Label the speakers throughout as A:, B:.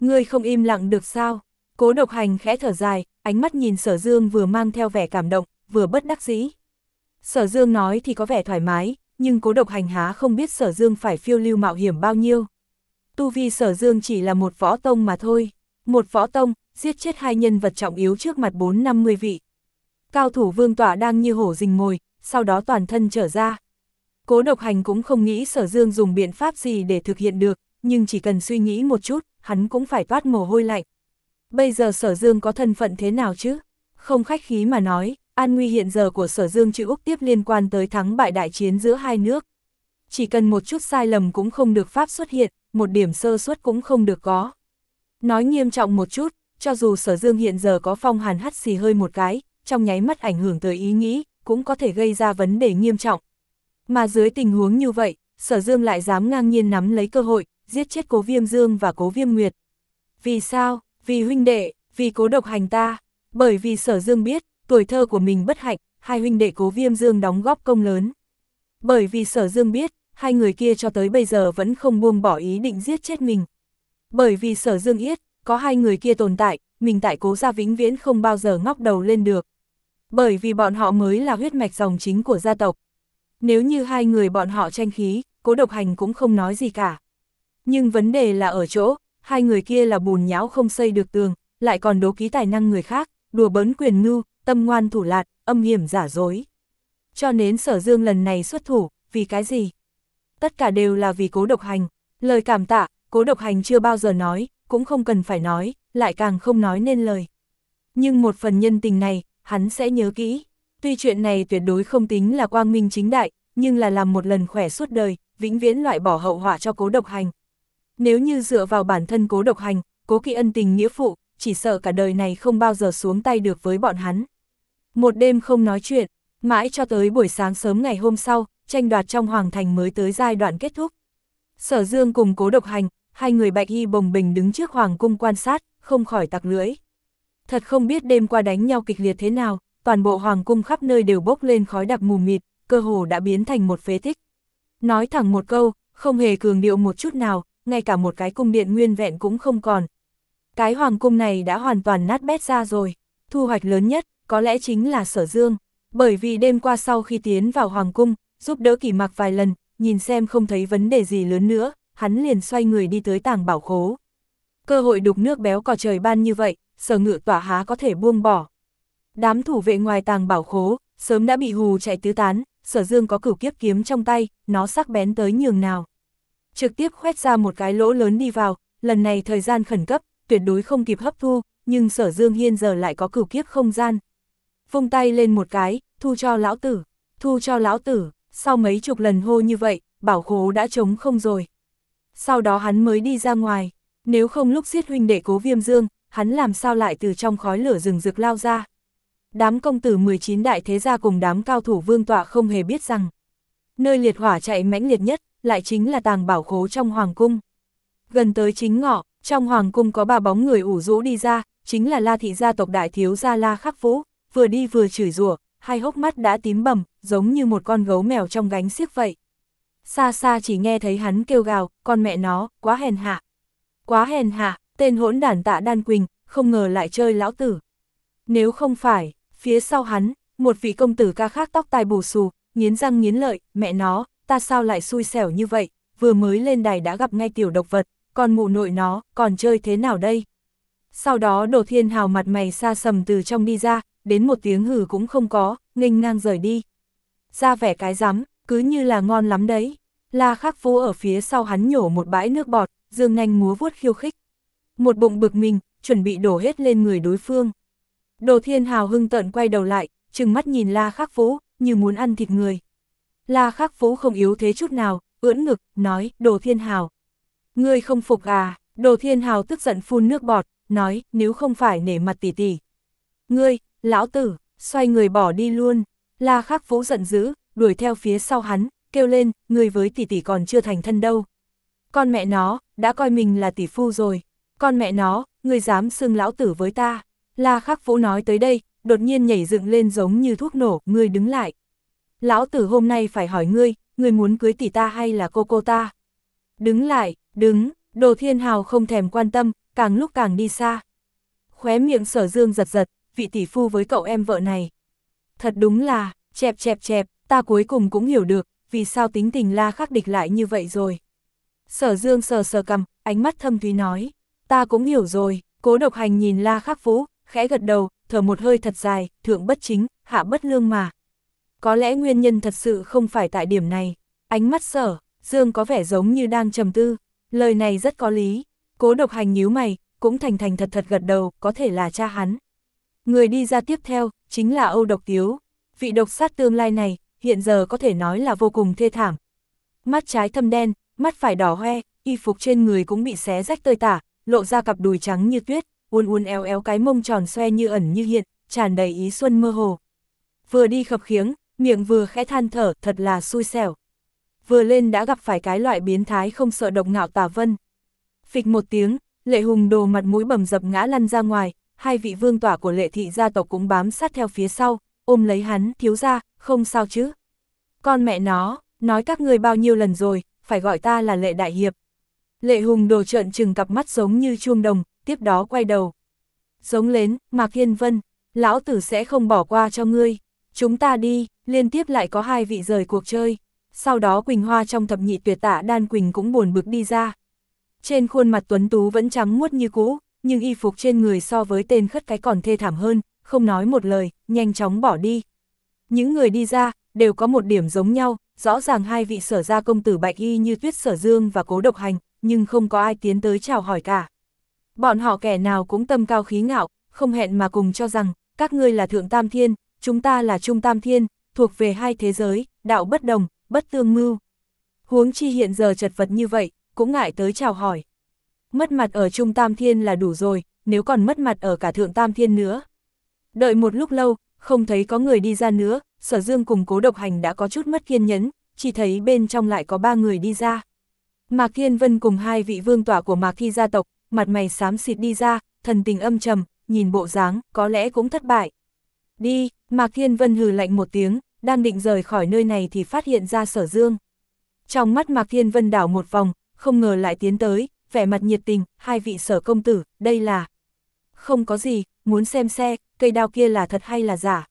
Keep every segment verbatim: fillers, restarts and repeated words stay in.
A: Ngươi không im lặng được sao? Cố Độc Hành khẽ thở dài, ánh mắt nhìn Sở Dương vừa mang theo vẻ cảm động, vừa bất đắc dĩ. Sở Dương nói thì có vẻ thoải mái, nhưng Cố Độc Hành há không biết Sở Dương phải phiêu lưu mạo hiểm bao nhiêu. Tu vi Sở Dương chỉ là một võ tông mà thôi. Một võ tông, giết chết hai nhân vật trọng yếu trước mặt bốn năm mươi vị. Cao thủ vương tọa đang như hổ rình mồi, sau đó toàn thân trở ra. Cố Độc Hành cũng không nghĩ Sở Dương dùng biện pháp gì để thực hiện được, nhưng chỉ cần suy nghĩ một chút, hắn cũng phải toát mồ hôi lạnh. Bây giờ Sở Dương có thân phận thế nào chứ? Không khách khí mà nói, an nguy hiện giờ của Sở Dương chịu úc tiếp liên quan tới thắng bại đại chiến giữa hai nước. Chỉ cần một chút sai lầm cũng không được pháp xuất hiện, một điểm sơ suất cũng không được có. Nói nghiêm trọng một chút, cho dù Sở Dương hiện giờ có phong hàn hắt xì hơi một cái, trong nháy mắt ảnh hưởng tới ý nghĩ, cũng có thể gây ra vấn đề nghiêm trọng. Mà dưới tình huống như vậy, Sở Dương lại dám ngang nhiên nắm lấy cơ hội, giết chết Cố Viêm Dương và Cố Viêm Nguyệt. Vì sao? Vì huynh đệ, vì Cố Độc Hành ta. Bởi vì Sở Dương biết, tuổi thơ của mình bất hạnh, hai huynh đệ Cố Viêm Dương đóng góp công lớn. Bởi vì Sở Dương biết, hai người kia cho tới bây giờ vẫn không buông bỏ ý định giết chết mình. Bởi vì Sở Dương biết, có hai người kia tồn tại, mình tại Cố gia vĩnh viễn không bao giờ ngóc đầu lên được. Bởi vì bọn họ mới là huyết mạch dòng chính của gia tộc. Nếu như hai người bọn họ tranh khí, Cố Độc Hành cũng không nói gì cả. Nhưng vấn đề là ở chỗ, hai người kia là bùn nhão không xây được tường, lại còn đố ký tài năng người khác, đùa bỡn quyền ngưu, tâm ngoan thủ lạt, âm hiểm giả dối. Cho nên Sở Dương lần này xuất thủ, vì cái gì? Tất cả đều là vì Cố Độc Hành. Lời cảm tạ, Cố Độc Hành chưa bao giờ nói, cũng không cần phải nói, lại càng không nói nên lời. Nhưng một phần nhân tình này, hắn sẽ nhớ kỹ. Tuy chuyện này tuyệt đối không tính là quang minh chính đại, nhưng là làm một lần khỏe suốt đời, vĩnh viễn loại bỏ hậu họa cho Cố Độc Hành. Nếu như dựa vào bản thân Cố Độc Hành, Cố Kỵ ân tình nghĩa phụ, chỉ sợ cả đời này không bao giờ xuống tay được với bọn hắn. Một đêm không nói chuyện, mãi cho tới buổi sáng sớm ngày hôm sau, tranh đoạt trong hoàng thành mới tới giai đoạn kết thúc. Sở Dương cùng Cố Độc Hành, hai người bạch y bồng bềnh đứng trước hoàng cung quan sát, không khỏi tặc lưỡi. Thật không biết đêm qua đánh nhau kịch liệt thế nào, toàn bộ hoàng cung khắp nơi đều bốc lên khói đặc mù mịt, cơ hồ đã biến thành một phế tích. Nói thẳng một câu, không hề cường điệu một chút nào, ngay cả một cái cung điện nguyên vẹn cũng không còn. Cái hoàng cung này đã hoàn toàn nát bét ra rồi. Thu hoạch lớn nhất, có lẽ chính là Sở Dương. Bởi vì đêm qua sau khi tiến vào hoàng cung, giúp đỡ Kỷ Mặc vài lần, nhìn xem không thấy vấn đề gì lớn nữa, hắn liền xoay người đi tới tàng bảo khố. Cơ hội đục nước béo cò trời ban như vậy, Sở Ngự Tỏa há có thể buông bỏ. Đám thủ vệ ngoài tàng bảo khố, sớm đã bị hù chạy tứ tán, Sở Dương có cửu kiếp kiếm trong tay, nó sắc bén tới nhường nào. Trực tiếp khoét ra một cái lỗ lớn đi vào, lần này thời gian khẩn cấp, tuyệt đối không kịp hấp thu, nhưng Sở Dương hiện giờ lại có cửu kiếp không gian. Vung tay lên một cái, thu cho lão tử, thu cho lão tử, sau mấy chục lần hô như vậy, bảo khố đã trống không rồi. Sau đó hắn mới đi ra ngoài, nếu không lúc giết huynh đệ Cố Viêm Dương, hắn làm sao lại từ trong khói lửa rừng rực lao ra. Đám công tử mười chín đại thế gia cùng đám cao thủ vương tọa không hề biết rằng, nơi liệt hỏa chạy mãnh liệt nhất, lại chính là tàng bảo khố trong hoàng cung. Gần tới chính ngọ, trong hoàng cung có ba bóng người ủ rũ đi ra, chính là La thị gia tộc đại thiếu gia La Khắc Vũ, vừa đi vừa chửi rủa, hai hốc mắt đã tím bầm, giống như một con gấu mèo trong gánh xiếc vậy. Xa xa chỉ nghe thấy hắn kêu gào, con mẹ nó, quá hèn hạ. Quá hèn hạ, tên hỗn đản Tạ Đan Quỳnh, không ngờ lại chơi lão tử. Nếu không phải, phía sau hắn, một vị công tử ca khác tóc tai bù xù, nghiến răng nghiến lợi, mẹ nó, ta sao lại xui xẻo như vậy, vừa mới lên đài đã gặp ngay tiểu độc vật, còn mụ nội nó, còn chơi thế nào đây? Sau đó Đồ Thiên Hào mặt mày xa sầm từ trong đi ra, đến một tiếng hừ cũng không có, nghênh ngang rời đi. Ra vẻ cái rắm, cứ như là ngon lắm đấy. La Khắc Vũ ở phía sau hắn nhổ một bãi nước bọt, dương nanh múa vuốt khiêu khích. Một bụng bực mình, chuẩn bị đổ hết lên người đối phương. Đồ Thiên Hào hưng tợn quay đầu lại, trừng mắt nhìn La Khắc Vũ, như muốn ăn thịt người. La Khắc Vũ không yếu thế chút nào, ưỡn ngực, nói, Đồ Thiên Hào. Ngươi không phục à? Đồ Thiên Hào tức giận phun nước bọt, nói, nếu không phải nể mặt tỷ tỷ. Ngươi, lão tử, xoay người bỏ đi luôn. La Khắc Vũ giận dữ, đuổi theo phía sau hắn, kêu lên, ngươi với tỷ tỷ còn chưa thành thân đâu. Con mẹ nó, đã coi mình là tỷ phu rồi. Con mẹ nó, ngươi dám xưng lão tử với ta. La Khắc Vũ nói tới đây, đột nhiên nhảy dựng lên giống như thuốc nổ, ngươi đứng lại. Lão tử hôm nay phải hỏi ngươi, ngươi muốn cưới tỷ ta hay là cô cô ta? Đứng lại, đứng, Đồ Thiên Hào không thèm quan tâm, càng lúc càng đi xa. Khóe miệng Sở Dương giật giật, vị tỷ phu với cậu em vợ này. Thật đúng là, chẹp chẹp chẹp, ta cuối cùng cũng hiểu được, vì sao tính tình La Khắc Địch lại như vậy rồi. Sở Dương sờ sờ cằm, ánh mắt thâm thúy nói, ta cũng hiểu rồi. Cố Độc Hành nhìn La Khắc Vũ, khẽ gật đầu, thở một hơi thật dài, thượng bất chính, hạ bất lương mà. Có lẽ nguyên nhân thật sự không phải tại điểm này. Ánh mắt Sở Dương có vẻ giống như đang trầm tư, lời này rất có lý. Cố Độc Hành nhíu mày, cũng thành thành thật thật gật đầu, có thể là cha hắn. Người đi ra tiếp theo, chính là Âu Độc Tiếu. Vị độc sát tương lai này, hiện giờ có thể nói là vô cùng thê thảm. Mắt trái thâm đen, mắt phải đỏ hoe, y phục trên người cũng bị xé rách tơi tả, lộ ra cặp đùi trắng như tuyết, uốn uốn éo éo cái mông tròn xoe như ẩn như hiện, tràn đầy ý xuân mơ hồ. Vừa đi khập khiễng, miệng vừa khẽ than thở, thật là xui xẻo. Vừa lên đã gặp phải cái loại biến thái không sợ độc Ngạo Tà Vân. Phịch một tiếng, Lệ Hùng Đồ mặt mũi bầm dập ngã lăn ra ngoài, hai vị vương tỏa của Lệ thị gia tộc cũng bám sát theo phía sau, ôm lấy hắn, thiếu gia, không sao chứ. Con mẹ nó, nói các ngươi bao nhiêu lần rồi, phải gọi ta là Lệ đại hiệp. Lệ Hùng Đồ trợn trừng cặp mắt giống như chuông đồng, tiếp đó quay đầu. Giống lên, Mạc Hiên Vân, lão tử sẽ không bỏ qua cho ngươi. Chúng ta đi, liên tiếp lại có hai vị rời cuộc chơi. Sau đó Quỳnh Hoa trong thập nhị tuyệt tả Đan Quỳnh cũng buồn bực đi ra. Trên khuôn mặt tuấn tú vẫn trắng muốt như cũ, nhưng y phục trên người so với tên khất cái còn thê thảm hơn, không nói một lời, nhanh chóng bỏ đi. Những người đi ra, đều có một điểm giống nhau, rõ ràng hai vị Sở gia công tử Bạch Y Như Tuyết Sở Dương và Cố Độc Hành, nhưng không có ai tiến tới chào hỏi cả. Bọn họ kẻ nào cũng tâm cao khí ngạo, không hẹn mà cùng cho rằng, các ngươi là Thượng Tam Thiên, chúng ta là Trung Tam Thiên, thuộc về hai thế giới, đạo bất đồng, bất tương mưu. Huống chi hiện giờ chật vật như vậy, cũng ngại tới chào hỏi. Mất mặt ở Trung Tam Thiên là đủ rồi, nếu còn mất mặt ở cả Thượng Tam Thiên nữa. Đợi một lúc lâu, không thấy có người đi ra nữa, Sở Dương cùng Cố Độc Hành đã có chút mất kiên nhẫn, chỉ thấy bên trong lại có ba người đi ra. Mạc Thiên Vân cùng hai vị vương tỏa của Mạc Thi gia tộc, mặt mày xám xịt đi ra, thần tình âm trầm, nhìn bộ dáng, có lẽ cũng thất bại. Đi, Mạc Thiên Vân hừ lạnh một tiếng, đang định rời khỏi nơi này thì phát hiện ra Sở Dương. Trong mắt Mạc Thiên Vân đảo một vòng, không ngờ lại tiến tới, vẻ mặt nhiệt tình, hai vị Sở công tử, đây là... Không có gì, muốn xem xe, cây đao kia là thật hay là giả.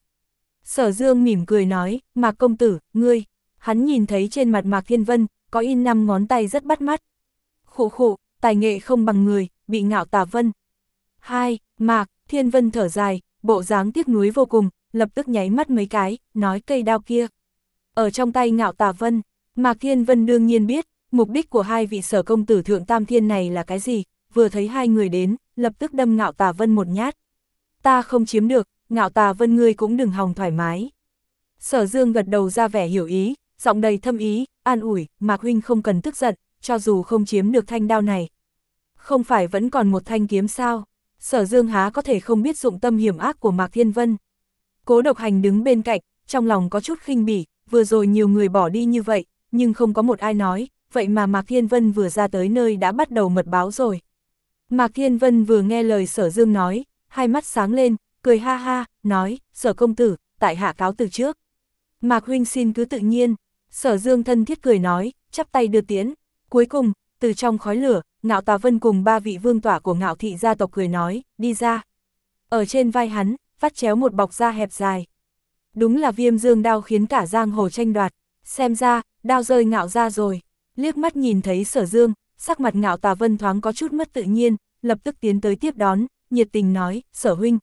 A: Sở Dương mỉm cười nói, Mạc công tử, ngươi. Hắn nhìn thấy trên mặt Mạc Thiên Vân, có in năm ngón tay rất bắt mắt. Khụ khụ, tài nghệ không bằng người, bị Ngạo Tà Vân. Hai, Mạc, Thiên Vân thở dài, bộ dáng tiếc nuối vô cùng, lập tức nháy mắt mấy cái, nói cây đao kia. Ở trong tay Ngạo Tà Vân, Mạc Thiên Vân đương nhiên biết, mục đích của hai vị Sở công tử Thượng Tam Thiên này là cái gì, vừa thấy hai người đến, lập tức đâm Ngạo Tà Vân một nhát. Ta không chiếm được, Ngạo Tà Vân ngươi cũng đừng hòng thoải mái. Sở Dương gật đầu ra vẻ hiểu ý, giọng đầy thâm ý, an ủi, Mạc huynh không cần tức giận, cho dù không chiếm được thanh đao này. Không phải vẫn còn một thanh kiếm sao? Sở Dương há có thể không biết dụng tâm hiểm ác của Mạc Thiên Vân. Cố Độc Hành đứng bên cạnh, trong lòng có chút khinh bỉ, vừa rồi nhiều người bỏ đi như vậy, nhưng không có một ai nói, vậy mà Mạc Thiên Vân vừa ra tới nơi đã bắt đầu mật báo rồi. Mạc Thiên Vân vừa nghe lời Sở Dương nói, hai mắt sáng lên, cười ha ha, nói, Sở công tử, tại hạ cáo từ trước. Mạc huynh xin cứ tự nhiên. Sở Dương thân thiết cười nói, chắp tay đưa tiễn. Cuối cùng, từ trong khói lửa, Ngạo Tà Vân cùng ba vị vương tỏa của Ngạo thị gia tộc cười nói, đi ra. Ở trên vai hắn, vắt chéo một bọc da hẹp dài. Đúng là Viêm Dương đao khiến cả giang hồ tranh đoạt. Xem ra, đao rơi Ngạo ra rồi. Liếc mắt nhìn thấy Sở Dương, sắc mặt Ngạo Tà Vân thoáng có chút mất tự nhiên, lập tức tiến tới tiếp đón, nhiệt tình nói, Sở huynh.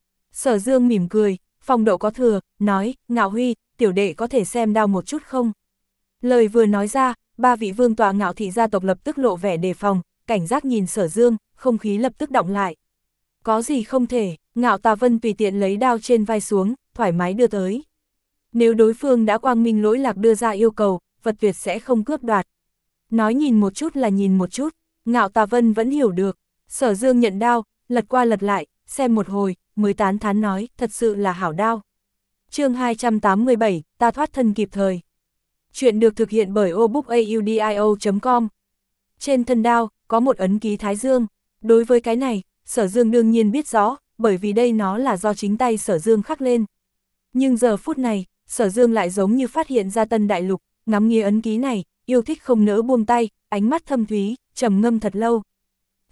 A: Sở Dương mỉm cười, phong độ có thừa, nói, Ngạo huy, tiểu đệ có thể xem đao một chút không? Lời vừa nói ra, ba vị vương tọa Ngạo thị gia tộc lập tức lộ vẻ đề phòng, cảnh giác nhìn Sở Dương, không khí lập tức động lại. Có gì không thể, Ngạo Tà Vân tùy tiện lấy đao trên vai xuống, thoải mái đưa tới. Nếu đối phương đã quang minh lỗi lạc đưa ra yêu cầu, vật tuyệt sẽ không cướp đoạt. Nói nhìn một chút là nhìn một chút, Ngạo Tà Vân vẫn hiểu được. Sở Dương nhận đao, lật qua lật lại, xem một hồi, mới tán thán nói, thật sự là hảo đao. Chương hai trăm tám mươi bảy, ta thoát thân kịp thời. Chuyện được thực hiện bởi obookaudio chấm com. Trên thân đao, có một ấn ký Thái Dương. Đối với cái này, Sở Dương đương nhiên biết rõ, bởi vì đây nó là do chính tay Sở Dương khắc lên. Nhưng giờ phút này, Sở Dương lại giống như phát hiện ra tân đại lục, ngắm nghía ấn ký này, yêu thích không nỡ buông tay, ánh mắt thâm thúy, trầm ngâm thật lâu.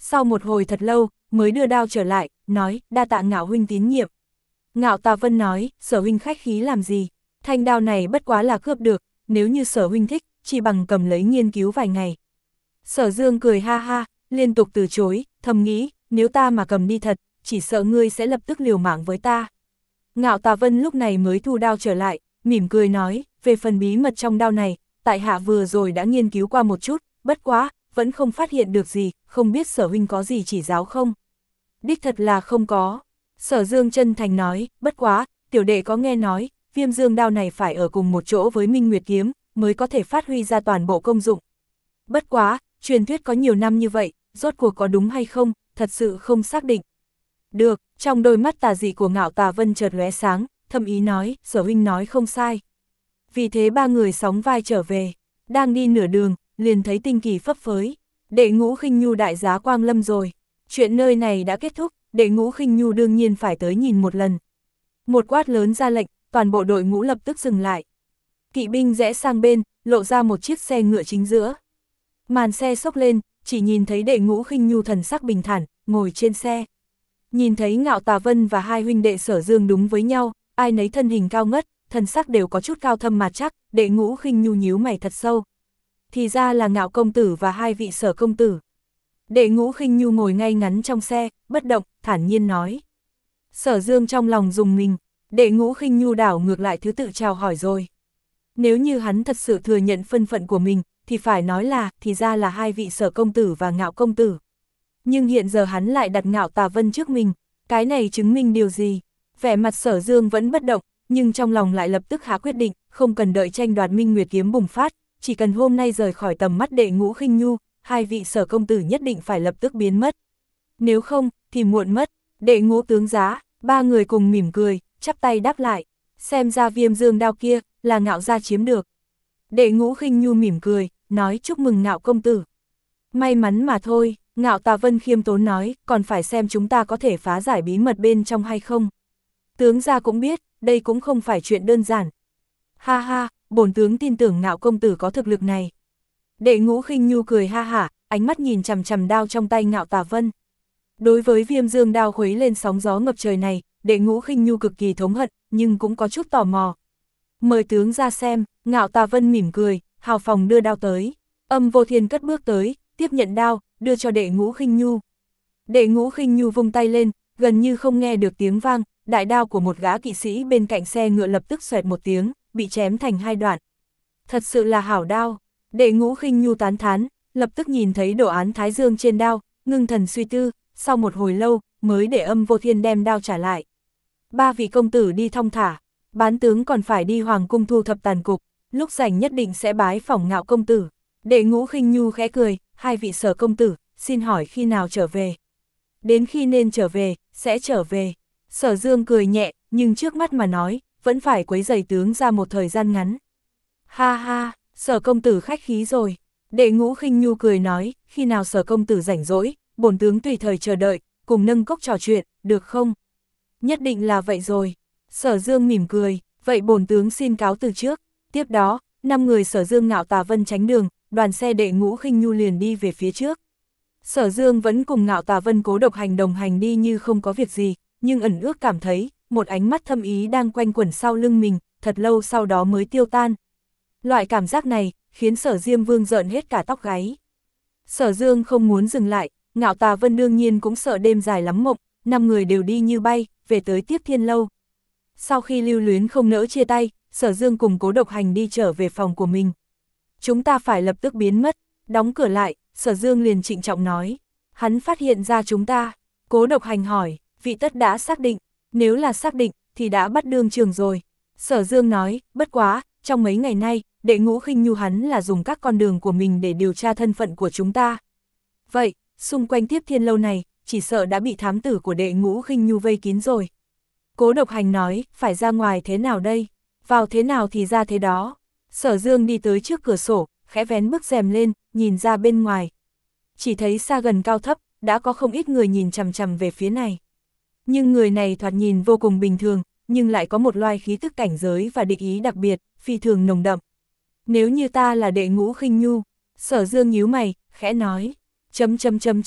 A: Sau một hồi thật lâu, mới đưa đao trở lại, nói, đa tạ Ngạo huynh tín nhiệm. Ngạo Tà Vân nói, Sở huynh khách khí làm gì, thanh đao này bất quá là cướp được, nếu như Sở huynh thích, chỉ bằng cầm lấy nghiên cứu vài ngày. Sở Dương cười ha ha, liên tục từ chối, thầm nghĩ, nếu ta mà cầm đi thật, chỉ sợ ngươi sẽ lập tức liều mạng với ta. Ngạo Tà Vân lúc này mới thu đao trở lại, mỉm cười nói, về phần bí mật trong đao này, tại hạ vừa rồi đã nghiên cứu qua một chút, bất quá, vẫn không phát hiện được gì, không biết Sở huynh có gì chỉ giáo không? Đích thật là không có. Sở Dương chân thành nói, bất quá, tiểu đệ có nghe nói, Viêm Dương đao này phải ở cùng một chỗ với Minh Nguyệt kiếm, mới có thể phát huy ra toàn bộ công dụng. Bất quá, truyền thuyết có nhiều năm như vậy, rốt cuộc có đúng hay không, thật sự không xác định. Được, trong đôi mắt tà dị của Ngạo Tà Vân chợt lóe sáng, thâm ý nói, Sở huynh nói không sai. Vì thế ba người sóng vai trở về, đang đi nửa đường, liền thấy Tinh Kỳ phấp phới. Đệ Ngũ Khinh Nhu đại giá quang lâm rồi. Chuyện nơi này đã kết thúc, Đệ Ngũ Khinh Nhu đương nhiên phải tới nhìn một lần. Một quát lớn ra lệnh, toàn bộ đội ngũ lập tức dừng lại. Kỵ binh rẽ sang bên, lộ ra một chiếc xe ngựa chính giữa. Màn xe xốc lên, chỉ nhìn thấy Đệ Ngũ Khinh Nhu thần sắc bình thản, ngồi trên xe. Nhìn thấy Ngạo Tà Vân và hai huynh đệ Sở Dương đúng với nhau, ai nấy thân hình cao ngất, thần sắc đều có chút cao thâm mà chắc, Đệ Ngũ Khinh Nhu nhíu mày thật sâu. Thì ra là Ngạo công tử và hai vị Sở công tử. Đệ Ngũ Khinh Nhu ngồi ngay ngắn trong xe, bất động, thản nhiên nói. Sở Dương trong lòng rùng mình, Đệ Ngũ Khinh Nhu đảo ngược lại thứ tự chào hỏi rồi. Nếu như hắn thật sự thừa nhận thân phận của mình, thì phải nói là, thì ra là hai vị Sở công tử và Ngạo công tử. Nhưng hiện giờ hắn lại đặt Ngạo Tà Vân trước mình, cái này chứng minh điều gì? Vẻ mặt Sở Dương vẫn bất động, nhưng trong lòng lại lập tức hạ quyết định, không cần đợi tranh đoạt Minh Nguyệt kiếm bùng phát, chỉ cần hôm nay rời khỏi tầm mắt Đệ Ngũ Khinh Nhu, hai vị Sở công tử nhất định phải lập tức biến mất. Nếu không, thì muộn mất. Đệ Ngũ tướng giá, ba người cùng mỉm cười, chắp tay đáp lại. Xem ra Viêm Dương đao kia, là Ngạo gia chiếm được. Đệ Ngũ Khinh Nhu mỉm cười, nói chúc mừng Ngạo công tử. May mắn mà thôi, Ngạo Tà Vân khiêm tốn nói, còn phải xem chúng ta có thể phá giải bí mật bên trong hay không. Tướng gia cũng biết, đây cũng không phải chuyện đơn giản. Ha ha, bổn tướng tin tưởng Ngạo công tử có thực lực này. Đệ Ngũ Khinh Nhu cười ha hả, ánh mắt nhìn chằm chằm đao trong tay Ngạo Tà Vân. Đối với Viêm Dương đao khuấy lên sóng gió ngập trời này, Đệ Ngũ Khinh Nhu cực kỳ thống hận, nhưng cũng có chút tò mò. Mời tướng ra xem, Ngạo Tà Vân mỉm cười, hào phóng đưa đao tới. Âm Vô Thiên cất bước tới, tiếp nhận đao, đưa cho Đệ Ngũ Khinh Nhu. Đệ Ngũ Khinh Nhu vung tay lên, gần như không nghe được tiếng vang, đại đao của một gã kỵ sĩ bên cạnh xe ngựa lập tức xoẹt một tiếng, bị chém thành hai đoạn. Thật sự là hảo đao. Đệ Ngũ Khinh Nhu tán thán, lập tức nhìn thấy đồ án thái dương trên đao, ngưng thần suy tư, sau một hồi lâu, mới để Âm Vô Thiên đem đao trả lại. Ba vị công tử đi thong thả, bán tướng còn phải đi hoàng cung thu thập tàn cục, lúc rảnh nhất định sẽ bái phỏng Ngạo công tử. Đệ Ngũ Khinh Nhu khẽ cười, hai vị Sở công tử, xin hỏi khi nào trở về? Đến khi nên trở về, sẽ trở về. Sở Dương cười nhẹ, nhưng trước mắt mà nói, vẫn phải quấy rầy tướng ra một thời gian ngắn. Ha ha, Sở công tử khách khí rồi. Đệ Ngũ Khinh Nhu cười nói, khi nào Sở công tử rảnh rỗi, bổn tướng tùy thời chờ đợi, cùng nâng cốc trò chuyện, được không? Nhất định là vậy rồi. Sở Dương mỉm cười, vậy bổn tướng xin cáo từ trước. Tiếp đó, năm người Sở Dương Ngạo Tà Vân tránh đường, đoàn xe Đệ Ngũ Khinh Nhu liền đi về phía trước. Sở Dương vẫn cùng Ngạo Tà Vân Cố Độc Hành đồng hành đi như không có việc gì, nhưng ẩn ước cảm thấy, một ánh mắt thâm ý đang quanh quẩn sau lưng mình, thật lâu sau đó mới tiêu tan. Loại cảm giác này, khiến Sở Diêm Vương rợn hết cả tóc gáy. Sở Dương không muốn dừng lại, Ngạo Tà Vân đương nhiên cũng sợ đêm dài lắm mộng, năm người đều đi như bay, về tới Tiếp Thiên Lâu. Sau khi lưu luyến không nỡ chia tay, Sở Dương cùng Cố Độc Hành đi trở về phòng của mình. Chúng ta phải lập tức biến mất, đóng cửa lại, Sở Dương liền trịnh trọng nói. Hắn phát hiện ra chúng ta. Cố Độc Hành hỏi, vị tất đã xác định, nếu là xác định, thì đã bắt đương trường rồi. Sở Dương nói, bất quá, trong mấy ngày nay, Đệ Ngũ Khinh Nhu hắn là dùng các con đường của mình để điều tra thân phận của chúng ta. Vậy, xung quanh Tiếp Thiên Lâu này, chỉ sợ đã bị thám tử của Đệ Ngũ Khinh Nhu vây kín rồi. Cố Độc Hành nói, phải ra ngoài thế nào đây? Vào thế nào thì ra thế đó. Sở Dương đi tới trước cửa sổ, khẽ vén bức rèm lên, nhìn ra bên ngoài. Chỉ thấy xa gần cao thấp, đã có không ít người nhìn chằm chằm về phía này. Nhưng người này thoạt nhìn vô cùng bình thường, nhưng lại có một loài khí tức cảnh giới và địch ý đặc biệt, phi thường nồng đậm. Nếu như ta là Đệ Ngũ Khinh Nhu, Sở Dương nhíu mày, khẽ nói, chấm chấm chấm chấm,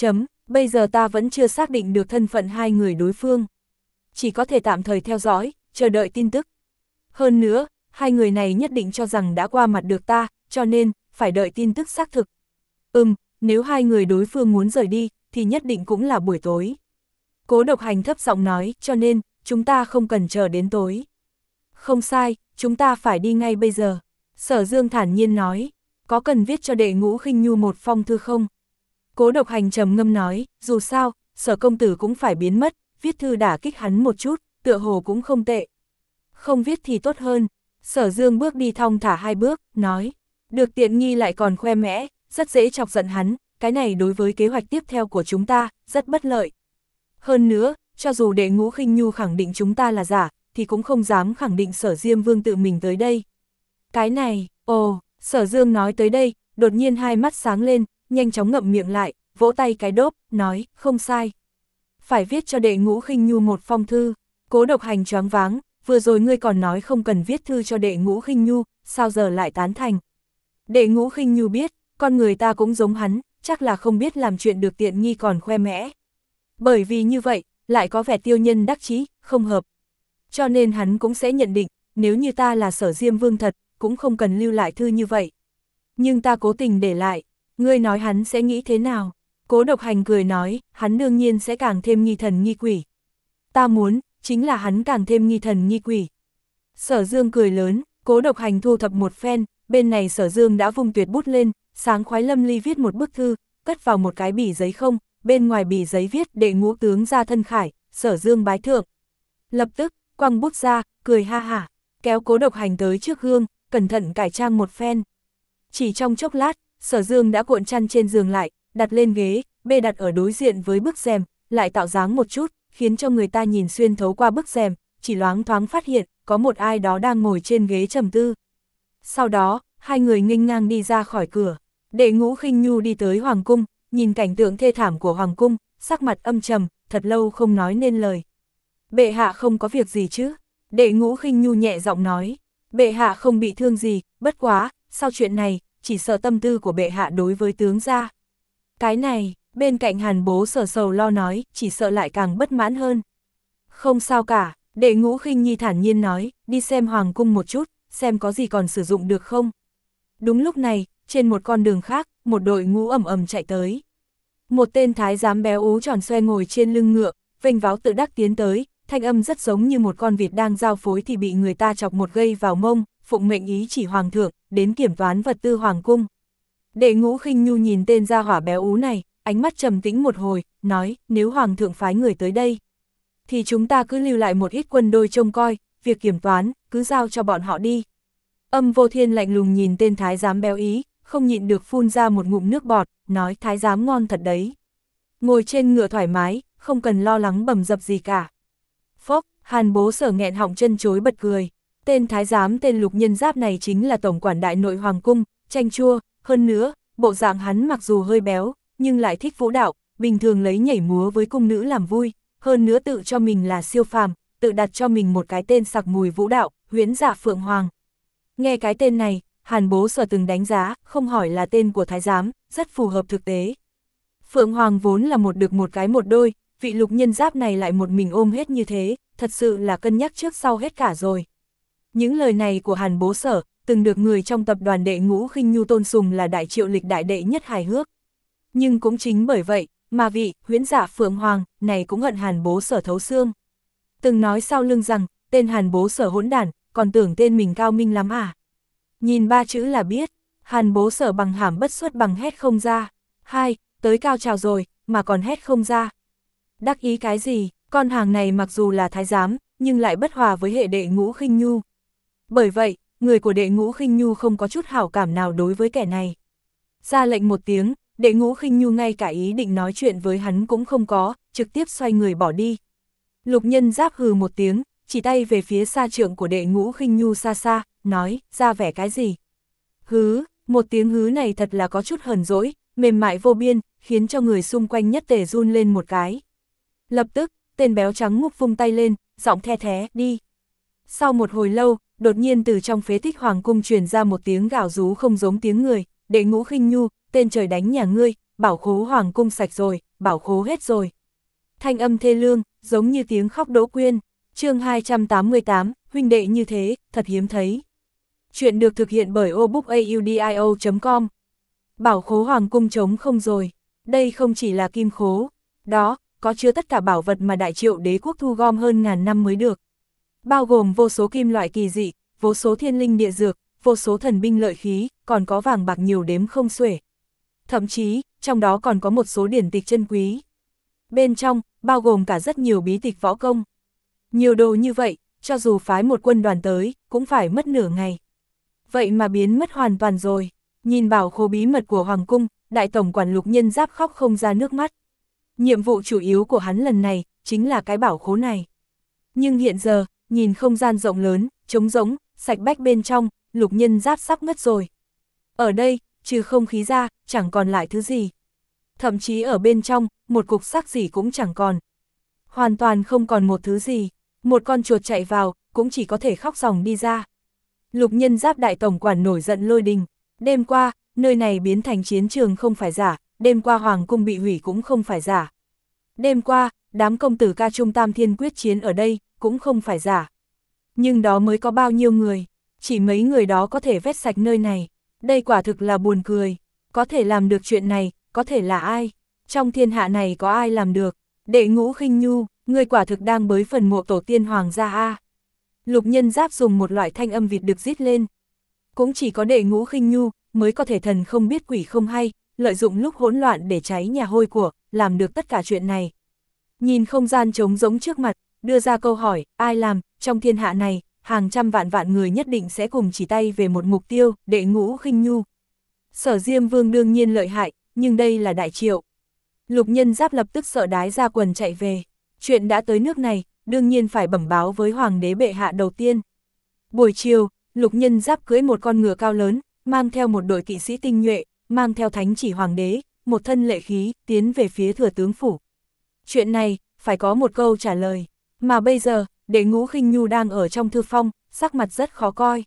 A: Bây giờ ta vẫn chưa xác định được thân phận hai người đối phương. Chỉ có thể tạm thời theo dõi, chờ đợi tin tức. Hơn nữa, hai người này nhất định cho rằng đã qua mặt được ta, cho nên, phải đợi tin tức xác thực. Ừm, nếu hai người đối phương muốn rời đi, thì nhất định cũng là buổi tối. Cố Độc Hành thấp giọng nói, cho nên, chúng ta không cần chờ đến tối. Không sai, chúng ta phải đi ngay bây giờ. Sở Dương thản nhiên nói, có cần viết cho đệ Ngũ Khinh Nhu một phong thư không? Cố Độc Hành trầm ngâm nói, dù sao, Sở công tử cũng phải biến mất, viết thư đả kích hắn một chút, tựa hồ cũng không tệ. Không viết thì tốt hơn. Sở Dương bước đi thong thả hai bước, nói, được tiện nghi lại còn khoe mẽ, rất dễ chọc giận hắn, cái này đối với kế hoạch tiếp theo của chúng ta, rất bất lợi. Hơn nữa, cho dù đệ Ngũ Khinh Nhu khẳng định chúng ta là giả, thì cũng không dám khẳng định Sở Diêm Vương tự mình tới đây. Cái này, ồ, Sở Dương nói tới đây, đột nhiên hai mắt sáng lên, nhanh chóng ngậm miệng lại, vỗ tay cái đốp, nói, không sai. Phải viết cho đệ Ngũ Khinh Nhu một phong thư. Cố Độc Hành choáng váng, vừa rồi ngươi còn nói không cần viết thư cho đệ Ngũ Khinh Nhu, sao giờ lại tán thành. Đệ Ngũ Khinh Nhu biết, con người ta cũng giống hắn, chắc là không biết làm chuyện được tiện nghi còn khoe mẽ. Bởi vì như vậy, lại có vẻ tiêu nhân đắc chí, không hợp. Cho nên hắn cũng sẽ nhận định, nếu như ta là Sở Diêm Vương thật, cũng không cần lưu lại thư như vậy. Nhưng ta cố tình để lại, ngươi nói hắn sẽ nghĩ thế nào? Cố Độc Hành cười nói, hắn đương nhiên sẽ càng thêm nghi thần nghi quỷ. Ta muốn, chính là hắn càng thêm nghi thần nghi quỷ. Sở Dương cười lớn, Cố Độc Hành thu thập một phen, bên này Sở Dương đã vung tuyệt bút lên, sáng khoái lâm ly viết một bức thư, cất vào một cái bì giấy không, bên ngoài bì giấy viết đệ Ngũ tướng ra thân khải, Sở Dương bái thượng. Lập tức, quăng bút ra, cười ha hả, kéo Cố Độc Hành tới trước gương, cẩn thận cải trang một phen. Chỉ trong chốc lát, Sở Dương đã cuộn chăn trên giường lại, đặt lên ghế, bê đặt ở đối diện với bức rèm, lại tạo dáng một chút, khiến cho người ta nhìn xuyên thấu qua bức rèm, chỉ loáng thoáng phát hiện, có một ai đó đang ngồi trên ghế trầm tư. Sau đó, hai người nghênh ngang đi ra khỏi cửa. Đệ Ngũ Khinh Nhu đi tới Hoàng cung, nhìn cảnh tượng thê thảm của Hoàng cung, sắc mặt âm trầm, thật lâu không nói nên lời. Bệ hạ không có việc gì chứ? Đệ Ngũ Khinh Nhu nhẹ giọng nói. Bệ hạ không bị thương gì, bất quá, sau chuyện này, chỉ sợ tâm tư của bệ hạ đối với tướng gia. Cái này, bên cạnh Hàn Bố Sở sầu lo nói, chỉ sợ lại càng bất mãn hơn. Không sao cả, Đệ Ngũ Khinh Nhi thản nhiên nói, đi xem Hoàng cung một chút, xem có gì còn sử dụng được không. Đúng lúc này, trên một con đường khác, một đội ngũ ầm ầm chạy tới. Một tên thái giám béo ú tròn xoe ngồi trên lưng ngựa, vênh váo tự đắc tiến tới, thanh âm rất giống như một con vịt đang giao phối thì bị người ta chọc một gây vào mông, phụng mệnh ý chỉ hoàng thượng, đến kiểm toán vật tư hoàng cung. Đệ Ngũ Khinh Nhu nhìn tên gia hỏa béo ú này, ánh mắt trầm tĩnh một hồi, nói, nếu hoàng thượng phái người tới đây, thì chúng ta cứ lưu lại một ít quân đôi trông coi, việc kiểm toán, cứ giao cho bọn họ đi. Âm Vô Thiên lạnh lùng nhìn tên thái giám béo ý, không nhịn được phun ra một ngụm nước bọt, nói thái giám ngon thật đấy. Ngồi trên ngựa thoải mái, không cần lo lắng bầm dập gì cả. Phốc, Hàn Bố Sở nghẹn họng chân chối bật cười. Tên thái giám tên Lục Nhân Giáp này chính là tổng quản đại nội hoàng cung, chanh chua, hơn nữa, bộ dạng hắn mặc dù hơi béo, nhưng lại thích vũ đạo, bình thường lấy nhảy múa với cung nữ làm vui, hơn nữa tự cho mình là siêu phàm, tự đặt cho mình một cái tên sặc mùi vũ đạo, Huyễn Dạ Phượng Hoàng. Nghe cái tên này, Hàn Bố Sở từng đánh giá, không hỏi là tên của thái giám, rất phù hợp thực tế. Phượng Hoàng vốn là một đực một cái một đôi, vị Lục Nhân Giáp này lại một mình ôm hết như thế, thật sự là cân nhắc trước sau hết cả rồi. Những lời này của Hàn Bố Sở, từng được người trong tập đoàn Đệ Ngũ Khinh Nhu tôn sùng là đại triệu lịch đại đệ nhất hài hước. Nhưng cũng chính bởi vậy, mà vị Huyễn Dạ Phượng Hoàng này cũng hận Hàn Bố Sở thấu xương. Từng nói sau lưng rằng, tên Hàn Bố Sở hỗn đản, còn tưởng tên mình cao minh lắm à. Nhìn ba chữ là biết, Hàn Bố Sở bằng hàm bất xuất bằng hét không ra. Hai, tới cao trào rồi, mà còn hét không ra. Đắc ý cái gì, con hàng này mặc dù là thái giám, nhưng lại bất hòa với hệ Đệ Ngũ Khinh Nhu. Bởi vậy, người của Đệ Ngũ Khinh Nhu không có chút hảo cảm nào đối với kẻ này. Ra lệnh một tiếng, Đệ Ngũ Khinh Nhu ngay cả ý định nói chuyện với hắn cũng không có, trực tiếp xoay người bỏ đi. Lục Nhân Giáp hừ một tiếng, chỉ tay về phía sa trượng của Đệ Ngũ Khinh Nhu xa xa, nói, ra vẻ cái gì? Hứ, một tiếng hứ này thật là có chút hờn dỗi, mềm mại vô biên, khiến cho người xung quanh nhất tề run lên một cái. Lập tức, tên béo trắng ngúc vung tay lên, giọng the thé, đi. Sau một hồi lâu, đột nhiên từ trong phế tích hoàng cung truyền ra một tiếng gào rú không giống tiếng người, Đệ Ngũ Khinh Nhu, tên trời đánh nhà ngươi, bảo khố hoàng cung sạch rồi, bảo khố hết rồi. Thanh âm thê lương, giống như tiếng khóc Đỗ Quyên. Chương hai trăm tám mươi tám, huynh đệ như thế, thật hiếm thấy. Chuyện được thực hiện bởi obookaudio chấm com. Bảo khố hoàng cung trống không rồi. Đây không chỉ là kim khố. Đó, có chứa tất cả bảo vật mà Đại Triệu đế quốc thu gom hơn ngàn năm mới được. Bao gồm vô số kim loại kỳ dị, vô số thiên linh địa dược, vô số thần binh lợi khí, còn có vàng bạc nhiều đếm không xuể. Thậm chí, trong đó còn có một số điển tịch chân quý. Bên trong, bao gồm cả rất nhiều bí tịch võ công. Nhiều đồ như vậy, cho dù phái một quân đoàn tới, cũng phải mất nửa ngày. Vậy mà biến mất hoàn toàn rồi. Nhìn bảo khố bí mật của Hoàng cung, Đại tổng quản Lục Nhân Giáp khóc không ra nước mắt. Nhiệm vụ chủ yếu của hắn lần này, chính là cái bảo khố này. Nhưng hiện giờ, nhìn không gian rộng lớn, trống rỗng, sạch bách bên trong, Lục Nhân Giáp sắp ngất rồi. Ở đây, trừ không khí ra, chẳng còn lại thứ gì. Thậm chí ở bên trong, một cục xác gì cũng chẳng còn. Hoàn toàn không còn một thứ gì. Một con chuột chạy vào, cũng chỉ có thể khóc ròng đi ra. Lục Nhân Giáp đại tổng quản nổi giận lôi đình. Đêm qua, nơi này biến thành chiến trường không phải giả, đêm qua hoàng cung bị hủy cũng không phải giả. Đêm qua, đám công tử ca trung tam thiên quyết chiến ở đây, cũng không phải giả. Nhưng đó mới có bao nhiêu người, chỉ mấy người đó có thể vét sạch nơi này. Đây quả thực là buồn cười. Có thể làm được chuyện này, có thể là ai? Trong thiên hạ này có ai làm được? Đệ Ngũ Khinh Nhu, người quả thực đang bới phần mộ tổ tiên hoàng gia a. Lục Nhân Giáp dùng một loại thanh âm vịt được rít lên. Cũng chỉ có Đệ Ngũ Khinh Nhu mới có thể thần không biết quỷ không hay, lợi dụng lúc hỗn loạn để cháy nhà hôi của, làm được tất cả chuyện này. Nhìn không gian trống rỗng trước mặt, đưa ra câu hỏi, ai làm? Trong thiên hạ này, hàng trăm vạn vạn người nhất định sẽ cùng chỉ tay về một mục tiêu, Đệ Ngũ Khinh Nhu. Sở Diêm Vương đương nhiên lợi hại, nhưng đây là Đại Triệu. Lục Nhân Giáp lập tức sợ đái ra quần chạy về. Chuyện đã tới nước này, đương nhiên phải bẩm báo với Hoàng đế bệ hạ đầu tiên. Buổi chiều, Lục Nhân Giáp cưỡi một con ngựa cao lớn, mang theo một đội kỵ sĩ tinh nhuệ, mang theo thánh chỉ Hoàng đế, một thân lệ khí, tiến về phía thừa tướng phủ. Chuyện này, phải có một câu trả lời. Mà bây giờ, Đệ Ngũ Khinh Nhu đang ở trong thư phong, sắc mặt rất khó coi.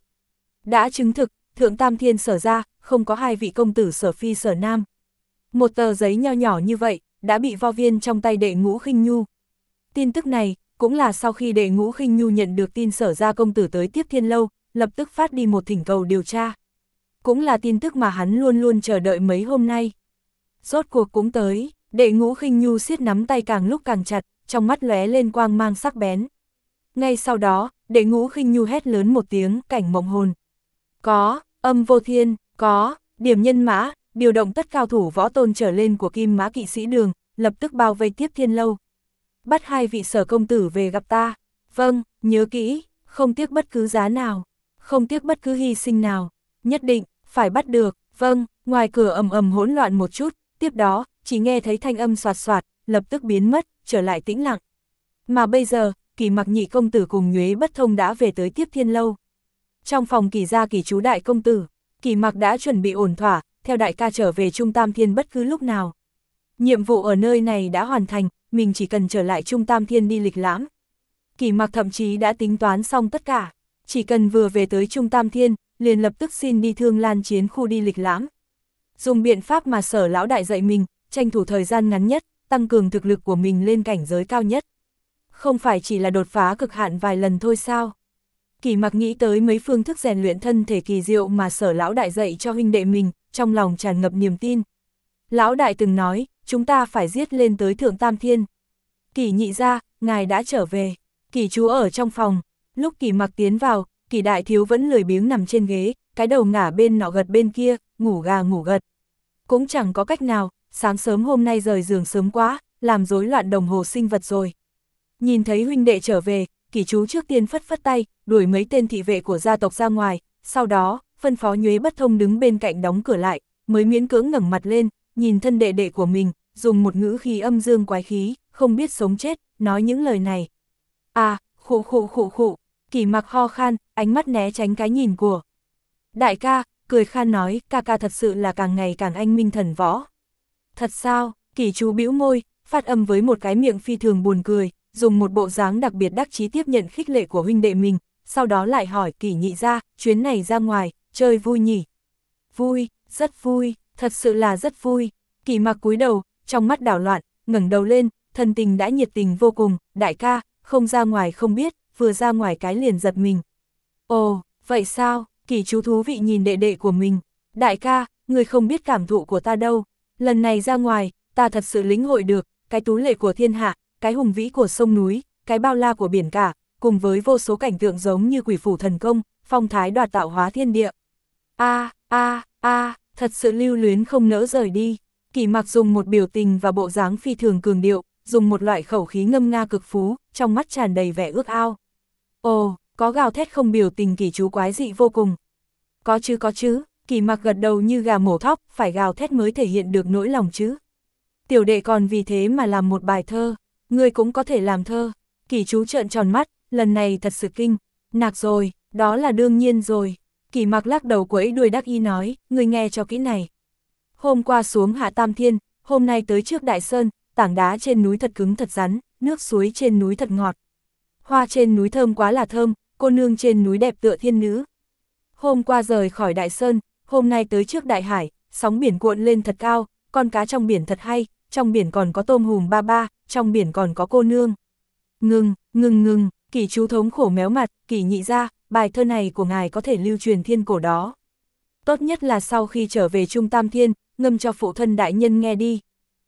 A: Đã chứng thực, Thượng Tam Thiên Sở ra, không có hai vị công tử Sở Phi Sở Nam. Một tờ giấy nho nhỏ như vậy, đã bị vo viên trong tay Đệ Ngũ Khinh Nhu. Tin tức này, cũng là sau khi Đệ Ngũ Khinh Nhu nhận được tin Sở ra công tử tới Tiếp Thiên Lâu, lập tức phát đi một thỉnh cầu điều tra. Cũng là tin tức mà hắn luôn luôn chờ đợi mấy hôm nay. Rốt cuộc cũng tới, Đệ Ngũ Khinh Nhu siết nắm tay càng lúc càng chặt, trong mắt lóe lên quang mang sắc bén. Ngay sau đó, Đệ Ngũ Khinh Nhu hét lớn một tiếng, cảnh mộng hồn. Có, âm vô thiên, có, điểm nhân mã, điều động tất cao thủ võ tôn trở lên của Kim Mã Kỵ Sĩ Đường, lập tức bao vây Tiếp Thiên Lâu. Bắt hai vị Sở công tử về gặp ta. Vâng, nhớ kỹ, không tiếc bất cứ giá nào, không tiếc bất cứ hy sinh nào, nhất định, phải bắt được. Vâng, ngoài cửa ầm ầm hỗn loạn một chút, tiếp đó, chỉ nghe thấy thanh âm soạt soạt, lập tức biến mất, trở lại tĩnh lặng. Mà bây giờ, Kỳ Mặc nhị công tử cùng Nhuế Bất Thông đã về tới Tiếp Thiên Lâu. Trong phòng Kỳ gia Kỳ chú đại công tử, Kỳ Mặc đã chuẩn bị ổn thỏa, theo đại ca trở về Trung Tam Thiên bất cứ lúc nào. Nhiệm vụ ở nơi này đã hoàn thành, mình chỉ cần trở lại Trung Tam Thiên đi lịch lãm. Kỳ Mặc thậm chí đã tính toán xong tất cả, chỉ cần vừa về tới Trung Tam Thiên, liền lập tức xin đi Thương Lan chiến khu đi lịch lãm. Dùng biện pháp mà Sở lão đại dạy mình, tranh thủ thời gian ngắn nhất, tăng cường thực lực của mình lên cảnh giới cao nhất. Không phải chỉ là đột phá cực hạn vài lần thôi sao? Kỳ Mặc nghĩ tới mấy phương thức rèn luyện thân thể kỳ diệu mà Sở lão đại dạy cho huynh đệ mình, trong lòng tràn ngập niềm tin. Lão đại từng nói, chúng ta phải giết lên tới Thượng Tam Thiên. Kỳ nhị gia, ngài đã trở về. Kỳ chú ở trong phòng. Lúc Kỳ Mặc tiến vào, Kỳ đại thiếu vẫn lười biếng nằm trên ghế, cái đầu ngả bên nọ gật bên kia, ngủ gà ngủ gật. Cũng chẳng có cách nào, sáng sớm hôm nay rời giường sớm quá, làm rối loạn đồng hồ sinh vật rồi. Nhìn thấy huynh đệ trở về, Kỳ chú trước tiên phất phất tay, đuổi mấy tên thị vệ của gia tộc ra ngoài, sau đó, phân phó Nhuế Bất Thông đứng bên cạnh đóng cửa lại, mới miễn cưỡng ngẩng mặt lên, nhìn thân đệ đệ của mình, dùng một ngữ khí âm dương quái khí, không biết sống chết, nói những lời này. À, khụ khụ khụ khụ, Kỳ Mặc ho khan, ánh mắt né tránh cái nhìn của đại ca, cười khan nói, ca ca thật sự là càng ngày càng anh minh thần võ. Thật sao? Kỳ chú bĩu môi, phát âm với một cái miệng phi thường buồn cười, dùng một bộ dáng đặc biệt đắc chí tiếp nhận khích lệ của huynh đệ mình, sau đó lại hỏi Kỳ nhị gia, chuyến này ra ngoài, chơi vui nhỉ? Vui, rất vui, thật sự là rất vui. Kỳ Mặc cúi đầu, trong mắt đảo loạn, ngẩng đầu lên, thần tình đã nhiệt tình vô cùng, đại ca, không ra ngoài không biết, vừa ra ngoài cái liền giật mình. Ồ, vậy sao, Kỷ Chú thú vị nhìn đệ đệ của mình, đại ca, người không biết cảm thụ của ta đâu, lần này ra ngoài, ta thật sự lĩnh hội được, cái tú lệ của thiên hạ, cái hùng vĩ của sông núi, cái bao la của biển cả, cùng với vô số cảnh tượng giống như quỷ phủ thần công, phong thái đoạt tạo hóa thiên địa. A a a, thật sự lưu luyến không nỡ rời đi. Kỷ Mặc dùng một biểu tình và bộ dáng phi thường cường điệu, dùng một loại khẩu khí ngâm nga cực phú, trong mắt tràn đầy vẻ ước ao. Ồ, có gào thét không biểu tình Kỷ Chú quái dị vô cùng. Có chứ có chứ, Kỷ Mặc gật đầu như gà mổ thóc, phải gào thét mới thể hiện được nỗi lòng chứ. Tiểu đệ còn vì thế mà làm một bài thơ, ngươi cũng có thể làm thơ. Kỷ Chú trợn tròn mắt, lần này thật sự kinh, nạc rồi, đó là đương nhiên rồi. Kỷ Mặc lắc đầu quẫy đuôi đắc ý nói, ngươi nghe cho kỹ này. Hôm qua xuống Hạ Tam Thiên, hôm nay tới trước Đại Sơn, tảng đá trên núi thật cứng thật rắn, nước suối trên núi thật ngọt. Hoa trên núi thơm quá là thơm, cô nương trên núi đẹp tựa thiên nữ. Hôm qua rời khỏi Đại Sơn, hôm nay tới trước Đại Hải, sóng biển cuộn lên thật cao, con cá trong biển thật hay, trong biển còn có tôm hùm ba ba, trong biển còn có cô nương. Ngừng, ngừng ngừng, Kỷ Chú thống khổ méo mặt, Kỷ nhị ra, bài thơ này của ngài có thể lưu truyền thiên cổ đó. Tốt nhất là sau khi trở về Trung Tam Thiên, ngâm cho phụ thân đại nhân nghe đi.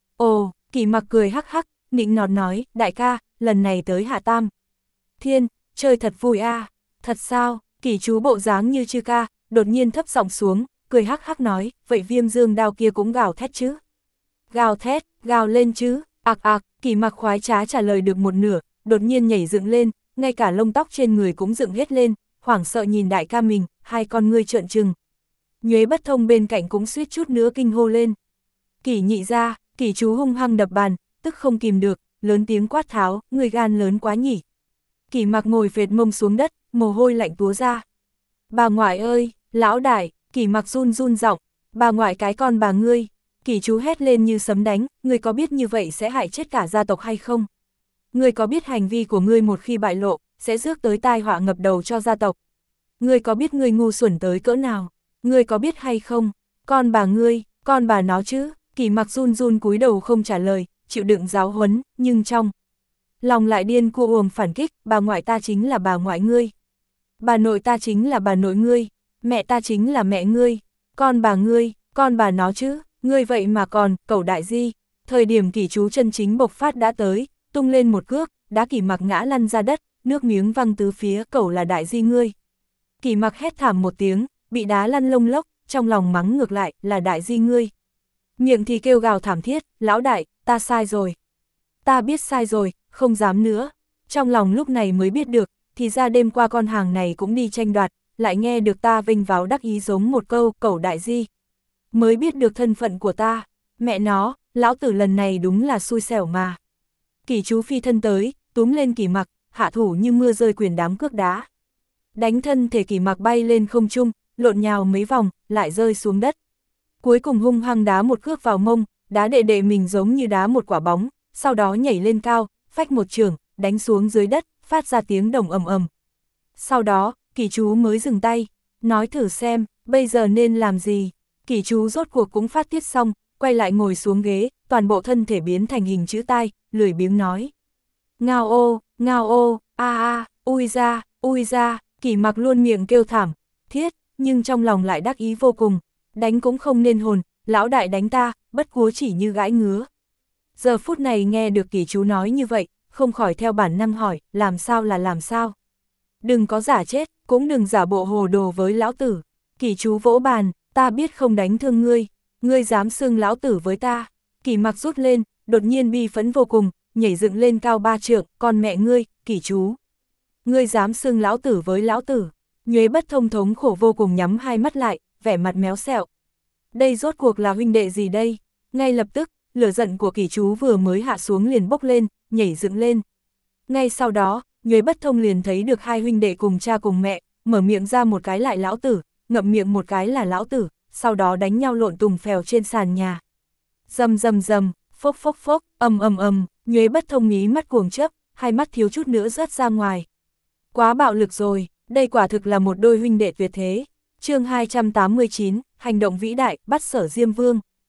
A: Ồ, Kỷ Mặc cười hắc hắc, nịnh nọt nói, đại ca, lần này tới Hạ Tam Thiên, chơi thật vui a. À. Thật sao, Kỷ Chú bộ dáng như chư ca, đột nhiên thấp giọng xuống, cười hắc hắc nói, vậy Viêm Dương Đao kia cũng gào thét chứ. Gào thét, gào lên chứ, ạc ạc, Kỷ Mặc khoái trá trả lời được một nửa, đột nhiên nhảy dựng lên, ngay cả lông tóc trên người cũng dựng hết lên, hoảng sợ nhìn đại ca mình, hai con ngươi trợn trừng. Nhuế Bất Thông bên cạnh cũng suýt chút nữa kinh hô lên. Kỷ nhị ra, Kỷ Chú hung hăng đập bàn, tức không kìm được, lớn tiếng quát tháo, người gan lớn quá nhỉ. Kỷ Mặc ngồi phệt mông xuống đất, mồ hôi lạnh túa ra. Bà ngoại ơi, lão đại, Kỷ Mặc run run giọng, bà ngoại cái con bà ngươi. Kỷ Chú hét lên như sấm đánh, ngươi có biết như vậy sẽ hại chết cả gia tộc hay không? Ngươi có biết hành vi của ngươi một khi bại lộ, sẽ rước tới tai họa ngập đầu cho gia tộc? Ngươi có biết ngươi ngu xuẩn tới cỡ nào? Ngươi có biết hay không? Con bà ngươi, con bà nó chứ? Kỷ Mặc run run cúi đầu không trả lời, chịu đựng giáo huấn, nhưng trong lòng lại điên cuồng phản kích, bà ngoại ta chính là bà ngoại ngươi. Bà nội ta chính là bà nội ngươi, mẹ ta chính là mẹ ngươi, con bà ngươi, con bà nó chứ, ngươi vậy mà còn, cẩu đại di. Thời điểm Kỷ Chú chân chính bộc phát đã tới, tung lên một cước, đá Kỷ Mặc ngã lăn ra đất, nước miếng văng tứ phía, cẩu là đại di ngươi. Kỷ Mặc hét thảm một tiếng, bị đá lăn lông lốc, trong lòng mắng ngược lại, là đại di ngươi. Miệng thì kêu gào thảm thiết, lão đại, ta sai rồi. Ta biết sai rồi, không dám nữa. Trong lòng lúc này mới biết được, thì ra đêm qua con hàng này cũng đi tranh đoạt, lại nghe được ta vinh váo đắc ý giống một câu, cẩu đại di. Mới biết được thân phận của ta, mẹ nó, lão tử lần này đúng là xui xẻo mà. Kỷ Chú phi thân tới, túm lên Kỷ Mặc, hạ thủ như mưa rơi quyền đám cước đá. Đánh thân thể Kỷ Mặc bay lên không trung, lộn nhào mấy vòng, lại rơi xuống đất. Cuối cùng hung hăng đá một cước vào mông, đá đệ đệ mình giống như đá một quả bóng, sau đó nhảy lên cao, phách một chưởng, đánh xuống dưới đất, phát ra tiếng đồng ầm ầm. Sau đó, Kỷ Chú mới dừng tay, nói thử xem, bây giờ nên làm gì. Kỷ Chú rốt cuộc cũng phát tiết xong, quay lại ngồi xuống ghế, toàn bộ thân thể biến thành hình chữ tai, lười biếng nói. Ngao ô, ngao ô, a a, ui ra, ui ra, Kỷ Mặc luôn miệng kêu thảm, thiết, nhưng trong lòng lại đắc ý vô cùng, đánh cũng không nên hồn, lão đại đánh ta, bất quá chỉ như gãi ngứa. Giờ phút này nghe được Kỷ Chú nói như vậy, không khỏi theo bản năng hỏi, làm sao là làm sao? Đừng có giả chết, cũng đừng giả bộ hồ đồ với lão tử. Kỷ Chú vỗ bàn, ta biết không đánh thương ngươi, ngươi dám xưng lão tử với ta. Kỷ Mặc rút lên, đột nhiên bi phẫn vô cùng, nhảy dựng lên cao ba trượng, con mẹ ngươi, Kỷ Chú. Ngươi dám xưng lão tử với lão tử. Nhuế Bất Thông thống khổ vô cùng nhắm hai mắt lại, vẻ mặt méo xẹo. Đây rốt cuộc là huynh đệ gì đây? Ngay lập tức, lửa giận của Kỷ Chú vừa mới hạ xuống liền bốc lên, nhảy dựng lên. Ngay sau đó, Nhuế Bất Thông liền thấy được hai huynh đệ cùng cha cùng mẹ, mở miệng ra một cái lại lão tử, ngậm miệng một cái là lão tử, sau đó đánh nhau lộn tùng phèo trên sàn nhà. Rầm rầm rầm, phốc phốc phốc, ầm ầm ầm, Nhuế Bất Thông mí mắt cuồng chớp, hai mắt thiếu chút nữa rớt ra ngoài. Quá bạo lực rồi, đây quả thực là một đôi huynh đệ tuyệt thế. Chương hai trăm tám mươi chín, hành động vĩ đại, bắt Sở Diêm Vương.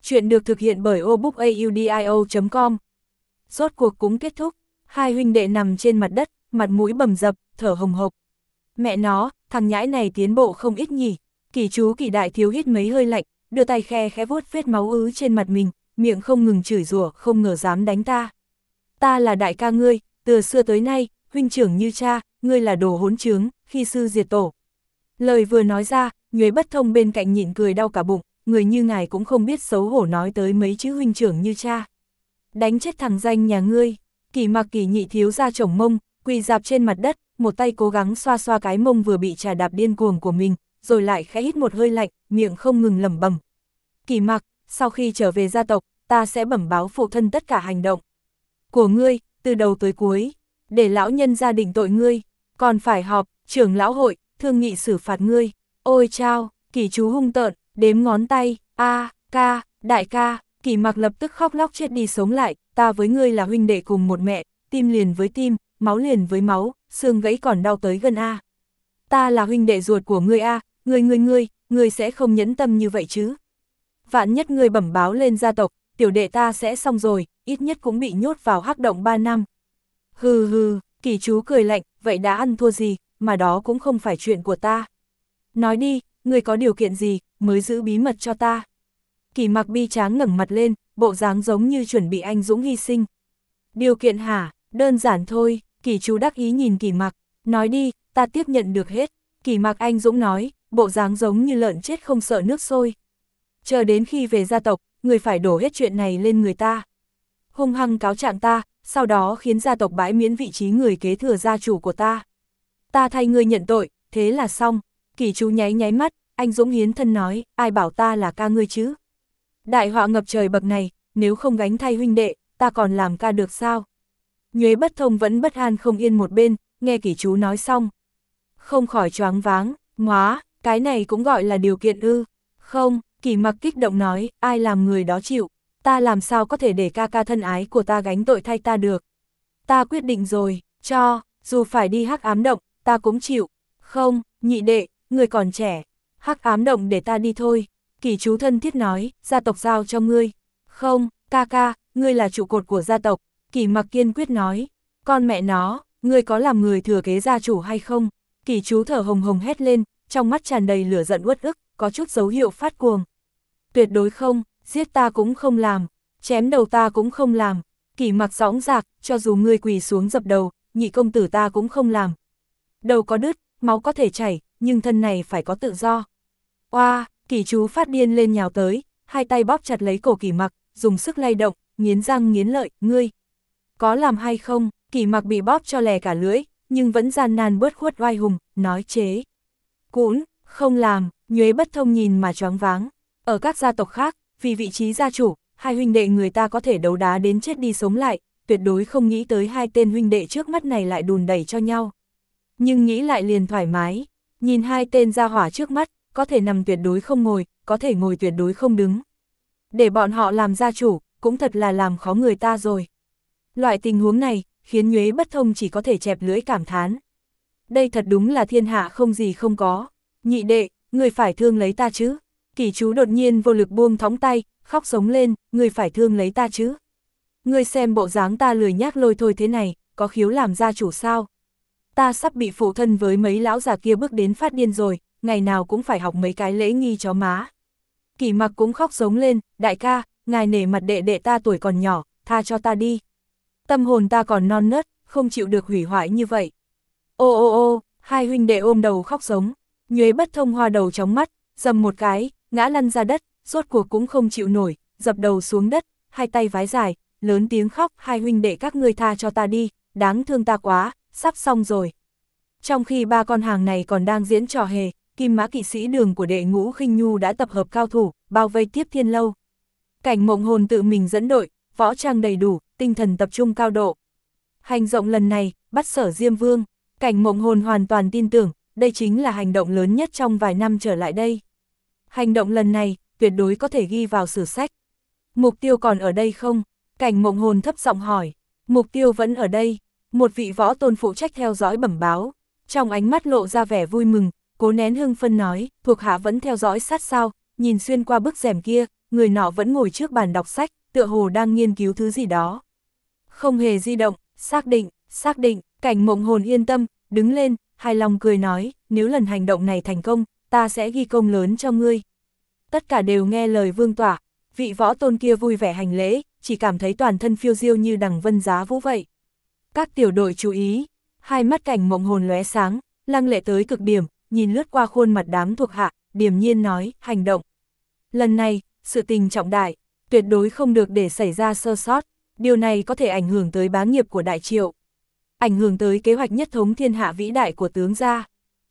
A: Chuyện được thực hiện bởi obookaudio chấm com. Rốt cuộc cũng kết thúc, hai huynh đệ nằm trên mặt đất, mặt mũi bầm dập, thở hồng hộc. Mẹ nó, thằng nhãi này tiến bộ không ít nhỉ. Kỳ chú Kỳ đại thiếu hít mấy hơi lạnh, đưa tay khe khẽ vuốt vết máu ứ trên mặt mình, miệng không ngừng chửi rủa, không ngờ dám đánh ta. Ta là đại ca ngươi, từ xưa tới nay, huynh trưởng như cha, ngươi là đồ hỗn trướng, khi sư diệt tổ. Lời vừa nói ra, Nhuế Bất Thông bên cạnh nhịn cười đau cả bụng, người như ngài cũng không biết xấu hổ nói tới mấy chữ huynh trưởng như cha. Đánh chết thằng danh nhà ngươi. Kỳ Mặc Kỳ nhị thiếu ra chổng mông, quỳ dạp trên mặt đất, một tay cố gắng xoa xoa cái mông vừa bị trà đạp điên cuồng của mình, rồi lại khẽ hít một hơi lạnh, miệng không ngừng lẩm bẩm. Kỳ Mặc, sau khi trở về gia tộc, ta sẽ bẩm báo phụ thân tất cả hành động của ngươi, từ đầu tới cuối, để lão nhân gia định tội ngươi, còn phải họp trưởng lão hội, thương nghị xử phạt ngươi. Ôi chao, Kỳ chú hung tợn, đếm ngón tay, a, ca, đại ca. Kỳ Mặc lập tức khóc lóc chết đi sống lại, ta với ngươi là huynh đệ cùng một mẹ, tim liền với tim, máu liền với máu, xương gãy còn đau tới gần a. Ta là huynh đệ ruột của ngươi a, ngươi ngươi ngươi, ngươi sẽ không nhẫn tâm như vậy chứ? Vạn nhất ngươi bẩm báo lên gia tộc, tiểu đệ ta sẽ xong rồi, ít nhất cũng bị nhốt vào hắc động ba năm. Hừ hừ, Kỳ chú cười lạnh, vậy đã ăn thua gì, mà đó cũng không phải chuyện của ta. Nói đi, ngươi có điều kiện gì, mới giữ bí mật cho ta? Kỳ Mặc bi tráng ngẩng mặt lên, bộ dáng giống như chuẩn bị anh dũng hy sinh. Điều kiện hả, đơn giản thôi. Kỳ chú đắc ý nhìn Kỳ Mặc, nói đi, ta tiếp nhận được hết. Kỳ Mặc anh dũng nói, bộ dáng giống như lợn chết không sợ nước sôi. Chờ đến khi về gia tộc, người phải đổ hết chuyện này lên người ta. Hung hăng cáo trạng ta, sau đó khiến gia tộc bãi miễn vị trí người kế thừa gia chủ của ta. Ta thay ngươi nhận tội, thế là xong. Kỳ chú nháy nháy mắt, anh dũng hiến thân nói, ai bảo ta là ca ngươi chứ? Đại họa ngập trời bậc này, nếu không gánh thay huynh đệ, ta còn làm ca được sao? Nhuế Bất Thông vẫn bất an không yên một bên, nghe Kỳ chú nói xong. Không khỏi choáng váng, móa, cái này cũng gọi là điều kiện ư? Không, Kỳ Mặc kích động nói, ai làm người đó chịu, ta làm sao có thể để ca ca thân ái của ta gánh tội thay ta được. Ta quyết định rồi, cho, dù phải đi hắc ám động, ta cũng chịu. Không, nhị đệ, người còn trẻ, hắc ám động để ta đi thôi. Kỳ chú thân thiết nói, gia tộc giao cho ngươi. Không, ca ca, ngươi là trụ cột của gia tộc. Kỳ Mặc kiên quyết nói, con mẹ nó, ngươi có làm người thừa kế gia chủ hay không? Kỳ chú thở hồng hồng hét lên, trong mắt tràn đầy lửa giận uất ức, có chút dấu hiệu phát cuồng. Tuyệt đối không, giết ta cũng không làm, chém đầu ta cũng không làm. Kỳ Mặc dõng dạc, cho dù ngươi quỳ xuống dập đầu, nhị công tử ta cũng không làm. Đầu có đứt, máu có thể chảy, nhưng thân này phải có tự do. Oa, Kỳ chú phát điên lên nhào tới, hai tay bóp chặt lấy cổ Kỳ Mặc, dùng sức lay động, nghiến răng nghiến lợi, ngươi có làm hay không? Kỳ Mặc bị bóp cho lè cả lưỡi, nhưng vẫn gian nan bớt khuất oai hùng, nói chế. Cũn, không làm. Nhuế Bất Thông nhìn mà choáng váng. Ở các gia tộc khác, vì vị trí gia chủ, hai huynh đệ người ta có thể đấu đá đến chết đi sống lại, tuyệt đối không nghĩ tới hai tên huynh đệ trước mắt này lại đùn đẩy cho nhau. Nhưng nghĩ lại liền thoải mái, nhìn hai tên gia hỏa trước mắt, có thể nằm tuyệt đối không ngồi, có thể ngồi tuyệt đối không đứng. Để bọn họ làm gia chủ, cũng thật là làm khó người ta rồi. Loại tình huống này, khiến Nhuế Bất Thông chỉ có thể chẹp lưỡi cảm thán. Đây thật đúng là thiên hạ không gì không có. Nhị đệ, người phải thương lấy ta chứ? Kỳ chú đột nhiên vô lực buông thõng tay, khóc sống lên, người phải thương lấy ta chứ? Người xem bộ dáng ta lười nhác lôi thôi thế này, có khiếu làm gia chủ sao? Ta sắp bị phụ thân với mấy lão già kia bước đến phát điên rồi, ngày nào cũng phải học mấy cái lễ nghi chó má. Kỳ Mặc cũng khóc sống lên, đại ca, ngài nể mặt đệ đệ ta tuổi còn nhỏ, tha cho ta đi. Tâm hồn ta còn non nớt, không chịu được hủy hoại như vậy. Ô ô ô, hai huynh đệ ôm đầu khóc sống. Nhuế Bất Thông hoa đầu chóng mắt, dầm một cái, ngã lăn ra đất, rốt cuộc cũng không chịu nổi, dập đầu xuống đất, hai tay vái dài, lớn tiếng khóc, hai huynh đệ các ngươi tha cho ta đi, đáng thương ta quá, sắp xong rồi. Trong khi ba con hàng này còn đang diễn trò hề, Kim Mã kỵ sĩ đường của đệ ngũ Khinh Nhu đã tập hợp cao thủ, bao vây tiếp Thiên Lâu. Cảnh Mộng Hồn tự mình dẫn đội, võ trang đầy đủ, tinh thần tập trung cao độ. Hành động lần này, bắt Sở Diêm Vương, Cảnh Mộng Hồn hoàn toàn tin tưởng, đây chính là hành động lớn nhất trong vài năm trở lại đây. Hành động lần này, tuyệt đối có thể ghi vào sử sách. Mục tiêu còn ở đây không? Cảnh Mộng Hồn thấp giọng hỏi. Mục tiêu vẫn ở đây. Một vị võ tôn phụ trách theo dõi bẩm báo. Trong ánh mắt lộ ra vẻ vui mừng, cố nén hưng phân nói, thuộc hạ vẫn theo dõi sát sao, nhìn xuyên qua bức rèm kia, người nọ vẫn ngồi trước bàn đọc sách, tựa hồ đang nghiên cứu thứ gì đó. Không hề di động, xác định, xác định, Cảnh Mộng Hồn yên tâm, đứng lên, hài lòng cười nói, nếu lần hành động này thành công, ta sẽ ghi công lớn cho ngươi. Tất cả đều nghe lời vương tỏa, vị võ tôn kia vui vẻ hành lễ, chỉ cảm thấy toàn thân phiêu diêu như đằng vân giá vũ vậy. Các tiểu đội chú ý, hai mắt Cảnh Mộng Hồn lóe sáng, lăng lệ tới cực điểm, nhìn lướt qua khuôn mặt đám thuộc hạ, điềm nhiên nói, hành động. Lần này, sự tình trọng đại, tuyệt đối không được để xảy ra sơ sót, điều này có thể ảnh hưởng tới bá nghiệp của Đại Triệu, ảnh hưởng tới kế hoạch nhất thống thiên hạ vĩ đại của tướng gia.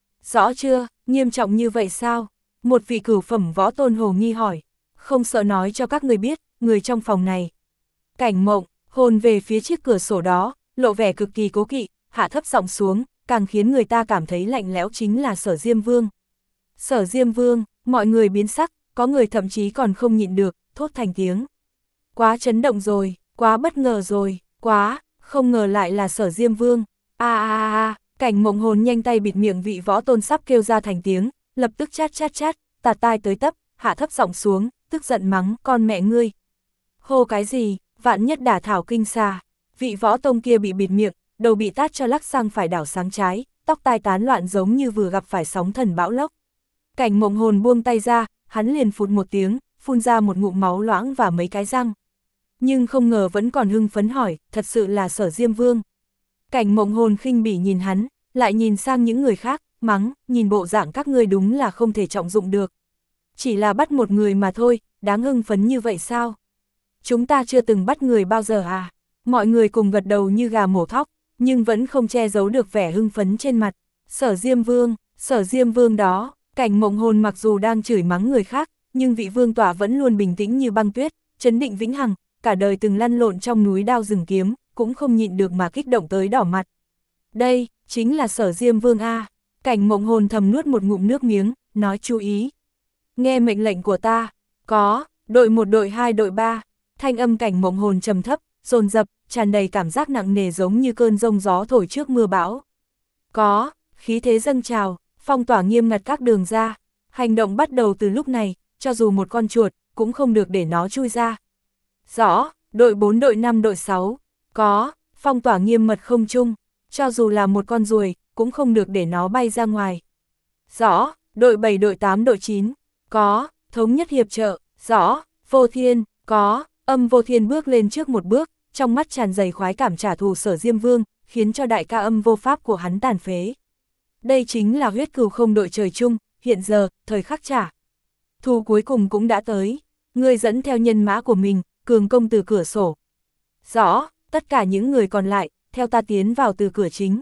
A: Rõ chưa, nghiêm trọng như vậy sao? Một vị cửu phẩm võ tôn hồ nghi hỏi, không sợ nói cho các người biết, người trong phòng này. Cảnh Mộng Hồn về phía chiếc cửa sổ đó, lộ vẻ cực kỳ cố kỵ, hạ thấp giọng xuống, càng khiến người ta cảm thấy lạnh lẽo chính là Sở Diêm Vương. Sở Diêm Vương, mọi người biến sắc, có người thậm chí còn không nhịn được, thốt thành tiếng. Quá chấn động rồi, quá bất ngờ rồi, quá, không ngờ lại là Sở Diêm Vương. A a a a, Cảnh Mộng Hồn nhanh tay bịt miệng vị võ tôn sắp kêu ra thành tiếng, lập tức chát chát chát, tạt tai tới tấp, hạ thấp giọng xuống, tức giận mắng, con mẹ ngươi. Hô cái gì, vạn nhất đả thảo kinh xà. Vị võ tông kia bị bịt miệng, đầu bị tát cho lắc sang phải đảo sáng trái, tóc tai tán loạn giống như vừa gặp phải sóng thần bão lốc. Cảnh Mộng Hồn buông tay ra, hắn liền phụt một tiếng, phun ra một ngụm máu loãng và mấy cái răng. Nhưng không ngờ vẫn còn hưng phấn hỏi, thật sự là Sở Diêm Vương. Cảnh Mộng Hồn khinh bỉ nhìn hắn, lại nhìn sang những người khác, mắng, nhìn bộ dạng các ngươi đúng là không thể trọng dụng được. Chỉ là bắt một người mà thôi, đáng hưng phấn như vậy sao? Chúng ta chưa từng bắt người bao giờ à? Mọi người cùng gật đầu như gà mổ thóc, nhưng vẫn không che giấu được vẻ hưng phấn trên mặt. Sở Diêm Vương, Sở Diêm Vương đó, Cảnh Mộng Hồn mặc dù đang chửi mắng người khác, nhưng vị vương tỏa vẫn luôn bình tĩnh như băng tuyết, trấn định vĩnh hằng, cả đời từng lăn lộn trong núi đao rừng kiếm, cũng không nhịn được mà kích động tới đỏ mặt. Đây, chính là Sở Diêm Vương A. Cảnh Mộng Hồn thầm nuốt một ngụm nước miếng, nói chú ý. Nghe mệnh lệnh của ta, có, đội một đội hai đội ba, thanh âm Cảnh Mộng Hồn trầm thấp, dồn dập, tràn đầy cảm giác nặng nề giống như cơn giông gió thổi trước mưa bão. Có, khí thế dâng trào, phong tỏa nghiêm ngặt các đường ra, hành động bắt đầu từ lúc này, cho dù một con chuột, cũng không được để nó chui ra. Rõ, đội bốn đội năm đội sáu, có, phong tỏa nghiêm mật không chung, cho dù là một con ruồi, cũng không được để nó bay ra ngoài. Rõ, đội bảy đội tám đội chín, có, thống nhất hiệp trợ, rõ, Vô Thiên, có, Âm Vô Thiên bước lên trước một bước, trong mắt tràn đầy khoái cảm trả thù Sở Diêm Vương, khiến cho đại ca âm vô pháp của hắn tàn phế. Đây chính là huyết cừu không đội trời chung, hiện giờ, thời khắc trả. Thù cuối cùng cũng đã tới, ngươi dẫn theo nhân mã của mình, cường công từ cửa sổ. Rõ, tất cả những người còn lại, theo ta tiến vào từ cửa chính.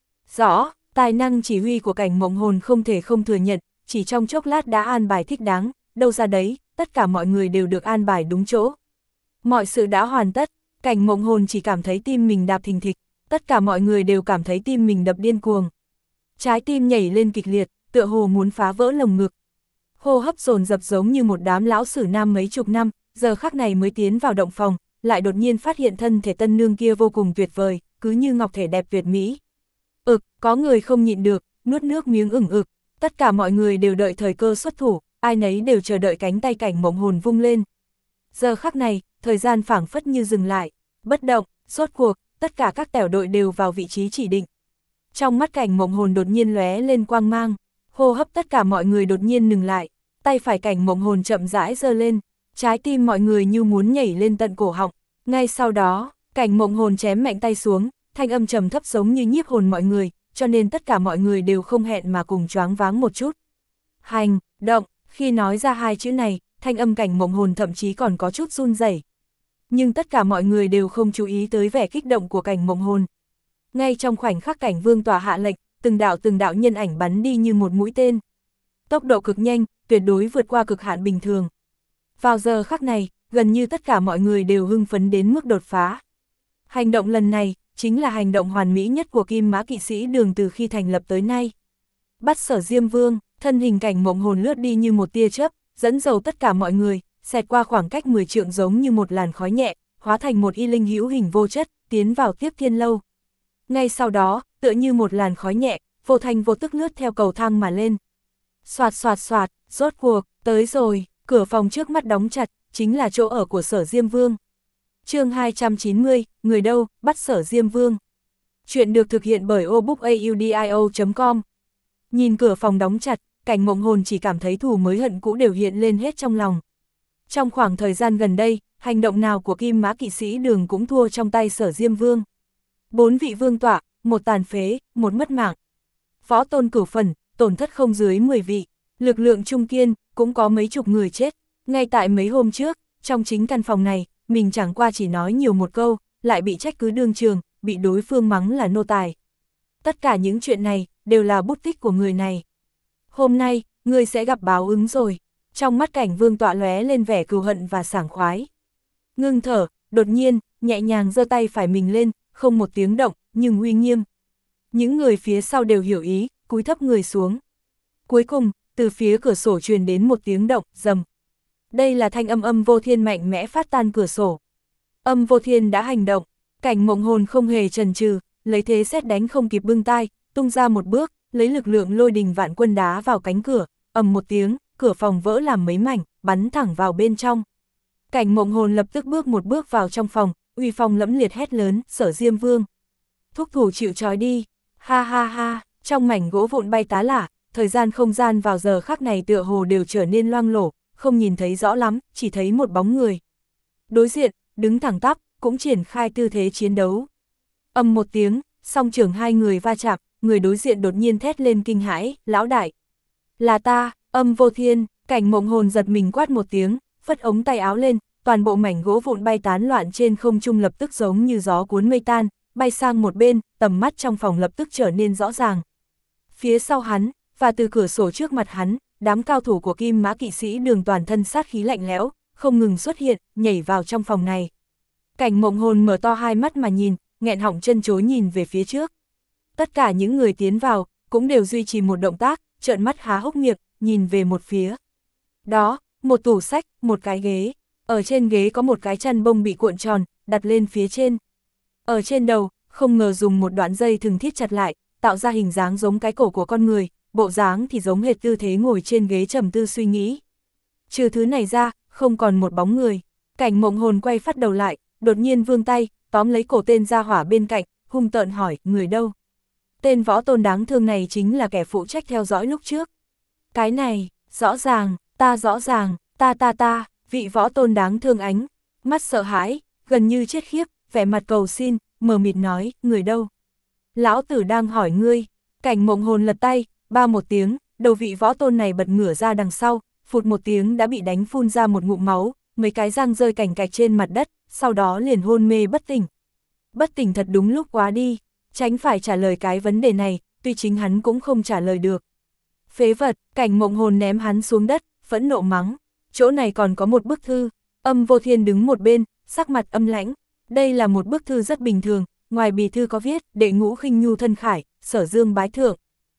A: Rõ, tài năng chỉ huy của Cảnh Mộng Hồn không thể không thừa nhận, chỉ trong chốc lát đã an bài thích đáng, đâu ra đấy, tất cả mọi người đều được an bài đúng chỗ. Mọi sự đã hoàn tất, Cảnh Mộng Hồn chỉ cảm thấy tim mình đạp thình thịch, tất cả mọi người đều cảm thấy tim mình đập điên cuồng. Trái tim nhảy lên kịch liệt, tựa hồ muốn phá vỡ lồng ngực. Hô hấp dồn dập giống như một đám lão sử nam mấy chục năm, giờ khắc này mới tiến vào động phòng, lại đột nhiên phát hiện thân thể tân nương kia vô cùng tuyệt vời, cứ như ngọc thể đẹp tuyệt mỹ. Ực, có người không nhịn được, nuốt nước miếng ửng ực, tất cả mọi người đều đợi thời cơ xuất thủ, ai nấy đều chờ đợi cánh tay Cảnh Mộng Hồn vung lên. Giờ khắc này, thời gian phảng phất như dừng lại, bất động, rốt cuộc, tất cả các tẻo đội đều vào vị trí chỉ định. Trong mắt Cảnh Mộng Hồn đột nhiên lóe lên quang mang, hô hấp tất cả mọi người đột nhiên ngừng lại, tay phải Cảnh Mộng Hồn chậm rãi giơ lên, trái tim mọi người như muốn nhảy lên tận cổ họng. Ngay sau đó, Cảnh Mộng Hồn chém mạnh tay xuống, thanh âm trầm thấp giống như nhiếp hồn mọi người, cho nên tất cả mọi người đều không hẹn mà cùng choáng váng một chút. Hành, động, khi nói ra hai chữ này, thanh âm Cảnh Mộng Hồn thậm chí còn có chút run rẩy. Nhưng tất cả mọi người đều không chú ý tới vẻ kích động của Cảnh Mộng Hồn. Ngay trong khoảnh khắc Cảnh Vương tòa hạ lệnh, từng đạo từng đạo nhân ảnh bắn đi như một mũi tên. Tốc độ cực nhanh, tuyệt đối vượt qua cực hạn bình thường. Vào giờ khắc này, gần như tất cả mọi người đều hưng phấn đến mức đột phá. Hành động lần này, chính là hành động hoàn mỹ nhất của Kim Mã Kỵ Sĩ Đường từ khi thành lập tới nay. Bắt Sở Diêm Vương, thân hình Cảnh Mộng Hồn lướt đi như một tia chớp, dẫn dầu tất cả mọi người, xẹt qua khoảng cách mười trượng giống như một làn khói nhẹ, hóa thành một y linh hữu hình vô chất, tiến vào Tiếp Thiên Lâu. Ngay sau đó, tựa như một làn khói nhẹ, vô thành vô tức lướt theo cầu thang mà lên. Xoạt xoạt xoạt, rốt cuộc, tới rồi, cửa phòng trước mắt đóng chặt, chính là chỗ ở của Sở Diêm Vương. Chương hai trăm chín mươi, người đâu, bắt Sở Diêm Vương. Chuyện được thực hiện bởi obookaudio chấm com. Nhìn cửa phòng đóng chặt, Cảnh Mộng Hồn chỉ cảm thấy thù mới hận cũ đều hiện lên hết trong lòng. Trong khoảng thời gian gần đây, hành động nào của Kim Mã Kỵ Sĩ Đường cũng thua trong tay Sở Diêm Vương. Bốn vị vương tọa, một tàn phế, một mất mạng. Võ tôn cửu phần, tổn thất không dưới mười vị. Lực lượng trung kiên, cũng có mấy chục người chết. Ngay tại mấy hôm trước, trong chính căn phòng này, mình chẳng qua chỉ nói nhiều một câu, lại bị trách cứ đương trường, bị đối phương mắng là nô tài. Tất cả những chuyện này, đều là bút tích của người này. Hôm nay, người sẽ gặp báo ứng rồi. Trong mắt Cảnh Vương tọa lóe lên vẻ cừu hận và sảng khoái. Ngưng thở, đột nhiên, nhẹ nhàng giơ tay phải mình lên, không một tiếng động, nhưng uy nghiêm. Những người phía sau đều hiểu ý, cúi thấp người xuống. Cuối cùng, từ phía cửa sổ truyền đến một tiếng động, rầm. Đây là thanh âm Âm Vô Thiên mạnh mẽ phát tan cửa sổ. Âm Vô Thiên đã hành động, Cảnh Mộng Hồn không hề chần chừ, lấy thế sét đánh không kịp bưng tai, tung ra một bước, lấy lực lượng lôi đình vạn quân đá vào cánh cửa, ầm một tiếng, cửa phòng vỡ làm mấy mảnh, bắn thẳng vào bên trong. Cảnh Mộng Hồn lập tức bước một bước vào trong phòng, uy phong lẫm liệt hét lớn, Sở Diêm Vương. Thúc thủ chịu trói đi, ha ha ha, trong mảnh gỗ vụn bay tá lả, thời gian không gian vào giờ khắc này tựa hồ đều trở nên loang lổ, không nhìn thấy rõ lắm, chỉ thấy một bóng người. Đối diện, đứng thẳng tắp, cũng triển khai tư thế chiến đấu. Ầm một tiếng, song trưởng hai người va chạm, người đối diện đột nhiên thét lên kinh hãi, lão đại. Là ta, Âm Vô Thiên, Cảnh Mộng Hồn giật mình quát một tiếng, phất ống tay áo lên, toàn bộ mảnh gỗ vụn bay tán loạn trên không trung lập tức giống như gió cuốn mây tan, bay sang một bên, tầm mắt trong phòng lập tức trở nên rõ ràng. Phía sau hắn, và từ cửa sổ trước mặt hắn, đám cao thủ của Kim Mã Kỵ Sĩ Đường toàn thân sát khí lạnh lẽo, không ngừng xuất hiện, nhảy vào trong phòng này. Cảnh Mộng Hồn mở to hai mắt mà nhìn, nghẹn họng chân chối nhìn về phía trước. Tất cả những người tiến vào, cũng đều duy trì một động tác, trợn mắt há hốc miệng, nhìn về một phía. Đó, một tủ sách, một cái ghế. Ở trên ghế có một cái chăn bông bị cuộn tròn, đặt lên phía trên. Ở trên đầu, không ngờ dùng một đoạn dây thừng thít chặt lại, tạo ra hình dáng giống cái cổ của con người, bộ dáng thì giống hệt tư thế ngồi trên ghế trầm tư suy nghĩ. Trừ thứ này ra, không còn một bóng người. Cảnh Mộng Hồn quay phát đầu lại, đột nhiên vươn tay, tóm lấy cổ tên gia hỏa bên cạnh, hung tợn hỏi, người đâu? Tên võ tôn đáng thương này chính là kẻ phụ trách theo dõi lúc trước. Cái này, rõ ràng, ta rõ ràng, ta ta ta, vị võ tôn đáng thương ánh, mắt sợ hãi, gần như chết khiếp, vẻ mặt cầu xin, mờ mịt nói, người đâu? Lão tử đang hỏi ngươi. Cảnh Mộng Hồn lật tay, ba một tiếng, đầu vị võ tôn này bật ngửa ra đằng sau, phụt một tiếng đã bị đánh phun ra một ngụm máu, mấy cái răng rơi cành cạch trên mặt đất, sau đó liền hôn mê bất tỉnh. Bất tỉnh thật đúng lúc quá đi, tránh phải trả lời cái vấn đề này, tuy chính hắn cũng không trả lời được. Phế vật, Cảnh Mộng Hồn ném hắn xuống đất, phẫn nộ mắng, chỗ này còn có một bức thư. Âm Vô Thiên đứng một bên, sắc mặt âm lãnh, đây là một bức thư rất bình thường, ngoài bì thư có viết, đệ ngũ khinh nhu thân khải, Sở Dương bái thượng.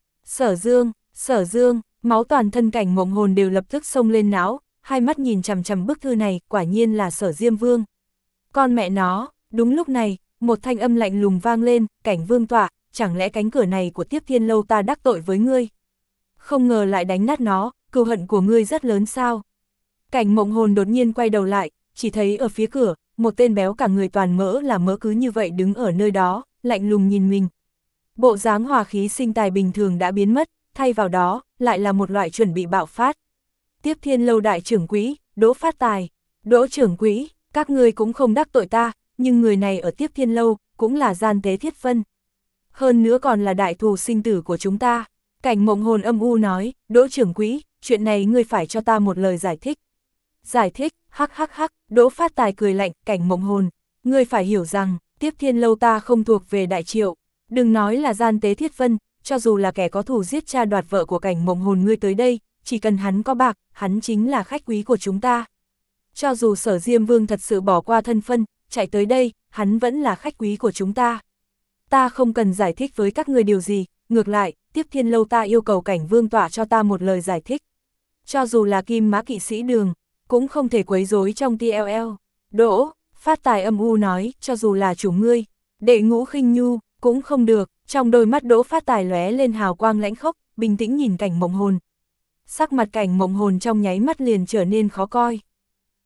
A: Sở Dương, Sở Dương, máu toàn thân Cảnh Mộng Hồn đều lập tức xông lên não, hai mắt nhìn chằm chằm bức thư này, quả nhiên là Sở Diêm Vương. Con mẹ nó, đúng lúc này, một thanh âm lạnh lùng vang lên, Cảnh Vương tọa, chẳng lẽ cánh cửa này của Tiếp Thiên Lâu ta đắc tội với ngươi? Không ngờ lại đánh nát nó, cừu hận của ngươi rất lớn sao? Cảnh Mộng Hồn đột nhiên quay đầu lại, chỉ thấy ở phía cửa, một tên béo cả người toàn mỡ là mỡ cứ như vậy đứng ở nơi đó, lạnh lùng nhìn mình. Bộ dáng hòa khí sinh tài bình thường đã biến mất, thay vào đó, lại là một loại chuẩn bị bạo phát. Tiếp Thiên Lâu đại trưởng quỹ, Đỗ Phát Tài. Đỗ trưởng quỹ, các ngươi cũng không đắc tội ta, nhưng người này ở Tiếp Thiên Lâu, cũng là gian tế thiết phân. Hơn nữa còn là đại thù sinh tử của chúng ta. Cảnh Mộng Hồn âm u nói, Đỗ trưởng quỹ, chuyện này ngươi phải cho ta một lời giải thích. Giải thích, hắc hắc hắc, Đỗ Phát Tài cười lạnh, Cảnh Mộng Hồn, ngươi phải hiểu rằng, Tiếp Thiên Lâu ta không thuộc về Đại Triệu, đừng nói là gian tế thiết vân, cho dù là kẻ có thù giết cha đoạt vợ của Cảnh Mộng Hồn ngươi tới đây, chỉ cần hắn có bạc, hắn chính là khách quý của chúng ta. Cho dù Sở Diêm Vương thật sự bỏ qua thân phân, chạy tới đây, hắn vẫn là khách quý của chúng ta. Ta không cần giải thích với các ngươi điều gì, ngược lại, Tiếp Thiên Lâu ta yêu cầu Cảnh Vương tọa cho ta một lời giải thích. Cho dù là Kim Mã Kỵ Sĩ Đường, cũng không thể quấy rối trong tê lờ lờ. Đỗ Phát Tài âm u nói, cho dù là chủ ngươi, đệ ngũ khinh nhu, cũng không được. Trong đôi mắt Đỗ Phát Tài lóe lên hào quang lãnh khốc, bình tĩnh nhìn Cảnh Mộng Hồn. Sắc mặt Cảnh Mộng Hồn trong nháy mắt liền trở nên khó coi.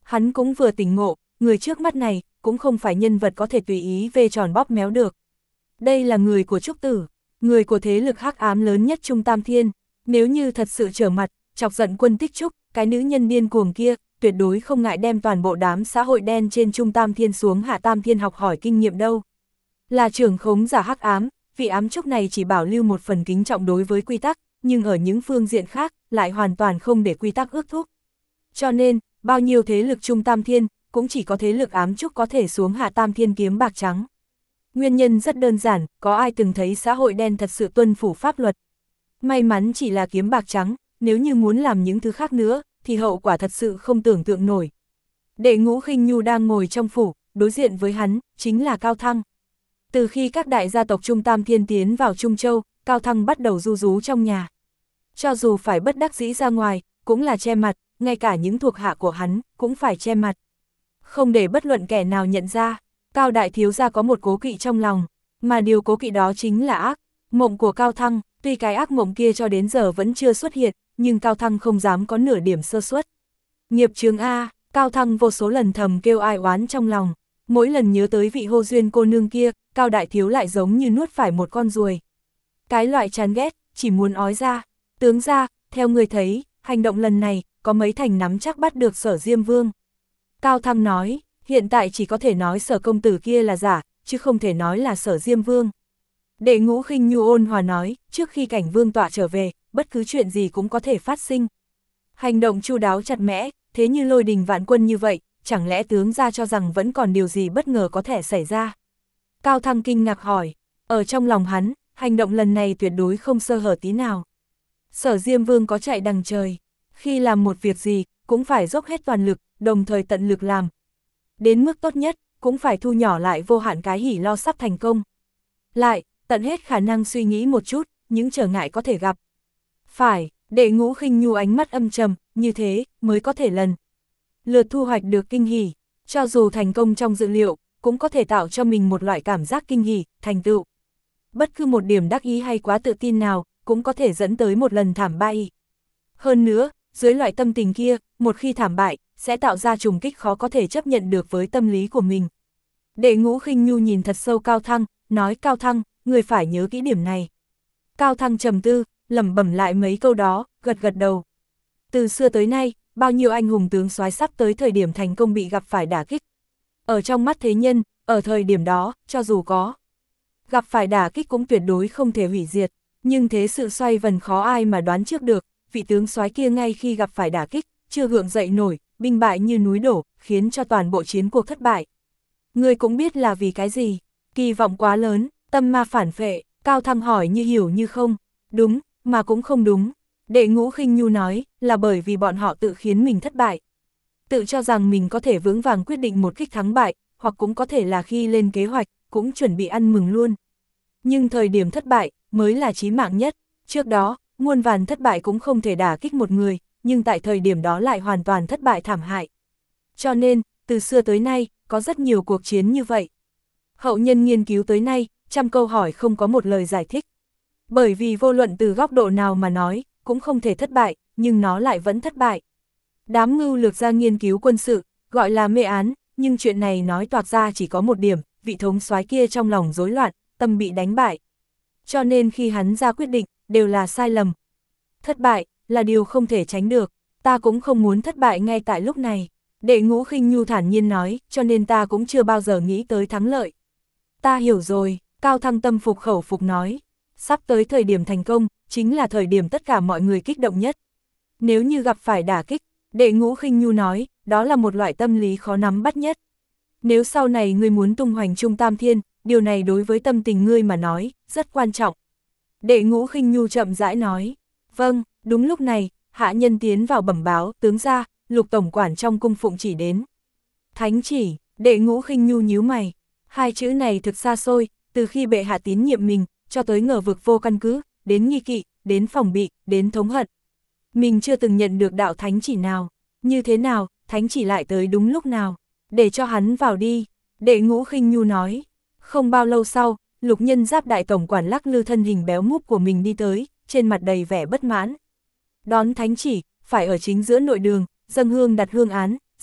A: Hắn cũng vừa tỉnh ngộ, người trước mắt này, cũng không phải nhân vật có thể tùy ý vê tròn bóp méo được. Đây là người của Trúc Tử, người của thế lực hắc ám lớn nhất Trung Tam Thiên, nếu như thật sự trở mặt, chọc giận Quân Tích Trúc, cái nữ nhân điên cuồng kia, tuyệt đối không ngại đem toàn bộ đám xã hội đen trên Trung Tam Thiên xuống Hạ Tam Thiên học hỏi kinh nghiệm đâu. Là trưởng khống giả hắc ám, vị ám trúc này chỉ bảo lưu một phần kính trọng đối với quy tắc, nhưng ở những phương diện khác, lại hoàn toàn không để quy tắc ước thúc. Cho nên, bao nhiêu thế lực Trung Tam Thiên, cũng chỉ có thế lực ám trúc có thể xuống Hạ Tam Thiên kiếm bạc trắng. Nguyên nhân rất đơn giản, có ai từng thấy xã hội đen thật sự tuân thủ pháp luật. May mắn chỉ là kiếm bạc trắng, nếu như muốn làm những thứ khác nữa, thì hậu quả thật sự không tưởng tượng nổi. Đệ Ngũ Khinh Nhu đang ngồi trong phủ, đối diện với hắn, chính là Cao Thăng. Từ khi các đại gia tộc Trung Tam Thiên tiến vào Trung Châu, Cao Thăng bắt đầu ru rú trong nhà. Cho dù phải bất đắc dĩ ra ngoài, cũng là che mặt, ngay cả những thuộc hạ của hắn, cũng phải che mặt. Không để bất luận kẻ nào nhận ra, Cao đại thiếu gia có một cố kỵ trong lòng, mà điều cố kỵ đó chính là ác mộng của Cao Thăng, tuy cái ác mộng kia cho đến giờ vẫn chưa xuất hiện, nhưng Cao Thăng không dám có nửa điểm sơ suất. Nghiệp chướng A, Cao Thăng vô số lần thầm kêu ai oán trong lòng, mỗi lần nhớ tới vị hô duyên cô nương kia, Cao đại thiếu lại giống như nuốt phải một con ruồi. Cái loại chán ghét, chỉ muốn ói ra. Tướng ra, theo người thấy, hành động lần này, có mấy thành nắm chắc bắt được Sở Diêm Vương. Cao Thăng nói, hiện tại chỉ có thể nói Sở công tử kia là giả, chứ không thể nói là Sở Diêm Vương. Đệ Ngũ Khinh Nhu ôn hòa nói, trước khi cảnh vương tọa trở về, bất cứ chuyện gì cũng có thể phát sinh. Hành động chu đáo chặt mẽ, thế như lôi đình vạn quân như vậy, chẳng lẽ tướng gia cho rằng vẫn còn điều gì bất ngờ có thể xảy ra? Cao Thăng kinh ngạc hỏi, ở trong lòng hắn, hành động lần này tuyệt đối không sơ hở tí nào. Sở Diêm Vương có chạy đằng trời, khi làm một việc gì, cũng phải dốc hết toàn lực, đồng thời tận lực làm. Đến mức tốt nhất, cũng phải thu nhỏ lại vô hạn cái hỉ lo sắp thành công. Lại, tận hết khả năng suy nghĩ một chút, những trở ngại có thể gặp. Phải, Đệ Ngũ Khinh Nhu ánh mắt âm trầm, như thế, mới có thể lần lượt thu hoạch được kinh hỉ, cho dù thành công trong dự liệu, cũng có thể tạo cho mình một loại cảm giác kinh hỉ, thành tựu. Bất cứ một điểm đắc ý hay quá tự tin nào, cũng có thể dẫn tới một lần thảm bại. Hơn nữa, dưới loại tâm tình kia, một khi thảm bại, sẽ tạo ra trùng kích khó có thể chấp nhận được với tâm lý của mình. Đệ Ngũ Khinh Nhu nhìn thật sâu Cao Thăng, nói Cao Thăng, người phải nhớ kỹ điểm này. Cao Thăng trầm tư, lẩm bẩm lại mấy câu đó, gật gật đầu. Từ xưa tới nay, bao nhiêu anh hùng tướng soái sắp tới thời điểm thành công bị gặp phải đả kích. Ở trong mắt thế nhân, ở thời điểm đó, cho dù có gặp phải đả kích cũng tuyệt đối không thể hủy diệt, nhưng thế sự xoay vần khó ai mà đoán trước được, vị tướng soái kia ngay khi gặp phải đả kích, chưa gượng dậy nổi, binh bại như núi đổ, khiến cho toàn bộ chiến cuộc thất bại. Người cũng biết là vì cái gì, kỳ vọng quá lớn, tâm ma phản phệ. Cao Thăng hỏi như hiểu như không, đúng, mà cũng không đúng. Đệ Ngũ Khinh Nhu nói, là bởi vì bọn họ tự khiến mình thất bại. Tự cho rằng mình có thể vững vàng quyết định một kích thắng bại, hoặc cũng có thể là khi lên kế hoạch, cũng chuẩn bị ăn mừng luôn. Nhưng thời điểm thất bại, mới là chí mạng nhất. Trước đó, muôn vàn thất bại cũng không thể đả kích một người, nhưng tại thời điểm đó lại hoàn toàn thất bại thảm hại. Cho nên, từ xưa tới nay, có rất nhiều cuộc chiến như vậy. Hậu nhân nghiên cứu tới nay, trăm câu hỏi không có một lời giải thích. Bởi vì vô luận từ góc độ nào mà nói, cũng không thể thất bại, nhưng nó lại vẫn thất bại. Đám mưu lược gia nghiên cứu quân sự, gọi là mê án, nhưng chuyện này nói toạc ra chỉ có một điểm, vị thống soái kia trong lòng rối loạn, tâm bị đánh bại. Cho nên khi hắn ra quyết định, đều là sai lầm. Thất bại, là điều không thể tránh được, ta cũng không muốn thất bại ngay tại lúc này. Đệ Ngũ Khinh Nhu thản nhiên nói, cho nên ta cũng chưa bao giờ nghĩ tới thắng lợi. Ta hiểu rồi, Cao Thăng tâm phục khẩu phục nói, sắp tới thời điểm thành công, chính là thời điểm tất cả mọi người kích động nhất. Nếu như gặp phải đả kích, Đệ Ngũ Khinh Nhu nói, đó là một loại tâm lý khó nắm bắt nhất. Nếu sau này ngươi muốn tung hoành Trung Tam Thiên, điều này đối với tâm tình ngươi mà nói, rất quan trọng. Đệ Ngũ Khinh Nhu chậm rãi nói, vâng, đúng lúc này, hạ nhân tiến vào bẩm báo, tướng ra, Lục tổng quản trong cung phụng chỉ đến. Thánh chỉ, Đệ Ngũ Khinh Nhu nhíu mày, hai chữ này thực xa xôi, từ khi bệ hạ tín nhiệm mình, cho tới ngờ vực vô căn cứ, đến nghi kỵ, đến phòng bị, đến thống hận. Mình chưa từng nhận được đạo thánh chỉ nào, như thế nào, thánh chỉ lại tới đúng lúc nào, để cho hắn vào đi, Đệ Ngũ Khinh Nhu nói. Không bao lâu sau, Lục Nhân Giáp đại tổng quản lắc lư thân hình béo múp của mình đi tới, trên mặt đầy vẻ bất mãn. Đón thánh chỉ, phải ở chính giữa nội đường, dâng hương đặt hương án,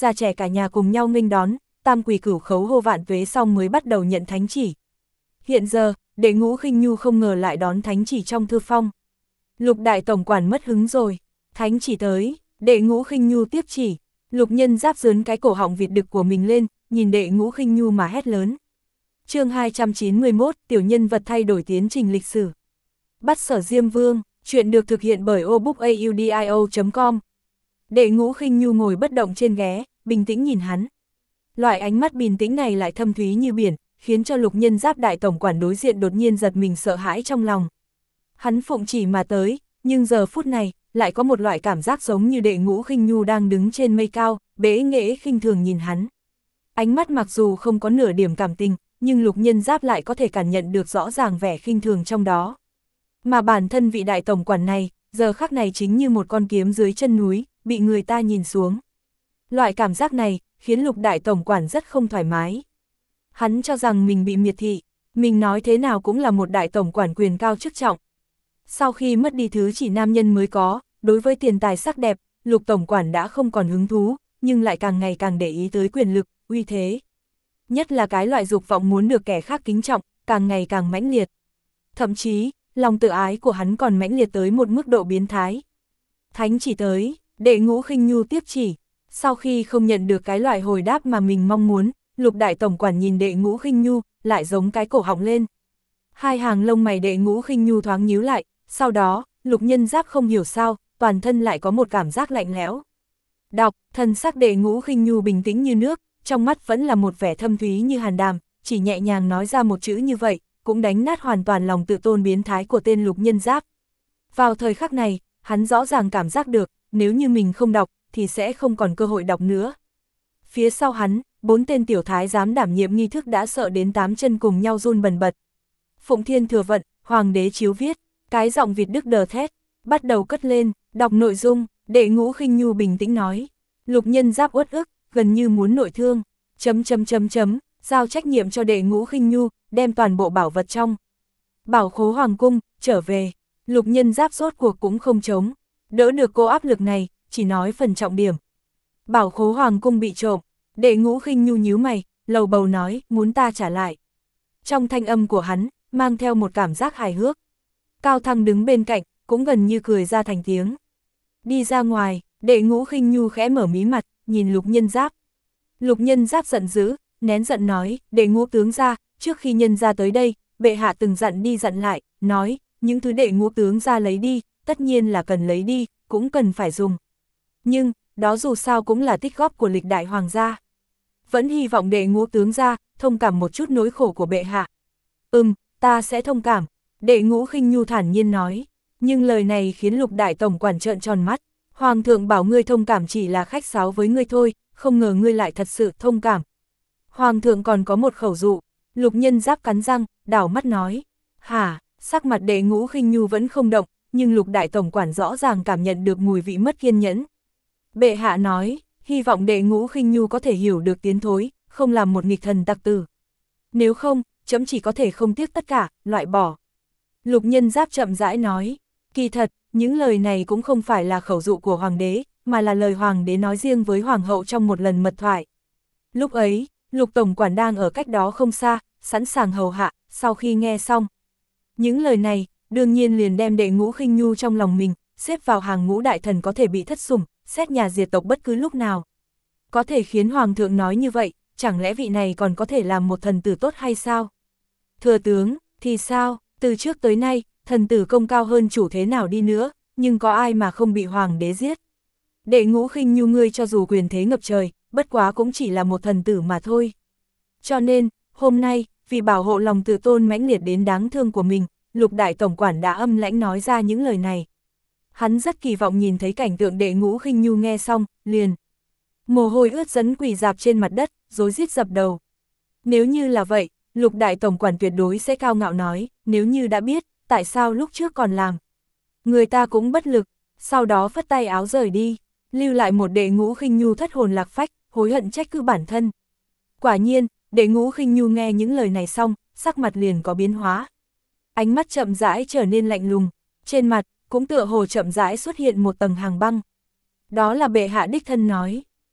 A: già trẻ cả nhà cùng nhau nghênh đón, tam quỳ cửu khấu hô vạn tuế xong mới bắt đầu nhận thánh chỉ. Hiện giờ, Đệ Ngũ Khinh Nhu không ngờ lại đón thánh chỉ trong thư phong. Lục đại tổng quản mất hứng rồi, thánh chỉ tới, Đệ Ngũ Khinh Nhu tiếp chỉ, Lục Nhân Giáp dướn cái cổ họng vịt đực của mình lên, nhìn Đệ Ngũ Khinh Nhu mà hét lớn. Chương hai trăm chín mươi mốt, tiểu nhân vật thay đổi tiến trình lịch sử. Bắt Sở Diêm Vương, chuyện được thực hiện bởi obookaudio chấm com. Đệ Ngũ Khinh Nhu ngồi bất động trên ghé, bình tĩnh nhìn hắn. Loại ánh mắt bình tĩnh này lại thâm thúy như biển, khiến cho Lục Nhân Giáp đại tổng quản đối diện đột nhiên giật mình sợ hãi trong lòng. Hắn phụng chỉ mà tới, nhưng giờ phút này, lại có một loại cảm giác giống như Đệ Ngũ Khinh Nhu đang đứng trên mây cao, bế nghệ khinh thường nhìn hắn. Ánh mắt mặc dù không có nửa điểm cảm tình, nhưng Lục Nhân Giáp lại có thể cảm nhận được rõ ràng vẻ khinh thường trong đó. Mà bản thân vị đại tổng quản này, giờ khắc này chính như một con kiếm dưới chân núi, bị người ta nhìn xuống. Loại cảm giác này, khiến Lục đại tổng quản rất không thoải mái. Hắn cho rằng mình bị miệt thị, mình nói thế nào cũng là một đại tổng quản quyền cao chức trọng. Sau khi mất đi thứ chỉ nam nhân mới có, đối với tiền tài sắc đẹp, Lục tổng quản đã không còn hứng thú, nhưng lại càng ngày càng để ý tới quyền lực, uy thế. Nhất là cái loại dục vọng muốn được kẻ khác kính trọng, càng ngày càng mãnh liệt. Thậm chí, lòng tự ái của hắn còn mãnh liệt tới một mức độ biến thái. Thánh chỉ tới, Đệ Ngũ Khinh Nhu tiếp chỉ. Sau khi không nhận được cái loại hồi đáp mà mình mong muốn, Lục đại tổng quản nhìn Đệ Ngũ Khinh Nhu, lại giống cái cổ họng lên. Hai hàng lông mày Đệ Ngũ Khinh Nhu thoáng nhíu lại, sau đó, Lục Nhân Giáp không hiểu sao, toàn thân lại có một cảm giác lạnh lẽo. Đọc, thần sắc Đệ Ngũ Khinh Nhu bình tĩnh như nước, trong mắt vẫn là một vẻ thâm thúy như hàn đàm, chỉ nhẹ nhàng nói ra một chữ như vậy, cũng đánh nát hoàn toàn lòng tự tôn biến thái của tên Lục Nhân Giáp. Vào thời khắc này, hắn rõ ràng cảm giác được, nếu như mình không đọc, thì sẽ không còn cơ hội đọc nữa. Phía sau hắn, bốn tên tiểu thái giám đảm nhiệm nghi thức đã sợ đến tám chân cùng nhau run bần bật. Phụng Thiên Thừa Vận, Hoàng đế chiếu viết, cái giọng vịt đức đờ thét, bắt đầu cất lên, đọc nội dung, Đệ Ngũ Khinh Nhu bình tĩnh nói. Lục Nhân Giáp uất ức, gần như muốn nội thương, chấm chấm chấm chấm, giao trách nhiệm cho Đệ Ngũ Khinh Nhu, đem toàn bộ bảo vật trong Bảo Khố Hoàng cung, trở về. Lục Nhân Giáp rốt cuộc cũng không chống, đỡ được cô áp lực này, chỉ nói phần trọng điểm. Bảo Khố Hoàng cung bị trộm, Đệ Ngũ Khinh Nhu nhíu mày, lầu bầu nói, muốn ta trả lại. Trong thanh âm của hắn, mang theo một cảm giác hài hước. Cao Thăng đứng bên cạnh, cũng gần như cười ra thành tiếng. Đi ra ngoài, Đệ Ngũ Khinh Nhu khẽ mở mí mặt, nhìn Lục Nhân Giáp. Lục Nhân Giáp giận dữ, nén giận nói, Đệ Ngũ tướng gia, trước khi nhân gia tới đây, bệ hạ từng dặn đi dặn lại, nói, những thứ Đệ Ngũ tướng gia lấy đi, tất nhiên là cần lấy đi, cũng cần phải dùng. Nhưng, đó dù sao cũng là tích góp của lịch đại hoàng gia. Vẫn hy vọng Đệ Ngũ tướng gia, thông cảm một chút nỗi khổ của bệ hạ. Ừm, ta sẽ thông cảm, Đệ Ngũ Khinh Nhu thản nhiên nói. Nhưng lời này khiến Lục đại tổng quản trợn tròn mắt. Hoàng thượng bảo ngươi thông cảm chỉ là khách sáo với ngươi thôi, không ngờ ngươi lại thật sự thông cảm. Hoàng thượng còn có một khẩu dụ. Lục Nhân Giáp cắn răng, đảo mắt nói. Hả, sắc mặt Đệ Ngũ Khinh Nhu vẫn không động, nhưng Lục đại tổng quản rõ ràng cảm nhận được mùi vị mất kiên nhẫn. Bệ hạ nói, hy vọng Đệ Ngũ Khinh Nhu có thể hiểu được tiến thối, không làm một nghịch thần tặc tử. Nếu không, chấm chỉ có thể không tiếc tất cả, loại bỏ. Lục Nhân Giáp chậm rãi nói, kỳ thật, những lời này cũng không phải là khẩu dụ của hoàng đế, mà là lời hoàng đế nói riêng với hoàng hậu trong một lần mật thoại. Lúc ấy, Lục tổng quản đang ở cách đó không xa, sẵn sàng hầu hạ, sau khi nghe xong. Những lời này, đương nhiên liền đem Đệ Ngũ Khinh Nhu trong lòng mình, xếp vào hàng ngũ đại thần có thể bị thất sủng, xét nhà diệt tộc bất cứ lúc nào. Có thể khiến hoàng thượng nói như vậy, chẳng lẽ vị này còn có thể làm một thần tử tốt hay sao? Thừa tướng, thì sao, từ trước tới nay, thần tử công cao hơn chủ thế nào đi nữa, nhưng có ai mà không bị hoàng đế giết? Đệ Ngũ Khinh Nhu ngươi cho dù quyền thế ngập trời, bất quá cũng chỉ là một thần tử mà thôi. Cho nên, hôm nay, vì bảo hộ lòng tự tôn mãnh liệt đến đáng thương của mình, Lục đại tổng quản đã âm lãnh nói ra những lời này. Hắn rất kỳ vọng nhìn thấy cảnh tượng Đệ Ngũ Khinh Nhu nghe xong, liền. Mồ hôi ướt dấn quỳ dạp trên mặt đất, rối rít dập đầu. Nếu như là vậy, Lục đại tổng quản tuyệt đối sẽ cao ngạo nói, nếu như đã biết, tại sao lúc trước còn làm. Người ta cũng bất lực, sau đó phất tay áo rời đi, lưu lại một Đệ Ngũ Khinh Nhu thất hồn lạc phách, hối hận trách cứ bản thân. Quả nhiên, Đệ Ngũ Khinh Nhu nghe những lời này xong, sắc mặt liền có biến hóa. Ánh mắt chậm rãi trở nên lạnh lùng, trên mặt, cũng tựa hồ chậm rãi xuất hiện một tầng hàng băng. Đó là bệ hạ đích thân nói.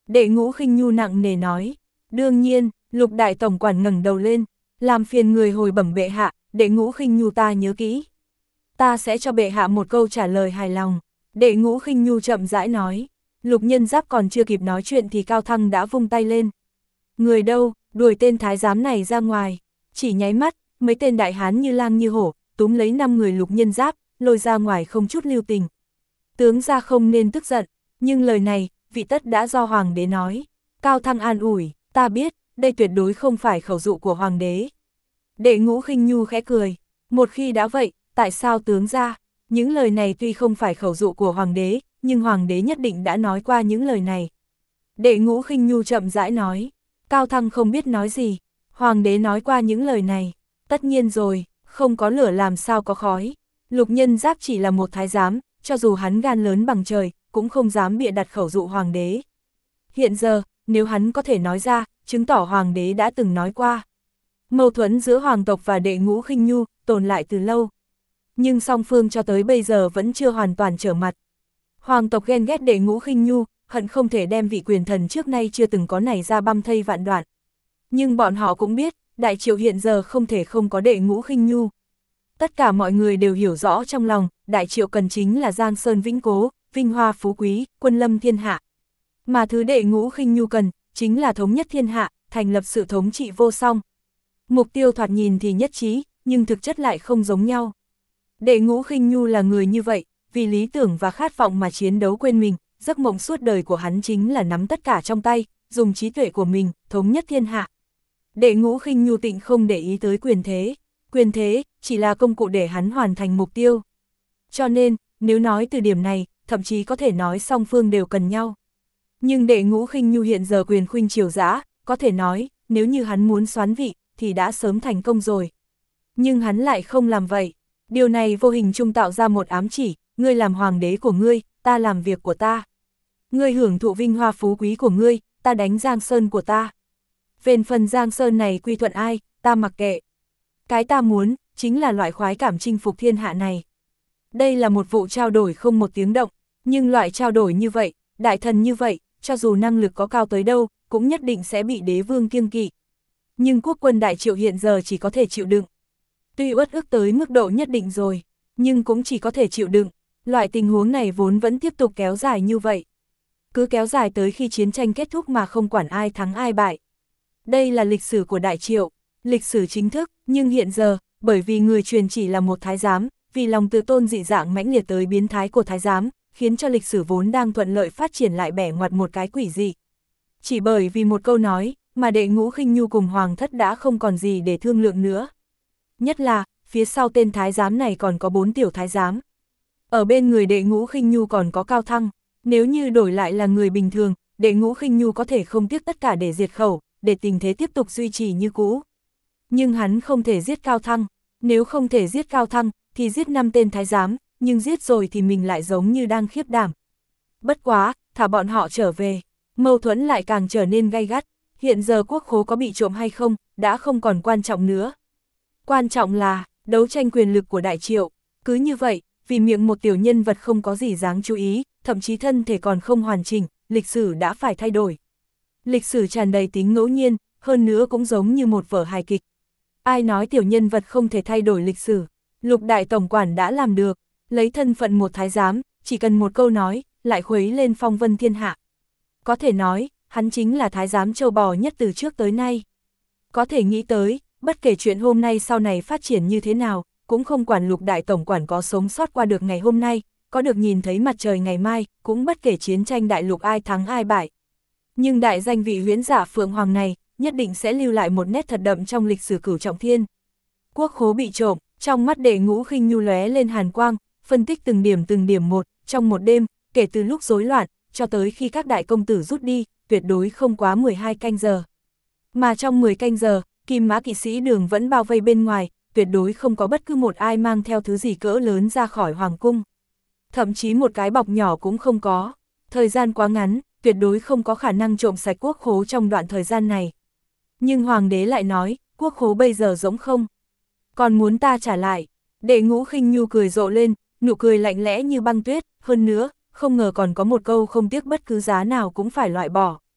A: Đệ Ngũ Khinh Nhu nặng nề nói. Đương nhiên, Lục đại tổng quản ngẩng đầu lên, làm phiền người hồi bẩm bệ hạ, Đệ Ngũ Khinh Nhu ta nhớ kỹ. Ta sẽ cho bệ hạ một câu trả lời hài lòng. Đệ Ngũ Khinh Nhu chậm rãi nói. Lục Nhân Giáp còn chưa kịp nói chuyện thì Cao Thăng đã vung tay lên. Người đâu, đuổi tên thái giám này ra ngoài. Chỉ nháy mắt, mấy tên đại hán như lang như hổ, túm lấy năm người Lục Nhân Giáp, lôi ra ngoài không chút lưu tình. Tướng gia không nên tức giận, nhưng lời này, vị tất đã do hoàng đế nói. Cao Thăng an ủi, ta biết, đây tuyệt đối không phải khẩu dụ của hoàng đế. Đệ Ngũ Khinh Nhu khẽ cười, một khi đã vậy, tại sao tướng gia? Những lời này tuy không phải khẩu dụ của hoàng đế, nhưng hoàng đế nhất định đã nói qua những lời này. Đệ Ngũ Khinh Nhu chậm rãi nói, Cao Thăng không biết nói gì, hoàng đế nói qua những lời này, tất nhiên rồi, không có lửa làm sao có khói. Lục Nhân Giáp chỉ là một thái giám, cho dù hắn gan lớn bằng trời, cũng không dám bịa đặt khẩu dụ hoàng đế. Hiện giờ, nếu hắn có thể nói ra, chứng tỏ hoàng đế đã từng nói qua. Mâu thuẫn giữa hoàng tộc và Đệ Ngũ Khinh Nhu tồn lại từ lâu. Nhưng song phương cho tới bây giờ vẫn chưa hoàn toàn trở mặt. Hoàng tộc ghen ghét Đệ Ngũ Khinh Nhu, hận không thể đem vị quyền thần trước nay chưa từng có này ra băm thây vạn đoạn. Nhưng bọn họ cũng biết, đại triệu hiện giờ không thể không có Đệ Ngũ Khinh Nhu. Tất cả mọi người đều hiểu rõ trong lòng, đại triệu cần chính là Giang Sơn vĩnh cố, vinh hoa phú quý, quân lâm thiên hạ. Mà thứ Đệ Ngũ Khinh Nhu cần, chính là thống nhất thiên hạ, thành lập sự thống trị vô song. Mục tiêu thoạt nhìn thì nhất trí, nhưng thực chất lại không giống nhau. Đệ Ngũ Khinh Nhu là người như vậy, vì lý tưởng và khát vọng mà chiến đấu quên mình, giấc mộng suốt đời của hắn chính là nắm tất cả trong tay, dùng trí tuệ của mình, thống nhất thiên hạ. Đệ Ngũ Khinh Nhu tịnh không để ý tới quyền thế, quyền thế chỉ là công cụ để hắn hoàn thành mục tiêu. Cho nên, nếu nói từ điểm này, thậm chí có thể nói song phương đều cần nhau. Nhưng Đệ Ngũ Khinh Nhu hiện giờ quyền khuynh triều dã, có thể nói, nếu như hắn muốn soán vị, thì đã sớm thành công rồi. Nhưng hắn lại không làm vậy. Điều này vô hình chung tạo ra một ám chỉ, ngươi làm hoàng đế của ngươi, ta làm việc của ta. Ngươi hưởng thụ vinh hoa phú quý của ngươi, ta đánh Giang Sơn của ta. Về phần Giang Sơn này quy thuận ai, ta mặc kệ. Cái ta muốn, chính là loại khoái cảm chinh phục thiên hạ này. Đây là một vụ trao đổi không một tiếng động, nhưng loại trao đổi như vậy, đại thần như vậy, cho dù năng lực có cao tới đâu, cũng nhất định sẽ bị đế vương kiêng kỵ. Nhưng quốc quân đại triệu hiện giờ chỉ có thể chịu đựng. Tuy uất ức tới mức độ nhất định rồi, nhưng cũng chỉ có thể chịu đựng. Loại tình huống này vốn vẫn tiếp tục kéo dài như vậy. Cứ kéo dài tới khi chiến tranh kết thúc mà không quản ai thắng ai bại. Đây là lịch sử của đại triệu, lịch sử chính thức, nhưng hiện giờ, bởi vì người truyền chỉ là một thái giám, vì lòng tự tôn dị dạng mãnh liệt tới biến thái của thái giám, khiến cho lịch sử vốn đang thuận lợi phát triển lại bẻ ngoặt một cái quỷ dị. Chỉ bởi vì một câu nói, mà Đệ Ngũ Khinh Nhu cùng hoàng thất đã không còn gì để thương lượng nữa. Nhất là, phía sau tên thái giám này còn có bốn tiểu thái giám. Ở bên người Đệ Ngũ Khinh Nhu còn có Cao Thăng, nếu như đổi lại là người bình thường, Đệ Ngũ Khinh Nhu có thể không tiếc tất cả để diệt khẩu, để tình thế tiếp tục duy trì như cũ. Nhưng hắn không thể giết Cao Thăng, nếu không thể giết Cao Thăng, thì giết năm tên thái giám, nhưng giết rồi thì mình lại giống như đang khiếp đảm. Bất quá, thả bọn họ trở về, mâu thuẫn lại càng trở nên gay gắt, hiện giờ quốc khố có bị trộm hay không, đã không còn quan trọng nữa. Quan trọng là, đấu tranh quyền lực của đại triệu, cứ như vậy, vì miệng một tiểu nhân vật không có gì đáng chú ý, thậm chí thân thể còn không hoàn chỉnh, lịch sử đã phải thay đổi. Lịch sử tràn đầy tính ngẫu nhiên, hơn nữa cũng giống như một vở hài kịch. Ai nói tiểu nhân vật không thể thay đổi lịch sử, Lục đại tổng quản đã làm được, lấy thân phận một thái giám, chỉ cần một câu nói, lại khuấy lên phong vân thiên hạ. Có thể nói, hắn chính là thái giám châu bò nhất từ trước tới nay. Có thể nghĩ tới, bất kể chuyện hôm nay sau này phát triển như thế nào, cũng không quản Lục đại tổng quản có sống sót qua được ngày hôm nay, có được nhìn thấy mặt trời ngày mai, cũng bất kể chiến tranh đại lục ai thắng ai bại. Nhưng đại danh vị huyễn giả Phượng Hoàng này, nhất định sẽ lưu lại một nét thật đậm trong lịch sử Cửu Trọng Thiên. Quốc khố bị trộm, trong mắt Đệ Ngũ Khinh Nhu lóe lên hàn quang, phân tích từng điểm từng điểm một, trong một đêm, kể từ lúc rối loạn, cho tới khi các đại công tử rút đi, tuyệt đối không quá mười hai canh giờ. Mà trong mười canh giờ, Kim Mã kỵ sĩ Đường vẫn bao vây bên ngoài, tuyệt đối không có bất cứ một ai mang theo thứ gì cỡ lớn ra khỏi hoàng cung. Thậm chí một cái bọc nhỏ cũng không có. Thời gian quá ngắn, tuyệt đối không có khả năng trộm sạch quốc khố trong đoạn thời gian này. Nhưng hoàng đế lại nói, quốc khố bây giờ rỗng không. Còn muốn ta trả lại. Đệ Ngũ Khinh Nhu cười rộ lên, nụ cười lạnh lẽ như băng tuyết, hơn nữa, không ngờ còn có một câu không tiếc bất cứ giá nào cũng phải loại bỏ.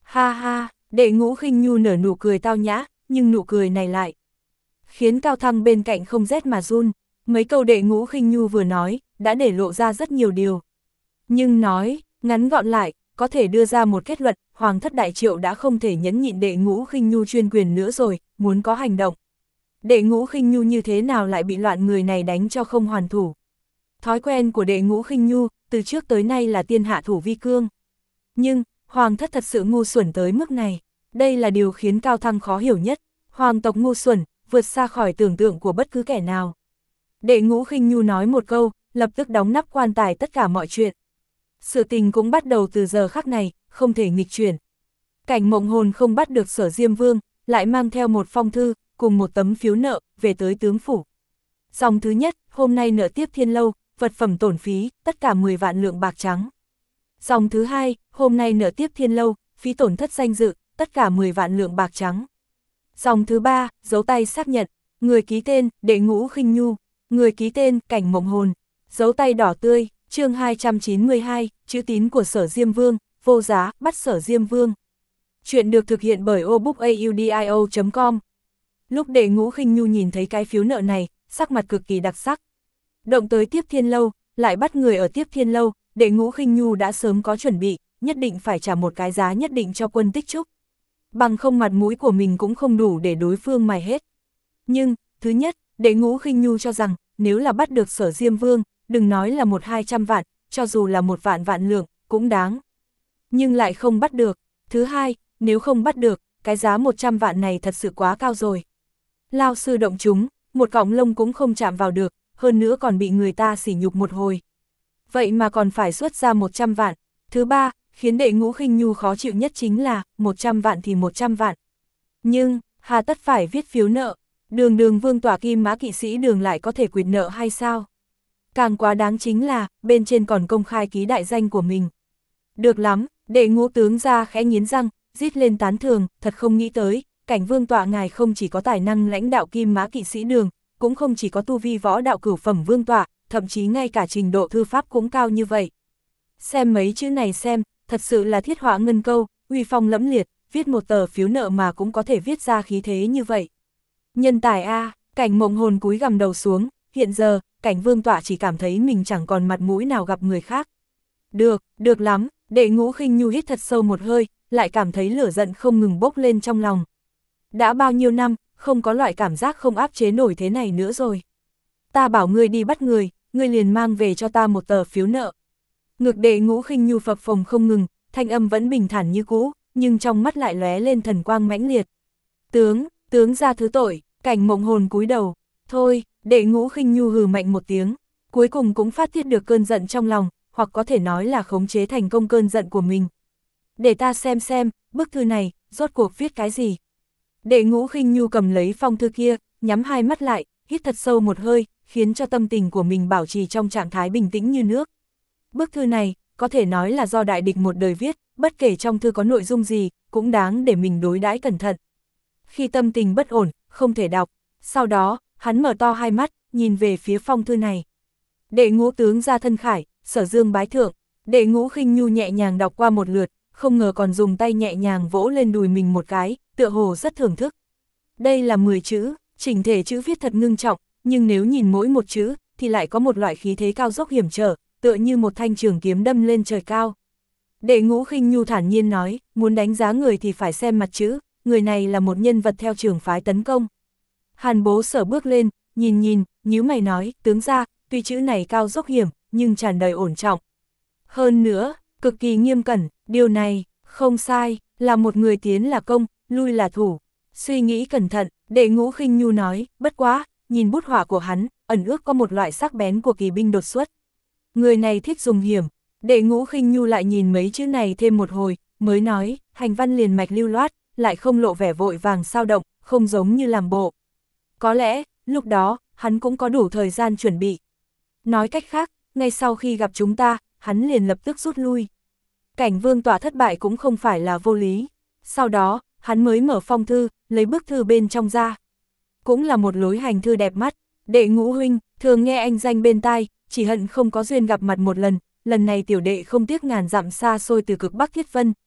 A: Ha ha, Đệ Ngũ Khinh Nhu nở nụ cười tao nhã, nhưng nụ cười này lại khiến Cao Thăng bên cạnh không rét mà run. Mấy câu Đệ Ngũ Khinh Nhu vừa nói, đã để lộ ra rất nhiều điều. Nhưng nói, ngắn gọn lại, có thể đưa ra một kết luận, Hoàng thất Đại Triệu đã không thể nhẫn nhịn Đệ Ngũ Khinh Nhu chuyên quyền nữa rồi, muốn có hành động. Đệ Ngũ Khinh Nhu như thế nào lại bị loạn người này đánh cho không hoàn thủ. Thói quen của Đệ Ngũ Khinh Nhu, từ trước tới nay là tiên hạ thủ vi cương. Nhưng, Hoàng thất thật sự ngu xuẩn tới mức này. Đây là điều khiến Cao Thăng khó hiểu nhất. Hoàng tộc ngu xuẩn, vượt xa khỏi tưởng tượng của bất cứ kẻ nào. Đệ Ngũ Khinh Nhu nói một câu, lập tức đóng nắp quan tài tất cả mọi chuyện. Sự tình cũng bắt đầu từ giờ khắc này, không thể nghịch chuyển. Cảnh Mộng Hồn không bắt được Sở Diêm Vương, lại mang theo một phong thư, cùng một tấm phiếu nợ, về tới tướng phủ. Dòng thứ nhất, hôm nay nợ tiếp Thiên Lâu, vật phẩm tổn phí, tất cả mười vạn lượng bạc trắng. Dòng thứ hai, hôm nay nợ tiếp Thiên Lâu, phí tổn thất danh dự, tất cả mười vạn lượng bạc trắng. Dòng thứ ba, dấu tay xác nhận, người ký tên, Đệ Ngũ Khinh Nhu, người ký tên, Cảnh Mộng Hồn, dấu tay đỏ tươi, chương hai trăm chín mươi hai, chữ tín của Sở Diêm Vương, vô giá, bắt Sở Diêm Vương. Chuyện được thực hiện bởi obookaudio chấm com. Lúc Đệ Ngũ Khinh Nhu nhìn thấy cái phiếu nợ này, sắc mặt cực kỳ đặc sắc. Động tới tiếp Thiên Lâu, lại bắt người ở tiếp Thiên Lâu, Đệ Ngũ Khinh Nhu đã sớm có chuẩn bị, nhất định phải trả một cái giá nhất định cho Quân Tích Trúc. Bằng không mặt mũi của mình cũng không đủ để đối phương mài hết. Nhưng, thứ nhất, Đệ Ngũ Khinh Nhu cho rằng, nếu là bắt được Sở Diêm Vương, đừng nói là một hai trăm vạn, cho dù là một vạn vạn lượng, cũng đáng. Nhưng lại không bắt được. Thứ hai, nếu không bắt được, cái giá một trăm vạn này thật sự quá cao rồi. Lao sư động chúng, một cọng lông cũng không chạm vào được, hơn nữa còn bị người ta sỉ nhục một hồi. Vậy mà còn phải xuất ra một trăm vạn. Thứ ba, khiến Đệ Ngũ Khinh Nhu khó chịu nhất chính là, một trăm vạn thì một trăm vạn. Nhưng, hà tất phải viết phiếu nợ, đường đường vương tỏa Kim Mã kỵ sĩ Đường lại có thể quyệt nợ hay sao? Càng quá đáng chính là, bên trên còn công khai ký đại danh của mình. Được lắm, Đệ Ngũ tướng ra khẽ nghiến răng, rít lên tán thường, thật không nghĩ tới, Cảnh vương tọa ngài không chỉ có tài năng lãnh đạo Kim Mã kỵ sĩ Đường, cũng không chỉ có tu vi võ đạo cửu phẩm vương tọa, thậm chí ngay cả trình độ thư pháp cũng cao như vậy. Xem mấy chữ này xem, thật sự là thiết họa ngân câu, uy phong lẫm liệt, viết một tờ phiếu nợ mà cũng có thể viết ra khí thế như vậy. Nhân tài a, Cảnh Mộng Hồn cúi gằm đầu xuống, hiện giờ, Cảnh vương tọa chỉ cảm thấy mình chẳng còn mặt mũi nào gặp người khác. Được, được lắm, Đệ Ngũ Khinh Nhu hít thật sâu một hơi, lại cảm thấy lửa giận không ngừng bốc lên trong lòng. Đã bao nhiêu năm, không có loại cảm giác không áp chế nổi thế này nữa rồi. Ta bảo ngươi đi bắt người, ngươi liền mang về cho ta một tờ phiếu nợ. Ngực Đệ Ngũ Khinh Nhu phập phồng không ngừng, thanh âm vẫn bình thản như cũ, nhưng trong mắt lại lóe lên thần quang mãnh liệt. Tướng, tướng ra thứ tội, Cảnh Mộng Hồn cúi đầu. Thôi, Đệ Ngũ Khinh Nhu hừ mạnh một tiếng, cuối cùng cũng phát tiết được cơn giận trong lòng, hoặc có thể nói là khống chế thành công cơn giận của mình. Để ta xem xem, bức thư này, rốt cuộc viết cái gì. Đệ Ngũ Khinh Nhu cầm lấy phong thư kia, nhắm hai mắt lại, hít thật sâu một hơi, khiến cho tâm tình của mình bảo trì trong trạng thái bình tĩnh như nước. Bức thư này, có thể nói là do đại địch một đời viết, bất kể trong thư có nội dung gì, cũng đáng để mình đối đãi cẩn thận. Khi tâm tình bất ổn, không thể đọc, sau đó, hắn mở to hai mắt, nhìn về phía phong thư này. Đệ Ngũ tướng ra thân khải, Sở Dương bái thượng. Đệ Ngũ Khinh Nhu nhẹ nhàng đọc qua một lượt, không ngờ còn dùng tay nhẹ nhàng vỗ lên đùi mình một cái, tựa hồ rất thưởng thức. Đây là mười chữ, chỉnh thể chữ viết thật ngưng trọng, nhưng nếu nhìn mỗi một chữ, thì lại có một loại khí thế cao dốc hiểm trở, tựa như một thanh trường kiếm đâm lên trời cao. Đệ Ngũ Khinh Nhu thản nhiên nói, muốn đánh giá người thì phải xem mặt chữ, người này là một nhân vật theo trường phái tấn công. Hàn Bố Sở bước lên, nhìn nhìn, nhíu mày nói, tướng ra, tuy chữ này cao dốc hiểm, nhưng tràn đầy ổn trọng. Hơn nữa, cực kỳ nghiêm cẩn, điều này, không sai, là một người tiến là công, lui là thủ. Suy nghĩ cẩn thận, Đệ Ngũ Khinh Nhu nói, bất quá, nhìn bút họa của hắn, ẩn ước có một loại sắc bén của kỳ binh đột xuất. Người này thích dùng hiểm. Đệ Ngũ Khinh Nhu lại nhìn mấy chữ này thêm một hồi, mới nói, hành văn liền mạch lưu loát, lại không lộ vẻ vội vàng sao động, không giống như làm bộ. Có lẽ, lúc đó, hắn cũng có đủ thời gian chuẩn bị. Nói cách khác, ngay sau khi gặp chúng ta, hắn liền lập tức rút lui. Cảnh vương tọa thất bại cũng không phải là vô lý. Sau đó, hắn mới mở phong thư, lấy bức thư bên trong ra. Cũng là một lối hành thư đẹp mắt. Đệ Ngũ huynh, thường nghe anh danh bên tai, chỉ hận không có duyên gặp mặt một lần. Lần này tiểu đệ không tiếc ngàn dặm xa xôi từ cực Bắc Thiết Vân,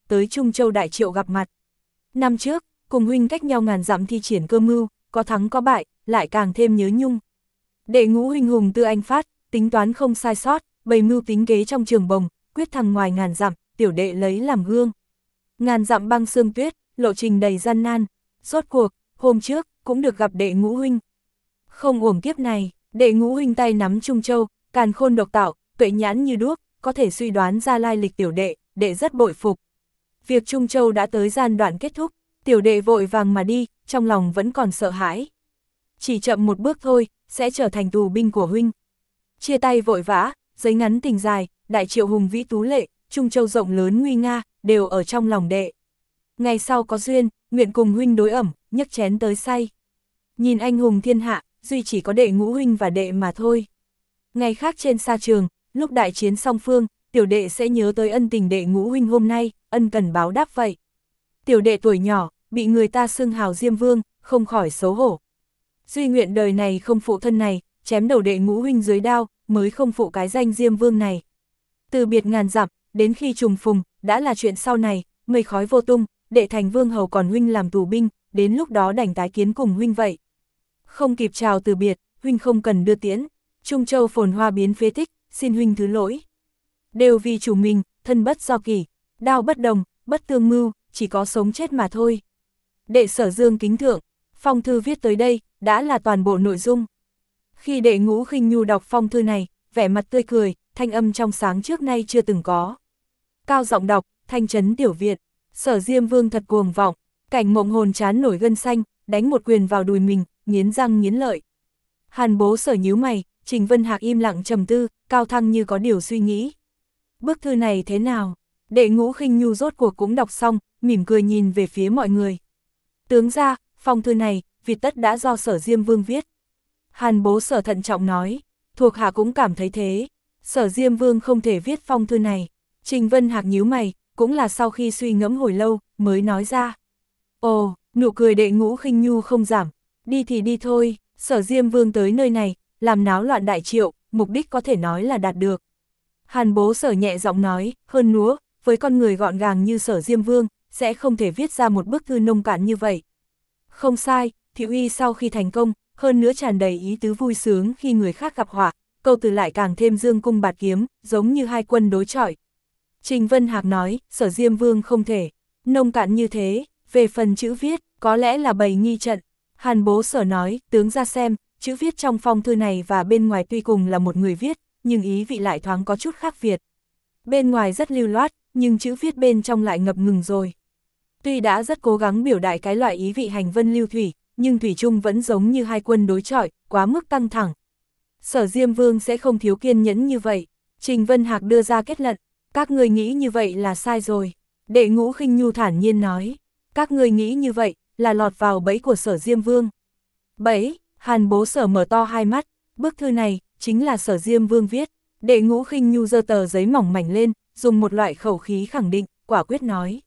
A: tới Trung Châu Đại Triệu gặp mặt. Năm trước, cùng huynh cách nhau ngàn dặm thi triển cơ mưu, có thắng có bại, lại càng thêm nhớ nhung. Đệ ngũ huynh hùng tư anh phát, tính toán không sai sót, bày mưu tính kế trong trường bồng, quyết thắng ngoài ngàn dặm, tiểu đệ lấy làm gương. Ngàn dặm băng sương tuyết, lộ trình đầy gian nan, rốt cuộc, hôm trước, cũng được gặp đệ ngũ huynh. Không uổng kiếp này, đệ ngũ huynh tay nắm Trung Châu, càn khôn độc tạo, tuệ nhãn như đuốc, có thể suy đoán ra lai lịch tiểu đệ, đệ rất bội phục. Việc Trung Châu đã tới gian đoạn kết thúc, tiểu đệ vội vàng mà đi, trong lòng vẫn còn sợ hãi. Chỉ chậm một bước thôi, sẽ trở thành tù binh của huynh. Chia tay vội vã, giấy ngắn tình dài, Đại Triệu hùng vĩ tú lệ, Trung Châu rộng lớn nguy nga, đều ở trong lòng đệ. Ngày sau có duyên, nguyện cùng huynh đối ẩm, nhấc chén tới say. Nhìn anh hùng thiên hạ, duy chỉ có đệ ngũ huynh và đệ mà thôi. Ngày khác trên sa trường, lúc đại chiến song phương, tiểu đệ sẽ nhớ tới ân tình đệ ngũ huynh hôm nay, ân cần báo đáp vậy. Tiểu đệ tuổi nhỏ, bị người ta xưng hào Diêm Vương, không khỏi xấu hổ. Duy nguyện đời này không phụ thân này, chém đầu đệ ngũ huynh dưới đao, mới không phụ cái danh Diêm Vương này. Từ biệt ngàn dặm, đến khi trùng phùng, đã là chuyện sau này, mây khói vô tung, đệ thành vương hầu còn huynh làm tù binh, đến lúc đó đành tái kiến cùng huynh vậy. Không kịp chào từ biệt, huynh không cần đưa tiễn, Trung Châu phồn hoa biến phế tích, xin huynh thứ lỗi. Đều vì chủ mình, thân bất do kỷ, đao bất đồng, bất tương mưu, chỉ có sống chết mà thôi. Đệ Sở Dương kính thượng, phong thư viết tới đây, đã là toàn bộ nội dung. Khi đệ ngũ khinh nhu đọc phong thư này, vẻ mặt tươi cười, thanh âm trong sáng trước nay chưa từng có. Cao giọng đọc, thanh trấn tiểu viện, Sở Diêm Vương thật cuồng vọng, cảnh mộng hồn chán nổi gân xanh, đánh một quyền vào đùi mình, nghiến răng nghiến lợi. Hàn Bố Sở nhíu mày, Trình Vân Hạc im lặng trầm tư, Cao Thăng như có điều suy nghĩ. Bức thư này thế nào? Đệ ngũ khinh nhu rốt cuộc cũng đọc xong, mỉm cười nhìn về phía mọi người. Tướng ra, phong thư này, vì tất đã do Sở Diêm Vương viết. Hàn Bố Sở thận trọng nói, thuộc hạ cũng cảm thấy thế. Sở Diêm Vương không thể viết phong thư này. Trình Vân Hạc nhíu mày, cũng là sau khi suy ngẫm hồi lâu, mới nói ra. Ồ, nụ cười đệ ngũ khinh nhu không giảm. Đi thì đi thôi, Sở Diêm Vương tới nơi này, làm náo loạn Đại Triệu, mục đích có thể nói là đạt được. Hàn Bố Sở nhẹ giọng nói, hơn nữa, với con người gọn gàng như Sở Diêm Vương, sẽ không thể viết ra một bức thư nông cạn như vậy. Không sai, Thị uy sau khi thành công, hơn nữa tràn đầy ý tứ vui sướng khi người khác gặp họa, câu từ lại càng thêm dương cung bạt kiếm, giống như hai quân đối chọi. Trình Vân Hạc nói, Sở Diêm Vương không thể nông cạn như thế, về phần chữ viết, có lẽ là bày nghi trận. Hàn Bố Sở nói, tướng ra xem, chữ viết trong phong thư này và bên ngoài tuy cùng là một người viết, nhưng ý vị lại thoáng có chút khác biệt. Bên ngoài rất lưu loát, nhưng chữ viết bên trong lại ngập ngừng rồi. Tuy đã rất cố gắng biểu đại cái loại ý vị hành vân lưu thủy, nhưng thủy chung vẫn giống như hai quân đối chọi, quá mức căng thẳng. Sở Diêm Vương sẽ không thiếu kiên nhẫn như vậy. Trình Vân Hạc đưa ra kết luận, các người nghĩ như vậy là sai rồi. Đệ ngũ khinh nhu thản nhiên nói, các người nghĩ như vậy là lọt vào bẫy của Sở Diêm Vương. Bẫy? Hàn Bố Sở mở to hai mắt, bức thư này chính là Sở Diêm Vương viết. Đệ ngũ khinh nhu giơ tờ giấy mỏng mảnh lên, dùng một loại khẩu khí khẳng định, quả quyết nói.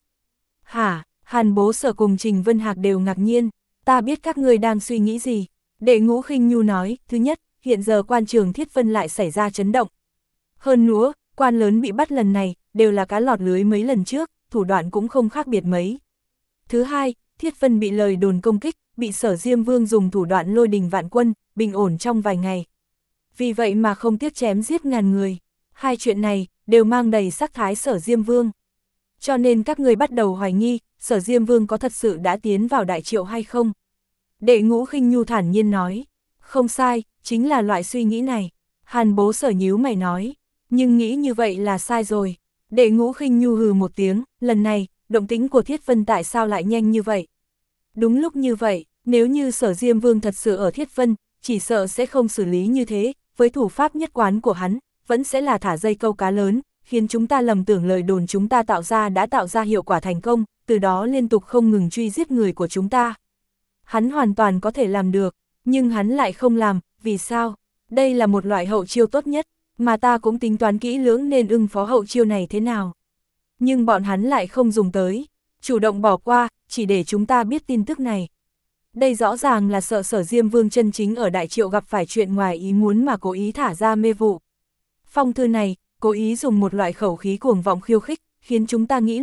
A: Hả? Hàn Bố Sở cùng Trình Vân Hạc đều ngạc nhiên, ta biết các ngươi đang suy nghĩ gì. Đệ ngũ khinh nhu nói, thứ nhất, hiện giờ quan trường Thiết Vân lại xảy ra chấn động. Hơn nữa, quan lớn bị bắt lần này, đều là cá lọt lưới mấy lần trước, thủ đoạn cũng không khác biệt mấy. Thứ hai, Thiết Vân bị lời đồn công kích, bị Sở Diêm Vương dùng thủ đoạn lôi đình vạn quân, bình ổn trong vài ngày. Vì vậy mà không tiếc chém giết ngàn người. Hai chuyện này, đều mang đầy sắc thái Sở Diêm Vương. Cho nên các người bắt đầu hoài nghi, Sở Diêm Vương có thật sự đã tiến vào Đại Triệu hay không? Đệ ngũ khinh nhu thản nhiên nói, không sai, chính là loại suy nghĩ này. Hàn Bố Sở nhíu mày nói, nhưng nghĩ như vậy là sai rồi. Đệ ngũ khinh nhu hừ một tiếng, lần này, động tĩnh của Thiết Vân tại sao lại nhanh như vậy? Đúng lúc như vậy, nếu như Sở Diêm Vương thật sự ở Thiết Vân, chỉ sợ sẽ không xử lý như thế, với thủ pháp nhất quán của hắn, vẫn sẽ là thả dây câu cá lớn, khiến chúng ta lầm tưởng lời đồn chúng ta tạo ra đã tạo ra hiệu quả thành công, từ đó liên tục không ngừng truy giết người của chúng ta. Hắn hoàn toàn có thể làm được, nhưng hắn lại không làm, vì sao? Đây là một loại hậu chiêu tốt nhất, mà ta cũng tính toán kỹ lưỡng nên ưng phó hậu chiêu này thế nào. Nhưng bọn hắn lại không dùng tới, chủ động bỏ qua, chỉ để chúng ta biết tin tức này. Đây rõ ràng là sợ Sở Diêm Vương chân chính ở Đại Triệu gặp phải chuyện ngoài ý muốn mà cố ý thả ra mê vụ. Phong thư này, cố ý dùng một loại khẩu khí cuồng vọng khiêu khích, khiến chúng ta nghĩ lầm,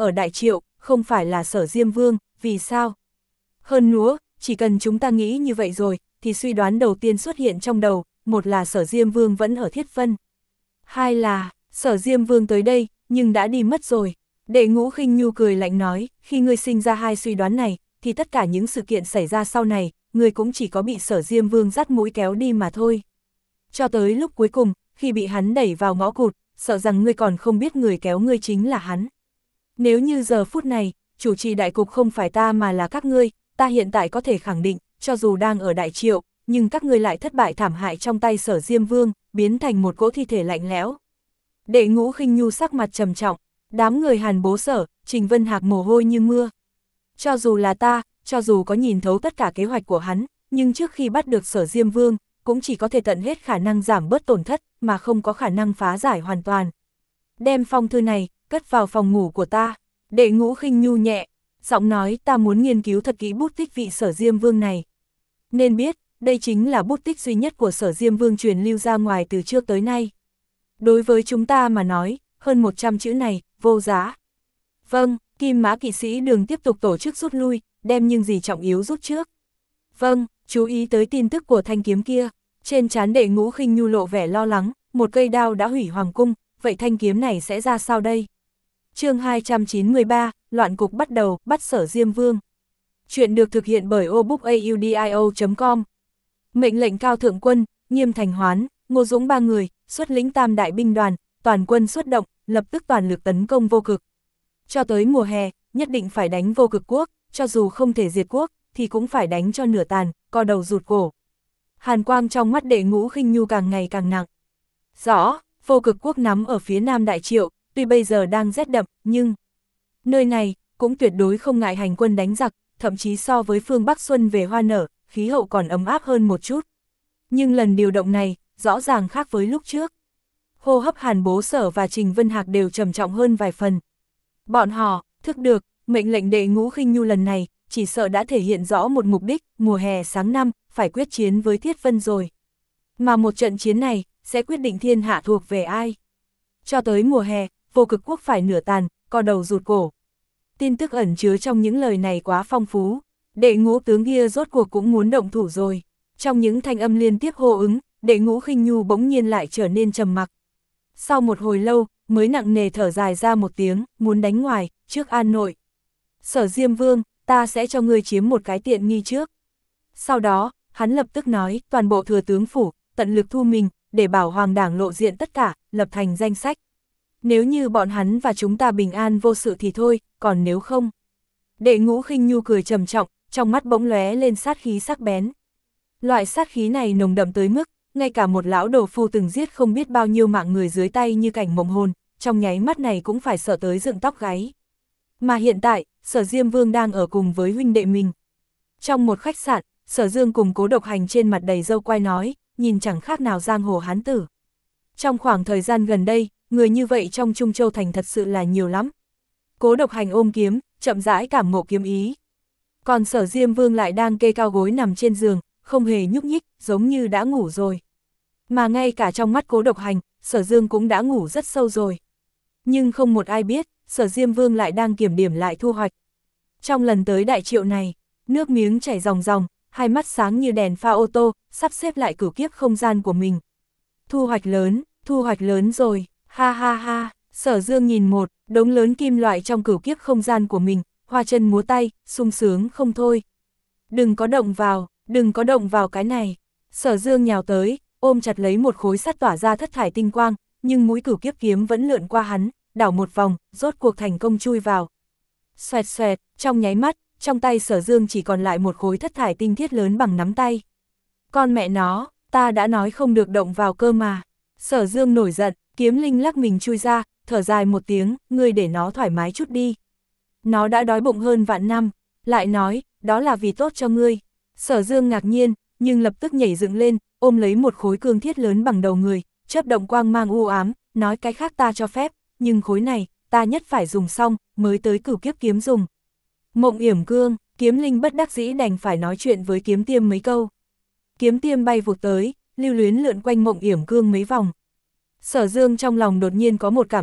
A: ở Đại Triệu, không phải là Sở Diêm Vương, vì sao? Hơn nữa, chỉ cần chúng ta nghĩ như vậy rồi, thì suy đoán đầu tiên xuất hiện trong đầu, một là Sở Diêm Vương vẫn ở Thiết Vân. Hai là, Sở Diêm Vương tới đây, nhưng đã đi mất rồi. Đệ Ngũ Khinh Nhu cười lạnh nói, khi ngươi sinh ra hai suy đoán này, thì tất cả những sự kiện xảy ra sau này, ngươi cũng chỉ có bị Sở Diêm Vương dắt mũi kéo đi mà thôi. Cho tới lúc cuối cùng, khi bị hắn đẩy vào ngõ cụt, sợ rằng ngươi còn không biết người kéo ngươi chính là hắn. Nếu như giờ phút này, chủ trì đại cục không phải ta mà là các ngươi, ta hiện tại có thể khẳng định, cho dù đang ở Đại Triệu, nhưng các ngươi lại thất bại thảm hại trong tay Sở Diêm Vương, biến thành một cỗ thi thể lạnh lẽo. Đệ Ngũ Khinh Nhu sắc mặt trầm trọng, đám người Hàn Bố Sở, Trình Vân Hạc mồ hôi như mưa. Cho dù là ta, cho dù có nhìn thấu tất cả kế hoạch của hắn, nhưng trước khi bắt được Sở Diêm Vương, cũng chỉ có thể tận hết khả năng giảm bớt tổn thất, mà không có khả năng phá giải hoàn toàn. Đem phong thư này, cất vào phòng ngủ của ta. Đệ Ngũ Khinh Nhu nhẹ, giọng nói, ta muốn nghiên cứu thật kỹ bút tích vị Sở Diêm Vương này. Nên biết, đây chính là bút tích duy nhất của Sở Diêm Vương truyền lưu ra ngoài từ trước tới nay. Đối với chúng ta mà nói, hơn một trăm chữ này, vô giá. Vâng, Kim Mã kỵ sĩ Đường tiếp tục tổ chức rút lui, đem những gì trọng yếu rút trước. Vâng, chú ý tới tin tức của thanh kiếm kia. Trên trán Đệ Ngũ Khinh Nhu lộ vẻ lo lắng, một cây đao đã hủy hoàng cung, vậy thanh kiếm này sẽ ra sao đây? Chương hai trăm chín mươi ba, loạn cục bắt đầu, bắt Sở Diêm Vương. Chuyện được thực hiện bởi obookaudio chấm com. Mệnh lệnh Cao Thượng Quân, Nghiêm Thành Hoán, Ngô Dũng ba người, xuất lĩnh tam đại binh đoàn, toàn quân xuất động, lập tức toàn lực tấn công Vô Cực. Cho tới mùa hè, nhất định phải đánh Vô Cực quốc, cho dù không thể diệt quốc, thì cũng phải đánh cho nửa tàn, co đầu rụt cổ. Hàn quang trong mắt Đệ Ngũ Khinh Nhu càng ngày càng nặng. Rõ, Vô Cực quốc nắm ở phía nam Đại Triệu, tuy bây giờ đang rét đậm, nhưng nơi này cũng tuyệt đối không ngại hành quân đánh giặc, thậm chí so với phương Bắc xuân về hoa nở, khí hậu còn ấm áp hơn một chút. Nhưng lần điều động này, rõ ràng khác với lúc trước. Hô hấp Hàn Bố Sở và Trình Vân Hạc đều trầm trọng hơn vài phần. Bọn họ thức được, mệnh lệnh Đệ Ngũ Khinh Nhu lần này, chỉ sợ đã thể hiện rõ một mục đích, mùa hè sáng năm, phải quyết chiến với Thiết Vân rồi. Mà một trận chiến này, sẽ quyết định thiên hạ thuộc về ai. Cho tới mùa hè, Vô Cực quốc phải nửa tàn, co đầu rụt cổ. Tin tức ẩn chứa trong những lời này quá phong phú. Đệ Ngũ tướng kia rốt cuộc cũng muốn động thủ rồi. Trong những thanh âm liên tiếp hô ứng, Đệ Ngũ Khinh Nhu bỗng nhiên lại trở nên trầm mặc. Sau một hồi lâu, mới nặng nề thở dài ra một tiếng, muốn đánh ngoài, trước an nội. Sở Diêm Vương, ta sẽ cho ngươi chiếm một cái tiện nghi trước. Sau đó, hắn lập tức nói, toàn bộ thừa tướng phủ, tận lực thu mình, để bảo hoàng đảng lộ diện tất cả, lập thành danh sách. Nếu như bọn hắn và chúng ta bình an vô sự thì thôi, còn nếu không. Đệ Ngũ Khinh Nhu cười trầm trọng, trong mắt bỗng lóe lên sát khí sắc bén. Loại sát khí này nồng đậm tới mức, ngay cả một lão đồ phu từng giết không biết bao nhiêu mạng người dưới tay như Cảnh Mộng Hồn, trong nháy mắt này cũng phải sợ tới dựng tóc gáy. Mà hiện tại, Sở Diêm Vương đang ở cùng với huynh đệ mình. Trong một khách sạn, Sở Dương cùng Cố Độc Hành trên mặt đầy râu quai nói, nhìn chẳng khác nào giang hồ hán tử. Trong khoảng thời gian gần đây, người như vậy trong Trung Châu Thành thật sự là nhiều lắm. Cố Độc Hành ôm kiếm, chậm rãi cảm ngộ kiếm ý. Còn Sở Diêm Vương lại đang kê cao gối nằm trên giường, không hề nhúc nhích, giống như đã ngủ rồi. Mà ngay cả trong mắt Cố Độc Hành, Sở Dương cũng đã ngủ rất sâu rồi. Nhưng không một ai biết, Sở Diêm Vương lại đang kiểm điểm lại thu hoạch. Trong lần tới Đại Triệu này, nước miếng chảy ròng ròng, hai mắt sáng như đèn pha ô tô, sắp xếp lại cửu kiếp không gian của mình. Thu hoạch lớn, thu hoạch lớn rồi, ha ha ha, Sở Dương nhìn một đống lớn kim loại trong cửu kiếp không gian của mình, hoa chân múa tay, sung sướng không thôi. Đừng có động vào, đừng có động vào cái này. Sở Dương nhào tới, ôm chặt lấy một khối sắt tỏa ra thất thải tinh quang, nhưng mũi cửu kiếp kiếm vẫn lượn qua hắn, đảo một vòng, rốt cuộc thành công chui vào. Xoẹt xoẹt, trong nháy mắt, trong tay Sở Dương chỉ còn lại một khối thất thải tinh thiết lớn bằng nắm tay. Con mẹ nó, ta đã nói không được động vào cơ mà. Sở Dương nổi giận, kiếm linh lắc mình chui ra, thở dài một tiếng, ngươi để nó thoải mái chút đi. Nó đã đói bụng hơn vạn năm, lại nói, đó là vì tốt cho ngươi. Sở Dương ngạc nhiên, nhưng lập tức nhảy dựng lên, ôm lấy một khối cương thiết lớn bằng đầu người, chớp động quang mang u ám, nói cái khác ta cho phép, nhưng khối này, ta nhất phải dùng xong, mới tới cửu kiếp kiếm dùng. Mộng yểm cương, kiếm linh bất đắc dĩ đành phải nói chuyện với kiếm tiêm mấy câu. Kiếm tiêm bay vụt tới, lưu luyến lượn quanh mộng yểm cương mấy vòng. Sở Dương trong lòng đột nhiên có một cảm giác,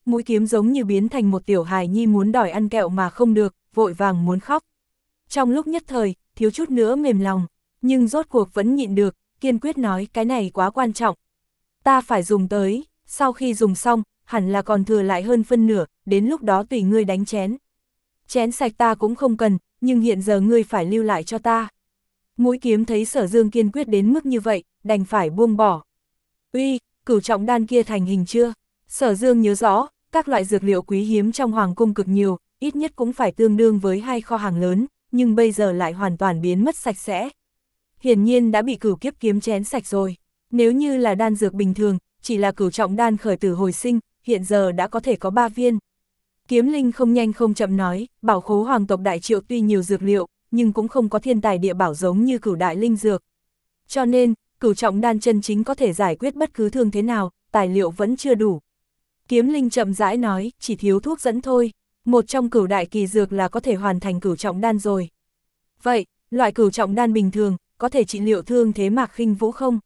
A: mũi kiếm giống như biến thành một tiểu hài nhi muốn đòi ăn kẹo mà không được, vội vàng muốn khóc. Trong lúc nhất thời, thiếu chút nữa mềm lòng, nhưng rốt cuộc vẫn nhịn được, kiên quyết nói cái này quá quan trọng. Ta phải dùng tới, sau khi dùng xong, hẳn là còn thừa lại hơn phân nửa, đến lúc đó tùy ngươi đánh chén. Chén sạch ta cũng không cần, nhưng hiện giờ ngươi phải lưu lại cho ta. Mũi kiếm thấy Sở Dương kiên quyết đến mức như vậy, đành phải buông bỏ. Uy, cửu trọng đan kia thành hình chưa? Sở Dương nhớ rõ, các loại dược liệu quý hiếm trong hoàng cung cực nhiều, ít nhất cũng phải tương đương với hai kho hàng lớn, nhưng bây giờ lại hoàn toàn biến mất sạch sẽ. Hiển nhiên đã bị cửu kiếp kiếm chén sạch rồi. Nếu như là đan dược bình thường, chỉ là cửu trọng đan khởi tử hồi sinh, hiện giờ đã có thể có ba viên. Kiếm Linh không nhanh không chậm nói, bảo khố hoàng tộc Đại Triệu tuy nhiều dược liệu, nhưng cũng không có thiên tài địa bảo giống như cửu đại linh dược. Cho nên, cửu trọng đan chân chính có thể giải quyết bất cứ thương thế nào, tài liệu vẫn chưa đủ. Kiếm Linh chậm rãi nói, chỉ thiếu thuốc dẫn thôi, một trong cửu đại kỳ dược là có thể hoàn thành cửu trọng đan rồi. Vậy, loại cửu trọng đan bình thường, có thể trị liệu thương thế Mạc Khinh Vũ không?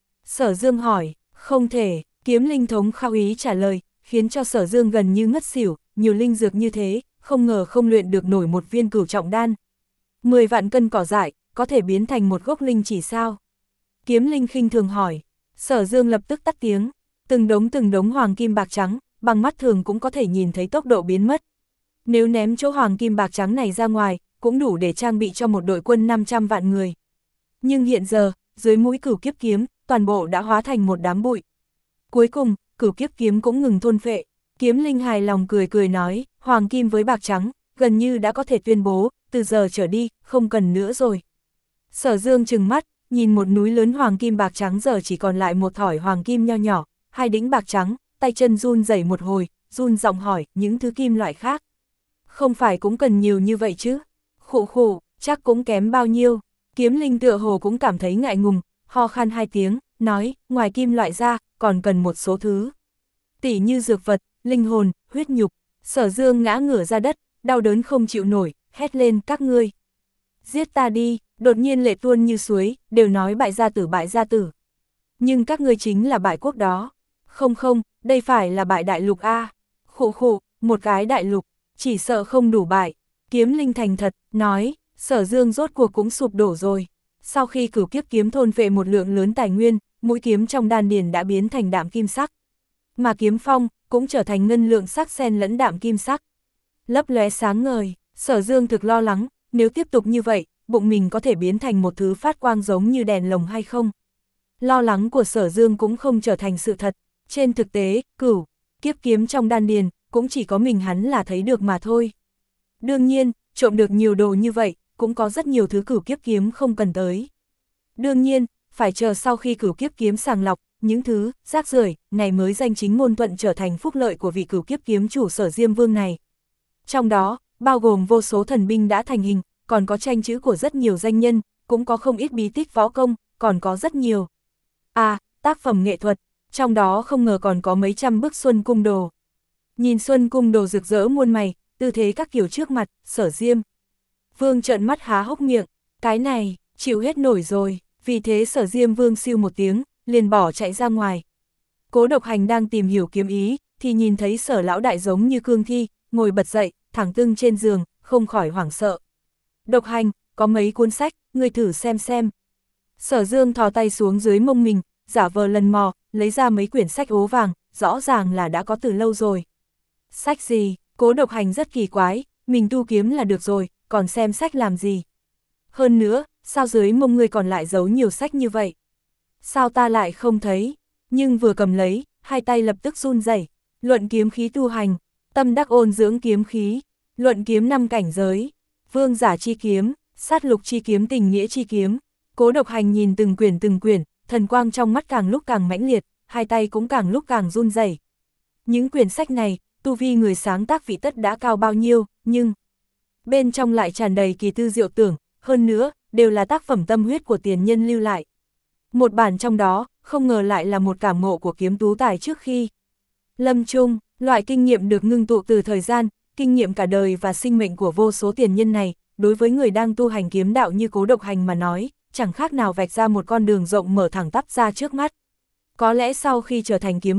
A: Sở Dương hỏi, không thể, Kiếm Linh thống khao ý trả lời, khiến cho Sở Dương gần như ngất xỉu, nhiều linh dược như thế, không ngờ không luyện được nổi một viên cửu trọng đan. Mười vạn cân cỏ dại, có thể biến thành một gốc linh chỉ sao? Kiếm Linh khinh thường hỏi, Sở Dương lập tức tắt tiếng, từng đống từng đống hoàng kim bạc trắng, bằng mắt thường cũng có thể nhìn thấy tốc độ biến mất. Nếu ném chỗ hoàng kim bạc trắng này ra ngoài, cũng đủ để trang bị cho một đội quân năm trăm vạn người. Nhưng hiện giờ, dưới mũi cửu kiếp kiếm, toàn bộ đã hóa thành một đám bụi. Cuối cùng, cửu kiếp kiếm cũng ngừng thôn phệ. Kiếm Linh hài lòng cười cười nói, hoàng kim với bạc trắng, gần như đã có thể tuyên bố, từ giờ trở đi, không cần nữa rồi. Sở Dương trừng mắt, nhìn một núi lớn hoàng kim bạc trắng giờ chỉ còn lại một thỏi hoàng kim nho nhỏ, hai đĩnh bạc trắng, tay chân run rẩy một hồi, run giọng hỏi, những thứ kim loại khác. Không phải cũng cần nhiều như vậy chứ? Khụ khụ, chắc cũng kém bao nhiêu. Kiếm Linh tựa hồ cũng cảm thấy ngại ngùng, ho khan hai tiếng, nói, ngoài kim loại ra, còn cần một số thứ. Tỉ như dược vật, linh hồn, huyết nhục. Sở Dương ngã ngửa ra đất, đau đớn không chịu nổi, hét lên, các ngươi. Giết ta đi, đột nhiên lệ tuôn như suối, đều nói bại gia tử bại gia tử. Nhưng các ngươi chính là bại quốc đó. Không không, đây phải là bại đại lục A. Khụ khụ, một cái đại lục, chỉ sợ không đủ bại. Kiếm Linh thành thật, nói, Sở Dương rốt cuộc cũng sụp đổ rồi. Sau khi cửu kiếp kiếm thôn phệ một lượng lớn tài nguyên, mũi kiếm trong đan điền đã biến thành đạm kim sắc. Mà kiếm phong cũng trở thành ngân lượng sắc xen lẫn đạm kim sắc. Lấp lóe sáng ngời, Sở Dương thực lo lắng, nếu tiếp tục như vậy, bụng mình có thể biến thành một thứ phát quang giống như đèn lồng hay không? Lo lắng của Sở Dương cũng không trở thành sự thật. Trên thực tế, cửu kiếp kiếm trong đan điền cũng chỉ có mình hắn là thấy được mà thôi. Đương nhiên, trộm được nhiều đồ như vậy, cũng có rất nhiều thứ cửu kiếp kiếm không cần tới. Đương nhiên, phải chờ sau khi cửu kiếp kiếm sàng lọc, những thứ rác rưởi này mới danh chính ngôn thuận trở thành phúc lợi của vị cửu kiếp kiếm chủ Sở Diêm Vương này. Trong đó, bao gồm vô số thần binh đã thành hình, còn có tranh chữ của rất nhiều danh nhân, cũng có không ít bí tích võ công, còn có rất nhiều. À, tác phẩm nghệ thuật, trong đó không ngờ còn có mấy trăm bức Xuân Cung Đồ. Nhìn Xuân Cung Đồ rực rỡ muôn mày, tư thế các kiểu trước mặt, Sở Diêm Vương trợn mắt há hốc miệng, cái này, chịu hết nổi rồi, vì thế Sở Diêm Vương siêu một tiếng, liền bỏ chạy ra ngoài. Cố Độc Hành đang tìm hiểu kiếm ý, thì nhìn thấy Sở lão đại giống như cương thi, ngồi bật dậy, thẳng tưng trên giường, không khỏi hoảng sợ. Độc Hành, có mấy cuốn sách, ngươi thử xem xem. Sở Dương thò tay xuống dưới mông mình, giả vờ lần mò, lấy ra mấy quyển sách ố vàng, rõ ràng là đã có từ lâu rồi. Sách gì? Cố Độc Hành rất kỳ quái, mình tu kiếm là được rồi, còn xem sách làm gì? Hơn nữa, sao dưới mông ngươi còn lại giấu nhiều sách như vậy? Sao ta lại không thấy? Nhưng vừa cầm lấy, hai tay lập tức run rẩy. Luận kiếm khí tu hành, tâm đắc ôn dưỡng kiếm khí, luận kiếm năm cảnh giới, vương giả chi kiếm, sát lục chi kiếm, tình nghĩa chi kiếm. Cố Độc Hành nhìn từng quyển từng quyển, thần quang trong mắt càng lúc càng mãnh liệt, hai tay cũng càng lúc càng run rẩy. Những quyển sách này, tu vi người sáng tác vị tất đã cao bao nhiêu, nhưng bên trong lại tràn đầy kỳ tư diệu tưởng, hơn nữa, đều là tác phẩm tâm huyết của tiền nhân lưu lại. Một bản trong đó, không ngờ lại là một cảm ngộ của kiếm tú tài trước khi lâm chung, loại kinh nghiệm được ngưng tụ từ thời gian, kinh nghiệm cả đời và sinh mệnh của vô số tiền nhân này, đối với người đang tu hành kiếm đạo như Cố Độc Hành mà nói, chẳng khác nào vạch ra một con đường rộng mở thẳng tắp ra trước mắt. Có lẽ sau khi trở thành kiếm vương,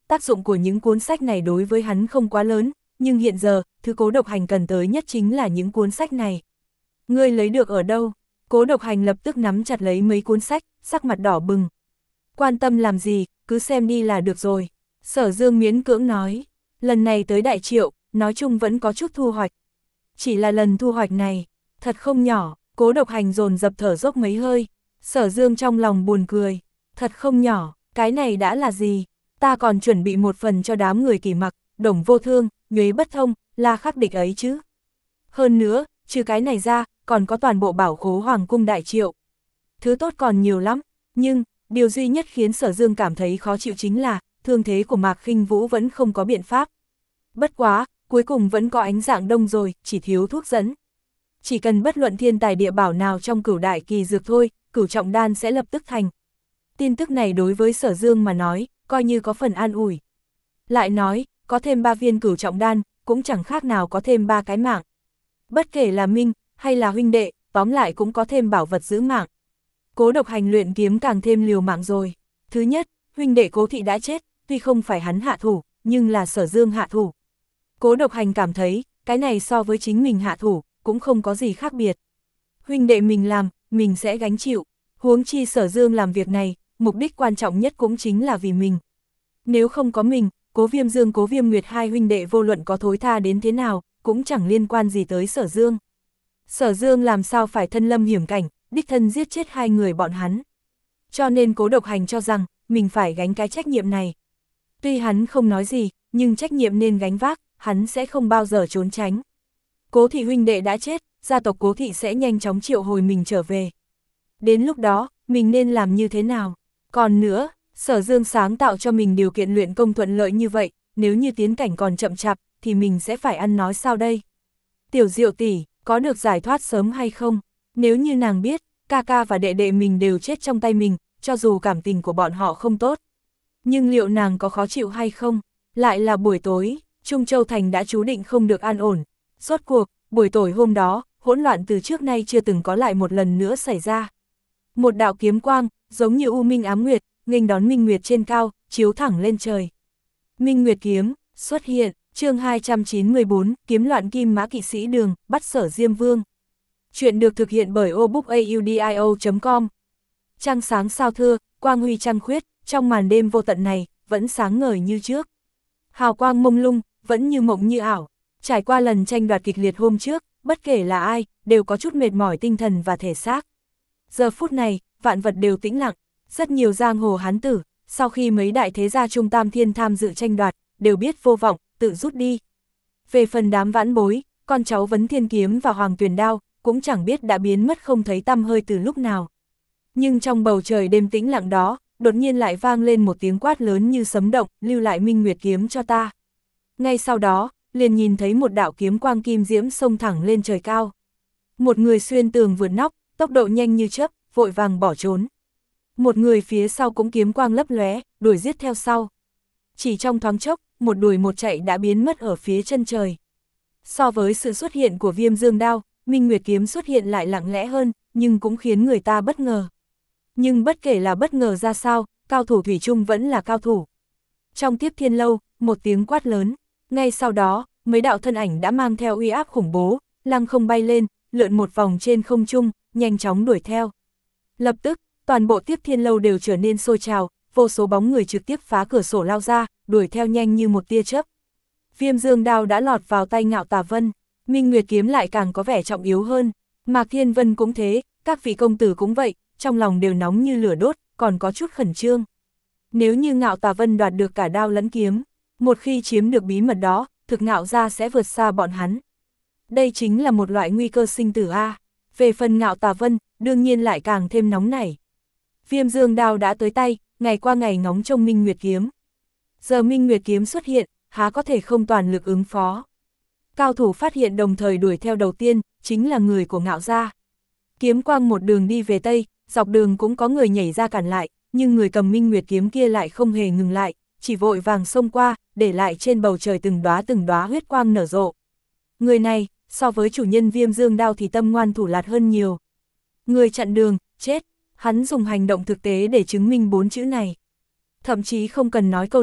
A: tác dụng của những cuốn sách này đối với hắn không quá lớn, nhưng hiện giờ, thứ Cố Độc Hành cần tới nhất chính là những cuốn sách này. Ngươi lấy được ở đâu? Cố Độc Hành lập tức nắm chặt lấy mấy cuốn sách, sắc mặt đỏ bừng. Quan tâm làm gì, cứ xem đi là được rồi. Sở Dương miễn cưỡng nói, lần này tới Đại Triệu, nói chung vẫn có chút thu hoạch. Chỉ là lần thu hoạch này, thật không nhỏ. Cố Độc Hành dồn dập thở dốc mấy hơi. Sở Dương trong lòng buồn cười, thật không nhỏ, cái này đã là gì? Ta còn chuẩn bị một phần cho đám người Kỷ Mặc, Đồng Vô Thương, Nhuế Bất Thông, La Khắc Địch ấy chứ. Hơn nữa, trừ cái này ra, còn có toàn bộ bảo khố Hoàng cung Đại Triệu. Thứ tốt còn nhiều lắm, nhưng, điều duy nhất khiến Sở Dương cảm thấy khó chịu chính là, thương thế của Mạc Khinh Vũ vẫn không có biện pháp. Bất quá, cuối cùng vẫn có ánh dạng đông rồi, chỉ thiếu thuốc dẫn. Chỉ cần bất luận thiên tài địa bảo nào trong Cửu Đại Kỳ Dược thôi, Cửu Trọng Đan sẽ lập tức thành. Tin tức này đối với Sở Dương mà nói, coi như có phần an ủi. Lại nói, có thêm ba viên Cửu Trọng Đan, cũng chẳng khác nào có thêm ba cái mạng. Bất kể là Minh, hay là huynh đệ, tóm lại cũng có thêm bảo vật giữ mạng. Cố Độc Hành luyện kiếm càng thêm liều mạng rồi. Thứ nhất, huynh đệ Cố Thị đã chết, tuy không phải hắn hạ thủ, nhưng là Sở Dương hạ thủ. Cố Độc Hành cảm thấy, cái này so với chính mình hạ thủ, cũng không có gì khác biệt. Huynh đệ mình làm, mình sẽ gánh chịu. Huống chi Sở Dương làm việc này, mục đích quan trọng nhất cũng chính là vì mình. Nếu không có mình, Cố Viêm Dương Cố Viêm Nguyệt hai huynh đệ vô luận có thối tha đến thế nào, cũng chẳng liên quan gì tới Sở Dương. Sở Dương làm sao phải thân lâm hiểm cảnh, đích thân giết chết hai người bọn hắn. Cho nên Cố Độc Hành cho rằng, mình phải gánh cái trách nhiệm này. Tuy hắn không nói gì, nhưng trách nhiệm nên gánh vác, hắn sẽ không bao giờ trốn tránh. Cố Thị huynh đệ đã chết, gia tộc Cố Thị sẽ nhanh chóng triệu hồi mình trở về. Đến lúc đó, mình nên làm như thế nào? Còn nữa, Sở Dương sáng tạo cho mình điều kiện luyện công thuận lợi như vậy, nếu như tiến cảnh còn chậm chạp, thì mình sẽ phải ăn nói sao đây? Tiểu Diệu tỷ, có được giải thoát sớm hay không? Nếu như nàng biết, ca ca và đệ đệ mình đều chết trong tay mình, cho dù cảm tình của bọn họ không tốt. Nhưng liệu nàng có khó chịu hay không? Lại là buổi tối, Trung Châu Thành đã chú định không được an ổn. Rốt cuộc, buổi tối hôm đó, hỗn loạn từ trước nay chưa từng có lại một lần nữa xảy ra. Một đạo kiếm quang, giống như U Minh Ám Nguyệt, nghênh đón Minh Nguyệt trên cao, chiếu thẳng lên trời. Minh Nguyệt kiếm, xuất hiện, chương hai trăm chín mươi bốn, kiếm loạn Kim Mã Kỵ Sĩ Đường, bắt Sở Diêm Vương. Chuyện được thực hiện bởi obookaudio chấm com. Trăng sáng sao thưa, quang huy trăng khuyết, trong màn đêm vô tận này, vẫn sáng ngời như trước. Hào quang mông lung, vẫn như mộng như ảo. Trải qua lần tranh đoạt kịch liệt hôm trước, bất kể là ai, đều có chút mệt mỏi tinh thần và thể xác. Giờ phút này, vạn vật đều tĩnh lặng, rất nhiều giang hồ hán tử, sau khi mấy đại thế gia Trung Tam Thiên tham dự tranh đoạt, đều biết vô vọng, tự rút đi. Về phần đám vãn bối, con cháu Vấn Thiên Kiếm và Hoàng Tuyền Đao, cũng chẳng biết đã biến mất không thấy tăm hơi từ lúc nào. Nhưng trong bầu trời đêm tĩnh lặng đó, đột nhiên lại vang lên một tiếng quát lớn như sấm động, lưu lại Minh Nguyệt kiếm cho ta. Ngay sau đó, liền nhìn thấy một đạo kiếm quang kim diễm xông thẳng lên trời cao. Một người xuyên tường vượt nóc, tốc độ nhanh như chớp, vội vàng bỏ trốn. Một người phía sau cũng kiếm quang lấp lóe, đuổi giết theo sau. Chỉ trong thoáng chốc, một đuổi một chạy đã biến mất ở phía chân trời. So với sự xuất hiện của Viêm Dương đao, Minh Nguyệt kiếm xuất hiện lại lặng lẽ hơn, nhưng cũng khiến người ta bất ngờ. Nhưng bất kể là bất ngờ ra sao, cao thủ thủy chung vẫn là cao thủ. Trong Tiếp Thiên Lâu, một tiếng quát lớn, ngay sau đó, mấy đạo thân ảnh đã mang theo uy áp khủng bố, lăng không bay lên, lượn một vòng trên không trung, nhanh chóng đuổi theo. Lập tức, toàn bộ Tiếp Thiên Lâu đều trở nên sôi trào, vô số bóng người trực tiếp phá cửa sổ lao ra, đuổi theo nhanh như một tia chớp. Viêm Dương đao đã lọt vào tay Ngạo Tà Vân, Minh Nguyệt kiếm lại càng có vẻ trọng yếu hơn, Mạc Thiên Vân cũng thế, các vị công tử cũng vậy, trong lòng đều nóng như lửa đốt, còn có chút khẩn trương. Nếu như Ngạo Tà Vân đoạt được cả đao lẫn kiếm, một khi chiếm được bí mật đó, thực Ngạo gia sẽ vượt xa bọn hắn. Đây chính là một loại nguy cơ sinh tử a. Về phần Ngạo Tà Vân, đương nhiên lại càng thêm nóng nảy. Viêm Dương đao đã tới tay, ngày qua ngày ngóng trông Minh Nguyệt kiếm. Giờ Minh Nguyệt kiếm xuất hiện, há có thể không toàn lực ứng phó. Cao thủ phát hiện đồng thời đuổi theo đầu tiên, chính là người của Ngạo gia. Kiếm quang một đường đi về Tây, dọc đường cũng có người nhảy ra cản lại, nhưng người cầm Minh Nguyệt kiếm kia lại không hề ngừng lại, chỉ vội vàng xông qua, để lại trên bầu trời từng đóa từng đóa huyết quang nở rộ. Người này, so với chủ nhân Viêm Dương đao thì tâm ngoan thủ lạt hơn nhiều. Người chặn đường, chết, hắn dùng hành động thực tế để chứng minh bốn chữ này. Thậm chí không cần nói câu nào,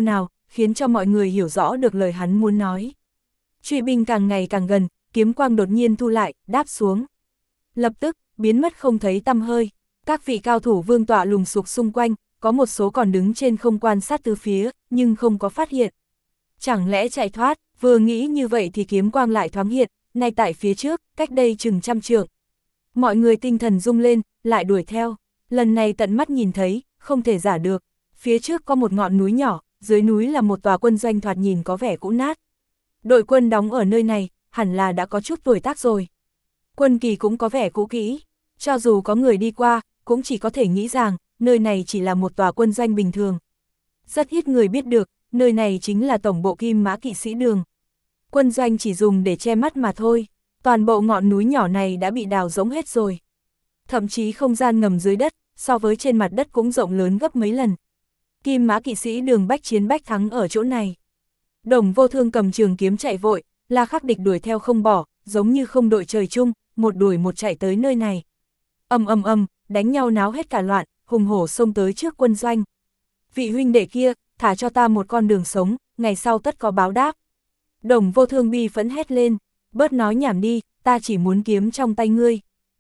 A: khiến cho mọi người hiểu rõ được lời hắn muốn nói. Truy binh càng ngày càng gần, kiếm quang đột nhiên thu lại, đáp xuống. Lập tức, biến mất không thấy tăm hơi. Các vị cao thủ vương tọa lùng sục xung quanh, có một số còn đứng trên không quan sát từ phía, nhưng không có phát hiện. Chẳng lẽ chạy thoát, vừa nghĩ như vậy thì kiếm quang lại thoáng hiện, ngay tại phía trước, cách đây chừng trăm trượng. Mọi người tinh thần rung lên, lại đuổi theo. Lần này tận mắt nhìn thấy, không thể giả được. Phía trước có một ngọn núi nhỏ, dưới núi là một tòa quân doanh thoạt nhìn có vẻ cũ nát. Đội quân đóng ở nơi này, hẳn là đã có chút tuổi tác rồi. Quân kỳ cũng có vẻ cũ kỹ. Cho dù có người đi qua, cũng chỉ có thể nghĩ rằng, nơi này chỉ là một tòa quân doanh bình thường. Rất ít người biết được, nơi này chính là tổng bộ Kim Mã Kỵ Sĩ Đường. Quân doanh chỉ dùng để che mắt mà thôi. Toàn bộ ngọn núi nhỏ này đã bị đào rỗng hết rồi. Thậm chí không gian ngầm dưới đất, so với trên mặt đất cũng rộng lớn gấp mấy lần. Kim Mã Kỵ Sĩ Đường bách chiến bách thắng ở chỗ này. Đồng Vô Thương cầm trường kiếm chạy vội, La Khắc Địch đuổi theo không bỏ, giống như không đội trời chung, một đuổi một chạy tới nơi này. Ầm ầm ầm, đánh nhau náo hết cả loạn, hùng hổ xông tới trước quân doanh. Vị huynh đệ kia, thả cho ta một con đường sống, ngày sau tất có báo đáp. Đồng Vô Thương bi phẫn hét lên, bớt nói nhảm đi, ta chỉ muốn kiếm trong tay ngươi.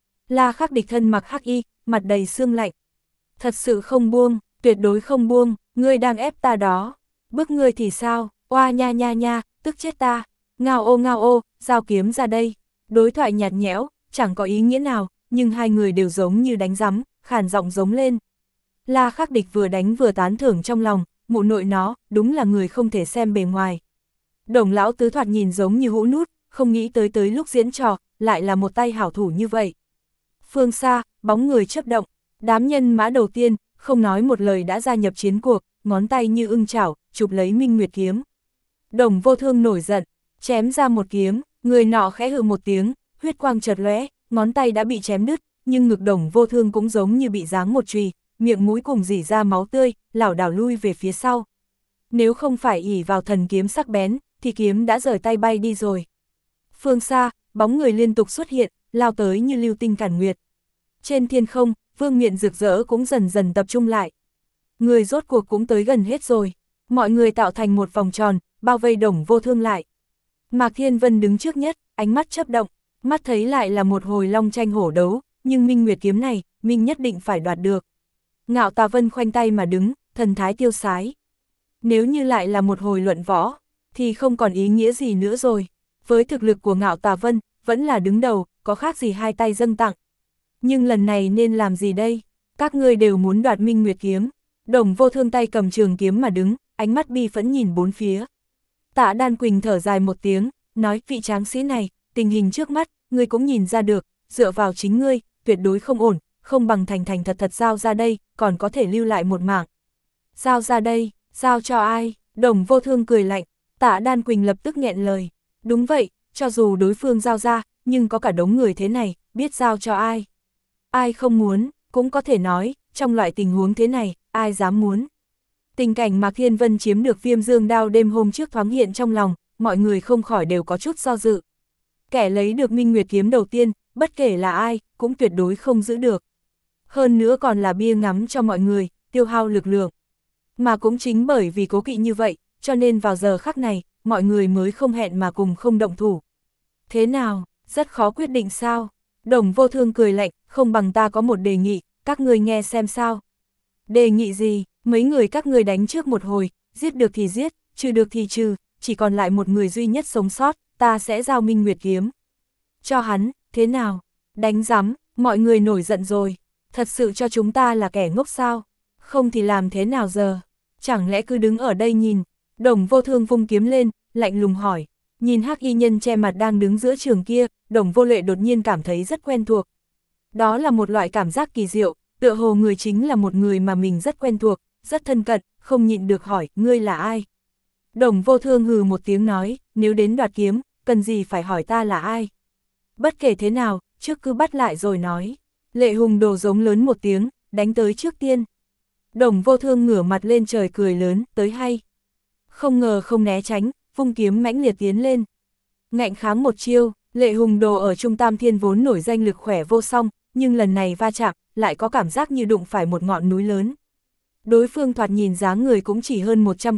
A: La Khắc Địch thân mặc hắc y, mặt đầy sương lạnh. Thật sự không buông, tuyệt đối không buông, ngươi đang ép ta đó. Bức ngươi thì sao, oa nha nha nha, tức chết ta. Ngao ô ngao ô, giao kiếm ra đây. Đối thoại nhạt nhẽo, chẳng có ý nghĩa nào, nhưng hai người đều giống như đánh rắm, khàn giọng giống lên. La Khắc Địch vừa đánh vừa tán thưởng trong lòng, mụ nội nó, đúng là người không thể xem bề ngoài. Đồng lão tứ thoạt nhìn giống như hũ nút, không nghĩ tới tới lúc diễn trò, lại là một tay hảo thủ như vậy. Phương xa, bóng người chớp động, đám nhân mã đầu tiên, không nói một lời đã gia nhập chiến cuộc, ngón tay như ưng chảo, chụp lấy Minh Nguyệt kiếm. Đồng Vô Thương nổi giận, chém ra một kiếm, người nọ khẽ hừ một tiếng, huyết quang chợt lóe, ngón tay đã bị chém đứt, nhưng ngực Đồng Vô Thương cũng giống như bị giáng một chùy, miệng mũi cùng rỉ ra máu tươi, lảo đảo lui về phía sau. Nếu không phải ỷ vào thần kiếm sắc bén, thì kiếm đã rời tay bay đi rồi. Phương xa, bóng người liên tục xuất hiện, lao tới như lưu tinh cản nguyệt. Trên thiên không, vương miện rực rỡ cũng dần dần tập trung lại. Người rốt cuộc cũng tới gần hết rồi. Mọi người tạo thành một vòng tròn, bao vây Đồng Vô Thương lại. Mạc Thiên Vân đứng trước nhất, ánh mắt chớp động, mắt thấy lại là một hồi long tranh hổ đấu, nhưng Minh Nguyệt kiếm này, Minh nhất định phải đoạt được. Ngạo Tà Vân khoanh tay mà đứng, thần thái tiêu sái. Nếu như lại là một hồi luận võ, thì không còn ý nghĩa gì nữa rồi. Với thực lực của Ngạo Tà Vân, vẫn là đứng đầu, có khác gì hai tay dâng tặng. Nhưng lần này nên làm gì đây? Các ngươi đều muốn đoạt Minh Nguyệt kiếm. Đồng Vô Thương tay cầm trường kiếm mà đứng, ánh mắt bi phẫn nhìn bốn phía. Tạ Đan Quỳnh thở dài một tiếng, nói vị tráng sĩ này, tình hình trước mắt, ngươi cũng nhìn ra được, dựa vào chính ngươi, tuyệt đối không ổn, không bằng thành thành thật thật giao ra đây, còn có thể lưu lại một mạng. Giao ra đây, giao cho ai? Đồng Vô Thương cười lạnh, Tạ Đan Quỳnh lập tức nghẹn lời. Đúng vậy, cho dù đối phương giao ra, nhưng có cả đống người thế này, biết giao cho ai. Ai không muốn, cũng có thể nói, trong loại tình huống thế này, ai dám muốn. Tình cảnh Mạc Thiên Vân chiếm được Viêm Dương đao đêm hôm trước thoáng hiện trong lòng, mọi người không khỏi đều có chút do dự. Kẻ lấy được Minh Nguyệt kiếm đầu tiên, bất kể là ai, cũng tuyệt đối không giữ được. Hơn nữa còn là bia ngắm cho mọi người, tiêu hao lực lượng. Mà cũng chính bởi vì cố kỵ như vậy, cho nên vào giờ khắc này, mọi người mới không hẹn mà cùng không động thủ. Thế nào, rất khó quyết định sao? Đồng Vô Thương cười lạnh, không bằng ta có một đề nghị, các ngươi nghe xem sao. Đề nghị gì? Mấy người các ngươi đánh trước một hồi, giết được thì giết, trừ được thì trừ, chỉ còn lại một người duy nhất sống sót, ta sẽ giao Minh Nguyệt kiếm. Cho hắn, thế nào? Đánh rắm, mọi người nổi giận rồi. Thật sự cho chúng ta là kẻ ngốc sao? Không thì làm thế nào giờ? Chẳng lẽ cứ đứng ở đây nhìn? Đồng Vô Thương vung kiếm lên, lạnh lùng hỏi. Nhìn hắc y nhân che mặt đang đứng giữa trường kia, Đồng Vô Lệ đột nhiên cảm thấy rất quen thuộc. Đó là một loại cảm giác kỳ diệu, tựa hồ người chính là một người mà mình rất quen thuộc, rất thân cận, không nhịn được hỏi, ngươi là ai? Đồng Vô Thương hừ một tiếng nói, nếu đến đoạt kiếm, cần gì phải hỏi ta là ai? Bất kể thế nào, trước cứ bắt lại rồi nói. Lệ Hùng Đồ giống lớn một tiếng, đánh tới trước tiên. Đồng Vô Thương ngửa mặt lên trời cười lớn, tới hay. Không ngờ không né tránh, vung kiếm mãnh liệt tiến lên. Ngạnh kháng một chiêu, Lệ Hùng Đồ ở Trung Tam Thiên vốn nổi danh lực khỏe vô song, nhưng lần này va chạm, lại có cảm giác như đụng phải một ngọn núi lớn. Đối phương thoạt nhìn dáng người cũng chỉ hơn một trăm cân,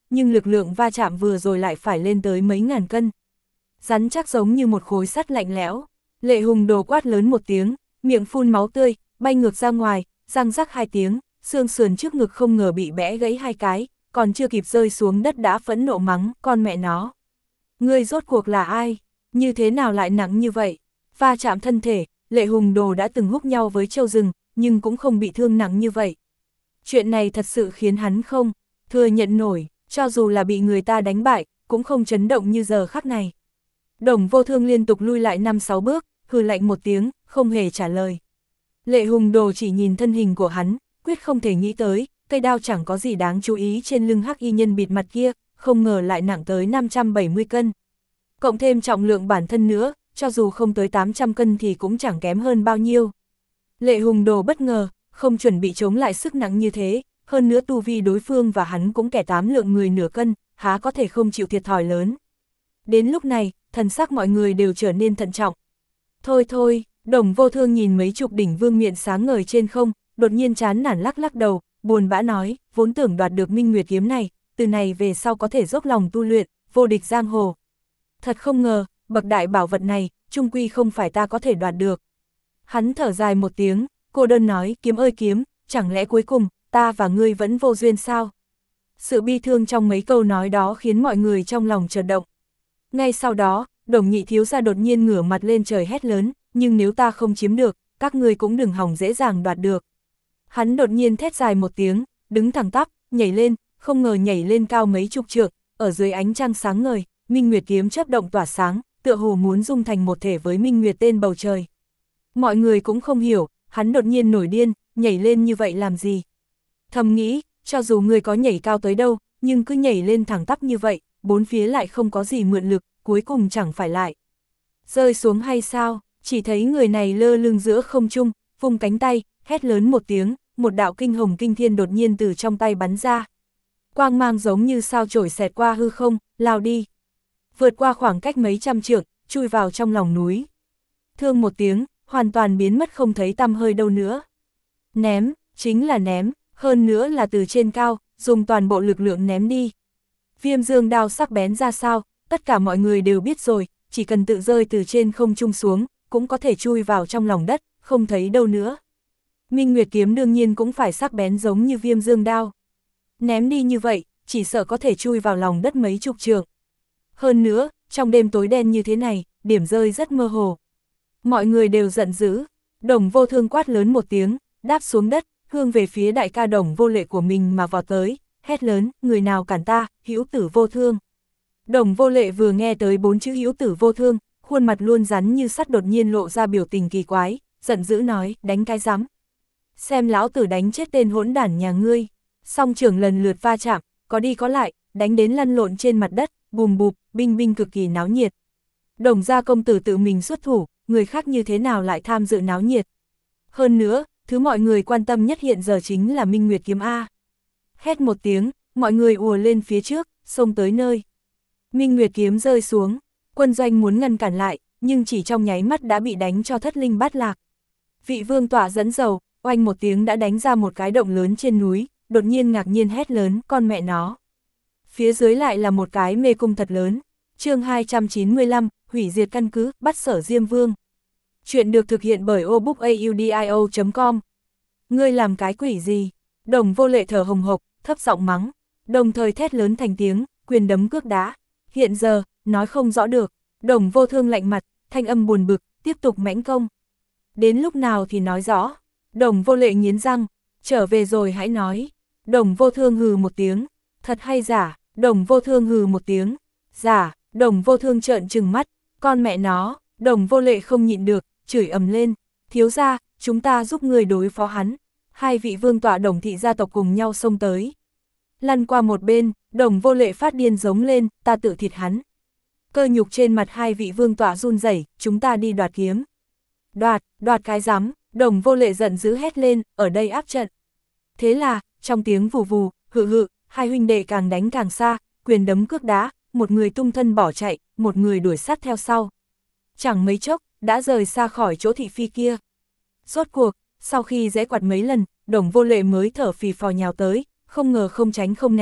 A: nhưng lực lượng va chạm vừa rồi lại phải lên tới mấy ngàn cân. Rắn chắc giống như một khối sắt lạnh lẽo. Lệ Hùng Đồ quát lớn một tiếng, miệng phun máu tươi, bay ngược ra ngoài, răng rắc hai tiếng, xương sườn trước ngực không ngờ bị bẽ gãy hai cái, còn chưa kịp rơi xuống đất đã phẫn nộ mắng, con mẹ nó. Ngươi rốt cuộc là ai? Như thế nào lại nặng như vậy? Va chạm thân thể, Lệ Hùng Đồ đã từng húc nhau với Châu Rừng, nhưng cũng không bị thương nặng như vậy. Chuyện này thật sự khiến hắn không thừa nhận nổi, cho dù là bị người ta đánh bại, cũng không chấn động như giờ khắc này. Đồng Vô Thương liên tục lui lại năm sáu bước, hừ lạnh một tiếng, không hề trả lời. Lệ Hùng Đồ chỉ nhìn thân hình của hắn, quyết không thể nghĩ tới, cây đao chẳng có gì đáng chú ý trên lưng hắc y nhân bịt mặt kia, không ngờ lại nặng tới năm trăm bảy mươi cân. Cộng thêm trọng lượng bản thân nữa, cho dù không tới tám trăm cân thì cũng chẳng kém hơn bao nhiêu. Lệ Hùng Đồ bất ngờ, không chuẩn bị chống lại sức nặng như thế, hơn nữa tu vi đối phương và hắn cũng kẻ tám lượng người nửa cân, há có thể không chịu thiệt thòi lớn. Đến lúc này, thần sắc mọi người đều trở nên thận trọng. Thôi thôi, Đồng Vô Thương nhìn mấy chục đỉnh vương miện sáng ngời trên không, đột nhiên chán nản lắc lắc đầu, buồn bã nói, vốn tưởng đoạt được Minh Nguyệt kiếm này, từ này về sau có thể dốc lòng tu luyện, vô địch giang hồ. Thật không ngờ, bậc đại bảo vật này, chung quy không phải ta có thể đoạt được. Hắn thở dài một tiếng, cô đơn nói, kiếm ơi kiếm, chẳng lẽ cuối cùng, ta và ngươi vẫn vô duyên sao? Sự bi thương trong mấy câu nói đó khiến mọi người trong lòng chợt động. Ngay sau đó, Đồng Nhị thiếu gia đột nhiên ngửa mặt lên trời hét lớn, nhưng nếu ta không chiếm được, các ngươi cũng đừng hòng dễ dàng đoạt được. Hắn đột nhiên thét dài một tiếng, đứng thẳng tắp, nhảy lên, không ngờ nhảy lên cao mấy chục trượng, ở dưới ánh trăng sáng ngời, Minh Nguyệt kiếm chớp động tỏa sáng, tựa hồ muốn dung thành một thể với Minh Nguyệt tên bầu trời. Mọi người cũng không hiểu, hắn đột nhiên nổi điên, nhảy lên như vậy làm gì? Thầm nghĩ, cho dù người có nhảy cao tới đâu, nhưng cứ nhảy lên thẳng tắp như vậy, bốn phía lại không có gì mượn lực, cuối cùng chẳng phải lại rơi xuống hay sao? Chỉ thấy người này lơ lửng giữa không trung, vung cánh tay, hét lớn một tiếng, một đạo kinh hồng kinh thiên đột nhiên từ trong tay bắn ra. Quang mang giống như sao chổi xẹt qua hư không, lao đi. Vượt qua khoảng cách mấy trăm trượng, chui vào trong lòng núi. Thương một tiếng, hoàn toàn biến mất không thấy tăm hơi đâu nữa. Ném, chính là ném, hơn nữa là từ trên cao, dùng toàn bộ lực lượng ném đi. Viêm dương đao sắc bén ra sao, tất cả mọi người đều biết rồi, chỉ cần tự rơi từ trên không trung xuống, cũng có thể chui vào trong lòng đất, không thấy đâu nữa. Minh Nguyệt kiếm đương nhiên cũng phải sắc bén giống như viêm dương đao. Ném đi như vậy, chỉ sợ có thể chui vào lòng đất mấy chục trượng. Hơn nữa, trong đêm tối đen như thế này, điểm rơi rất mơ hồ. Mọi người đều giận dữ, Đồng Vô Thương quát lớn một tiếng, đáp xuống đất, hướng về phía đại ca Đồng Vô Lệ của mình mà vào tới, hét lớn, người nào cản ta, hữu tử vô thương. Đồng Vô Lệ vừa nghe tới bốn chữ hữu tử vô thương, khuôn mặt luôn rắn như sắt đột nhiên lộ ra biểu tình kỳ quái, giận dữ nói, đánh cái rắm. Xem lão tử đánh chết tên hỗn đản nhà ngươi. Song trưởng lần lượt va chạm, có đi có lại, đánh đến lăn lộn trên mặt đất, bùm bụp, binh binh cực kỳ náo nhiệt. Đồng gia công tử tự mình xuất thủ, người khác như thế nào lại tham dự náo nhiệt. Hơn nữa, thứ mọi người quan tâm nhất hiện giờ chính là Minh Nguyệt kiếm A. Hét một tiếng, mọi người ùa lên phía trước, xông tới nơi. Minh Nguyệt kiếm rơi xuống, quân doanh muốn ngăn cản lại, nhưng chỉ trong nháy mắt đã bị đánh cho thất linh bát lạc. Vị vương tọa dẫn dầu, oanh một tiếng đã đánh ra một cái động lớn trên núi, đột nhiên ngạc nhiên hét lớn, con mẹ nó. Phía dưới lại là một cái mê cung thật lớn. Chương hai trăm chín mươi lăm, hủy diệt căn cứ, bắt Sở Diêm Vương. Chuyện được thực hiện bởi obookaudio chấm com. Ngươi làm cái quỷ gì? Đồng Vô Lệ thở hồng hộc, thấp giọng mắng, đồng thời thét lớn thành tiếng, quyền đấm cước đá. Hiện giờ, nói không rõ được. Đồng Vô Thương lạnh mặt, thanh âm buồn bực, tiếp tục mãnh công. Đến lúc nào thì nói rõ. Đồng Vô Lệ nghiến răng, trở về rồi hãy nói. Đồng Vô Thương hừ một tiếng, thật hay giả? Đồng Vô Thương hừ một tiếng, giả. Đồng Vô Thương trợn trừng mắt, con mẹ nó. Đồng Vô Lệ không nhịn được, chửi ầm lên, thiếu gia, chúng ta giúp người đối phó hắn. Hai vị vương tọa Đồng thị gia tộc cùng nhau xông tới. Lăn qua một bên, Đồng Vô Lệ phát điên giống lên, ta tự thịt hắn. Cơ nhục trên mặt hai vị vương tọa run rẩy, chúng ta đi đoạt kiếm. Đoạt, đoạt cái rắm. Đồng Vô Lệ giận dữ hét lên, ở đây áp trận. Thế là, trong tiếng vù vù, hự hự, hai huynh đệ càng đánh càng xa, quyền đấm cước đá, một người tung thân bỏ chạy, một người đuổi sát theo sau. Chẳng mấy chốc, đã rời xa khỏi chỗ thị phi kia. Rốt cuộc, sau khi giãy quạt mấy lần, Đồng Vô Lệ mới thở phì phò nhào tới, không ngờ không tránh không né,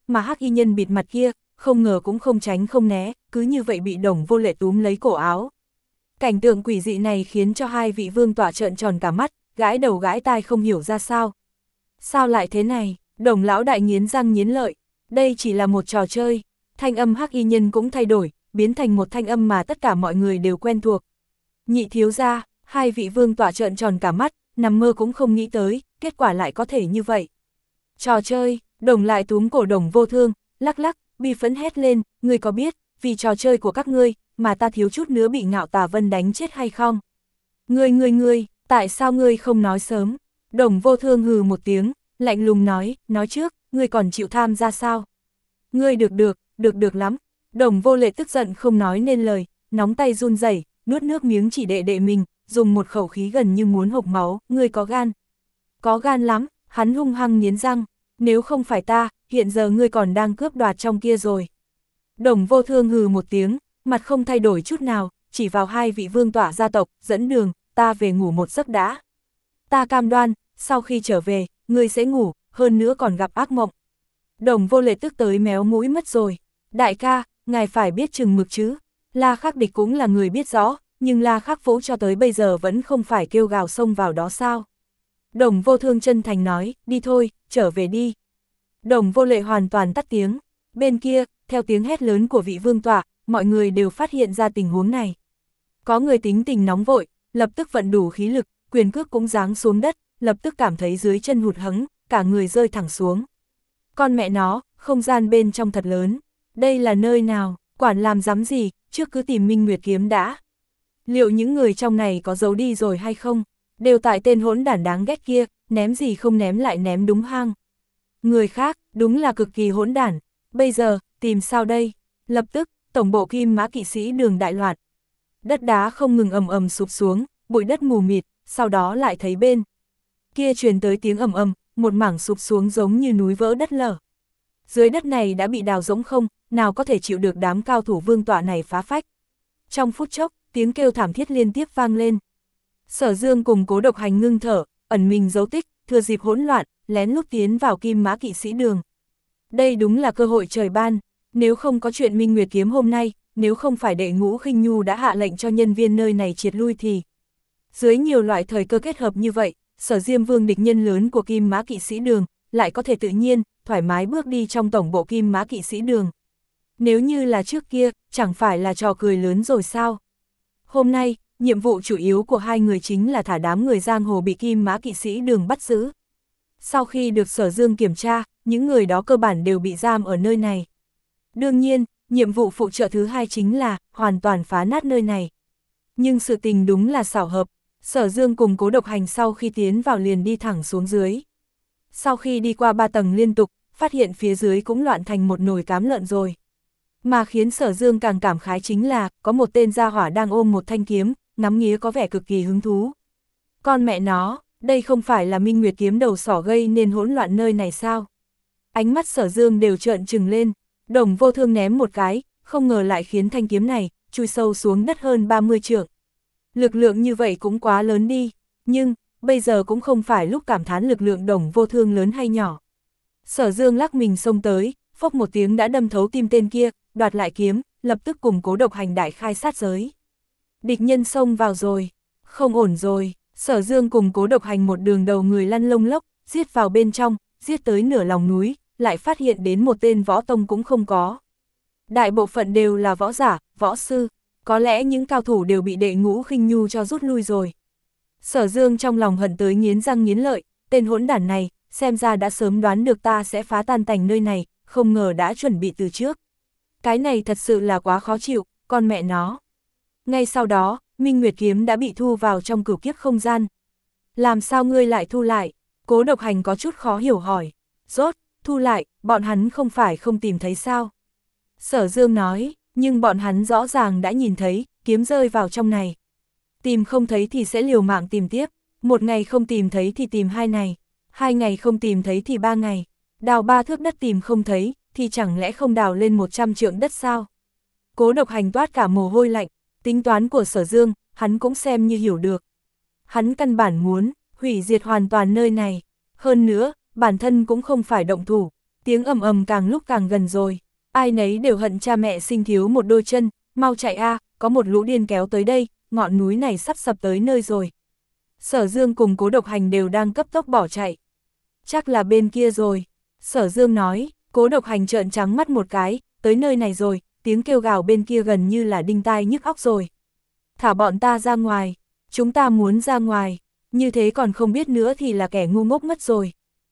A: mà hắc y nhân bịt mặt kia, không ngờ cũng không tránh không né, cứ như vậy bị Đồng Vô Lệ túm lấy cổ áo. Cảnh tượng quỷ dị này khiến cho hai vị vương tọa trợn tròn cả mắt, gãi đầu gãi tai không hiểu ra sao. Sao lại thế này? Đồng lão đại nghiến răng nghiến lợi, đây chỉ là một trò chơi. Thanh âm hắc y nhân cũng thay đổi, biến thành một thanh âm mà tất cả mọi người đều quen thuộc. Nhị thiếu gia, hai vị vương tọa trợn tròn cả mắt, nằm mơ cũng không nghĩ tới, kết quả lại có thể như vậy. Trò chơi, Đồng lại túm cổ Đồng Vô Thương, lắc lắc, bi phẫn hét lên, ngươi có biết, vì trò chơi của các ngươi, mà ta thiếu chút nữa bị Ngạo Tà Vân đánh chết hay không? Ngươi ngươi ngươi, tại sao ngươi không nói sớm? Đồng Vô Thương hừ một tiếng, lạnh lùng nói, nói trước, ngươi còn chịu tham gia sao? Ngươi được được, được được lắm. Đồng Vô Lệ tức giận không nói nên lời, nóng tay run rẩy, nuốt nước miếng chỉ đệ đệ mình, dùng một khẩu khí gần như muốn hộc máu, ngươi có gan. Có gan lắm, hắn hung hăng nghiến răng, nếu không phải ta, hiện giờ ngươi còn đang cướp đoạt trong kia rồi. Đồng Vô Thương hừ một tiếng, mặt không thay đổi chút nào, chỉ vào hai vị vương tọa gia tộc, dẫn đường, ta về ngủ một giấc đã. Ta cam đoan, sau khi trở về, ngươi sẽ ngủ, hơn nữa còn gặp ác mộng. Đồng Vô Lệ tức tới méo mũi mất rồi. Đại ca, ngài phải biết chừng mực chứ. La Khắc Địch cũng là người biết rõ, nhưng La Khắc Vũ cho tới bây giờ vẫn không phải kêu gào xông vào đó sao. Đồng Vô Thương chân thành nói, đi thôi, trở về đi. Đồng Vô Lệ hoàn toàn tắt tiếng. Bên kia, theo tiếng hét lớn của vị vương tọa, mọi người đều phát hiện ra tình huống này. Có người tính tình nóng vội, lập tức vận đủ khí lực, quyền cước cũng giáng xuống đất, lập tức cảm thấy dưới chân hụt hẫng, cả người rơi thẳng xuống. Con mẹ nó, không gian bên trong thật lớn. Đây là nơi nào, quản làm dám gì, trước cứ tìm Minh Nguyệt kiếm đã. Liệu những người trong này có giấu đi rồi hay không? Đều tại tên hỗn đản đáng ghét kia, ném gì không ném lại ném đúng hang. Người khác, đúng là cực kỳ hỗn đản. Bây giờ, tìm sao đây? Lập tức, tổng bộ Kim Mã kỵ sĩ đường đại loạn. Đất đá không ngừng ầm ầm sụp xuống, bụi đất mù mịt, sau đó lại thấy bên kia truyền tới tiếng ầm ầm, một mảng sụp xuống giống như núi vỡ đất lở. Dưới đất này đã bị đào rỗng không, nào có thể chịu được đám cao thủ vương tọa này phá phách. Trong phút chốc, tiếng kêu thảm thiết liên tiếp vang lên. Sở Dương cùng Cố Độc Hành ngưng thở, ẩn mình giấu tích, thừa dịp hỗn loạn, lén lút tiến vào Kim Mã kỵ sĩ đường. Đây đúng là cơ hội trời ban, nếu không có chuyện Minh Nguyệt kiếm hôm nay, nếu không phải đệ Ngũ Khinh Nhu đã hạ lệnh cho nhân viên nơi này triệt lui thì... Dưới nhiều loại thời cơ kết hợp như vậy, Sở Diêm Vương địch nhân lớn của Kim Mã kỵ sĩ đường, lại có thể tự nhiên, thoải mái bước đi trong tổng bộ Kim Mã kỵ sĩ đường. Nếu như là trước kia, chẳng phải là trò cười lớn rồi sao? Hôm nay, nhiệm vụ chủ yếu của hai người chính là thả đám người giang hồ bị Kim Mã kỵ sĩ đường bắt giữ. Sau khi được Sở Dương kiểm tra, những người đó cơ bản đều bị giam ở nơi này. Đương nhiên, nhiệm vụ phụ trợ thứ hai chính là hoàn toàn phá nát nơi này. Nhưng sự tình đúng là xảo hợp, Sở Dương cùng Cố Độc Hành sau khi tiến vào liền đi thẳng xuống dưới. Sau khi đi qua ba tầng liên tục, phát hiện phía dưới cũng loạn thành một nồi cám lợn rồi. Mà khiến Sở Dương càng cảm khái chính là, có một tên gia hỏa đang ôm một thanh kiếm, ngắm nghía có vẻ cực kỳ hứng thú. Con mẹ nó, đây không phải là Minh Nguyệt kiếm đầu sỏ gây nên hỗn loạn nơi này sao? Ánh mắt Sở Dương đều trợn trừng lên, Đồng Vô Thương ném một cái, không ngờ lại khiến thanh kiếm này chui sâu xuống đất hơn ba mươi trượng. Lực lượng như vậy cũng quá lớn đi, nhưng bây giờ cũng không phải lúc cảm thán lực lượng Đồng Vô Thương lớn hay nhỏ. Sở Dương lắc mình xông tới, phốc một tiếng đã đâm thấu tim tên kia, đoạt lại kiếm, lập tức cùng Cố Độc Hành đại khai sát giới. Địch nhân xông vào rồi, không ổn rồi, Sở Dương cùng Cố Độc Hành một đường đầu người lăn lông lốc, giết vào bên trong, giết tới nửa lòng núi, lại phát hiện đến một tên võ tông cũng không có. Đại bộ phận đều là võ giả, võ sư, có lẽ những cao thủ đều bị đệ Ngũ Khinh Nhu cho rút lui rồi. Sở Dương trong lòng hận tới nghiến răng nghiến lợi, tên hỗn đản này, xem ra đã sớm đoán được ta sẽ phá tan tành nơi này, không ngờ đã chuẩn bị từ trước. Cái này thật sự là quá khó chịu, con mẹ nó. Ngay sau đó, Minh Nguyệt kiếm đã bị thu vào trong cửu kiếp không gian. Làm sao ngươi lại thu lại? Cố Độc Hành có chút khó hiểu hỏi. Rốt, thu lại, bọn hắn không phải không tìm thấy sao? Sở Dương nói, nhưng bọn hắn rõ ràng đã nhìn thấy, kiếm rơi vào trong này. Tìm không thấy thì sẽ liều mạng tìm tiếp, một ngày không tìm thấy thì tìm hai ngày, hai ngày không tìm thấy thì ba ngày, đào ba thước đất tìm không thấy, thì chẳng lẽ không đào lên một trăm trượng đất sao? Cố Độc Hành toát cả mồ hôi lạnh, tính toán của Sở Dương, hắn cũng xem như hiểu được. Hắn căn bản muốn hủy diệt hoàn toàn nơi này, hơn nữa, bản thân cũng không phải động thủ, Tiếng ầm ầm càng lúc càng gần rồi, ai nấy đều hận cha mẹ sinh thiếu một đôi chân, mau chạy a, có một lũ điên kéo tới đây, ngọn núi này sắp sập tới nơi rồi. Sở Dương cùng Cố Độc Hành đều đang cấp tốc bỏ chạy. Chắc là bên kia rồi, Sở Dương nói. Cố Độc Hành trợn trắng mắt một cái, tới nơi này rồi, tiếng kêu gào bên kia gần như là đinh tai nhức óc rồi. Thả bọn ta ra ngoài, chúng ta muốn ra ngoài, như thế còn không biết nữa thì là kẻ ngu ngốc mất rồi.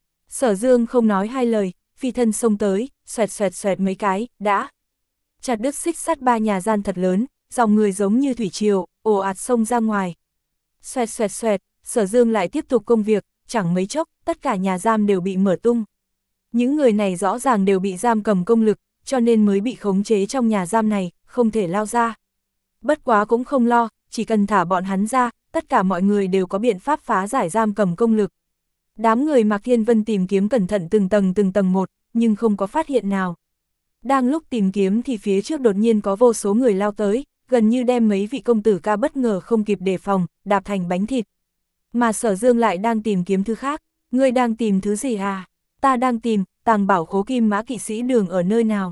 A: Sở Dương không nói hai lời, phi thân xông tới, xoẹt xoẹt xoẹt mấy cái, đã chặt đứt xích sắt ba nhà gian thật lớn, dòng người giống như thủy triều, ồ ạt xông ra ngoài. Xoẹt xoẹt xoẹt, Sở Dương lại tiếp tục công việc, chẳng mấy chốc, tất cả nhà giam đều bị mở tung. Những người này rõ ràng đều bị giam cầm công lực, cho nên mới bị khống chế trong nhà giam này, không thể lao ra. Bất quá cũng không lo, chỉ cần thả bọn hắn ra, tất cả mọi người đều có biện pháp phá giải giam cầm công lực. Đám người Mạc Thiên Vân tìm kiếm cẩn thận từng tầng từng tầng một, nhưng không có phát hiện nào. Đang lúc tìm kiếm thì phía trước đột nhiên có vô số người lao tới, gần như đem mấy vị công tử ca bất ngờ không kịp đề phòng, đạp thành bánh thịt. Mà Sở Dương lại đang tìm kiếm thứ khác, ngươi đang tìm thứ gì à? Ta đang tìm, tàng bảo khố Kim Mã Kỵ Sĩ Đường ở nơi nào?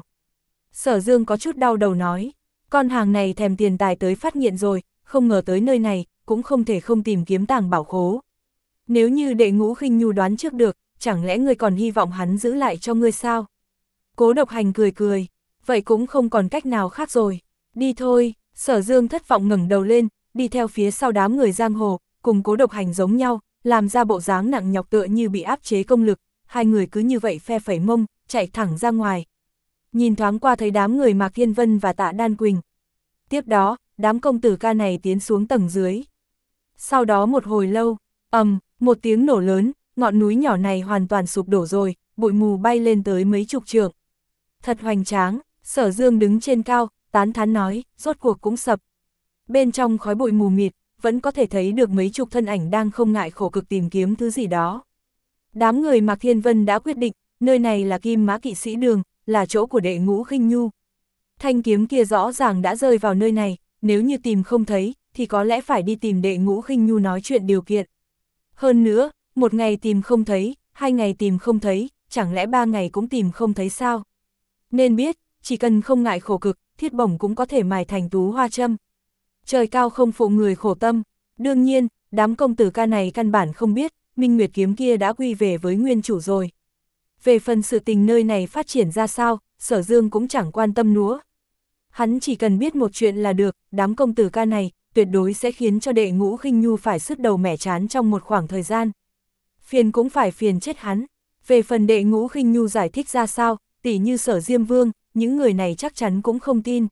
A: Sở Dương có chút đau đầu nói, con hàng này thèm tiền tài tới phát nghiện rồi, không ngờ tới nơi này, cũng không thể không tìm kiếm tàng bảo khố. Nếu như Đệ Ngũ Khinh Nhu đoán trước được, chẳng lẽ ngươi còn hy vọng hắn giữ lại cho ngươi sao? Cố Độc Hành cười cười, vậy cũng không còn cách nào khác rồi, đi thôi. Sở Dương thất vọng ngẩng đầu lên, đi theo phía sau đám người giang hồ, cùng Cố Độc Hành giống nhau, làm ra bộ dáng nặng nhọc tựa như bị áp chế công lực, hai người cứ như vậy phe phẩy mông, chạy thẳng ra ngoài. Nhìn thoáng qua thấy đám người Mạc Thiên Vân và Tạ Đan Quỳnh. Tiếp đó, đám công tử ca này tiến xuống tầng dưới. Sau đó một hồi lâu, ầm, một tiếng nổ lớn, ngọn núi nhỏ này hoàn toàn sụp đổ rồi, bụi mù bay lên tới mấy chục trượng. Thật hoành tráng, Sở Dương đứng trên cao, tán thán nói, rốt cuộc cũng sập. Bên trong khói bụi mù mịt, vẫn có thể thấy được mấy chục thân ảnh đang không ngại khổ cực tìm kiếm thứ gì đó. Đám người Mạc Thiên Vân đã quyết định, nơi này là Kim Mã Kỵ Sĩ Đường, là chỗ của Đệ Ngũ Khinh Nhu. Thanh kiếm kia rõ ràng đã rơi vào nơi này, nếu như tìm không thấy, thì có lẽ phải đi tìm Đệ Ngũ Khinh Nhu nói chuyện điều kiện. Hơn nữa, một ngày tìm không thấy, hai ngày tìm không thấy, chẳng lẽ ba ngày cũng tìm không thấy sao? Nên biết, chỉ cần không ngại khổ cực, thiết bổng cũng có thể mài thành tú hoa châm. Trời cao không phụ người khổ tâm. Đương nhiên, đám công tử ca này căn bản không biết, Minh Nguyệt kiếm kia đã quy về với nguyên chủ rồi. Về phần sự tình nơi này phát triển ra sao, Sở Dương cũng chẳng quan tâm nữa. Hắn chỉ cần biết một chuyện là được, đám công tử ca này, tuyệt đối sẽ khiến cho Đệ Ngũ Khinh Nhu phải sứt đầu mẻ trán trong một khoảng thời gian. Phiền cũng phải phiền chết hắn. Về phần Đệ Ngũ Khinh Nhu giải thích ra sao, tỉ như Sở Diêm Vương, những người này chắc chắn cũng không tin.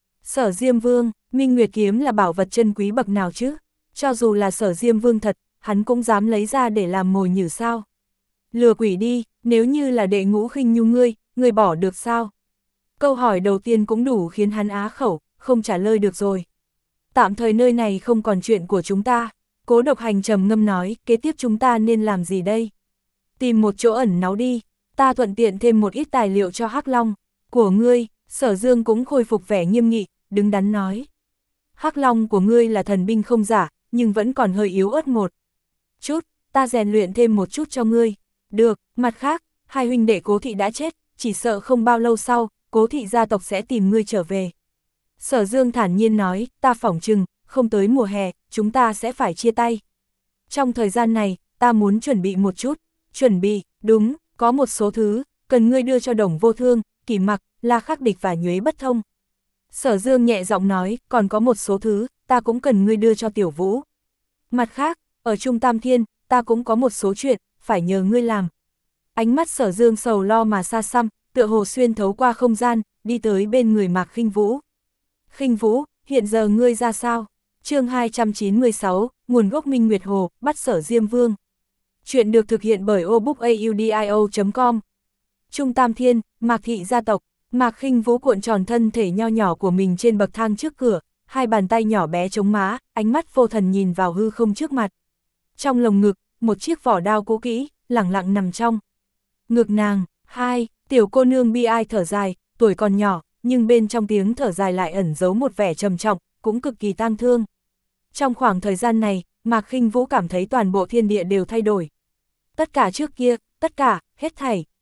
A: Sở Diêm Vương, Minh Nguyệt kiếm là bảo vật chân quý bậc nào chứ? Cho dù là Sở Diêm Vương thật, hắn cũng dám lấy ra để làm mồi nhử sao? Lừa quỷ đi, nếu như là Đệ Ngũ Khinh Nhu ngươi, ngươi bỏ được sao? Câu hỏi đầu tiên cũng đủ khiến hắn á khẩu, không trả lời được rồi. Tạm thời nơi này không còn chuyện của chúng ta. Cố Độc Hành trầm ngâm nói, kế tiếp chúng ta nên làm gì đây? Tìm một chỗ ẩn náu đi, ta thuận tiện thêm một ít tài liệu cho Hắc Long. Của ngươi, Sở Dương cũng khôi phục vẻ nghiêm nghị, đứng đắn nói. Hắc Long của ngươi là thần binh không giả, nhưng vẫn còn hơi yếu ớt một chút, ta rèn luyện thêm một chút cho ngươi. Được, mặt khác, hai huynh đệ Cố thị đã chết, chỉ sợ không bao lâu sau, Cố thị gia tộc sẽ tìm ngươi trở về. Sở Dương thản nhiên nói, ta phỏng chừng, không tới mùa hè, chúng ta sẽ phải chia tay. Trong thời gian này, ta muốn chuẩn bị một chút. Chuẩn bị, đúng, có một số thứ, cần ngươi đưa cho Đồng Vô Thương, Kỷ Mặc, La Khắc Địch và Nhuế Bất Thông. Sở Dương nhẹ giọng nói, còn có một số thứ, ta cũng cần ngươi đưa cho Tiểu Vũ. Mặt khác, ở Trung Tam Thiên, ta cũng có một số chuyện, phải nhờ ngươi làm. Ánh mắt Sở Dương sầu lo mà xa xăm, tựa hồ xuyên thấu qua không gian, đi tới bên người Mạc Khinh Vũ. Khinh Vũ, hiện giờ ngươi ra sao? Chương hai trăm chín mươi sáu, nguồn gốc Minh Nguyệt Hồ, bắt Sở Diêm Vương. Chuyện được thực hiện bởi obookaudio chấm com. Trung Tam Thiên, Mạc thị gia tộc. Mạc Khinh Vũ cuộn tròn thân thể nho nhỏ của mình trên bậc thang trước cửa, hai bàn tay nhỏ bé chống má, ánh mắt vô thần nhìn vào hư không trước mặt. Trong lồng ngực, một chiếc vỏ đao cũ kỹ, lẳng lặng nằm trong ngực nàng. Hai, tiểu cô nương bi ai thở dài, tuổi còn nhỏ, nhưng bên trong tiếng thở dài lại ẩn giấu một vẻ trầm trọng, cũng cực kỳ tang thương. Trong khoảng thời gian này, Mạc Khinh Vũ cảm thấy toàn bộ thiên địa đều thay đổi. Tất cả trước kia, tất cả, hết thảy,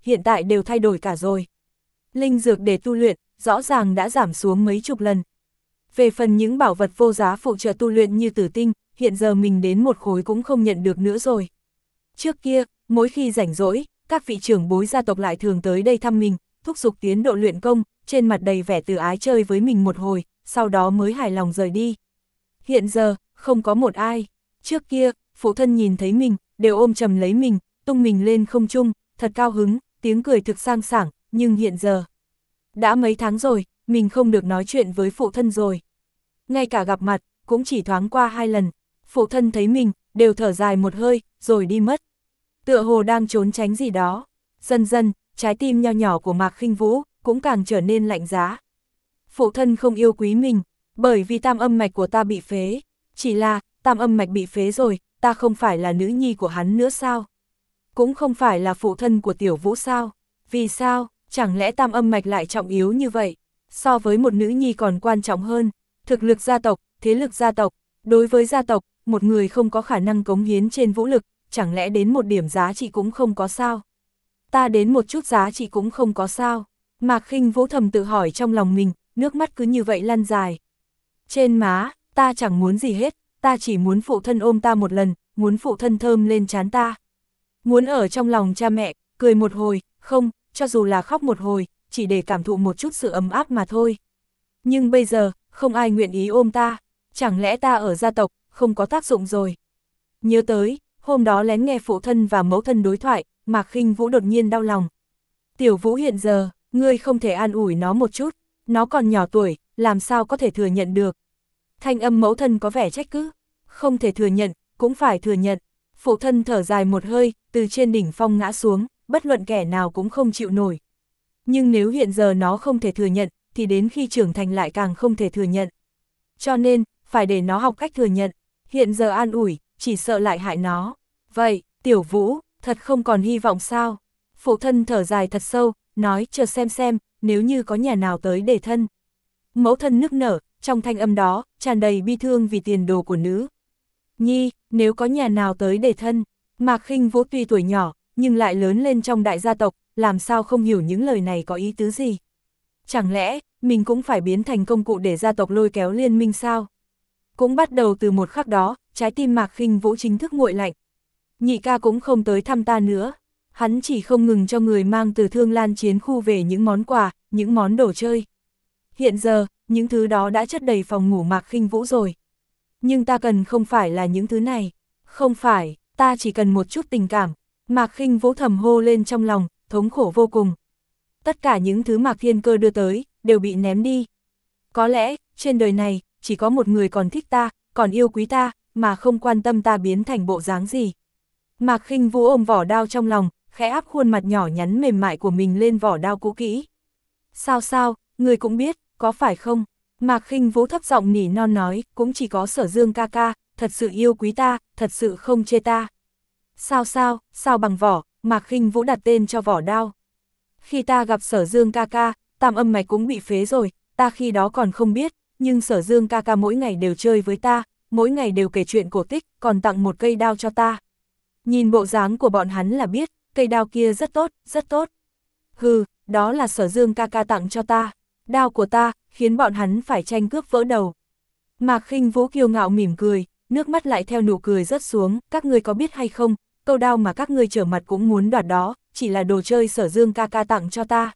A: hiện tại đều thay đổi cả rồi. Linh dược để tu luyện, rõ ràng đã giảm xuống mấy chục lần. Về phần những bảo vật vô giá phụ trợ tu luyện như tử tinh, hiện giờ mình đến một khối cũng không nhận được nữa rồi. Trước kia, mỗi khi rảnh rỗi, các vị trưởng bối gia tộc lại thường tới đây thăm mình, thúc giục tiến độ luyện công, trên mặt đầy vẻ từ ái chơi với mình một hồi, sau đó mới hài lòng rời đi. Hiện giờ, không có một ai. Trước kia, phụ thân nhìn thấy mình, đều ôm chầm lấy mình, tung mình lên không trung, thật cao hứng, tiếng cười thực sang sảng, nhưng hiện giờ. Đã mấy tháng rồi, mình không được nói chuyện với phụ thân rồi. Ngay cả gặp mặt, cũng chỉ thoáng qua hai lần, phụ thân thấy mình, đều thở dài một hơi, rồi đi mất. Tựa hồ đang trốn tránh gì đó. Dần dần, trái tim nho nhỏ của Mạc Khinh Vũ, cũng càng trở nên lạnh giá. Phụ thân không yêu quý mình, bởi vì tam âm mạch của ta bị phế. Chỉ là, tam âm mạch bị phế rồi, ta không phải là nữ nhi của hắn nữa sao? Cũng không phải là phụ thân của Tiểu Vũ sao? Vì sao, chẳng lẽ tam âm mạch lại trọng yếu như vậy? So với một nữ nhi còn quan trọng hơn, thực lực gia tộc, thế lực gia tộc. Đối với gia tộc, một người không có khả năng cống hiến trên vũ lực, chẳng lẽ đến một điểm giá trị cũng không có sao? Ta đến một chút giá trị cũng không có sao? Mạc Khinh Vũ thầm tự hỏi trong lòng mình, nước mắt cứ như vậy lăn dài. Trên má, ta chẳng muốn gì hết, ta chỉ muốn phụ thân ôm ta một lần, muốn phụ thân thơm lên trán ta. Muốn ở trong lòng cha mẹ, cười một hồi, không, cho dù là khóc một hồi, chỉ để cảm thụ một chút sự ấm áp mà thôi. Nhưng bây giờ, không ai nguyện ý ôm ta, chẳng lẽ ta ở gia tộc, không có tác dụng rồi. Nhớ tới, hôm đó lén nghe phụ thân và mẫu thân đối thoại, Mạc Khinh Vũ đột nhiên đau lòng. Tiểu Vũ hiện giờ, ngươi không thể an ủi nó một chút, nó còn nhỏ tuổi, làm sao có thể thừa nhận được. Thanh âm mẫu thân có vẻ trách cứ, không thể thừa nhận, cũng phải thừa nhận. Phụ thân thở dài một hơi, từ trên đỉnh phong ngã xuống, bất luận kẻ nào cũng không chịu nổi. Nhưng nếu hiện giờ nó không thể thừa nhận, thì đến khi trưởng thành lại càng không thể thừa nhận. Cho nên, phải để nó học cách thừa nhận, hiện giờ an ủi, chỉ sợ lại hại nó. Vậy, Tiểu Vũ, thật không còn hy vọng sao? Phụ thân thở dài thật sâu, nói chờ xem xem, nếu như có nhà nào tới để thân. Mẫu thân nức nở, trong thanh âm đó, tràn đầy bi thương vì tiền đồ của nữ nhi, nếu có nhà nào tới để thân. Mạc Khinh Vũ tuy tuổi nhỏ, nhưng lại lớn lên trong đại gia tộc, làm sao không hiểu những lời này có ý tứ gì. Chẳng lẽ, mình cũng phải biến thành công cụ để gia tộc lôi kéo liên minh sao? Cũng bắt đầu từ một khắc đó, trái tim Mạc Khinh Vũ chính thức nguội lạnh. Nhị ca cũng không tới thăm ta nữa. Hắn chỉ không ngừng cho người mang từ Thương Lan chiến khu về những món quà, những món đồ chơi. Hiện giờ, những thứ đó đã chất đầy phòng ngủ Mạc Khinh Vũ rồi. Nhưng ta cần không phải là những thứ này. Không phải, ta chỉ cần một chút tình cảm. Mạc Khinh Vũ thầm hô lên trong lòng, thống khổ vô cùng. Tất cả những thứ Mạc Thiên Cơ đưa tới, đều bị ném đi. Có lẽ, trên đời này, chỉ có một người còn thích ta, còn yêu quý ta, mà không quan tâm ta biến thành bộ dáng gì. Mạc Khinh Vũ ôm vỏ đao trong lòng, khẽ áp khuôn mặt nhỏ nhắn mềm mại của mình lên vỏ đao cũ kỹ. Sao sao, người cũng biết, có phải không? Mạc Khinh Vũ thấp giọng nỉ non nói, cũng chỉ có Sở Dương ca ca, thật sự yêu quý ta, thật sự không chê ta. Sao sao, sao bằng vỏ, Mạc Khinh Vũ đặt tên cho vỏ đao. Khi ta gặp Sở Dương ca ca, tam âm mạch cũng bị phế rồi, ta khi đó còn không biết, nhưng Sở Dương ca ca mỗi ngày đều chơi với ta, mỗi ngày đều kể chuyện cổ tích, còn tặng một cây đao cho ta. Nhìn bộ dáng của bọn hắn là biết, cây đao kia rất tốt, rất tốt. Hừ, đó là Sở Dương ca ca tặng cho ta. Đao của ta, khiến bọn hắn phải tranh cướp vỡ đầu. Mạc Khinh Vũ kiêu ngạo mỉm cười, nước mắt lại theo nụ cười rớt xuống, các ngươi có biết hay không, câu đao mà các ngươi trở mặt cũng muốn đoạt đó, chỉ là đồ chơi Sở Dương ca ca tặng cho ta.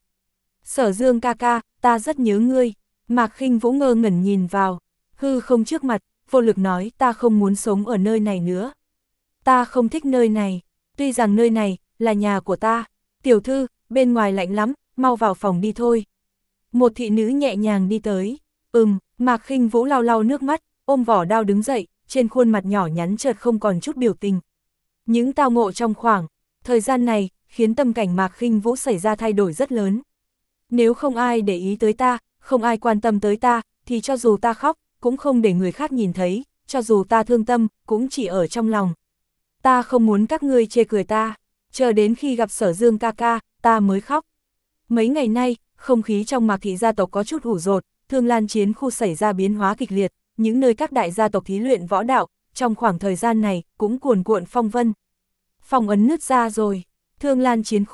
A: Sở Dương ca ca, ta rất nhớ ngươi. Mạc Khinh Vũ ngơ ngẩn nhìn vào, hư không trước mặt, vô lực nói ta không muốn sống ở nơi này nữa. Ta không thích nơi này, tuy rằng nơi này là nhà của ta. Tiểu thư, bên ngoài lạnh lắm, mau vào phòng đi thôi. Một thị nữ nhẹ nhàng đi tới. Ừm, Mạc Khinh Vũ lau lau nước mắt, ôm vỏ đao đứng dậy, trên khuôn mặt nhỏ nhắn chợt không còn chút biểu tình. Những tao ngộ trong khoảng thời gian này, khiến tâm cảnh Mạc Khinh Vũ xảy ra thay đổi rất lớn. Nếu không ai để ý tới ta, không ai quan tâm tới ta, thì cho dù ta khóc, cũng không để người khác nhìn thấy, cho dù ta thương tâm, cũng chỉ ở trong lòng. Ta không muốn các ngươi chê cười ta, chờ đến khi gặp Sở Dương ca ca, ta mới khóc. Mấy ngày nay, không khí trong Mạc thị gia tộc có chút ủ rột, Thương Lan chiến khu xảy ra biến hóa kịch liệt, những nơi các đại gia tộc thí luyện võ đạo, trong khoảng thời gian này, cũng cuồn cuộn phong vân. Phong ấn nứt ra rồi, Thương Lan chiến khu,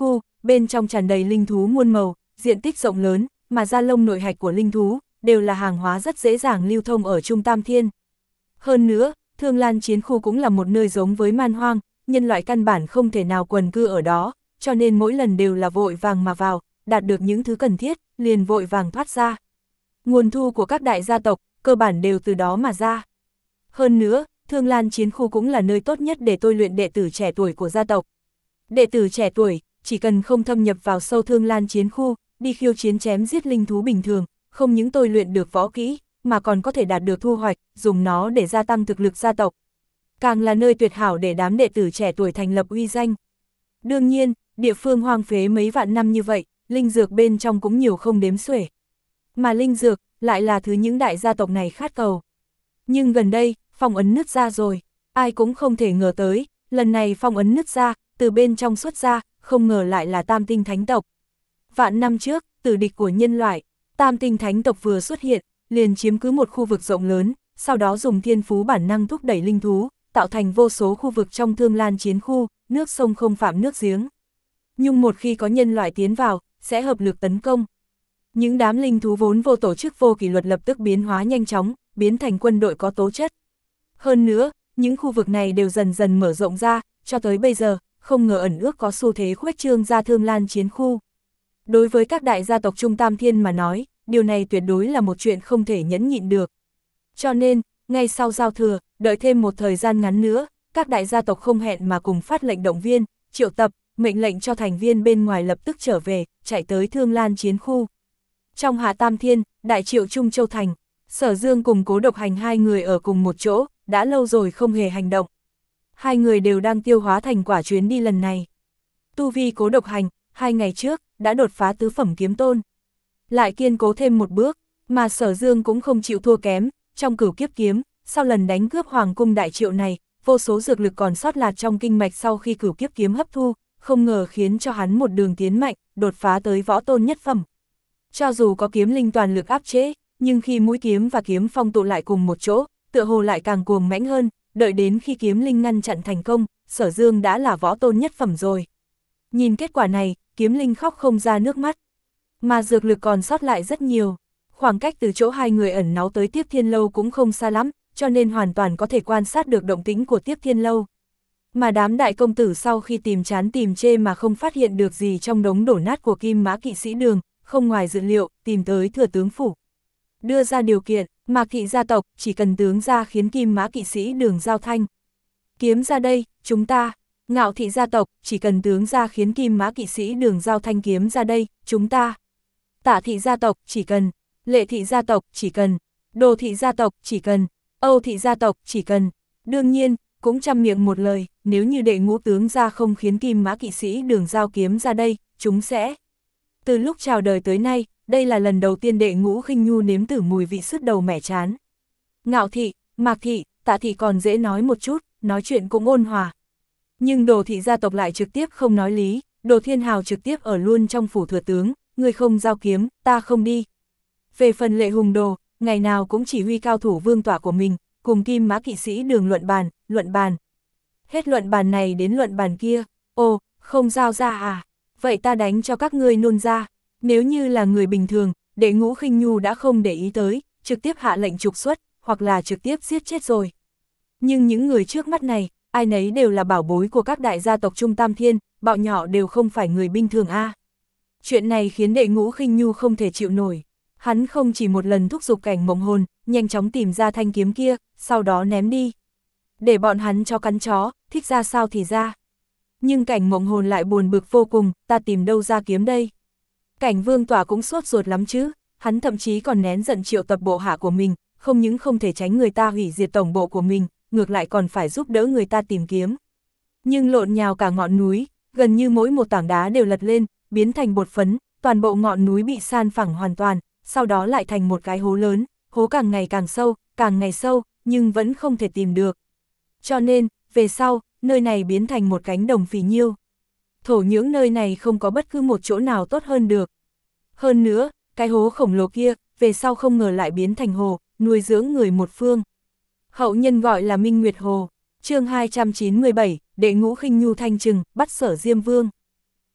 A: bên trong tràn đầy linh thú muôn màu, diện tích rộng lớn, mà da lông nội hạch của linh thú, đều là hàng hóa rất dễ dàng lưu thông ở Trung Tam Thiên. Hơn nữa, Thương Lan chiến khu cũng là một nơi giống với man hoang, nhân loại căn bản không thể nào quần cư ở đó, cho nên mỗi lần đều là vội vàng mà vào, đạt được những thứ cần thiết, liền vội vàng thoát ra. Nguồn thu của các đại gia tộc, cơ bản đều từ đó mà ra. Hơn nữa, Thương Lan chiến khu cũng là nơi tốt nhất để tôi luyện đệ tử trẻ tuổi của gia tộc. Đệ tử trẻ tuổi, chỉ cần không thâm nhập vào sâu Thương Lan chiến khu, đi khiêu chiến chém giết linh thú bình thường, không những tôi luyện được võ kỹ, mà còn có thể đạt được thu hoạch, dùng nó để gia tăng thực lực gia tộc. Càng là nơi tuyệt hảo để đám đệ tử trẻ tuổi thành lập uy danh. Đương nhiên, địa phương hoang phế mấy vạn năm như vậy, linh dược bên trong cũng nhiều không đếm xuể. Mà linh dược, lại là thứ những đại gia tộc này khát cầu. Nhưng gần đây, phong ấn nứt ra rồi, ai cũng không thể ngờ tới, lần này phong ấn nứt ra, từ bên trong xuất ra, không ngờ lại là Tam Tinh Thánh tộc. Vạn năm trước, tử địch của nhân loại, Tam Tinh Thánh tộc vừa xuất hiện, liền chiếm cứ một khu vực rộng lớn, sau đó dùng thiên phú bản năng thúc đẩy linh thú, tạo thành vô số khu vực trong Thương Lan chiến khu, nước sông không phạm nước giếng. Nhưng một khi có nhân loại tiến vào, sẽ hợp lực tấn công. Những đám linh thú vốn vô tổ chức vô kỷ luật lập tức biến hóa nhanh chóng, biến thành quân đội có tố chất. Hơn nữa, những khu vực này đều dần dần mở rộng ra, cho tới bây giờ, không ngờ ẩn ước có xu thế khuếch trương ra Thương Lan chiến khu. Đối với các đại gia tộc Trung Tam Thiên mà nói, điều này tuyệt đối là một chuyện không thể nhẫn nhịn được. Cho nên, ngay sau giao thừa, đợi thêm một thời gian ngắn nữa, các đại gia tộc không hẹn mà cùng phát lệnh động viên, triệu tập, mệnh lệnh cho thành viên bên ngoài lập tức trở về, chạy tới Thương Lan chiến khu. Trong Hạ Tam Thiên, đại triệu Trung Châu Thành, Sở Dương cùng Cố Độc Hành hai người ở cùng một chỗ, đã lâu rồi không hề hành động. Hai người đều đang tiêu hóa thành quả chuyến đi lần này. Tu vi Cố Độc Hành, hai ngày trước, đã đột phá tứ phẩm kiếm tôn. Lại kiên cố thêm một bước, mà Sở Dương cũng không chịu thua kém, trong cửu kiếp kiếm, sau lần đánh cướp Hoàng cung đại triệu này, vô số dược lực còn sót lạc trong kinh mạch sau khi cửu kiếp kiếm hấp thu, không ngờ khiến cho hắn một đường tiến mạnh, đột phá tới võ tôn nhất phẩm. Cho dù có kiếm linh toàn lực áp chế, nhưng khi mũi kiếm và kiếm phong tụ lại cùng một chỗ, tựa hồ lại càng cuồng mãnh hơn, đợi đến khi kiếm linh ngăn chặn thành công, Sở Dương đã là võ tôn nhất phẩm rồi. Nhìn kết quả này, kiếm linh khóc không ra nước mắt. Mà dược lực còn sót lại rất nhiều. Khoảng cách từ chỗ hai người ẩn náu tới Tiếp Thiên Lâu cũng không xa lắm, cho nên hoàn toàn có thể quan sát được động tĩnh của Tiếp Thiên Lâu. Mà đám đại công tử sau khi tìm chán tìm chê mà không phát hiện được gì trong đống đổ nát của Kim Mã Kỵ Sĩ Đường, không ngoài dự liệu, tìm tới Thừa tướng phủ. Đưa ra điều kiện, Mạc thị gia tộc chỉ cần tướng ra khiến Kim Mã Kỵ Sĩ Đường giao thanh. Kiếm ra đây, chúng ta. Ngạo thị gia tộc chỉ cần tướng ra khiến Kim Mã Kỵ Sĩ Đường giao thanh kiếm ra đây, chúng ta. Tả thị gia tộc chỉ cần, Lệ thị gia tộc chỉ cần, Đồ thị gia tộc chỉ cần, Âu thị gia tộc chỉ cần. Đương nhiên, cũng trăm miệng một lời, nếu như đệ ngũ tướng ra không khiến Kim Mã Kỵ Sĩ Đường giao kiếm ra đây, chúng sẽ. Từ lúc chào đời tới nay, đây là lần đầu tiên đệ ngũ khinh nhu nếm thử mùi vị sứt đầu mẻ chán. Ngạo thị, Mạc thị, Tạ thị còn dễ nói một chút, nói chuyện cũng ôn hòa. Nhưng Đồ thị gia tộc lại trực tiếp không nói lý, Đồ Thiên Hào trực tiếp ở luôn trong phủ thừa tướng, người không giao kiếm, ta không đi. Về phần Lệ Hùng Đồ, ngày nào cũng chỉ huy cao thủ vương tỏa của mình, cùng Kim Mã Kỵ Sĩ Đường luận bàn, luận bàn. Hết luận bàn này đến luận bàn kia, ồ, không giao ra à, vậy ta đánh cho các ngươi nôn ra. Nếu như là người bình thường, đệ ngũ khinh nhu đã không để ý tới, trực tiếp hạ lệnh trục xuất, hoặc là trực tiếp giết chết rồi. Nhưng những người trước mắt này, ai nấy đều là bảo bối của các đại gia tộc Trung Tam Thiên, bạo nhỏ đều không phải người bình thường a. À. Chuyện này khiến đệ ngũ khinh nhu không thể chịu nổi. Hắn không chỉ một lần thúc giục Cảnh Mộng Hồn, nhanh chóng tìm ra thanh kiếm kia, sau đó ném đi. Để bọn hắn cho cắn chó, thích ra sao thì ra. Nhưng Cảnh Mộng Hồn lại buồn bực vô cùng, ta tìm đâu ra kiếm đây. Cảnh Vương Tỏa cũng sốt ruột lắm chứ, hắn thậm chí còn nén giận triệu tập bộ hạ của mình, không những không thể tránh người ta hủy diệt tổng bộ của mình, ngược lại còn phải giúp đỡ người ta tìm kiếm. Nhưng lộn nhào cả ngọn núi, gần như mỗi một tảng đá đều lật lên, biến thành bột phấn, toàn bộ ngọn núi bị san phẳng hoàn toàn, sau đó lại thành một cái hố lớn, hố càng ngày càng sâu, càng ngày sâu, nhưng vẫn không thể tìm được. Cho nên, về sau, nơi này biến thành một cánh đồng phì nhiêu. Thổ nhưỡng nơi này không có bất cứ một chỗ nào tốt hơn được. Hơn nữa, cái hố khổng lồ kia, về sau không ngờ lại biến thành hồ, nuôi dưỡng người một phương. Hậu nhân gọi là Minh Nguyệt Hồ. Chương hai trăm chín mươi bảy, đệ ngũ khinh nhu thanh trừng, bắt Sở Diêm Vương.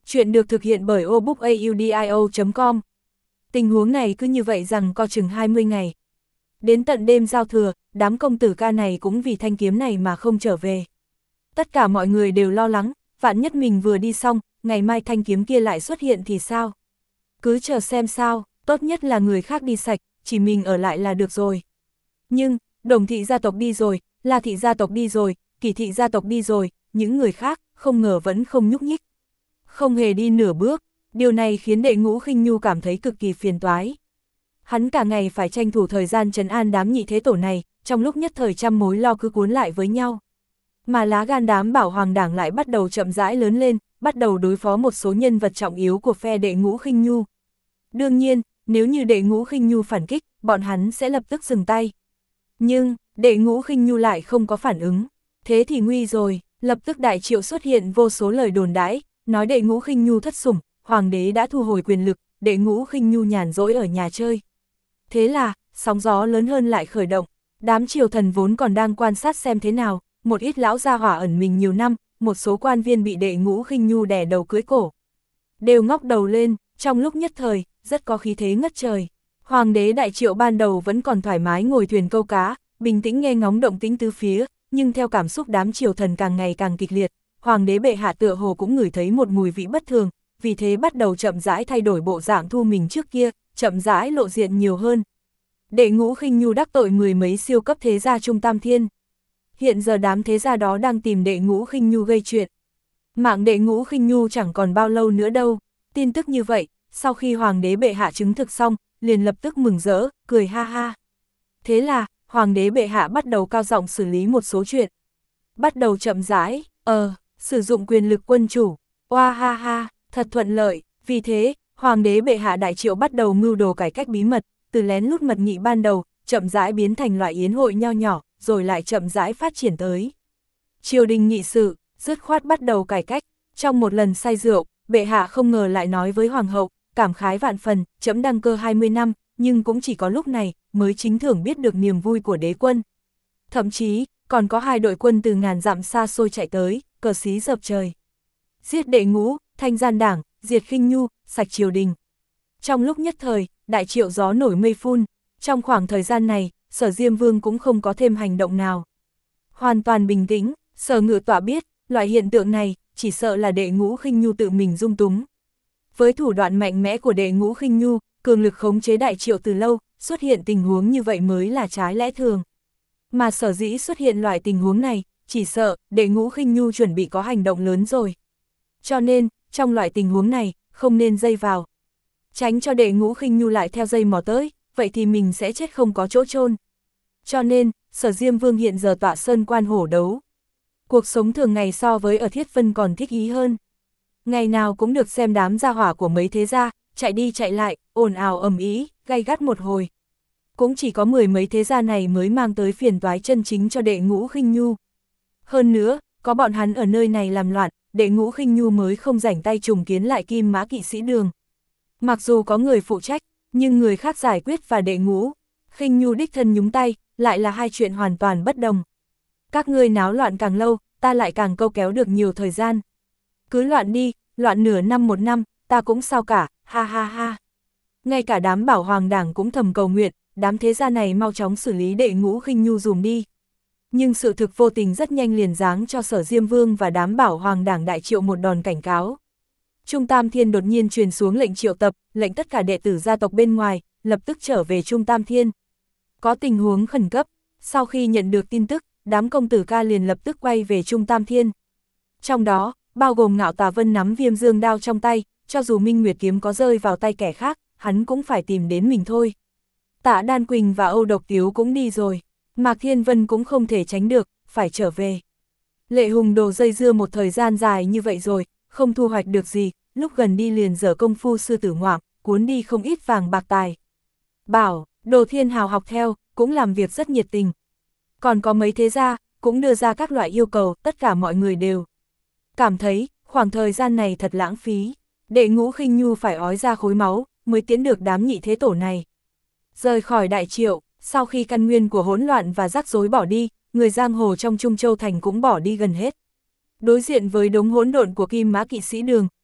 A: Chuyện được thực hiện bởi obookaudio chấm com. Tình huống này cứ như vậy rằng co chừng hai mươi ngày. Đến tận đêm giao thừa, đám công tử ca này cũng vì thanh kiếm này mà không trở về. Tất cả mọi người đều lo lắng, vạn nhất mình vừa đi xong, ngày mai thanh kiếm kia lại xuất hiện thì sao? Cứ chờ xem sao, tốt nhất là người khác đi sạch, chỉ mình ở lại là được rồi. Nhưng, Đồng thị gia tộc đi rồi, La thị gia tộc đi rồi, Kỳ thị gia tộc đi rồi, những người khác, không ngờ vẫn không nhúc nhích. Không hề đi nửa bước, điều này khiến Đệ Ngũ Khinh Nhu cảm thấy cực kỳ phiền toái. Hắn cả ngày phải tranh thủ thời gian trấn an đám nhị thế tổ này, trong lúc nhất thời trăm mối lo cứ cuốn lại với nhau. Mà lá gan đám Bảo Hoàng đảng lại bắt đầu chậm rãi lớn lên, bắt đầu đối phó một số nhân vật trọng yếu của phe Đệ Ngũ Khinh Nhu. Đương nhiên, nếu như Đệ Ngũ Khinh Nhu phản kích, bọn hắn sẽ lập tức dừng tay. Nhưng, Đệ Ngũ Khinh Nhu lại không có phản ứng. Thế thì nguy rồi, lập tức đại triệu xuất hiện vô số lời đồn đãi, nói Đệ Ngũ Khinh Nhu thất sủng, hoàng đế đã thu hồi quyền lực, Đệ Ngũ Khinh Nhu nhàn rỗi ở nhà chơi. Thế là, sóng gió lớn hơn lại khởi động, đám triều thần vốn còn đang quan sát xem thế nào, một ít lão gia hỏa ẩn mình nhiều năm, một số quan viên bị Đệ Ngũ Khinh Nhu đè đầu cưỡi cổ. Đều ngóc đầu lên, trong lúc nhất thời, rất có khí thế ngất trời. Hoàng đế đại triệu ban đầu vẫn còn thoải mái ngồi thuyền câu cá, bình tĩnh nghe ngóng động tĩnh tứ phía, nhưng theo cảm xúc đám triều thần càng ngày càng kịch liệt, hoàng đế bệ hạ tựa hồ cũng ngửi thấy một mùi vị bất thường, vì thế bắt đầu chậm rãi thay đổi bộ dạng thu mình trước kia, chậm rãi lộ diện nhiều hơn. Đệ Ngũ Khinh Nhu đắc tội mười mấy siêu cấp thế gia Trung Tam Thiên. Hiện giờ đám thế gia đó đang tìm Đệ Ngũ Khinh Nhu gây chuyện. Mạng Đệ Ngũ Khinh Nhu chẳng còn bao lâu nữa đâu. Tin tức như vậy, sau khi hoàng đế bệ hạ chứng thực xong, liền lập tức mừng rỡ, cười ha ha. Thế là, hoàng đế bệ hạ bắt đầu cao giọng xử lý một số chuyện. Bắt đầu chậm rãi, ờ, sử dụng quyền lực quân chủ, oa ha ha, thật thuận lợi. Vì thế, hoàng đế bệ hạ đại triệu bắt đầu mưu đồ cải cách bí mật, từ lén lút mật nghị ban đầu, chậm rãi biến thành loại yến hội nho nhỏ, rồi lại chậm rãi phát triển tới. Triều đình nghị sự, dứt khoát bắt đầu cải cách. Trong một lần say rượu, bệ hạ không ngờ lại nói với hoàng hậu, cảm khái vạn phần, trẫm đăng cơ hai mươi năm, nhưng cũng chỉ có lúc này, mới chính thưởng biết được niềm vui của đế quân. Thậm chí, còn có hai đội quân từ ngàn dặm xa xôi chạy tới, cờ xí dập trời. Giết Đệ Ngũ, thanh gian đảng, diệt Khinh Nhu, sạch triều đình. Trong lúc nhất thời, đại triệu gió nổi mây phun, trong khoảng thời gian này, Sở Diêm Vương cũng không có thêm hành động nào. Hoàn toàn bình tĩnh, Sở Ngự Tọa biết, loại hiện tượng này, chỉ sợ là Đệ Ngũ Khinh Nhu tự mình dung túng. Với thủ đoạn mạnh mẽ của Đệ Ngũ Khinh Nhu, cường lực khống chế đại triệu từ lâu, xuất hiện tình huống như vậy mới là trái lẽ thường. Mà sở dĩ xuất hiện loại tình huống này, chỉ sợ Đệ Ngũ Khinh Nhu chuẩn bị có hành động lớn rồi. Cho nên, trong loại tình huống này, không nên dây vào. Tránh cho Đệ Ngũ Khinh Nhu lại theo dây mò tới, vậy thì mình sẽ chết không có chỗ chôn. Cho nên, Sở Diêm Vương hiện giờ tọa sơn quan hổ đấu. Cuộc sống thường ngày so với ở Thiết Vân còn thích ý hơn. Ngày nào cũng được xem đám gia hỏa của mấy thế gia, chạy đi chạy lại, ồn ào ầm ĩ, gay gắt một hồi. Cũng chỉ có mười mấy thế gia này mới mang tới phiền toái chân chính cho Đệ Ngũ Khinh Nhu. Hơn nữa, có bọn hắn ở nơi này làm loạn, Đệ Ngũ Khinh Nhu mới không rảnh tay trùng kiến lại Kim Mã Kỵ Sĩ Đường. Mặc dù có người phụ trách, nhưng người khác giải quyết và Đệ Ngũ Khinh Nhu đích thân nhúng tay, lại là hai chuyện hoàn toàn bất đồng. Các ngươi náo loạn càng lâu, ta lại càng câu kéo được nhiều thời gian. Cứ loạn đi, loạn nửa năm một năm, ta cũng sao cả, ha ha ha. Ngay cả đám Bảo Hoàng đảng cũng thầm cầu nguyện, đám thế gia này mau chóng xử lý Đệ Ngũ Khinh Nhu dùm đi. Nhưng sự thực vô tình rất nhanh liền giáng cho Sở Diêm Vương và đám Bảo Hoàng đảng đại triệu một đòn cảnh cáo. Trung Tam Thiên đột nhiên truyền xuống lệnh triệu tập, lệnh tất cả đệ tử gia tộc bên ngoài, lập tức trở về Trung Tam Thiên. Có tình huống khẩn cấp, sau khi nhận được tin tức, đám công tử ca liền lập tức quay về Trung Tam Thiên. Trong đó, bao gồm Ngạo Tà Vân nắm Viêm Dương đao trong tay, cho dù Minh Nguyệt kiếm có rơi vào tay kẻ khác, hắn cũng phải tìm đến mình thôi. Tạ Đan Quỳnh và Âu Độc Tiếu cũng đi rồi, Mạc Thiên Vân cũng không thể tránh được, phải trở về. Lệ Hùng Đồ dây dưa một thời gian dài như vậy rồi, không thu hoạch được gì, lúc gần đi liền dở công phu sư tử ngoạm, cuốn đi không ít vàng bạc tài. Bảo, Đồ Thiên Hào học theo, cũng làm việc rất nhiệt tình. Còn có mấy thế gia, cũng đưa ra các loại yêu cầu, tất cả mọi người đều cảm thấy, khoảng thời gian này thật lãng phí. Đệ Ngũ Khinh Nhu phải ói ra khối máu, mới tiến được đám nhị thế tổ này. Rời khỏi đại triệu, sau khi căn nguyên của hỗn loạn và rắc rối bỏ đi, người giang hồ trong Trung Châu Thành cũng bỏ đi gần hết. Đối diện với đống hỗn độn của Kim Mã Kỵ Sĩ Đường,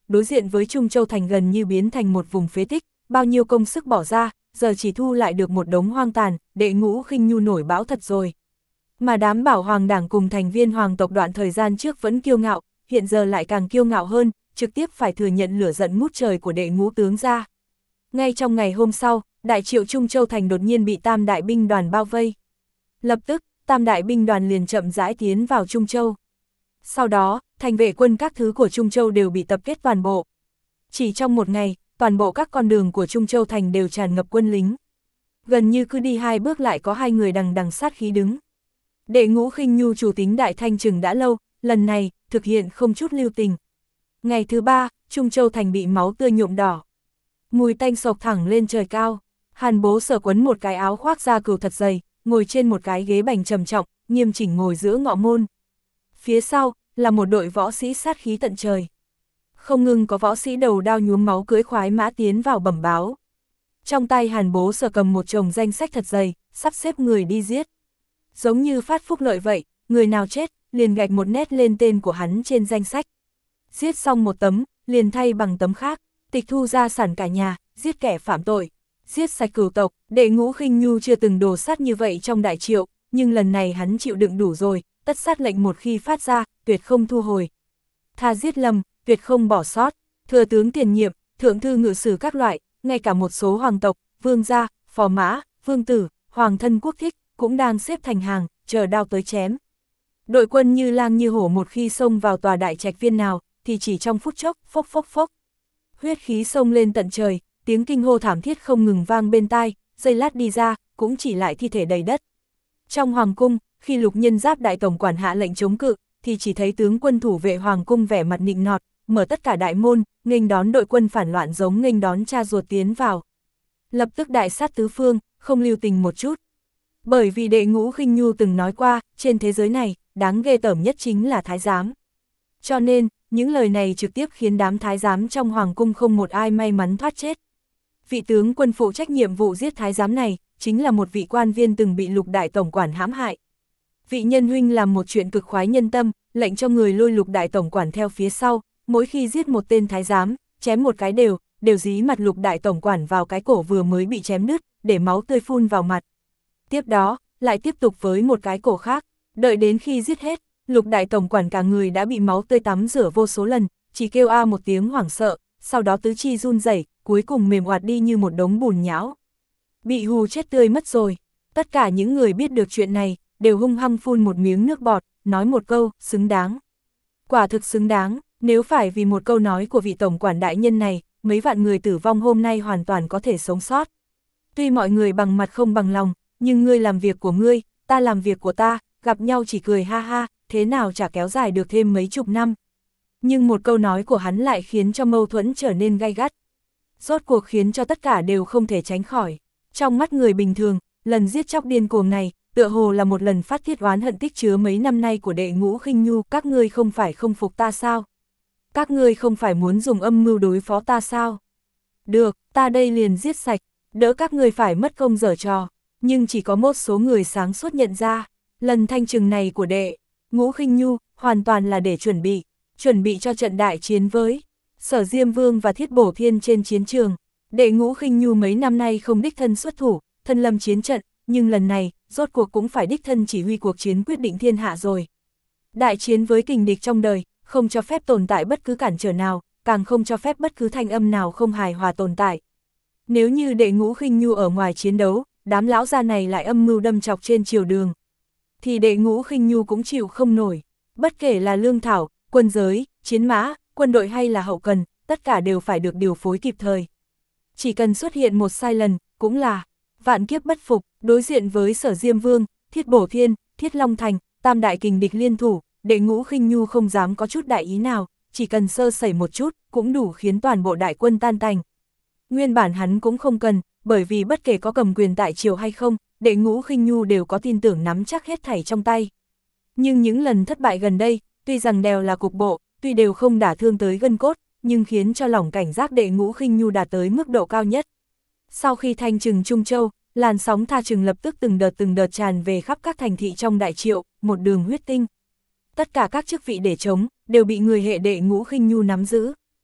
A: đối diện với Trung Châu thành gần như biến thành một vùng phế tích, bao nhiêu công sức bỏ ra, giờ chỉ thu lại được một đống hoang tàn, Đệ Ngũ Khinh Nhu nổi bão thật rồi. Mà đám bảo hoàng đảng cùng thành viên hoàng tộc đoạn thời gian trước vẫn kiêu ngạo, hiện giờ lại càng kiêu ngạo hơn, trực tiếp phải thừa nhận lửa giận ngút trời của Đệ Ngũ tướng gia. Ngay trong ngày hôm sau, đại triệu Trung Châu thành đột nhiên bị tam đại binh đoàn bao vây. Lập tức, tam đại binh đoàn liền chậm rãi tiến vào Trung Châu. Sau đó, thành vệ quân các thứ của Trung Châu đều bị tập kết toàn bộ. Chỉ trong một ngày, toàn bộ các con đường của Trung Châu thành đều tràn ngập quân lính. Gần như cứ đi hai bước lại có hai người đằng đằng sát khí đứng. Đệ Ngũ Khinh Nhu chủ tính đại thanh trừng đã lâu, lần này, thực hiện không chút lưu tình. Ngày thứ ba, Trung Châu thành bị máu tươi nhuộm đỏ. Mùi tanh sộc thẳng lên trời cao. Hàn Bố Sở quấn một cái áo khoác da cừu thật dày, ngồi trên một cái ghế bành trầm trọng, nghiêm chỉnh ngồi giữa ngọ môn. Phía sau, là một đội võ sĩ sát khí tận trời. Không ngừng có võ sĩ đầu đao nhuốm máu cưỡi khoái mã tiến vào bẩm báo. Trong tay Hàn Bố Sở cầm một chồng danh sách thật dày, sắp xếp người đi giết. Giống như phát phúc lợi vậy, người nào chết, liền gạch một nét lên tên của hắn trên danh sách. Giết xong một tấm, liền thay bằng tấm khác, tịch thu gia sản cả nhà, giết kẻ phạm tội, giết sạch cửu tộc. Đệ Ngũ Khinh Nhu chưa từng đồ sát như vậy trong đại triệu, nhưng lần này hắn chịu đựng đủ rồi, tất sát lệnh một khi phát ra, tuyệt không thu hồi. Tha giết lầm, tuyệt không bỏ sót, thừa tướng tiền nhiệm, thượng thư ngự sử các loại, ngay cả một số hoàng tộc, vương gia, phò mã, vương tử, hoàng thân quốc thích, cũng đang xếp thành hàng, chờ đao tới chém. Đội quân như lang như hổ một khi xông vào tòa đại trạch viên nào, thì chỉ trong phút chốc, phốc phốc phốc. Huyết khí xông lên tận trời, tiếng kinh hô thảm thiết không ngừng vang bên tai, giây lát đi ra, cũng chỉ lại thi thể đầy đất. Trong hoàng cung, khi Lục Nhân Giáp đại tổng quản hạ lệnh chống cự, thì chỉ thấy tướng quân thủ vệ hoàng cung vẻ mặt nịnh nọt, mở tất cả đại môn, nghênh đón đội quân phản loạn giống nghênh đón cha ruột tiến vào. Lập tức đại sát tứ phương, không lưu tình một chút. Bởi vì Đệ Ngũ Khinh Nhu từng nói qua, trên thế giới này, đáng ghê tởm nhất chính là thái giám. Cho nên, những lời này trực tiếp khiến đám thái giám trong hoàng cung không một ai may mắn thoát chết. Vị tướng quân phụ trách nhiệm vụ giết thái giám này, chính là một vị quan viên từng bị Lục đại tổng quản hãm hại. Vị nhân huynh làm một chuyện cực khoái nhân tâm, lệnh cho người lôi Lục đại tổng quản theo phía sau, mỗi khi giết một tên thái giám, chém một cái đều, đều dí mặt Lục đại tổng quản vào cái cổ vừa mới bị chém đứt, để máu tươi phun vào mặt. Tiếp đó, lại tiếp tục với một cái cổ khác, đợi đến khi giết hết, Lục đại tổng quản cả người đã bị máu tươi tắm rửa vô số lần, chỉ kêu a một tiếng hoảng sợ, sau đó tứ chi run rẩy, cuối cùng mềm oạt đi như một đống bùn nhão. Bị hù chết tươi mất rồi. Tất cả những người biết được chuyện này, đều hung hăng phun một miếng nước bọt, nói một câu, xứng đáng. Quả thực xứng đáng, nếu phải vì một câu nói của vị tổng quản đại nhân này, mấy vạn người tử vong hôm nay hoàn toàn có thể sống sót. Tuy mọi người bằng mặt không bằng lòng, nhưng ngươi làm việc của ngươi, ta làm việc của ta, gặp nhau chỉ cười ha ha, thế nào chả kéo dài được thêm mấy chục năm. Nhưng một câu nói của hắn lại khiến cho mâu thuẫn trở nên gay gắt. Rốt cuộc khiến cho tất cả đều không thể tránh khỏi. Trong mắt người bình thường, lần giết chóc điên cuồng này, tựa hồ là một lần phát tiết oán hận tích chứa mấy năm nay của Đệ Ngũ Khinh Nhu. Các ngươi không phải không phục ta sao? Các ngươi không phải muốn dùng âm mưu đối phó ta sao? Được, ta đây liền giết sạch, đỡ các ngươi phải mất công giở trò. Nhưng chỉ có một số người sáng suốt nhận ra, lần thanh trừng này của Đệ Ngũ Khinh Nhu hoàn toàn là để chuẩn bị, chuẩn bị cho trận đại chiến với Sở Diêm Vương và Thiết Bổ Thiên trên chiến trường. Đệ Ngũ Khinh Nhu mấy năm nay không đích thân xuất thủ, thân lâm chiến trận, nhưng lần này, rốt cuộc cũng phải đích thân chỉ huy cuộc chiến quyết định thiên hạ rồi. Đại chiến với kình địch trong đời, không cho phép tồn tại bất cứ cản trở nào, càng không cho phép bất cứ thanh âm nào không hài hòa tồn tại. Nếu như Đệ Ngũ Khinh Nhu ở ngoài chiến đấu, đám lão gia này lại âm mưu đâm chọc trên triều đường, thì Đệ Ngũ Khinh Nhu cũng chịu không nổi. Bất kể là lương thảo, quân giới, chiến mã, quân đội hay là hậu cần, tất cả đều phải được điều phối kịp thời. Chỉ cần xuất hiện một sai lầm, cũng là vạn kiếp bất phục. Đối diện với Sở Diêm Vương, Thiết Bổ Thiên, Thiết Long Thành, tam đại kình địch liên thủ, Đệ Ngũ Khinh Nhu không dám có chút đại ý nào, chỉ cần sơ sẩy một chút, cũng đủ khiến toàn bộ đại quân tan tành. Nguyên bản hắn cũng không cần, bởi vì bất kể có cầm quyền tại triều hay không, Đệ Ngũ Khinh Nhu đều có tin tưởng nắm chắc hết thảy trong tay. Nhưng những lần thất bại gần đây, tuy rằng đều là cục bộ, tuy đều không đả thương tới gân cốt, nhưng khiến cho lòng cảnh giác Đệ Ngũ Khinh Nhu đạt tới mức độ cao nhất. Sau khi thanh trừng Trung Châu, làn sóng tha trừng lập tức từng đợt từng đợt tràn về khắp các thành thị trong đại triệu, một đường huyết tinh. Tất cả các chức vị để chống, đều bị người hệ Đệ Ngũ Khinh Nhu nắm giữ.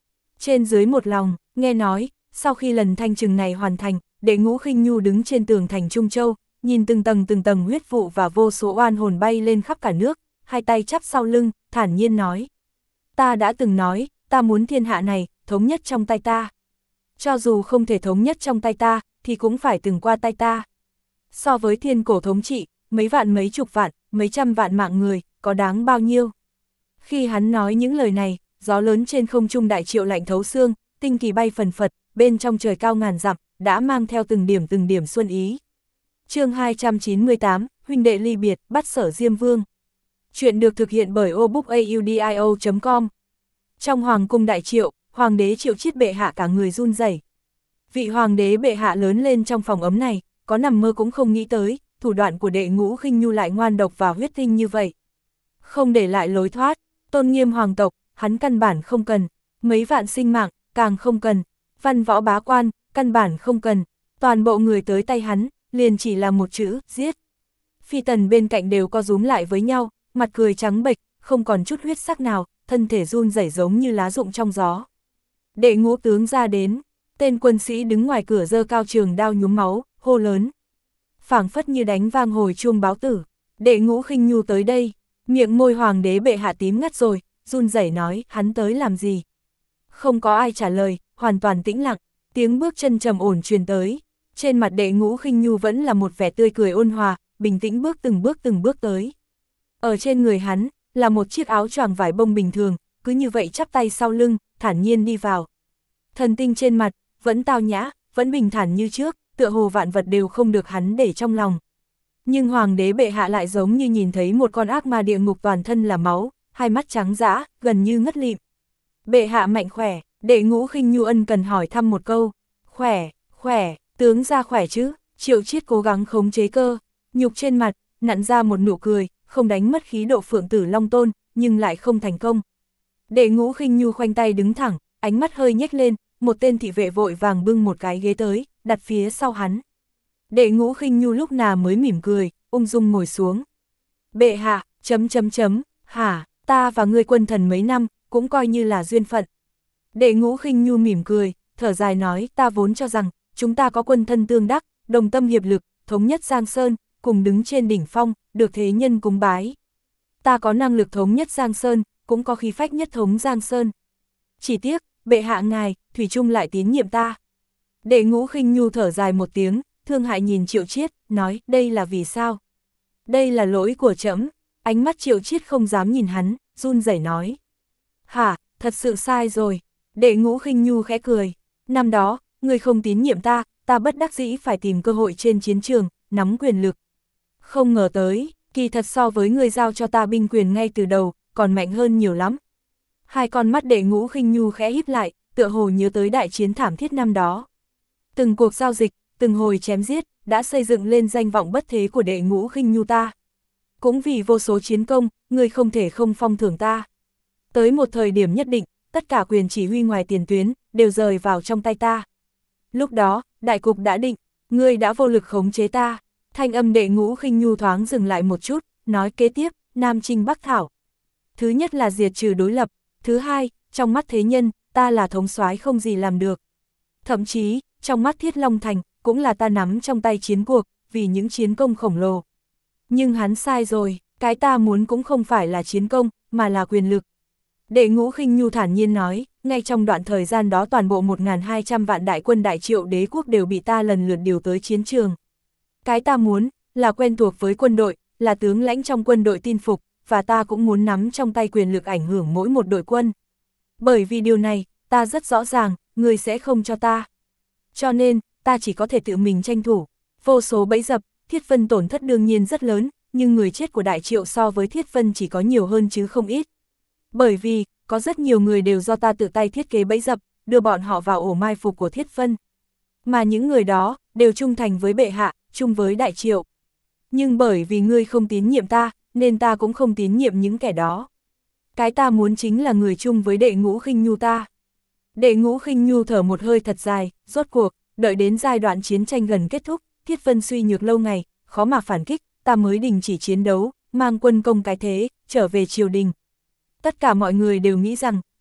A: Trên dưới một lòng, nghe nói, sau khi lần thanh trừng này hoàn thành, Đệ Ngũ Khinh Nhu đứng trên tường thành Trung Châu, nhìn từng tầng từng tầng huyết vụ và vô số oan hồn bay lên khắp cả nước, hai tay chắp sau lưng, thản nhiên nói. Ta đã từng nói, ta muốn thiên hạ này, thống nhất trong tay ta. Cho dù không thể thống nhất trong tay ta, thì cũng phải từng qua tay ta. So với thiên cổ thống trị, mấy vạn mấy chục vạn, mấy trăm vạn mạng người, có đáng bao nhiêu. Khi hắn nói những lời này, gió lớn trên không trung Đại Triệu lạnh thấu xương, tinh kỳ bay phần phật, bên trong trời cao ngàn dặm, đã mang theo từng điểm từng điểm xuân ý. Chương hai trăm chín mươi tám, huynh đệ ly biệt, bắt Sở Diêm Vương. Chuyện được thực hiện bởi obookaudio chấm com. Trong hoàng cung Đại Triệu, hoàng đế Triệu Chiết bệ hạ cả người run rẩy. Vị hoàng đế bệ hạ lớn lên trong phòng ấm này, có nằm mơ cũng không nghĩ tới, thủ đoạn của Đệ Ngũ Khinh Nhu lại ngoan độc và huyết tinh như vậy. Không để lại lối thoát, tôn nghiêm hoàng tộc, hắn căn bản không cần, mấy vạn sinh mạng, càng không cần, văn võ bá quan, căn bản không cần, toàn bộ người tới tay hắn, liền chỉ là một chữ, giết. Phi tần bên cạnh đều co rúm lại với nhau, mặt cười trắng bệch, không còn chút huyết sắc nào, thân thể run rẩy giống như lá rụng trong gió. Đệ Ngũ tướng ra đến, tên quân sĩ đứng ngoài cửa giơ cao trường đao nhuốm máu, hô lớn. Phảng phất như đánh vang hồi chuông báo tử, Đệ Ngũ Khinh Nhu tới đây, miệng môi hoàng đế bệ hạ tím ngắt rồi, run rẩy nói, hắn tới làm gì? Không có ai trả lời, hoàn toàn tĩnh lặng, tiếng bước chân trầm ổn truyền tới. Trên mặt Đệ Ngũ Khinh Nhu vẫn là một vẻ tươi cười ôn hòa, bình tĩnh bước từng bước từng bước tới. Ở trên người hắn, là một chiếc áo choàng vải bông bình thường, cứ như vậy chắp tay sau lưng, thản nhiên đi vào. Thần tinh trên mặt, vẫn tao nhã, vẫn bình thản như trước, tựa hồ vạn vật đều không được hắn để trong lòng. Nhưng hoàng đế bệ hạ lại giống như nhìn thấy một con ác ma địa ngục toàn thân là máu, hai mắt trắng dã, gần như ngất lịm. Bệ hạ mạnh khỏe, Đệ Ngũ Khinh Nhu ân cần hỏi thăm một câu. Khỏe, khỏe, tướng ra khỏe chứ? Triệu Chiết cố gắng khống chế cơ, nhục trên mặt, nặn ra một nụ cười, không đánh mất khí độ Phượng Tử Long Tôn, nhưng lại không thành công. Đệ Ngũ Khinh Nhu khoanh tay đứng thẳng, ánh mắt hơi nhếch lên, một tên thị vệ vội vàng bưng một cái ghế tới, đặt phía sau hắn. Đệ Ngũ Khinh Nhu lúc nào mới mỉm cười, ung dung ngồi xuống. Bệ hạ, chấm chấm chấm, hả, ta và ngươi quân thần mấy năm, cũng coi như là duyên phận. Đệ Ngũ Khinh Nhu mỉm cười, thở dài nói, ta vốn cho rằng, chúng ta có quân thân tương đắc, đồng tâm hiệp lực, thống nhất Giang Sơn, cùng đứng trên đỉnh phong, được thế nhân cúng bái. Ta có năng lực thống nhất Giang Sơn, cũng có khí phách nhất thống Giang Sơn. Chỉ tiếc, bệ hạ ngài, thủy chung lại tín nhiệm ta. Đệ Ngũ Khinh Nhu thở dài một tiếng, thương hại nhìn Triệu Chiết, nói, đây là vì sao? Đây là lỗi của trẫm. Ánh mắt Triệu Chiết không dám nhìn hắn, run rẩy nói. Hả, thật sự sai rồi. Đệ Ngũ Khinh Nhu khẽ cười. Năm đó, ngươi không tín nhiệm ta, ta bất đắc dĩ phải tìm cơ hội trên chiến trường, nắm quyền lực. Không ngờ tới, kỳ thật so với ngươi giao cho ta binh quyền ngay từ đầu, còn mạnh hơn nhiều lắm. Hai con mắt Đệ Ngũ Khinh Nhu khẽ híp lại, tựa hồ nhớ tới đại chiến thảm thiết năm đó. Từng cuộc giao dịch, từng hồi chém giết, đã xây dựng lên danh vọng bất thế của Đệ Ngũ Khinh Nhu ta. Cũng vì vô số chiến công, ngươi không thể không phong thưởng ta. Tới một thời điểm nhất định, tất cả quyền chỉ huy ngoài tiền tuyến, đều rời vào trong tay ta. Lúc đó, đại cục đã định, ngươi đã vô lực khống chế ta. Thanh âm Đệ Ngũ Khinh Nhu thoáng dừng lại một chút, nói kế tiếp, Nam Trinh Bắc Thảo. Thứ nhất là diệt trừ đối lập, thứ hai, trong mắt thế nhân, ta là thống soái không gì làm được. Thậm chí, trong mắt Thiết Long Thành, cũng là ta nắm trong tay chiến cuộc, vì những chiến công khổng lồ. Nhưng hắn sai rồi, cái ta muốn cũng không phải là chiến công, mà là quyền lực. Đệ Ngũ Khinh Nhu thản nhiên nói, ngay trong đoạn thời gian đó toàn bộ một nghìn hai trăm vạn đại quân Đại Triệu đế quốc đều bị ta lần lượt điều tới chiến trường. Cái ta muốn, là quen thuộc với quân đội, là tướng lãnh trong quân đội tin phục, và ta cũng muốn nắm trong tay quyền lực ảnh hưởng mỗi một đội quân. Bởi vì điều này, ta rất rõ ràng, ngươi sẽ không cho ta. Cho nên, ta chỉ có thể tự mình tranh thủ. Vô số bẫy dập, Thiết Vân tổn thất đương nhiên rất lớn, nhưng người chết của Đại Triệu so với Thiết Vân chỉ có nhiều hơn chứ không ít. Bởi vì, có rất nhiều người đều do ta tự tay thiết kế bẫy dập, đưa bọn họ vào ổ mai phục của Thiết Vân. Mà những người đó, đều trung thành với bệ hạ, chung với Đại Triệu. Nhưng bởi vì ngươi không tín nhiệm ta, nên ta cũng không tín nhiệm những kẻ đó. Cái ta muốn chính là người chung với Đệ Ngũ Khinh Nhu ta. Đệ Ngũ Khinh Nhu thở một hơi thật dài, rốt cuộc, đợi đến giai đoạn chiến tranh gần kết thúc, Thiết Vân suy nhược lâu ngày, khó mà phản kích, ta mới đình chỉ chiến đấu, mang quân công cái thế, trở về triều đình. Tất cả mọi người đều nghĩ rằng,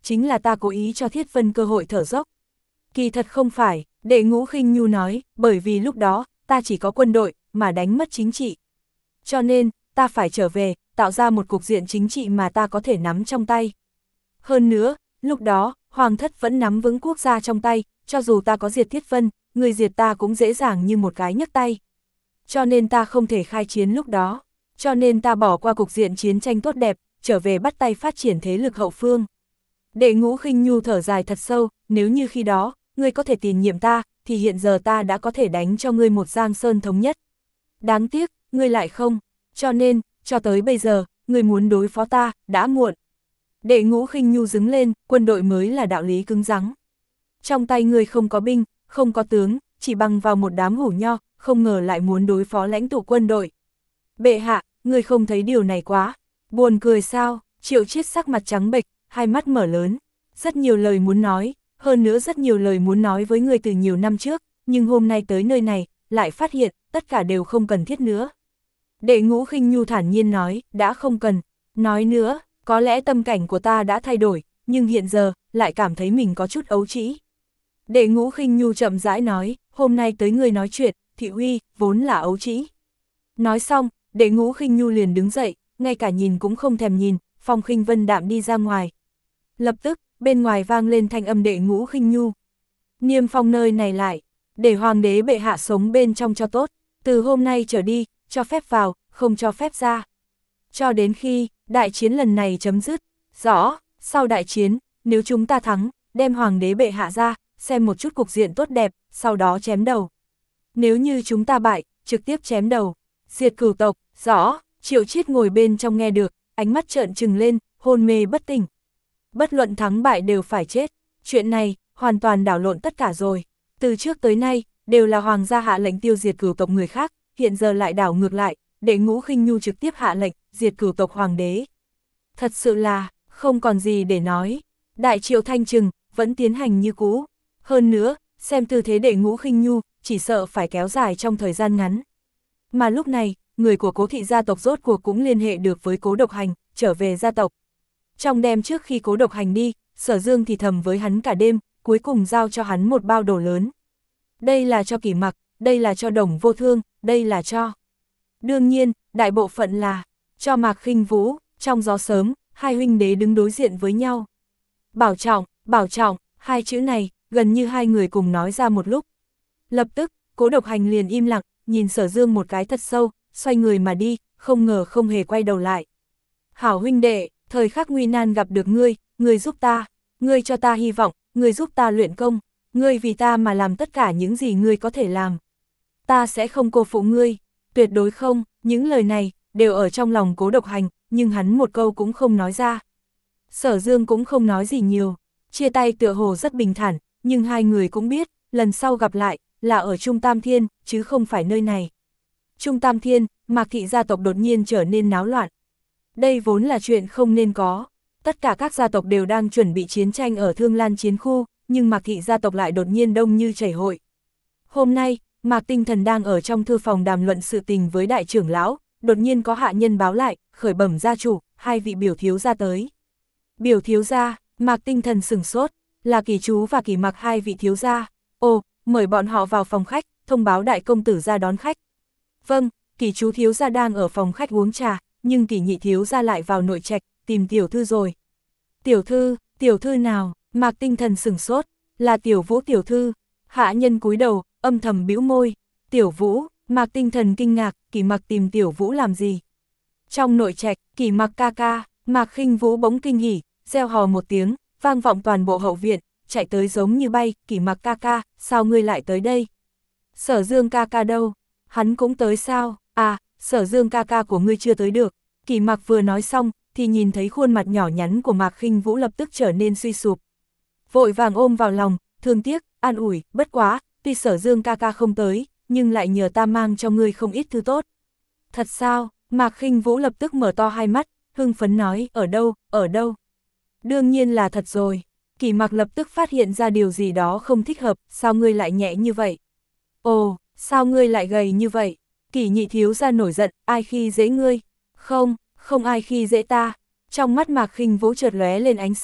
A: chính là ta cố ý cho Thiết Vân cơ hội thở dốc. Kỳ thật không phải, Đệ Ngũ Khinh Nhu nói, bởi vì lúc đó, ta chỉ có quân đội, mà đánh mất chính trị. Cho nên, ta phải trở về, tạo ra một cục diện chính trị mà ta có thể nắm trong tay. Hơn nữa, lúc đó, Hoàng thất vẫn nắm vững quốc gia trong tay, cho dù ta có diệt Thiết Vân, người diệt ta cũng dễ dàng như một cái nhấc tay. Cho nên ta không thể khai chiến lúc đó, cho nên ta bỏ qua cục diện chiến tranh tốt đẹp, trở về bắt tay phát triển thế lực hậu phương. Đệ Ngũ Khinh Nhu thở dài thật sâu, nếu như khi đó, ngươi có thể tiền nhiệm ta, thì hiện giờ ta đã có thể đánh cho ngươi một giang sơn thống nhất. Đáng tiếc, ngươi lại không, cho nên, cho tới bây giờ, ngươi muốn đối phó ta, đã muộn. Đệ Ngũ Khinh Nhu đứng lên, quân đội mới là đạo lý cứng rắn. Trong tay ngươi không có binh, không có tướng, chỉ bằng vào một đám hủ nho, không ngờ lại muốn đối phó lãnh tụ quân đội. Bệ hạ, ngươi không thấy điều này quá buồn cười sao? Triệu Chiết sắc mặt trắng bệch, hai mắt mở lớn, rất nhiều lời muốn nói, hơn nữa rất nhiều lời muốn nói với ngươi từ nhiều năm trước, nhưng hôm nay tới nơi này, lại phát hiện, tất cả đều không cần thiết nữa. Đệ Ngũ Khinh Nhu thản nhiên nói, đã không cần, nói nữa, có lẽ tâm cảnh của ta đã thay đổi, nhưng hiện giờ, lại cảm thấy mình có chút ấu trĩ. Đệ Ngũ Khinh Nhu chậm rãi nói, hôm nay tới ngươi nói chuyện, Thị Huy, vốn là ấu trĩ. Nói xong, Đệ Ngũ Khinh Nhu liền đứng dậy, ngay cả nhìn cũng không thèm nhìn, Phong Khinh Vân đạm đi ra ngoài. Lập tức, bên ngoài vang lên thanh âm Đệ Ngũ Khinh Nhu. Niêm phong nơi này lại, để hoàng đế bệ hạ sống bên trong cho tốt, từ hôm nay trở đi, cho phép vào, không cho phép ra. Cho đến khi, đại chiến lần này chấm dứt, rõ, sau đại chiến, nếu chúng ta thắng, đem hoàng đế bệ hạ ra, xem một chút cục diện tốt đẹp, sau đó chém đầu. Nếu như chúng ta bại, trực tiếp chém đầu, diệt cửu tộc, rõ, Triệu Chiết ngồi bên trong nghe được, ánh mắt trợn trừng lên, hôn mê bất tỉnh. Bất luận thắng bại đều phải chết, chuyện này, hoàn toàn đảo lộn tất cả rồi. Từ trước tới nay, đều là hoàng gia hạ lệnh tiêu diệt cửu tộc người khác, hiện giờ lại đảo ngược lại, Đệ Ngũ Khinh Nhu trực tiếp hạ lệnh, diệt cửu tộc hoàng đế. Thật sự là, không còn gì để nói. Đại Triệu thanh trừng, vẫn tiến hành như cũ. Hơn nữa, xem tư thế Đệ Ngũ Khinh Nhu, chỉ sợ phải kéo dài trong thời gian ngắn. Mà lúc này, người của Cố thị gia tộc rốt cuộc cũng liên hệ được với Cố Độc Hành, trở về gia tộc. Trong đêm trước khi Cố Độc Hành đi, Sở Dương thì thầm với hắn cả đêm, cuối cùng giao cho hắn một bao đồ lớn. Đây là cho Kỷ Mặc, đây là cho Đồng Vô Thương, đây là cho. Đương nhiên, đại bộ phận là cho Mạc Khinh Vũ. Trong gió sớm, hai huynh đế đứng đối diện với nhau. Bảo trọng, bảo trọng, hai chữ này, gần như hai người cùng nói ra một lúc. Lập tức, Cố Độc Hành liền im lặng, nhìn Sở Dương một cái thật sâu, xoay người mà đi, không ngờ không hề quay đầu lại. Hảo huynh đệ, thời khắc nguy nan gặp được ngươi, ngươi giúp ta, ngươi cho ta hy vọng, ngươi giúp ta luyện công, ngươi vì ta mà làm tất cả những gì ngươi có thể làm. Ta sẽ không cô phụ ngươi, tuyệt đối không, những lời này, đều ở trong lòng Cố Độc Hành, nhưng hắn một câu cũng không nói ra. Sở Dương cũng không nói gì nhiều, chia tay tựa hồ rất bình thản, nhưng hai người cũng biết, lần sau gặp lại, là ở Trung Tam Thiên, chứ không phải nơi này. Trung Tam Thiên, Mạc thị gia tộc đột nhiên trở nên náo loạn. Đây vốn là chuyện không nên có. Tất cả các gia tộc đều đang chuẩn bị chiến tranh ở Thương Lan chiến khu, nhưng Mạc thị gia tộc lại đột nhiên đông như chảy hội. Hôm nay, Mạc Tinh Thần đang ở trong thư phòng đàm luận sự tình với đại trưởng lão, đột nhiên có hạ nhân báo lại, khởi bẩm gia chủ, hai vị biểu thiếu gia tới. Biểu thiếu gia, Mạc Tinh Thần sửng sốt, là Kỷ Chú và Kỷ Mặc hai vị thiếu gia. Ồ, mời bọn họ vào phòng khách, thông báo đại công tử ra đón khách. Vâng, Kỷ Chú thiếu gia đang ở phòng khách uống trà, nhưng Kỷ Nhị thiếu gia lại vào nội trạch, tìm tiểu thư rồi. Tiểu thư, tiểu thư nào? Mạc Tinh Thần sửng sốt, là Tiểu Vũ tiểu thư. Hạ nhân cúi đầu, âm thầm bĩu môi. Tiểu Vũ, Mạc Tinh Thần kinh ngạc, Kỷ Mặc tìm Tiểu Vũ làm gì? Trong nội trạch, Kỷ Mặc ca ca, Mạc Khinh Vũ bỗng kinh hỉ, reo hò một tiếng, vang vọng toàn bộ hậu viện, chạy tới giống như bay, Kỷ Mặc ca ca, sao ngươi lại tới đây? Sở Dương ca ca đâu? Hắn cũng tới sao? À, Sở Dương ca ca của ngươi chưa tới được. Kỷ Mặc vừa nói xong, thì nhìn thấy khuôn mặt nhỏ nhắn của Mạc Khinh Vũ lập tức trở nên suy sụp. Vội vàng ôm vào lòng, thương tiếc, an ủi, bất quá, tuy Sở Dương ca ca không tới, nhưng lại nhờ ta mang cho ngươi không ít thứ tốt. Thật sao? Mạc Khinh Vũ lập tức mở to hai mắt, hưng phấn nói, ở đâu, ở đâu? Đương nhiên là thật rồi. Kỷ Mặc lập tức phát hiện ra điều gì đó không thích hợp, sao ngươi lại nhẹ như vậy? Ồ, sao ngươi lại gầy như vậy? Kỷ Nhị thiếu gia nổi giận, ai khi dễ ngươi? Không, không ai khi dễ ta. Trong mắt Mạc Khinh Vũ chợt lóe lên ánh sáng,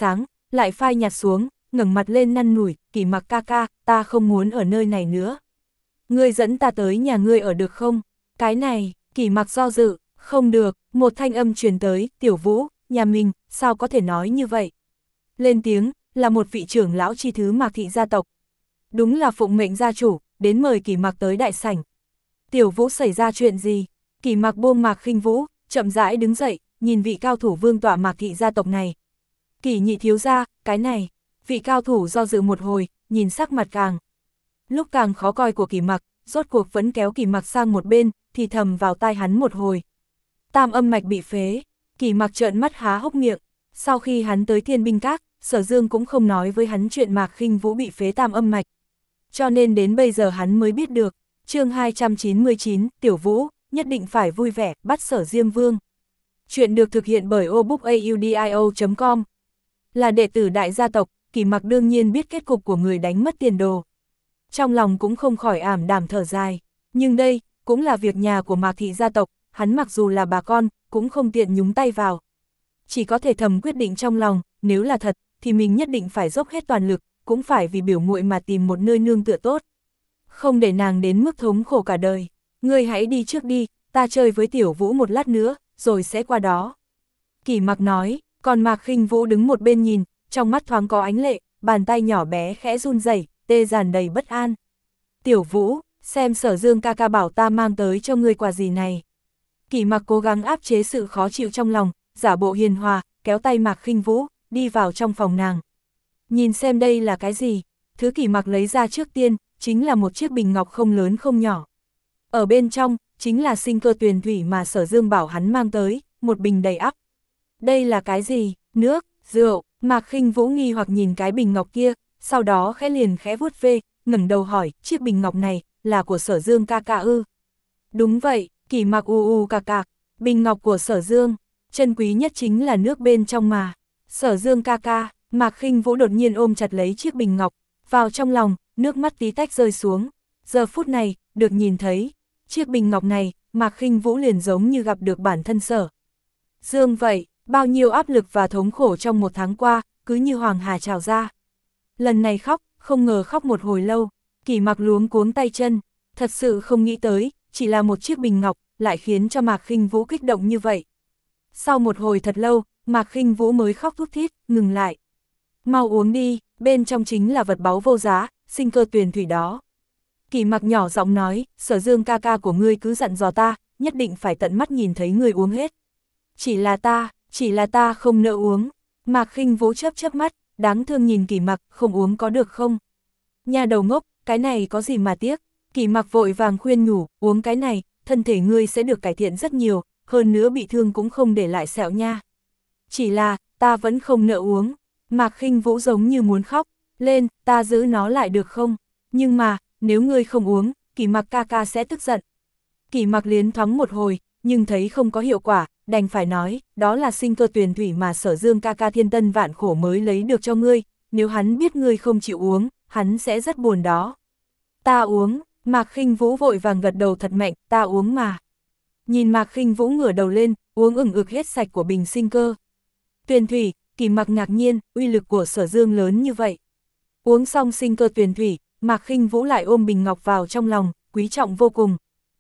A: lại phai nhạt xuống, ngẩng mặt lên năn nỉ, Kỷ Mặc ca ca, ta không muốn ở nơi này nữa. Ngươi dẫn ta tới nhà ngươi ở được không? Cái này, Kỷ Mặc do dự, không được, một thanh âm truyền tới, Tiểu Vũ, nhà mình, sao có thể nói như vậy? Lên tiếng, là một vị trưởng lão chi thứ Mạc thị gia tộc. Đúng là phụng mệnh gia chủ, đến mời Kỷ Mặc tới đại sảnh. Tiểu Vũ xảy ra chuyện gì? Kỷ Mặc buông Mạc Khinh Vũ, chậm rãi đứng dậy, nhìn vị cao thủ vương tọa Mạc thị gia tộc này. Kỷ nhị thiếu gia, cái này, vị cao thủ do dự một hồi, nhìn sắc mặt càng lúc càng khó coi của Kỷ Mặc, rốt cuộc vẫn kéo Kỷ Mặc sang một bên, thì thầm vào tai hắn một hồi. Tam âm mạch bị phế, Kỷ Mặc trợn mắt há hốc miệng, sau khi hắn tới Thiên Binh Các, Sở Dương cũng không nói với hắn chuyện Mạc Khinh Vũ bị phế tam âm mạch. Cho nên đến bây giờ hắn mới biết được, chương hai trăm chín mươi chín, Tiểu Vũ, nhất định phải vui vẻ, bắt Sở Diêm Vương. Chuyện được thực hiện bởi obookaudio chấm com. Là đệ tử đại gia tộc, Kỷ Mặc đương nhiên biết kết cục của người đánh mất tiền đồ. Trong lòng cũng không khỏi ảm đạm thở dài, nhưng đây, cũng là việc nhà của Mạc thị gia tộc, hắn mặc dù là bà con, cũng không tiện nhúng tay vào. Chỉ có thể thầm quyết định trong lòng, nếu là thật, thì mình nhất định phải dốc hết toàn lực, cũng phải vì biểu muội mà tìm một nơi nương tựa tốt. Không để nàng đến mức thống khổ cả đời. Ngươi hãy đi trước đi, ta chơi với Tiểu Vũ một lát nữa, rồi sẽ qua đó. Kỷ Mặc nói, còn Mạc Khinh Vũ đứng một bên nhìn, trong mắt thoáng có ánh lệ, bàn tay nhỏ bé khẽ run rẩy, tê dàn đầy bất an. Tiểu Vũ, xem Sở Dương ca ca bảo ta mang tới cho ngươi quà gì này. Kỷ Mặc cố gắng áp chế sự khó chịu trong lòng, giả bộ hiền hòa, kéo tay Mạc Khinh Vũ, đi vào trong phòng nàng. Nhìn xem đây là cái gì, thứ Kỷ Mặc lấy ra trước tiên, chính là một chiếc bình ngọc không lớn không nhỏ. Ở bên trong, chính là sinh cơ tuyền thủy mà Sở Dương bảo hắn mang tới, một bình đầy ắp. Đây là cái gì? Nước, rượu. Mạc Khinh Vũ nghi hoặc nhìn cái bình ngọc kia, sau đó khẽ liền khẽ vuốt ve, ngẩng đầu hỏi, chiếc bình ngọc này, là của Sở Dương ca ca ư? Đúng vậy, Kỷ Mặc u u cạc cạc, bình ngọc của Sở Dương, chân quý nhất chính là nước bên trong mà. Sở Dương ca ca, Mạc Khinh Vũ đột nhiên ôm chặt lấy chiếc bình ngọc, vào trong lòng, nước mắt tí tách rơi xuống. Giờ phút này, được nhìn thấy, chiếc bình ngọc này, Mạc Khinh Vũ liền giống như gặp được bản thân Sở Dương vậy, bao nhiêu áp lực và thống khổ trong một tháng qua, cứ như hoàng hà trào ra. Lần này khóc, không ngờ khóc một hồi lâu, Kỷ Mặc luống cuống tay chân, thật sự không nghĩ tới, chỉ là một chiếc bình ngọc, lại khiến cho Mạc Khinh Vũ kích động như vậy. Sau một hồi thật lâu, Mạc Khinh Vũ mới khóc thút thít, ngừng lại. Mau uống đi, bên trong chính là vật báu vô giá, sinh cơ tuyền thủy đó. Kỷ Mặc nhỏ giọng nói, Sở Dương ca ca của ngươi cứ dặn dò ta, nhất định phải tận mắt nhìn thấy ngươi uống hết. Chỉ là ta, chỉ là ta không nỡ uống. Mạc Khinh Vũ chớp chớp mắt, đáng thương nhìn Kỷ Mặc, không uống có được không? Nhà đầu ngốc, cái này có gì mà tiếc? Kỷ Mặc vội vàng khuyên nhủ, uống cái này, thân thể ngươi sẽ được cải thiện rất nhiều, hơn nữa bị thương cũng không để lại sẹo nha. Chỉ là, ta vẫn không nỡ uống. Mạc Khinh Vũ giống như muốn khóc, lên, ta giữ nó lại được không? Nhưng mà, nếu ngươi không uống, Kỷ Mặc ca ca sẽ tức giận. Kỷ Mặc liến thoáng một hồi, nhưng thấy không có hiệu quả, đành phải nói, đó là sinh cơ tuyền thủy mà Sở Dương ca ca thiên tân vạn khổ mới lấy được cho ngươi, nếu hắn biết ngươi không chịu uống, hắn sẽ rất buồn đó. Ta uống, Mạc Khinh Vũ vội vàng gật đầu thật mạnh, ta uống mà. Nhìn Mạc Khinh Vũ ngửa đầu lên, uống ửng ực hết sạch của bình sinh cơ tuyền thủy, Kỷ Mặc ngạc nhiên, uy lực của Sở Dương lớn như vậy. Uống xong sinh cơ tuyền thủy, Mạc Khinh Vũ lại ôm bình ngọc vào trong lòng, quý trọng vô cùng.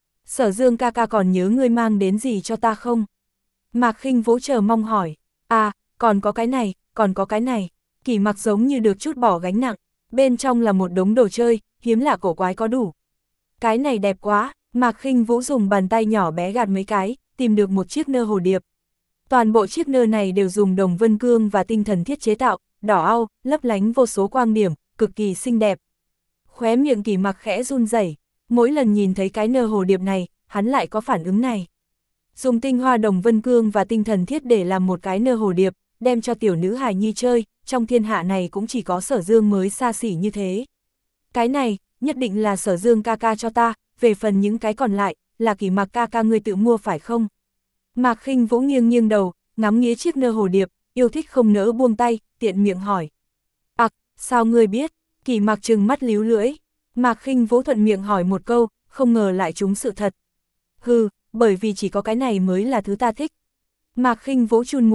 A: Sở Dương ca ca còn nhớ ngươi mang đến gì cho ta không? Mạc Khinh Vũ chờ mong hỏi. À, còn có cái này, còn có cái này. Kỷ Mặc giống như được chút bỏ gánh nặng, bên trong là một đống đồ chơi, hiếm lạ cổ quái có đủ. Cái này đẹp quá, Mạc Khinh Vũ dùng bàn tay nhỏ bé gạt mấy cái, tìm được một chiếc nơ hồ điệp. Toàn bộ chiếc nơ này đều dùng đồng vân cương và tinh thần thiết chế tạo, đỏ au, lấp lánh vô số quang điểm, cực kỳ xinh đẹp. Khóe miệng Kỷ Mặc khẽ run rẩy, mỗi lần nhìn thấy cái nơ hồ điệp này, hắn lại có phản ứng này. Dùng tinh hoa đồng vân cương và tinh thần thiết để làm một cái nơ hồ điệp, đem cho tiểu nữ hài nhi chơi, trong thiên hạ này cũng chỉ có Sở Dương mới xa xỉ như thế. Cái này, nhất định là Sở Dương ca ca cho ta, về phần những cái còn lại, là Kỷ Mặc ca ca ngươi tự mua phải không? Mạc Khinh Vũ nghiêng nghiêng đầu, ngắm nghía chiếc nơ hồ điệp, yêu thích không nỡ buông tay, tiện miệng hỏi. Ặc, à, sao ngươi biết? Kỷ Mặc trừng mắt líu lưỡi. Mạc Khinh Vũ thuận miệng hỏi một câu, không ngờ lại trúng sự thật. Hừ, bởi vì chỉ có cái này mới là thứ ta thích. Mạc Khinh Vũ chun mũi,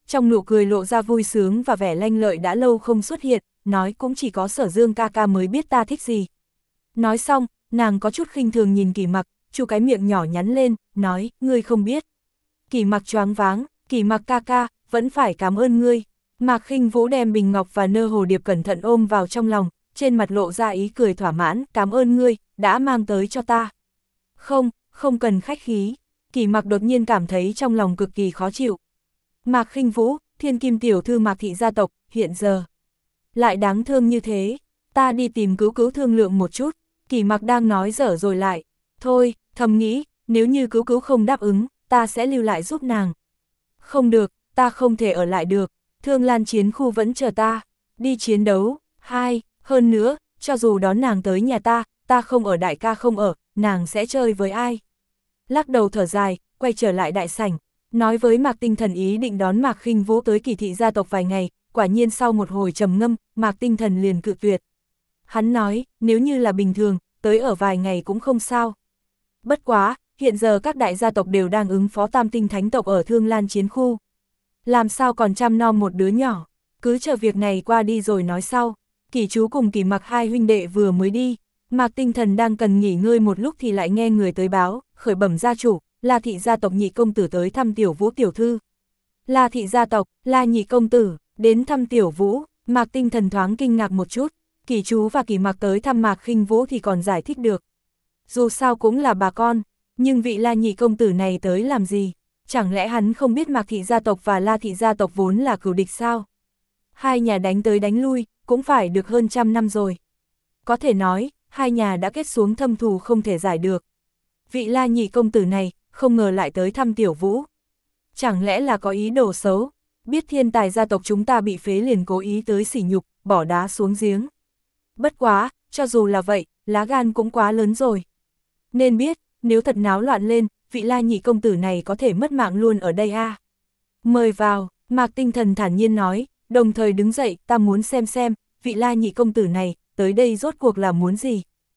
A: trong nụ cười lộ ra vui sướng và vẻ lanh lợi đã lâu không xuất hiện, nói cũng chỉ có Sở Dương ca ca mới biết ta thích gì. Nói xong, nàng có chút khinh thường nhìn Kỳ Mặc, chu cái miệng nhỏ nhắn lên, nói, ngươi không biết. Kỳ Mặc choáng váng, Kỳ Mặc ca ca, vẫn phải cảm ơn ngươi. Mạc Khinh Vũ đem bình ngọc và nơ hồ điệp cẩn thận ôm vào trong lòng, trên mặt lộ ra ý cười thỏa mãn, cảm ơn ngươi, đã mang tới cho ta. Không, không cần khách khí. Kỳ Mặc đột nhiên cảm thấy trong lòng cực kỳ khó chịu. Mạc Khinh Vũ, thiên kim tiểu thư Mạc thị gia tộc, hiện giờ lại đáng thương như thế, ta đi tìm Cứu Cứu thương lượng một chút. Kỳ Mặc đang nói dở rồi lại, thôi, thầm nghĩ, nếu như Cứu Cứu không đáp ứng, ta sẽ lưu lại giúp nàng. Không được, ta không thể ở lại được, Thương Lan chiến khu vẫn chờ ta, đi chiến đấu. Hai, hơn nữa, cho dù đón nàng tới nhà ta, ta không ở đại ca không ở, nàng sẽ chơi với ai? Lắc đầu thở dài, quay trở lại đại sảnh, nói với Mạc Tinh Thần ý định đón Mạc Khinh Vũ tới Kỳ thị gia tộc vài ngày, quả nhiên sau một hồi trầm ngâm, Mạc Tinh Thần liền cự tuyệt. Hắn nói, nếu như là bình thường, tới ở vài ngày cũng không sao. Bất quá, hiện giờ các đại gia tộc đều đang ứng phó tam tinh thánh tộc ở Thương Lan chiến khu. Làm sao còn chăm nom một đứa nhỏ, cứ chờ việc này qua đi rồi nói sau. Kỳ chú cùng Kỳ Mặc hai huynh đệ vừa mới đi, Mạc Tinh Thần đang cần nghỉ ngơi một lúc thì lại nghe người tới báo, khởi bẩm gia chủ, La thị gia tộc nhị công tử tới thăm Tiểu Vũ tiểu thư. La thị gia tộc, La nhị công tử, đến thăm Tiểu Vũ, Mạc Tinh Thần thoáng kinh ngạc một chút, Kỳ chú và Kỳ Mặc tới thăm Mạc Khinh Vũ thì còn giải thích được. Dù sao cũng là bà con, nhưng vị La nhị công tử này tới làm gì? Chẳng lẽ hắn không biết Mạc thị gia tộc và La thị gia tộc vốn là cừu địch sao? Hai nhà đánh tới đánh lui, cũng phải được hơn trăm năm rồi. Có thể nói, hai nhà đã kết xuống thâm thù không thể giải được. Vị La nhị công tử này, không ngờ lại tới thăm Tiểu Vũ. Chẳng lẽ là có ý đồ xấu, biết thiên tài gia tộc chúng ta bị phế liền cố ý tới sỉ nhục, bỏ đá xuống giếng. Bất quá, cho dù là vậy, lá gan cũng quá lớn rồi. Nên biết, nếu thật náo loạn lên, vị La nhị công tử này có thể mất mạng luôn ở đây a. À? Mời vào, Mạc Tinh Thần thản nhiên nói, đồng thời đứng dậy, ta muốn xem xem, vị La nhị công tử này, tới đây rốt cuộc là muốn gì.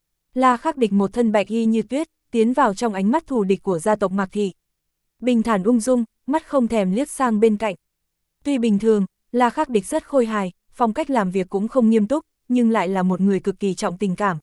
A: La Khắc Địch một thân bạch y như tuyết, tiến vào trong ánh mắt thù địch của gia tộc Mạc thị. Bình thản ung dung, mắt không thèm liếc sang bên cạnh. Tuy bình thường, La Khắc Địch rất khôi hài, phong cách làm việc cũng không nghiêm túc, nhưng lại là một người cực kỳ trọng tình cảm.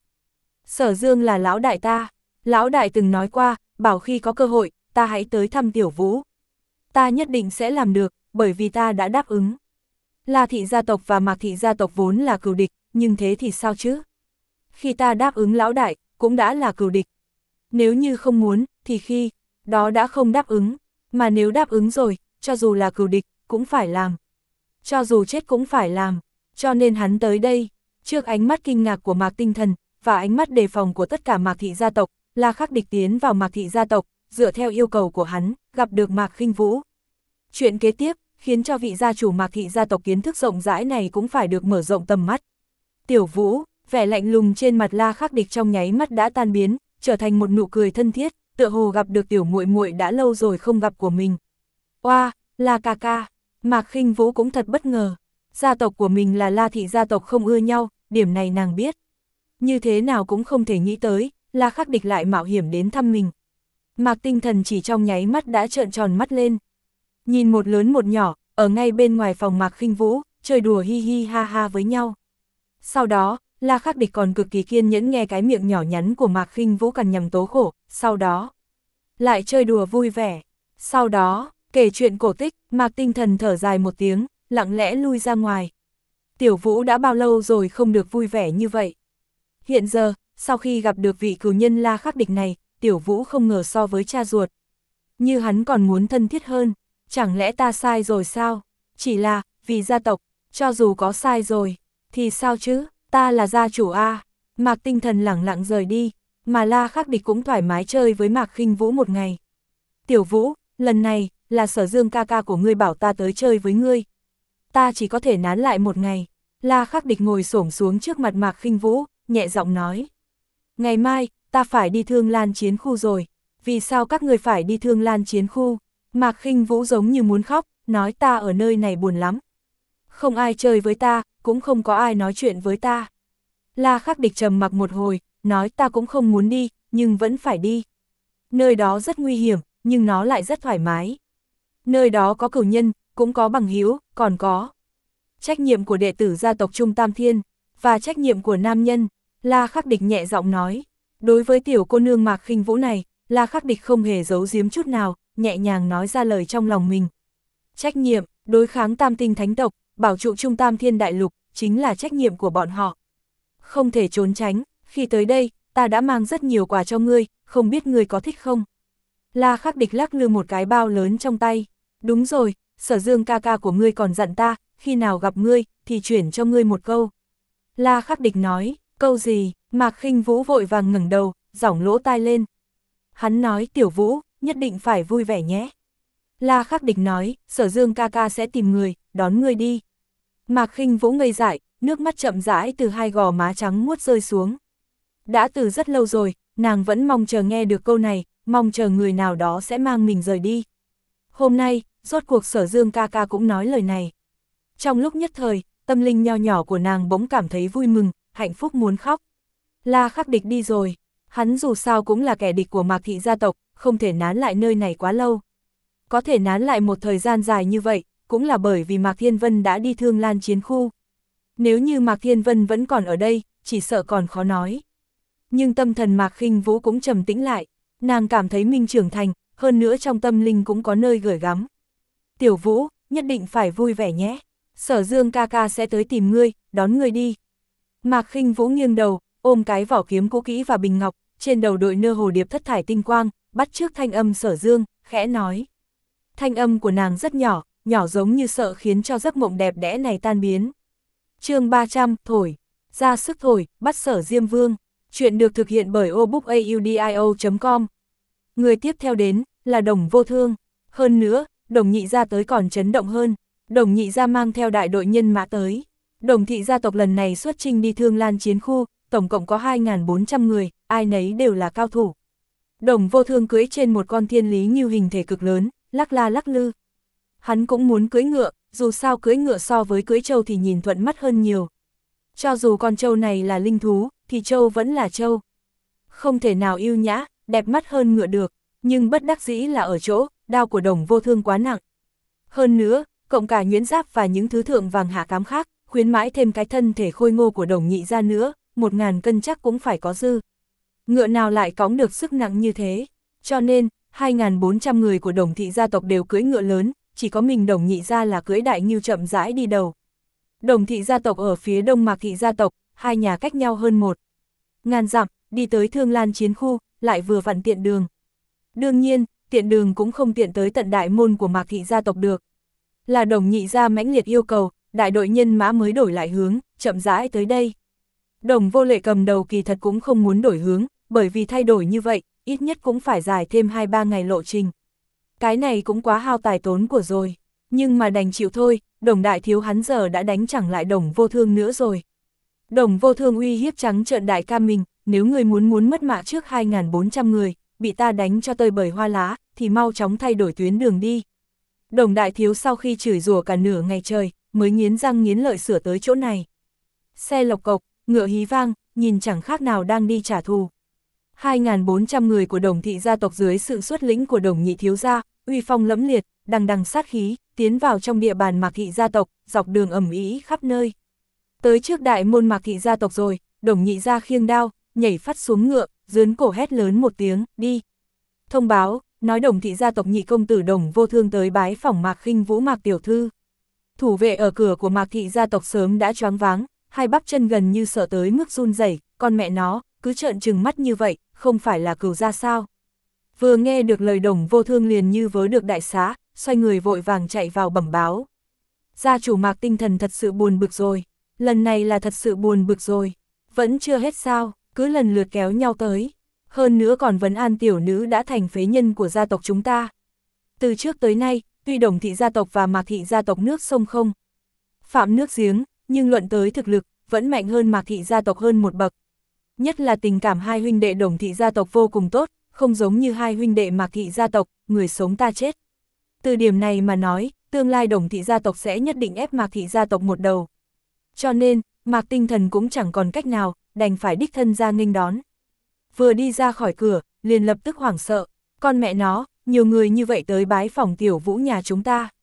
A: Sở Dương là lão đại ta, lão đại từng nói qua, bảo khi có cơ hội, ta hãy tới thăm Tiểu Vũ. Ta nhất định sẽ làm được, bởi vì ta đã đáp ứng. La thị gia tộc và Mạc thị gia tộc vốn là cừu địch, nhưng thế thì sao chứ? Khi ta đáp ứng lão đại, cũng đã là cừu địch. Nếu như không muốn, thì khi đó đã không đáp ứng, mà nếu đáp ứng rồi, cho dù là cừu địch, cũng phải làm. Cho dù chết cũng phải làm, cho nên hắn tới đây, trước ánh mắt kinh ngạc của Mạc Tinh Thần, và ánh mắt đề phòng của tất cả Mạc thị gia tộc, La Khắc Địch tiến vào Mạc thị gia tộc, dựa theo yêu cầu của hắn, gặp được Mạc Khinh Vũ. Chuyện kế tiếp, khiến cho vị gia chủ Mạc thị gia tộc kiến thức rộng rãi này cũng phải được mở rộng tầm mắt. Tiểu Vũ, vẻ lạnh lùng trên mặt La Khắc Địch trong nháy mắt đã tan biến, trở thành một nụ cười thân thiết, tựa hồ gặp được tiểu muội muội đã lâu rồi không gặp của mình. Oa, La ca ca, Mạc Khinh Vũ cũng thật bất ngờ, gia tộc của mình là La thị gia tộc không ưa nhau, điểm này nàng biết. Như thế nào cũng không thể nghĩ tới, La Khắc Địch lại mạo hiểm đến thăm mình. Mạc Tinh Thần chỉ trong nháy mắt đã trợn tròn mắt lên. Nhìn một lớn một nhỏ, ở ngay bên ngoài phòng Mạc Khinh Vũ, chơi đùa hi hi ha ha với nhau. Sau đó, La Khắc Địch còn cực kỳ kiên nhẫn nghe cái miệng nhỏ nhắn của Mạc Khinh Vũ cằn nhằn tố khổ, sau đó lại chơi đùa vui vẻ. Sau đó, kể chuyện cổ tích, Mạc Tinh Thần thở dài một tiếng, lặng lẽ lui ra ngoài. Tiểu Vũ đã bao lâu rồi không được vui vẻ như vậy. Hiện giờ, sau khi gặp được vị cừu nhân La Khắc Địch này, Tiểu Vũ không ngờ so với cha ruột. Như hắn còn muốn thân thiết hơn, chẳng lẽ ta sai rồi sao? Chỉ là, vì gia tộc, cho dù có sai rồi, thì sao chứ, ta là gia chủ a. Mạc Tinh Thần lẳng lặng rời đi, mà La Khắc Địch cũng thoải mái chơi với Mạc Khinh Vũ một ngày. Tiểu Vũ, lần này, là Sở Dương ca ca của ngươi bảo ta tới chơi với ngươi. Ta chỉ có thể nán lại một ngày. La Khắc Địch ngồi xổm xuống trước mặt Mạc Khinh Vũ, nhẹ giọng nói. Ngày mai, ta phải đi Thương Lan chiến khu rồi. Vì sao các ngươi phải đi Thương Lan chiến khu? Mạc Khinh Vũ giống như muốn khóc, nói ta ở nơi này buồn lắm. Không ai chơi với ta, cũng không có ai nói chuyện với ta. La Khắc Địch trầm mặc một hồi, nói ta cũng không muốn đi, nhưng vẫn phải đi. Nơi đó rất nguy hiểm, nhưng nó lại rất thoải mái. Nơi đó có cửu nhân, cũng có bằng hữu, còn có trách nhiệm của đệ tử gia tộc Trung Tam Thiên, và trách nhiệm của nam nhân, La Khắc Địch nhẹ giọng nói. Đối với tiểu cô nương Mạc Khinh Vũ này, La Khắc Địch không hề giấu giếm chút nào, nhẹ nhàng nói ra lời trong lòng mình. Trách nhiệm, đối kháng tam tinh thánh tộc, bảo trụ Trung Tam Thiên đại lục, chính là trách nhiệm của bọn họ. Không thể trốn tránh, khi tới đây, ta đã mang rất nhiều quà cho ngươi, không biết ngươi có thích không? La Khắc Địch lắc lư một cái bao lớn trong tay. Đúng rồi, Sở Dương ca ca của ngươi còn dặn ta, khi nào gặp ngươi, thì chuyển cho ngươi một câu. La Khắc Địch nói, câu gì? Mạc Khinh Vũ vội vàng ngẩng đầu, giỏng lỗ tai lên. Hắn nói, Tiểu Vũ, nhất định phải vui vẻ nhé. La Khắc Địch nói, Sở Dương ca ca sẽ tìm người, đón ngươi đi. Mạc Khinh Vũ ngây dại, nước mắt chậm rãi từ hai gò má trắng muốt rơi xuống. Đã từ rất lâu rồi, nàng vẫn mong chờ nghe được câu này, mong chờ người nào đó sẽ mang mình rời đi. Hôm nay, rốt cuộc Sở Dương ca ca cũng nói lời này. Trong lúc nhất thời, tâm linh nho nhỏ của nàng bỗng cảm thấy vui mừng, hạnh phúc muốn khóc. La Khắc Địch đi rồi, hắn dù sao cũng là kẻ địch của Mạc thị gia tộc, không thể nán lại nơi này quá lâu. Có thể nán lại một thời gian dài như vậy, cũng là bởi vì Mạc Thiên Vân đã đi Thương Lan chiến khu. Nếu như Mạc Thiên Vân vẫn còn ở đây, chỉ sợ còn khó nói. Nhưng tâm thần Mạc Khinh Vũ cũng trầm tĩnh lại, nàng cảm thấy mình trưởng thành, hơn nữa trong tâm linh cũng có nơi gửi gắm. Tiểu Vũ, nhất định phải vui vẻ nhé, Sở Dương ca ca sẽ tới tìm ngươi, đón ngươi đi. Mạc Khinh Vũ nghiêng đầu, ôm cái vỏ kiếm cũ kỹ và bình ngọc, trên đầu đội nơ hồ điệp thất thải tinh quang, bắt chước thanh âm Sở Dương, khẽ nói. Thanh âm của nàng rất nhỏ, nhỏ giống như sợ khiến cho giấc mộng đẹp đẽ này tan biến. chương ba trăm, thổi, ra sức thổi, bắt Sở Diêm Vương. Chuyện được thực hiện bởi obookaudio chấm com. Người tiếp theo đến, là Đồng Vô Thương. Hơn nữa, Đồng Nhị gia tới còn chấn động hơn. Đồng Nhị gia mang theo đại đội nhân mã tới. Đồng thị gia tộc lần này xuất chinh đi Thương Lan chiến khu, tổng cộng có hai nghìn bốn trăm người, ai nấy đều là cao thủ. Đồng Vô Thương cưỡi trên một con thiên lý ngưu hình thể cực lớn, lắc la lắc lư. Hắn cũng muốn cưỡi ngựa, dù sao cưỡi ngựa so với cưỡi trâu thì nhìn thuận mắt hơn nhiều. Cho dù con trâu này là linh thú, thì trâu vẫn là trâu. Không thể nào yêu nhã, đẹp mắt hơn ngựa được, nhưng bất đắc dĩ là ở chỗ, đao của Đồng Vô Thương quá nặng. Hơn nữa, cộng cả nhuyễn giáp và những thứ thượng vàng hạ cám khác, khuyến mãi thêm cái thân thể khôi ngô của Đồng Nhị gia nữa, một ngàn cân chắc cũng phải có dư. Ngựa nào lại cõng được sức nặng như thế, cho nên, hai nghìn bốn trăm người của Đồng thị gia tộc đều cưỡi ngựa lớn, chỉ có mình Đồng Nhị gia là cưỡi đại ngưu chậm rãi đi đầu. Đồng thị gia tộc ở phía đông Mạc thị gia tộc, hai nhà cách nhau hơn một ngàn dặm, đi tới Thương Lan chiến khu, lại vừa vặn tiện đường. Đương nhiên, tiện đường cũng không tiện tới tận đại môn của Mạc thị gia tộc được. Là Đồng Nhị gia mãnh liệt yêu cầu, đại đội nhân mã mới đổi lại hướng, chậm rãi tới đây. Đồng Vô Lệ cầm đầu kỳ thật cũng không muốn đổi hướng, bởi vì thay đổi như vậy, ít nhất cũng phải dài thêm hai ba ngày lộ trình. Cái này cũng quá hao tài tốn của rồi, nhưng mà đành chịu thôi, Đồng đại thiếu hắn giờ đã đánh chẳng lại Đồng Vô Thương nữa rồi. Đồng Vô Thương uy hiếp trắng trợn đại ca mình, nếu người muốn muốn mất mạng trước hai nghìn bốn trăm người, bị ta đánh cho tơi bời hoa lá, thì mau chóng thay đổi tuyến đường đi. Đồng đại thiếu sau khi chửi rủa cả nửa ngày trời, mới nghiến răng nghiến lợi sửa tới chỗ này. Xe lộc cộc, ngựa hí vang, nhìn chẳng khác nào đang đi trả thù. hai nghìn bốn trăm người của Đồng thị gia tộc dưới sự xuất lĩnh của Đồng nhị thiếu gia, uy phong lẫm liệt, đằng đằng sát khí, tiến vào trong địa bàn Mạc thị gia tộc, dọc đường ầm ĩ khắp nơi. Tới trước đại môn Mạc thị gia tộc rồi, Đồng nhị gia khiêng đao, nhảy phát xuống ngựa, dướn cổ hét lớn một tiếng, đi. Thông báo, nói Đồng thị gia tộc nhị công tử Đồng Vô Thương tới bái phỏng Mạc Khinh Vũ Mạc tiểu thư. Thủ vệ ở cửa của Mạc thị gia tộc sớm đã choáng váng, hai bắp chân gần như sợ tới mức run rẩy, con mẹ nó, cứ trợn trừng mắt như vậy, không phải là cừu gia sao. Vừa nghe được lời Đồng Vô Thương liền như vớ được đại xá, xoay người vội vàng chạy vào bẩm báo. Gia chủ Mạc tinh thần thật sự buồn bực rồi, lần này là thật sự buồn bực rồi, vẫn chưa hết sao, cứ lần lượt kéo nhau tới. Hơn nữa còn vấn an tiểu nữ đã thành phế nhân của gia tộc chúng ta. Từ trước tới nay, tuy Đồng thị gia tộc và Mạc thị gia tộc nước sông không phạm nước giếng, nhưng luận tới thực lực, vẫn mạnh hơn Mạc thị gia tộc hơn một bậc. Nhất là tình cảm hai huynh đệ Đồng thị gia tộc vô cùng tốt, không giống như hai huynh đệ Mạc thị gia tộc, người sống ta chết. Từ điểm này mà nói, tương lai Đồng thị gia tộc sẽ nhất định ép Mạc thị gia tộc một đầu. Cho nên, Mạc tinh thần cũng chẳng còn cách nào, đành phải đích thân ra nghênh đón. Vừa đi ra khỏi cửa, liền lập tức hoảng sợ, con mẹ nó, nhiều người như vậy tới bái phỏng tiểu Vũ nhà chúng ta.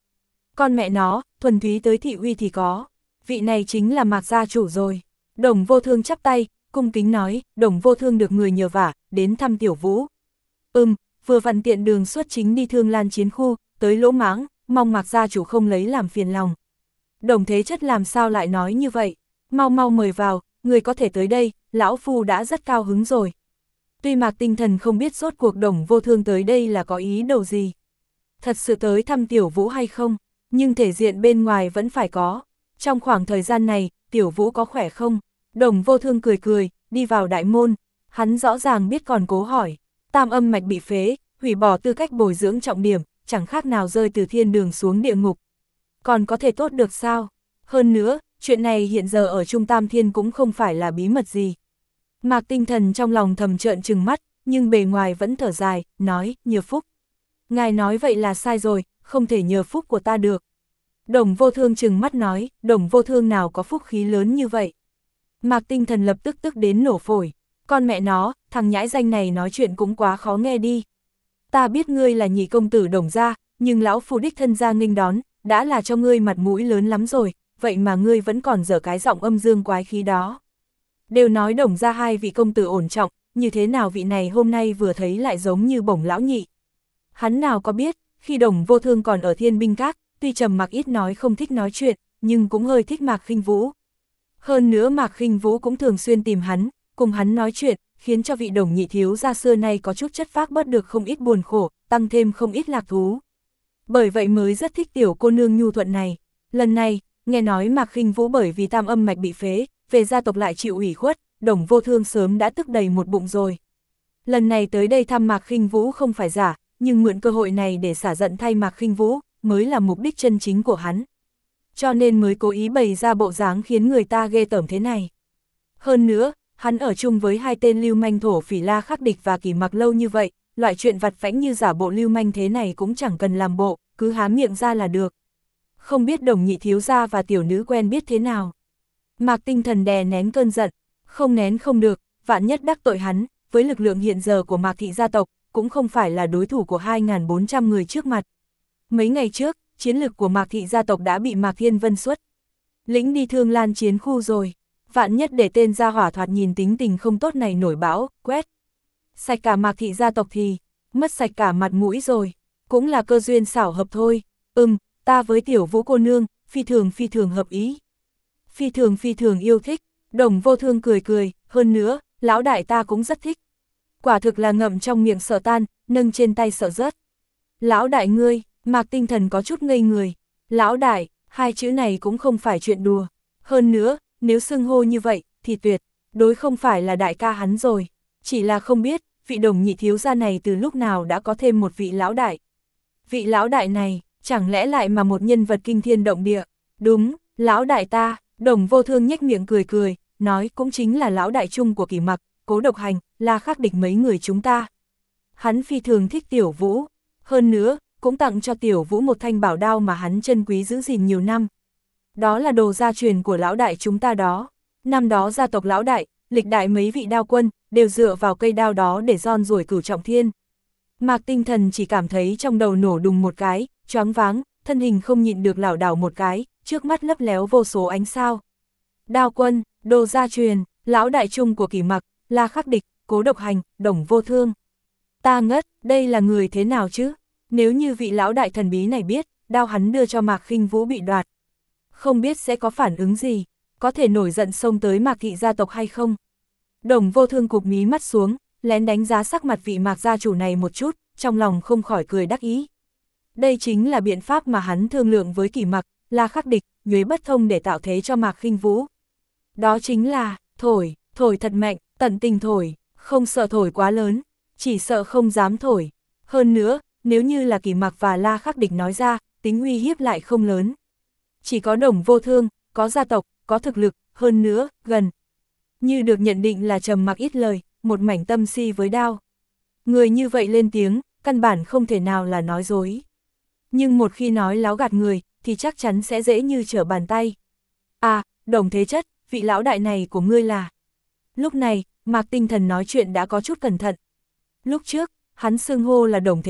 A: Con mẹ nó, thuần túy tới thị uy thì có. Vị này chính là Mạc gia chủ rồi. Đồng Vô Thương chắp tay, cung kính nói, Đồng Vô Thương được người nhờ vả, đến thăm Tiểu Vũ. Ừm, vừa vặn tiện đường xuất chính đi Thương Lan chiến khu, tới lỗ mãng, mong Mạc gia chủ không lấy làm phiền lòng. Đồng Thế Chất làm sao lại nói như vậy? Mau mau mời vào, người có thể tới đây, lão phu đã rất cao hứng rồi. Tuy Mạc Tinh Thần không biết rốt cuộc Đồng Vô Thương tới đây là có ý đồ gì. Thật sự tới thăm Tiểu Vũ hay không, nhưng thể diện bên ngoài vẫn phải có. Trong khoảng thời gian này, Tiểu Vũ có khỏe không? Đồng Vô Thương cười cười, đi vào đại môn. Hắn rõ ràng biết còn cố hỏi. Tam âm mạch bị phế, hủy bỏ tư cách bồi dưỡng trọng điểm, chẳng khác nào rơi từ thiên đường xuống địa ngục. Còn có thể tốt được sao? Hơn nữa, chuyện này hiện giờ ở Trung Tam Thiên cũng không phải là bí mật gì. Mạc Tinh Thần trong lòng thầm trợn trừng mắt, nhưng bề ngoài vẫn thở dài, nói, nhờ phúc. Ngài nói vậy là sai rồi, không thể nhờ phúc của ta được. Đồng Vô Thương trừng mắt nói, Đồng Vô Thương nào có phúc khí lớn như vậy. Mạc Tinh Thần lập tức tức đến nổ phổi. Con mẹ nó, thằng nhãi danh này nói chuyện cũng quá khó nghe đi. Ta biết ngươi là nhị công tử Đồng gia, nhưng lão phu đích thân ra nghênh đón, đã là cho ngươi mặt mũi lớn lắm rồi, vậy mà ngươi vẫn còn dở cái giọng âm dương quái khí đó. Đều nói Đồng gia hai vị công tử ổn trọng, như thế nào vị này hôm nay vừa thấy lại giống như bổng lão nhị. Hắn nào có biết, khi Đồng Vô Thương còn ở Thiên Binh Các, tuy trầm mặc ít nói không thích nói chuyện, nhưng cũng hơi thích Mạc Khinh Vũ. Hơn nữa Mạc Khinh Vũ cũng thường xuyên tìm hắn, cùng hắn nói chuyện, khiến cho vị Đồng nhị thiếu gia xưa nay có chút chất phác bớt được không ít buồn khổ, tăng thêm không ít lạc thú. Bởi vậy mới rất thích tiểu cô nương nhu thuận này. Lần này, nghe nói Mạc Khinh Vũ bởi vì tam âm mạch bị phế, về gia tộc lại chịu ủy khuất, Đồng Vô Thương sớm đã tức đầy một bụng rồi. Lần này tới đây thăm Mạc Khinh Vũ không phải giả, nhưng mượn cơ hội này để xả giận thay Mạc Khinh Vũ, mới là mục đích chân chính của hắn. Cho nên mới cố ý bày ra bộ dáng khiến người ta ghê tởm thế này. Hơn nữa, hắn ở chung với hai tên lưu manh thổ phỉ La Khắc Địch và Kỳ Mặc lâu như vậy, loại chuyện vặt vãnh như giả bộ lưu manh thế này cũng chẳng cần làm bộ, cứ há miệng ra là được. Không biết Đồng nhị thiếu gia và tiểu nữ quen biết thế nào. Mạc Tinh Thần đè nén cơn giận, không nén không được, vạn nhất đắc tội hắn, với lực lượng hiện giờ của Mạc thị gia tộc, cũng không phải là đối thủ của hai nghìn bốn trăm người trước mặt. Mấy ngày trước, chiến lực của Mạc thị gia tộc đã bị Mạc Thiên Vân xuất lĩnh đi Thương Lan chiến khu rồi. Vạn nhất để tên gia hỏa thoạt nhìn tính tình không tốt này nổi bão, quét sạch cả Mạc thị gia tộc thì mất sạch cả mặt mũi rồi. Cũng là cơ duyên xảo hợp thôi. Ừm, ta với Tiểu Vũ cô nương, phi thường phi thường hợp ý. Phi thường phi thường yêu thích. Đồng Vô Thương cười cười, hơn nữa, lão đại ta cũng rất thích. Quả thực là ngậm trong miệng sợ tan, nâng trên tay sợ rớt. Lão đại ngươi, Mạc Tinh Thần có chút ngây người. Lão đại, hai chữ này cũng không phải chuyện đùa. Hơn nữa, nếu xưng hô như vậy, thì tuyệt đối không phải là đại ca hắn rồi. Chỉ là không biết, vị Đồng nhị thiếu gia này từ lúc nào đã có thêm một vị lão đại. Vị lão đại này, chẳng lẽ lại mà một nhân vật kinh thiên động địa? Đúng, lão đại ta. Đồng Vô Thương nhếch miệng cười cười, nói cũng chính là lão đại chung của Kỳ Mặc, Cố Độc Hành, La Khắc Địch mấy người chúng ta. Hắn phi thường thích Tiểu Vũ, hơn nữa, cũng tặng cho Tiểu Vũ một thanh bảo đao mà hắn trân quý giữ gìn nhiều năm. Đó là đồ gia truyền của lão đại chúng ta đó. Năm đó gia tộc lão đại, lịch đại mấy vị đao quân, đều dựa vào cây đao đó để ron ruổi cửu trọng thiên. Mạc Tinh Thần chỉ cảm thấy trong đầu nổ đùng một cái, choáng váng, thân hình không nhịn được lảo đảo một cái, trước mắt lấp léo vô số ánh sao. Đao quân, đồ gia truyền, lão đại chung của Kỳ Mặc, La Khắc Địch, Cố Độc Hành, Đồng Vô Thương. Ta ngất, đây là người thế nào chứ? Nếu như vị lão đại thần bí này biết, đao hắn đưa cho Mạc Khinh Vũ bị đoạt, không biết sẽ có phản ứng gì, có thể nổi giận xông tới Mạc thị gia tộc hay không? Đồng Vô Thương cụp mí mắt xuống, lén đánh giá sắc mặt vị Mạc gia chủ này một chút, trong lòng không khỏi cười đắc ý. Đây chính là biện pháp mà hắn thương lượng với Kỳ Mặc, La Khắc Địch, Nhuế Bất Thông để tạo thế cho Mạc Khinh Vũ. Đó chính là, thổi, thổi thật mạnh, tận tình thổi, không sợ thổi quá lớn, chỉ sợ không dám thổi. Hơn nữa, nếu như là Kỳ Mặc và La Khắc Địch nói ra, tính uy hiếp lại không lớn. Chỉ có Đồng Vô Thương, có gia tộc, có thực lực, hơn nữa, gần. Như được nhận định là trầm mặc ít lời, một mảnh tâm si với đao. Người như vậy lên tiếng, căn bản không thể nào là nói dối. Nhưng một khi nói láo gạt người, thì chắc chắn sẽ dễ như trở bàn tay. À, Đồng Thế Chất, vị lão đại này của ngươi là... Lúc này, Mạc Tinh Thần nói chuyện đã có chút cẩn thận. Lúc trước, hắn xưng hô là Đồng Thế Chất,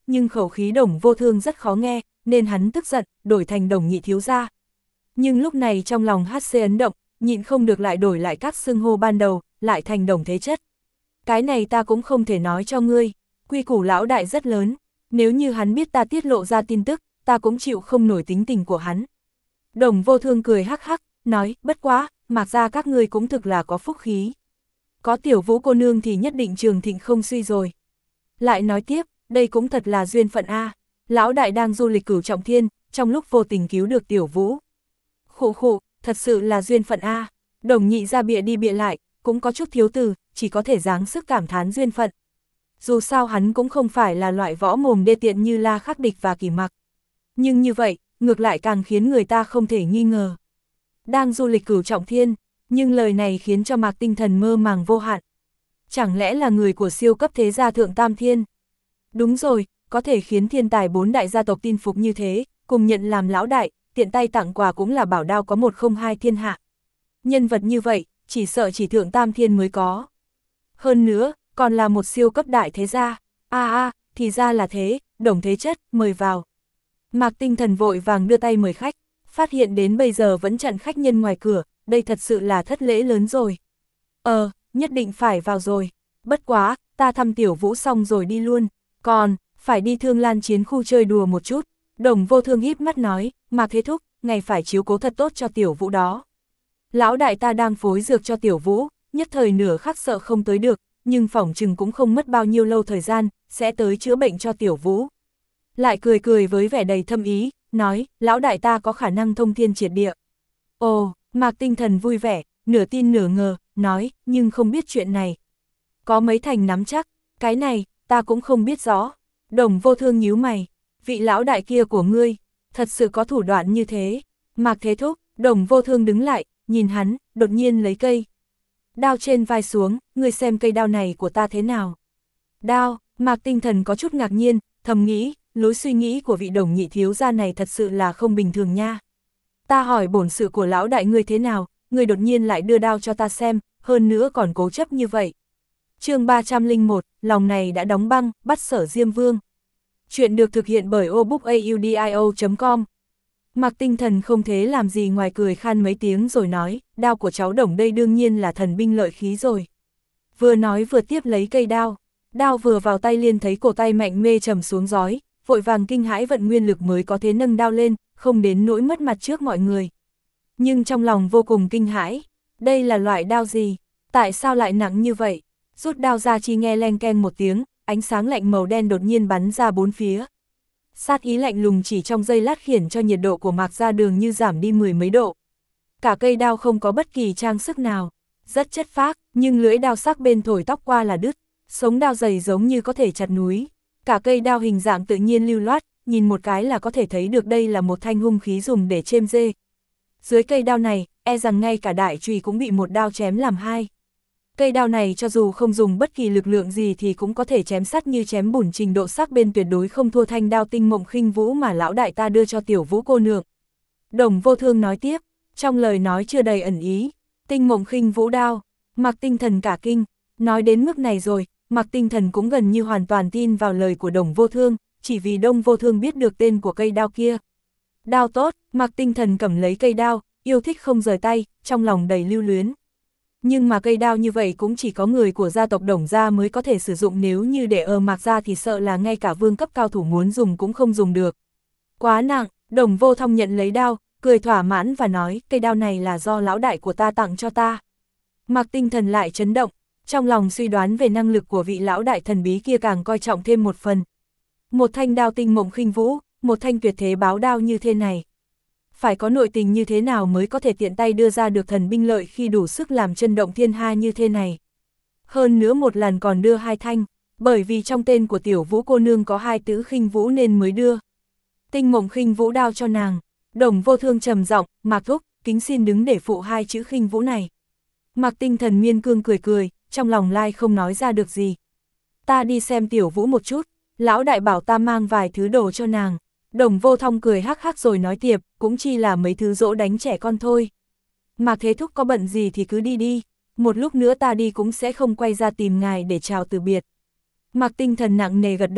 A: nhưng khẩu khí Đồng Vô Thương rất khó nghe, nên hắn tức giận, đổi thành Đồng nhị thiếu gia. Nhưng lúc này trong lòng hát xê ấn động, nhịn không được lại đổi lại các xưng hô ban đầu, lại thành Đồng thế chất. Cái này ta cũng không thể nói cho ngươi, quy củ lão đại rất lớn, nếu như hắn biết ta tiết lộ ra tin tức, ta cũng chịu không nổi tính tình của hắn. Đồng Vô Thương cười hắc hắc, nói, bất quá, Mạc gia các ngươi cũng thực là có phúc khí. Có Tiểu Vũ cô nương thì nhất định trường thịnh không suy rồi. Lại nói tiếp, đây cũng thật là duyên phận a. Lão đại đang du lịch Cửu Trọng Thiên, trong lúc vô tình cứu được Tiểu Vũ. Khụ khụ, thật sự là duyên phận a. Đồng nhị ra bịa đi bịa lại, cũng có chút thiếu từ, chỉ có thể giáng sức cảm thán duyên phận. Dù sao hắn cũng không phải là loại võ mồm đê tiện như La Khắc Địch và Kỳ Mặc. Nhưng như vậy, ngược lại càng khiến người ta không thể nghi ngờ. Đang du lịch Cửu Trọng Thiên, nhưng lời này khiến cho Mạc Tinh Thần mơ màng vô hạn. Chẳng lẽ là người của siêu cấp thế gia Thượng Tam Thiên? Đúng rồi, có thể khiến thiên tài bốn đại gia tộc tin phục như thế, cùng nhận làm lão đại, tiện tay tặng quà cũng là bảo đao có một không hai thiên hạ. Nhân vật như vậy, chỉ sợ chỉ Thượng Tam Thiên mới có. Hơn nữa, còn là một siêu cấp đại thế gia. A a, thì ra là thế, Đồng thế chất, mời vào. Mạc Tinh Thần vội vàng đưa tay mời khách, phát hiện đến bây giờ vẫn chặn khách nhân ngoài cửa, đây thật sự là thất lễ lớn rồi. Ờ, nhất định phải vào rồi. Bất quá, ta thăm Tiểu Vũ xong rồi đi luôn. Còn, phải đi Thương Lan chiến khu chơi đùa một chút. Đồng Vô Thương híp mắt nói, Mạc Thế Thúc, ngày phải chiếu cố thật tốt cho Tiểu Vũ đó. Lão đại ta đang phối dược cho Tiểu Vũ, nhất thời nửa khắc sợ không tới được, nhưng phỏng chừng cũng không mất bao nhiêu lâu thời gian, sẽ tới chữa bệnh cho Tiểu Vũ. Lại cười cười với vẻ đầy thâm ý, nói, lão đại ta có khả năng thông thiên triệt địa. Ồ, Mạc Tinh Thần vui vẻ, nửa tin nửa ngờ, nói, nhưng không biết chuyện này. Có mấy thành nắm chắc, cái này, ta cũng không biết rõ. Đồng Vô Thương nhíu mày, vị lão đại kia của ngươi, thật sự có thủ đoạn như thế. Mạc Thế Thúc, Đồng Vô Thương đứng lại, nhìn hắn, đột nhiên lấy cây đao trên vai xuống, ngươi xem cây đao này của ta thế nào. Đao, Mạc Tinh Thần có chút ngạc nhiên, thầm nghĩ, lối suy nghĩ của vị Đồng nhị thiếu gia này thật sự là không bình thường nha. Ta hỏi bổn sự của lão đại ngươi thế nào, ngươi đột nhiên lại đưa đao cho ta xem, hơn nữa còn cố chấp như vậy. Chương ba trăm lẻ một, lòng này đã đóng băng, bắt Sở Diêm Vương. Chuyện được thực hiện bởi obookaudio chấm com. Mạc Tinh Thần không thế làm gì ngoài cười khan mấy tiếng rồi nói, đao của cháu Đồng đây đương nhiên là thần binh lợi khí rồi. Vừa nói vừa tiếp lấy cây đao, đao vừa vào tay liền thấy cổ tay mạnh mê trầm xuống giói, vội vàng kinh hãi vận nguyên lực mới có thế nâng đao lên, không đến nỗi mất mặt trước mọi người. Nhưng trong lòng vô cùng kinh hãi, đây là loại đao gì, tại sao lại nặng như vậy? Rút đao ra chỉ nghe leng keng một tiếng, ánh sáng lạnh màu đen đột nhiên bắn ra bốn phía. Sát ý lạnh lùng chỉ trong giây lát khiến cho nhiệt độ của Mạc gia đường như giảm đi mười mấy độ. Cả cây đao không có bất kỳ trang sức nào, rất chất phác, nhưng lưỡi đao sắc bên thổi tóc qua là đứt, sống đao dày giống như có thể chặt núi. Cả cây đao hình dạng tự nhiên lưu loát, nhìn một cái là có thể thấy được đây là một thanh hung khí dùng để chêm dê. Dưới cây đao này, e rằng ngay cả đại chùy cũng bị một đao chém làm hai. Cây đao này cho dù không dùng bất kỳ lực lượng gì thì cũng có thể chém sắt như chém bùn, trình độ sắc bên tuyệt đối không thua thanh đao Tinh Mộng Khinh Vũ mà lão đại ta đưa cho Tiểu Vũ cô nương. Đồng Vô Thương nói tiếp, trong lời nói chưa đầy ẩn ý, Tinh Mộng Khinh Vũ đao, Mạc Tinh Thần cả kinh, nói đến mức này rồi, Mạc Tinh Thần cũng gần như hoàn toàn tin vào lời của Đồng Vô Thương, chỉ vì Đồng Vô Thương biết được tên của cây đao kia. Đao tốt, Mạc Tinh Thần cầm lấy cây đao, yêu thích không rời tay, trong lòng đầy lưu luyến. Nhưng mà cây đao như vậy cũng chỉ có người của gia tộc Đồng gia mới có thể sử dụng, nếu như để ở Mạc gia thì sợ là ngay cả vương cấp cao thủ muốn dùng cũng không dùng được. Quá nặng, Đồng Vô Thông nhận lấy đao, cười thỏa mãn và nói, cây đao này là do lão đại của ta tặng cho ta. Mạc Tinh Thần lại chấn động, trong lòng suy đoán về năng lực của vị lão đại thần bí kia càng coi trọng thêm một phần. Một thanh đao Tinh Mộng Khinh Vũ, một thanh tuyệt thế báo đao như thế này. Phải có nội tình như thế nào mới có thể tiện tay đưa ra được thần binh lợi khi đủ sức làm chân động thiên hạ như thế này. Hơn nữa một lần còn đưa hai thanh, bởi vì trong tên của Tiểu Vũ cô nương có hai chữ Khinh Vũ nên mới đưa Tinh Mộng Khinh Vũ đao cho nàng. Đồng Vô Thương trầm giọng, Mạc Thúc, kính xin đứng để phụ hai chữ Khinh Vũ này. Mạc Tinh Thần miên cương cười cười, trong lòng lai không nói ra được gì. Ta đi xem Tiểu Vũ một chút, lão đại bảo ta mang vài thứ đồ cho nàng. Đồng Vô Thông cười hắc hắc rồi nói tiệp, cũng chỉ là mấy thứ dỗ đánh trẻ con thôi. Mạc Thế Thúc có bận gì thì cứ đi đi, một lúc nữa ta đi cũng sẽ không quay ra tìm ngài để chào từ biệt. Mạc Tinh Thần nặng nề gật đầu, chỉ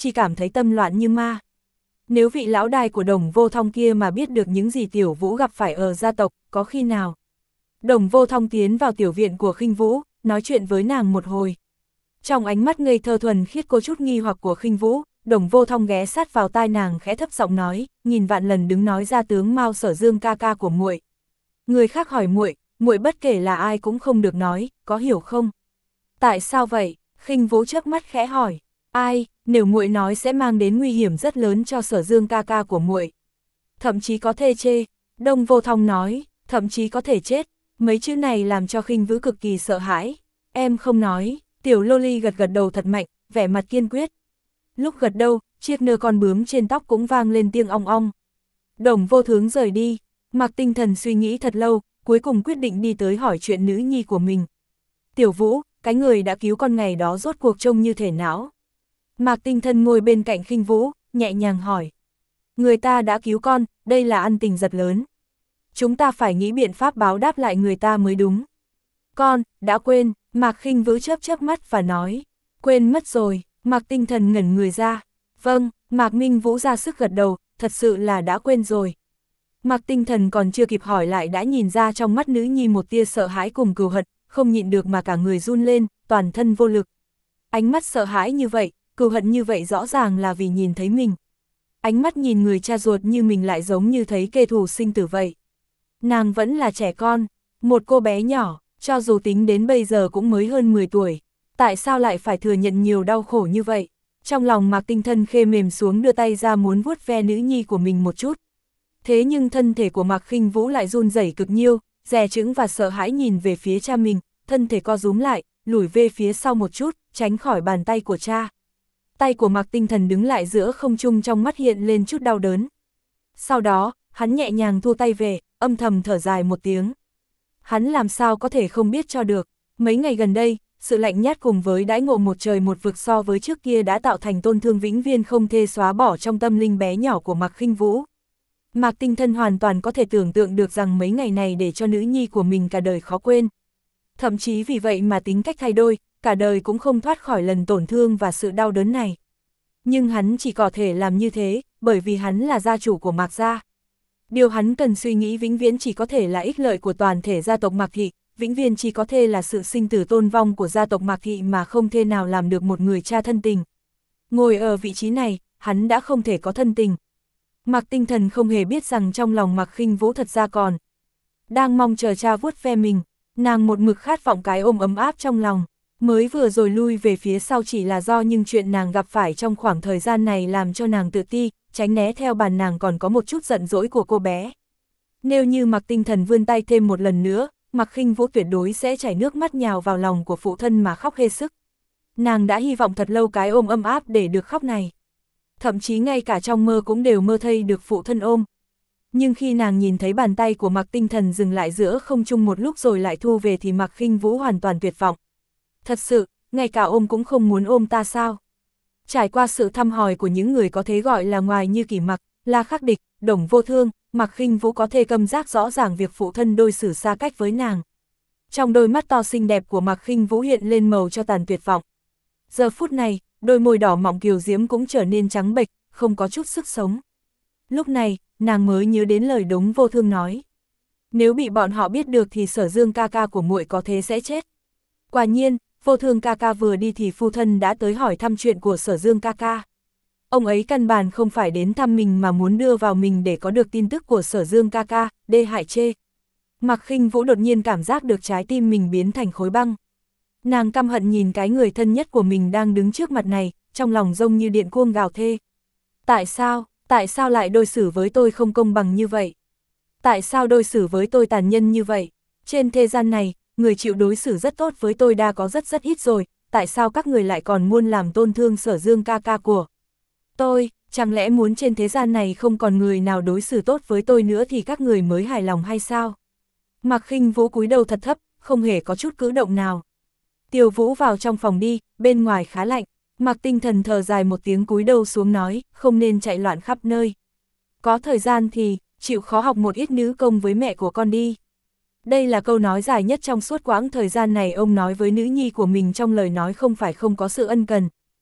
A: chỉ cảm thấy tâm loạn như ma. Nếu vị lão đài của Đồng Vô Thong kia mà biết được những gì Tiểu Vũ gặp phải ở gia tộc, có khi nào? Đồng Vô Thong tiến vào tiểu viện của Khinh Vũ, nói chuyện với nàng một hồi. Trong ánh mắt ngây thơ thuần khiết có chút nghi hoặc của Khinh Vũ, Đồng Vô Thong ghé sát vào tai nàng khẽ thấp giọng nói, nhìn vạn lần đứng nói ra tướng Mao Sở Dương ca ca của muội. Người khác hỏi muội, muội bất kể là ai cũng không được nói, có hiểu không? Tại sao vậy? Khinh Vũ chớp mắt khẽ hỏi. Ai, nếu muội nói sẽ mang đến nguy hiểm rất lớn cho Sở Dương ca ca của muội. Thậm chí có thể chê. Đồng Vô Thong nói, thậm chí có thể chết. Mấy chữ này làm cho Khinh Vũ cực kỳ sợ hãi. Em không nói. Tiểu Loli gật gật đầu thật mạnh, vẻ mặt kiên quyết. Lúc gật đầu, chiếc nơ con bướm trên tóc cũng vang lên tiếng ong ong. Đồng Vô Thướng rời đi. Mạc Tinh Thần suy nghĩ thật lâu, cuối cùng quyết định đi tới hỏi chuyện nữ nhi của mình. Tiểu Vũ, cái người đã cứu con ngày đó rốt cuộc trông như thế nào? Mạc Tinh Thần ngồi bên cạnh Khinh Vũ, nhẹ nhàng hỏi. Người ta đã cứu con, đây là ân tình rất lớn. Chúng ta phải nghĩ biện pháp báo đáp lại người ta mới đúng. Con, đã quên, Mạc Khinh Vũ chớp chớp mắt và nói. Quên mất rồi, Mạc Tinh Thần ngẩn người ra. Vâng, Mạc Minh Vũ ra sức gật đầu, thật sự là đã quên rồi. Mạc Tinh Thần còn chưa kịp hỏi lại đã nhìn ra trong mắt nữ nhi một tia sợ hãi cùng cừu hận, không nhịn được mà cả người run lên, toàn thân vô lực. Ánh mắt sợ hãi như vậy, cừu hận như vậy rõ ràng là vì nhìn thấy mình. Ánh mắt nhìn người cha ruột như mình lại giống như thấy kẻ thù sinh tử vậy. Nàng vẫn là trẻ con, một cô bé nhỏ, cho dù tính đến bây giờ cũng mới hơn mười tuổi. Tại sao lại phải thừa nhận nhiều đau khổ như vậy? Trong lòng Mạc Tinh Thần khê mềm xuống đưa tay ra muốn vuốt ve nữ nhi của mình một chút. Thế nhưng thân thể của Mạc Khinh Vũ lại run rẩy cực nhiêu, dè chững và sợ hãi nhìn về phía cha mình, thân thể co rúm lại, lùi về phía sau một chút, tránh khỏi bàn tay của cha. Tay của Mạc Tinh Thần đứng lại giữa không trung, trong mắt hiện lên chút đau đớn. Sau đó, hắn nhẹ nhàng thu tay về, âm thầm thở dài một tiếng. Hắn làm sao có thể không biết cho được, mấy ngày gần đây, sự lạnh nhạt cùng với đãi ngộ một trời một vực so với trước kia đã tạo thành tổn thương vĩnh viễn không thể xóa bỏ trong tâm linh bé nhỏ của Mạc Khinh Vũ. Mạc Tinh Thần hoàn toàn có thể tưởng tượng được rằng mấy ngày này để cho nữ nhi của mình cả đời khó quên. Thậm chí vì vậy mà tính cách thay đổi, cả đời cũng không thoát khỏi lần tổn thương và sự đau đớn này. Nhưng hắn chỉ có thể làm như thế, bởi vì hắn là gia chủ của Mạc gia. Điều hắn cần suy nghĩ vĩnh viễn chỉ có thể là ích lợi của toàn thể gia tộc Mạc Thị, vĩnh viễn chỉ có thể là sự sinh tử tôn vong của gia tộc Mạc Thị mà không thể nào làm được một người cha thân tình. Ngồi ở vị trí này, hắn đã không thể có thân tình. Mạc Tinh Thần không hề biết rằng trong lòng Mạc Khinh Vũ thật ra còn đang mong chờ cha vuốt ve mình, nàng một mực khát vọng cái ôm ấm áp trong lòng. Mới vừa rồi lui về phía sau chỉ là do những chuyện nàng gặp phải trong khoảng thời gian này làm cho nàng tự ti, tránh né theo bàn nàng còn có một chút giận dỗi của cô bé. Nếu như Mạc Tinh Thần vươn tay thêm một lần nữa, Mạc Khinh Vũ tuyệt đối sẽ chảy nước mắt nhào vào lòng của phụ thân mà khóc hê sức. Nàng đã hy vọng thật lâu cái ôm ấm áp để được khóc này. Thậm chí ngay cả trong mơ cũng đều mơ thấy được phụ thân ôm. Nhưng khi nàng nhìn thấy bàn tay của Mạc Tinh Thần dừng lại giữa không trung một lúc rồi lại thu về thì Mạc Khinh Vũ hoàn toàn tuyệt vọng. Thật sự, ngay cả ôm cũng không muốn ôm ta sao? Trải qua sự thăm hỏi của những người có thể gọi là ngoài như Kỷ Mặc, La Khắc Địch, Đồng Vô Thương, Mạc Khinh Vũ có thể cảm giác rõ ràng việc phụ thân đối xử xa cách với nàng. Trong đôi mắt to xinh đẹp của Mạc Khinh Vũ hiện lên màu cho tàn tuyệt vọng. Giờ phút này, đôi môi đỏ mọng kiều diễm cũng trở nên trắng bệch, không có chút sức sống. Lúc này, nàng mới nhớ đến lời Đồng Vô Thương nói. Nếu bị bọn họ biết được thì Sở Dương ca ca của muội có thế sẽ chết. Quả nhiên, Vô Thương ca ca vừa đi thì phu thân đã tới hỏi thăm chuyện của Sở Dương ca ca. Ông ấy căn bản không phải đến thăm mình mà muốn đưa vào mình để có được tin tức của Sở Dương ca ca, đê hại chê. Mạc Khinh Vũ đột nhiên cảm giác được trái tim mình biến thành khối băng. Nàng căm hận nhìn cái người thân nhất của mình đang đứng trước mặt này, trong lòng rông như điện cuông gào thê. Tại sao, tại sao lại đối xử với tôi không công bằng như vậy? Tại sao đối xử với tôi tàn nhẫn như vậy? Trên thế gian này, người chịu đối xử rất tốt với tôi đã có rất rất ít rồi, tại sao các người lại còn muốn làm tôn thương Sở Dương ca ca của tôi? Chẳng lẽ muốn trên thế gian này không còn người nào đối xử tốt với tôi nữa thì các người mới hài lòng hay sao? Mạc Khinh Vũ cúi đầu thật thấp, không hề có chút cử động nào. Tiêu Vũ vào trong phòng đi, bên ngoài khá lạnh. Mạc Tinh Thần thở dài một tiếng cúi đầu xuống nói, không nên chạy loạn khắp nơi. Có thời gian thì, chịu khó học một ít nữ công với mẹ của con đi. Đây là câu nói dài nhất trong suốt quãng thời gian này ông nói với nữ nhi của mình, trong lời nói không phải không có sự ân cần.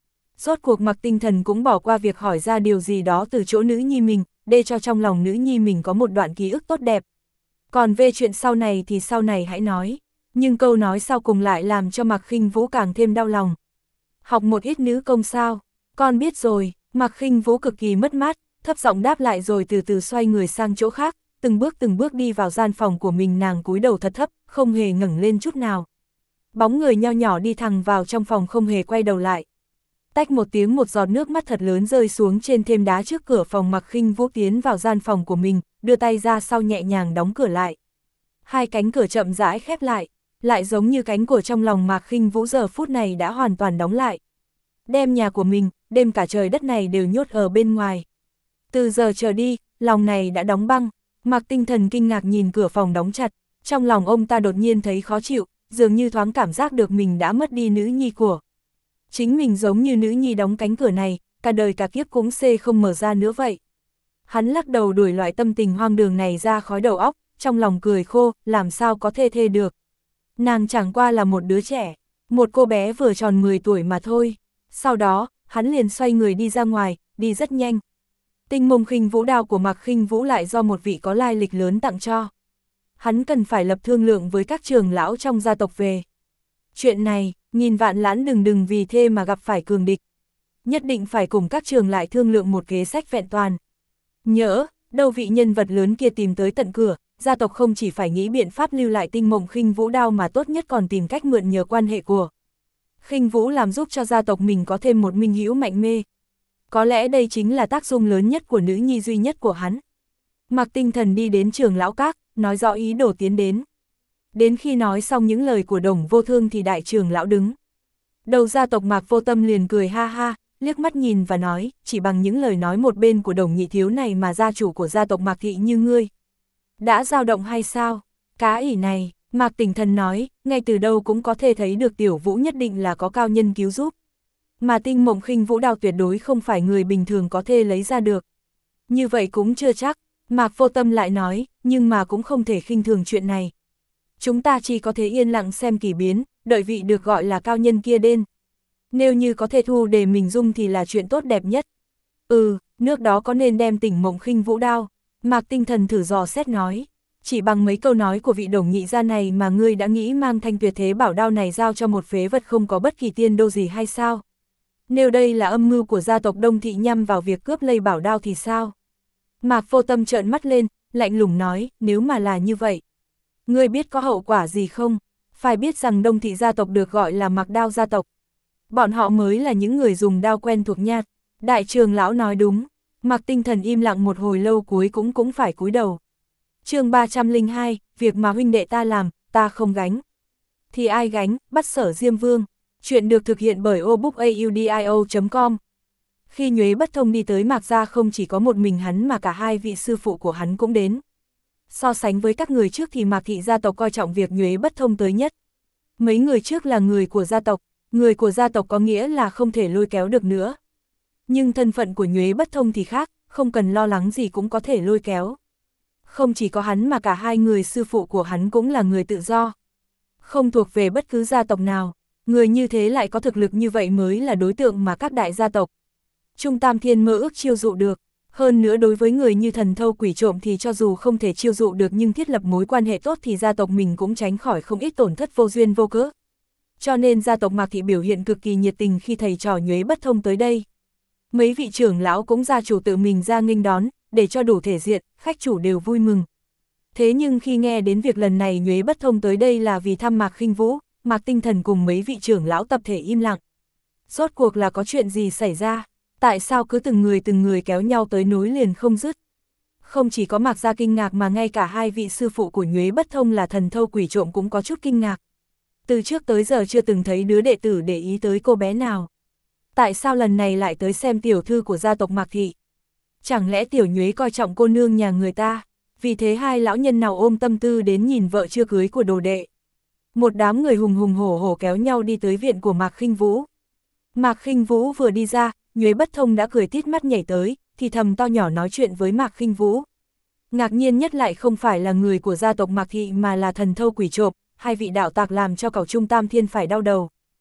A: Rốt cuộc Mạc Tinh Thần cũng bỏ qua việc hỏi ra điều gì đó từ chỗ nữ nhi mình, để cho trong lòng nữ nhi mình có một đoạn ký ức tốt đẹp. Còn về chuyện sau này thì sau này hãy nói. Nhưng câu nói sau cùng lại làm cho Mạc Khinh Vũ càng thêm đau lòng. Học một ít nữ công sao? Con biết rồi. Mạc Khinh Vũ cực kỳ mất mát, thấp giọng đáp lại rồi từ từ xoay người sang chỗ khác, từng bước từng bước đi vào gian phòng của mình, nàng cúi đầu thật thấp, không hề ngẩng lên chút nào. Bóng người nho nhỏ đi thẳng vào trong phòng không hề quay đầu lại. Tách một tiếng, một giọt nước mắt thật lớn rơi xuống trên thềm đá trước cửa phòng. Mạc Khinh Vũ tiến vào gian phòng của mình, đưa tay ra sau nhẹ nhàng đóng cửa lại. Hai cánh cửa chậm rãi khép lại, lại giống như cánh của trong lòng Mạc Khinh Vũ giờ phút này đã hoàn toàn đóng lại. Đem nhà của mình, đem cả trời đất này đều nhốt ở bên ngoài. Từ giờ trở đi, lòng này đã đóng băng. Mạc Tinh Thần kinh ngạc nhìn cửa phòng đóng chặt, trong lòng ông ta đột nhiên thấy khó chịu, dường như thoáng cảm giác được mình đã mất đi nữ nhi của chính mình, giống như nữ nhi đóng cánh cửa này, cả đời cả kiếp cũng sẽ không mở ra nữa vậy. Hắn lắc đầu đuổi loại tâm tình hoang đường này ra khỏi đầu óc, trong lòng cười khô, làm sao có thể thê được. Nàng chẳng qua là một đứa trẻ, một cô bé vừa tròn mười tuổi mà thôi. Sau đó, hắn liền xoay người đi ra ngoài, đi rất nhanh. Tinh Mông Khinh Vũ đao của Mạc Khinh Vũ lại do một vị có lai lịch lớn tặng cho. Hắn cần phải lập thương lượng với các trưởng lão trong gia tộc về chuyện này, nghìn vạn lãn đừng đừng vì thế mà gặp phải cường địch. Nhất định phải cùng các trường lại thương lượng một kế sách vẹn toàn. Nhỡ, đâu vị nhân vật lớn kia tìm tới tận cửa, gia tộc không chỉ phải nghĩ biện pháp lưu lại Tinh Mộng Khinh Vũ đao mà tốt nhất còn tìm cách mượn nhờ quan hệ của Khinh Vũ làm giúp cho gia tộc mình có thêm một minh hữu mạnh mê. Có lẽ đây chính là tác dụng lớn nhất của nữ nhi duy nhất của hắn. Mạc Tinh Thần đi đến Trường lão các, nói rõ ý đồ tiến đến. Đến khi nói xong những lời của Đồng Vô Thương thì đại trưởng lão đứng đầu gia tộc Mạc Vô Tâm liền cười ha ha, liếc mắt nhìn và nói, chỉ bằng những lời nói một bên của Đồng nhị thiếu này mà gia chủ của gia tộc Mạc thị như ngươi đã dao động hay sao? Cá ỉ này, Mạc Tinh Thần nói, ngay từ đâu cũng có thể thấy được Tiểu Vũ nhất định là có cao nhân cứu giúp. Mà Tinh Mộng Khinh Vũ đao tuyệt đối không phải người bình thường có thể lấy ra được. Như vậy cũng chưa chắc, Mạc Vô Tâm lại nói, nhưng mà cũng không thể khinh thường chuyện này. Chúng ta chỉ có thể yên lặng xem kỳ biến, đợi vị được gọi là cao nhân kia đến. Nếu như có thể thu để mình dung thì là chuyện tốt đẹp nhất. Ừ, nước đó có nên đem Tinh Mộng Khinh Vũ đao? Mạc Tinh Thần thử dò xét nói. Chỉ bằng mấy câu nói của vị Đồng nhị gia này mà ngươi đã nghĩ mang thanh tuyệt thế bảo đao này giao cho một phế vật không có bất kỳ tiên đô gì hay sao? Nếu đây là âm mưu của gia tộc Đông thị nhằm vào việc cướp lấy bảo đao thì sao? Mạc Vô Tâm trợn mắt lên, lạnh lùng nói, nếu mà là như vậy, ngươi biết có hậu quả gì không? Phải biết rằng Đông thị gia tộc được gọi là Mạc đao gia tộc. Bọn họ mới là những người dùng đao quen thuộc nha. Đại trưởng lão nói đúng. Mạc Tinh Thần im lặng một hồi lâu cuối cũng cũng phải cúi đầu. Chương ba trăm lẻ hai, việc mà huynh đệ ta làm, ta không gánh. Thì ai gánh, bắt Sở Diêm Vương. Chuyện được thực hiện bởi obookaudio chấm com. Khi Nhuế Bất Thông đi tới Mạc gia không chỉ có một mình hắn mà cả hai vị sư phụ của hắn cũng đến. So sánh với các người trước thì Mạc thị gia tộc coi trọng việc Nhuế Bất Thông tới nhất. Mấy người trước là người của gia tộc, người của gia tộc có nghĩa là không thể lôi kéo được nữa. Nhưng thân phận của Nhuế Bất Thông thì khác, không cần lo lắng gì cũng có thể lôi kéo. Không chỉ có hắn mà cả hai người sư phụ của hắn cũng là người tự do. Không thuộc về bất cứ gia tộc nào, người như thế lại có thực lực như vậy mới là đối tượng mà các đại gia tộc Trung Tam Thiên mơ ước chiêu dụ được. Hơn nữa đối với người như Thần Thâu Quỷ Trộm thì cho dù không thể chiêu dụ được nhưng thiết lập mối quan hệ tốt thì gia tộc mình cũng tránh khỏi không ít tổn thất vô duyên vô cớ. Cho nên gia tộc Mạc thị biểu hiện cực kỳ nhiệt tình khi thầy trò Nhuế Bất Thông tới đây. Mấy vị trưởng lão cũng gia chủ tự mình ra nghênh đón, để cho đủ thể diện, khách chủ đều vui mừng. Thế nhưng khi nghe đến việc lần này Nhuế Bất Thông tới đây là vì thăm Mạc Khinh Vũ, Mạc Tinh Thần cùng mấy vị trưởng lão tập thể im lặng. Rốt cuộc là có chuyện gì xảy ra? Tại sao cứ từng người từng người kéo nhau tới nối liền không dứt? Không chỉ có Mạc gia kinh ngạc mà ngay cả hai vị sư phụ của Nhuế Bất Thông là Thần Thâu Quỷ Trộm cũng có chút kinh ngạc. Từ trước tới giờ chưa từng thấy đứa đệ tử để ý tới cô bé nào. Tại sao lần này lại tới xem tiểu thư của gia tộc Mạc thị? Chẳng lẽ tiểu Nhuế coi trọng cô nương nhà người ta? Vì thế hai lão nhân nào ôm tâm tư đến nhìn vợ chưa cưới của đồ đệ. Một đám người hùng hùng hổ hổ kéo nhau đi tới viện của Mạc Khinh Vũ. Mạc Khinh Vũ vừa đi ra, Nhuế Bất Thông đã cười tít mắt nhảy tới, thì thầm to nhỏ nói chuyện với Mạc Khinh Vũ. Ngạc nhiên nhất lại không phải là người của gia tộc Mạc thị mà là Thần Thâu Quỷ Trộm, hai vị đạo tặc làm cho cẩu Trung Tam Thiên phải đau đầu.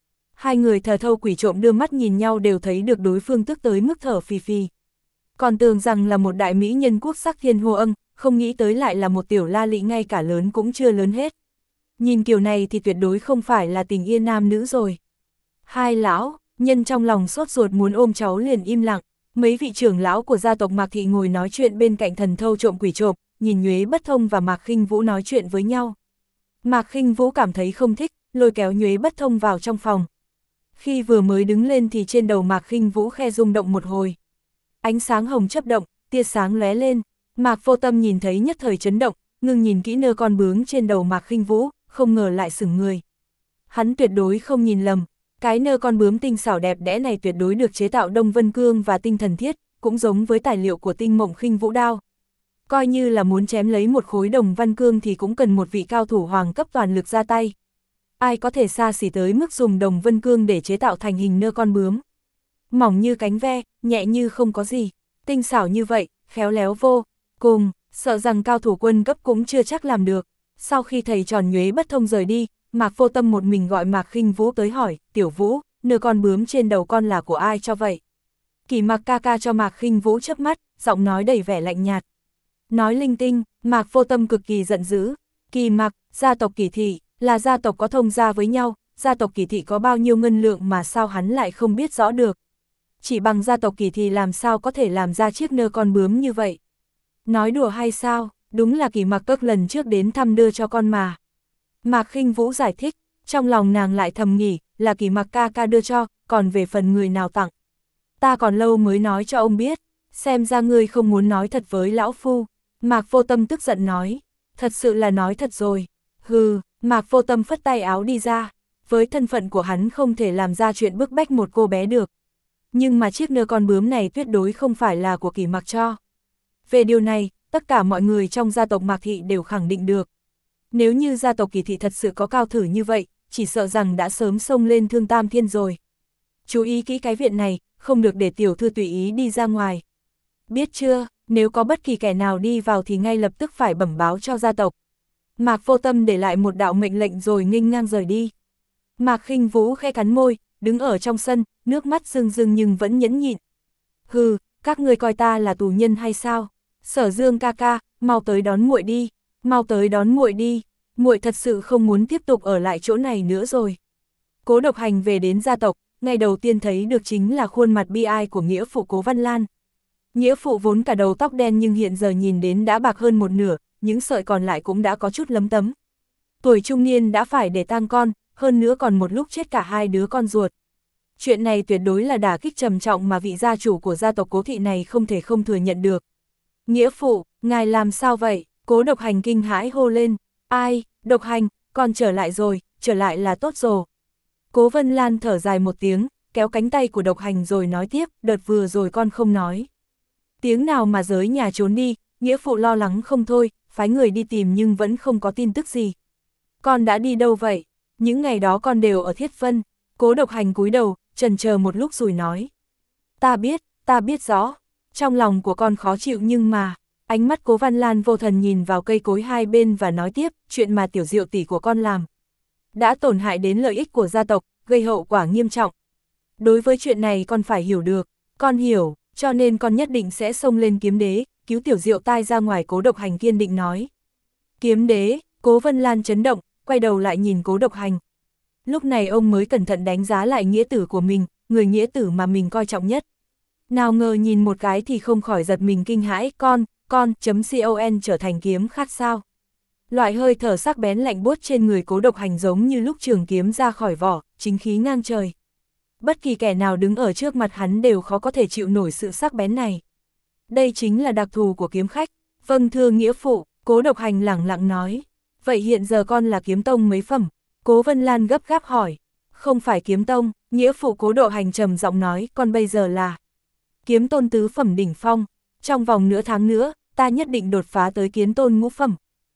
A: Hai người thờ thâu quỷ trộm đưa mắt nhìn nhau đều thấy được đối phương tức tới mức thở phì phì. Còn tưởng rằng là một đại mỹ nhân quốc sắc thiên hô âng, không nghĩ tới lại là một tiểu la lị ngay cả lớn cũng chưa lớn hết. Nhìn kiểu này thì tuyệt đối không phải là tình yên nam nữ rồi. Hai lão, nhân trong lòng sốt ruột muốn ôm cháu liền im lặng. Mấy vị trưởng lão của gia tộc Mạc Thị ngồi nói chuyện bên cạnh thần thâu trộm quỷ trộm, nhìn Nhuế Bất Thông và Mạc Khinh Vũ nói chuyện với nhau. Mạc Khinh Vũ cảm thấy không thích, lôi kéo Nhuế Bất Thông vào trong phòng. Khi vừa mới đứng lên thì trên đầu Mạc Khinh Vũ khe rung động một hồi. Ánh sáng hồng chớp động, tia sáng lóe lên, Mạc Vô Tâm nhìn thấy nhất thời chấn động, ngưng nhìn kỹ nơ con bướm trên đầu Mạc Khinh Vũ, không ngờ lại sửng người. Hắn tuyệt đối không nhìn lầm, cái nơ con bướm tinh xảo đẹp đẽ này tuyệt đối được chế tạo Đông Vân Cương và tinh thần thiết, cũng giống với tài liệu của Tinh Mộng Khinh Vũ đao. Coi như là muốn chém lấy một khối đồng văn cương thì cũng cần một vị cao thủ hoàng cấp toàn lực ra tay. Ai có thể xa xỉ tới mức dùng đồng vân cương để chế tạo thành hình nơ con bướm. Mỏng như cánh ve, nhẹ như không có gì, tinh xảo như vậy, khéo léo vô cùng, sợ rằng cao thủ quân cấp cũng chưa chắc làm được. Sau khi thầy tròn Nhuế Bất Thông rời đi, Mạc Vô Tâm một mình gọi Mạc Khinh Vũ tới hỏi, tiểu Vũ, nơ con bướm trên đầu con là của ai cho vậy? Kỳ Mặc ca ca cho Mạc Khinh Vũ chớp mắt, giọng nói đầy vẻ lạnh nhạt. Nói linh tinh, Mạc Vô Tâm cực kỳ giận dữ. Kỳ Mặc, gia tộc Kỳ Thị, là gia tộc có thông gia với nhau, gia tộc Kỳ Thị có bao nhiêu ngân lượng mà sao hắn lại không biết rõ được. Chỉ bằng gia tộc Kỳ Thị làm sao có thể làm ra chiếc nơ con bướm như vậy. Nói đùa hay sao, đúng là Kỳ Mặc cất lần trước đến thăm đưa cho con mà. Mạc Khinh Vũ giải thích, trong lòng nàng lại thầm nghĩ, là Kỳ Mặc ca ca đưa cho, còn về phần người nào tặng. Ta còn lâu mới nói cho ông biết, xem ra ngươi không muốn nói thật với lão phu. Mạc Vô Tâm tức giận nói, thật sự là nói thật rồi. Hừ, Mạc Vô Tâm phất tay áo đi ra, với thân phận của hắn không thể làm ra chuyện bức bách một cô bé được. Nhưng mà chiếc nơ con bướm này tuyệt đối không phải là của Kỳ Mặc cho. Về điều này, tất cả mọi người trong gia tộc Mạc Thị đều khẳng định được. Nếu như gia tộc Kỳ Thị thật sự có cao thủ như vậy, chỉ sợ rằng đã sớm xông lên Thương Tam Thiên rồi. Chú ý kỹ cái viện này, không được để tiểu thư tùy ý đi ra ngoài. Biết chưa, nếu có bất kỳ kẻ nào đi vào thì ngay lập tức phải bẩm báo cho gia tộc. Mạc Vô Tâm để lại một đạo mệnh lệnh rồi nghênh ngang rời đi. Mạc Khinh Vũ khẽ cắn môi, đứng ở trong sân, nước mắt rưng rưng nhưng vẫn nhẫn nhịn. Hừ, các ngươi coi ta là tù nhân hay sao? Sở Dương ca ca, mau tới đón muội đi, mau tới đón muội đi, muội thật sự không muốn tiếp tục ở lại chỗ này nữa rồi. Cố Độc Hành về đến gia tộc, ngày đầu tiên thấy được chính là khuôn mặt bi ai của nghĩa phụ Cố Văn Lan. Nghĩa phụ vốn cả đầu tóc đen nhưng hiện giờ nhìn đến đã bạc hơn một nửa, những sợi còn lại cũng đã có chút lấm tấm. Tuổi trung niên đã phải để tang con, hơn nữa còn một lúc chết cả hai đứa con ruột. Chuyện này tuyệt đối là đả kích trầm trọng mà vị gia chủ của gia tộc Cố Thị này không thể không thừa nhận được. Nghĩa phụ, ngài làm sao vậy? Cố Độc Hành kinh hãi hô lên. Ai, Độc Hành, con trở lại rồi, trở lại là tốt rồi. Cố Vân Lan thở dài một tiếng, kéo cánh tay của Độc Hành rồi nói tiếp, đợt vừa rồi con không nói. Tiếng nào mà giới nhà trốn đi, nghĩa phụ lo lắng không thôi, phái người đi tìm nhưng vẫn không có tin tức gì. Con đã đi đâu vậy? Những ngày đó con đều ở Thiết Vân. Cố Độc Hành cúi đầu, chần chờ một lúc rồi nói. Ta biết, ta biết rõ. Trong lòng của con khó chịu nhưng mà, ánh mắt Cố Văn Lan vô thần nhìn vào cây cối hai bên và nói tiếp, chuyện mà tiểu diệu tỷ của con làm đã tổn hại đến lợi ích của gia tộc, gây hậu quả nghiêm trọng. Đối với chuyện này con phải hiểu được, con hiểu, cho nên con nhất định sẽ xông lên kiếm đế, cứu tiểu diệu tai ra ngoài. Cố Độc Hành kiên định nói. Kiếm đế, Cố Vân Lan chấn động, quay đầu lại nhìn Cố Độc Hành. Lúc này ông mới cẩn thận đánh giá lại nghĩa tử của mình, người nghĩa tử mà mình coi trọng nhất. Nào ngờ nhìn một cái thì không khỏi giật mình kinh hãi, con, con, chấm con trở thành kiếm khát sao. Loại hơi thở sắc bén lạnh buốt trên người Cố Độc Hành giống như lúc trường kiếm ra khỏi vỏ, chính khí ngang trời. Bất kỳ kẻ nào đứng ở trước mặt hắn đều khó có thể chịu nổi sự sắc bén này. Đây chính là đặc thù của kiếm khách. Vâng thưa nghĩa phụ, Cố Độc Hành lẳng lặng nói. Vậy hiện giờ con là kiếm tông mấy phẩm? Cố Vân Lan gấp gáp hỏi. Không phải kiếm tông, nghĩa phụ Cố Độc Hành trầm giọng nói, con bây giờ là kiếm tôn tứ phẩm đỉnh phong. Trong vòng nửa tháng nữa, ta nhất định đột phá tới kiếm tôn ngũ phẩm.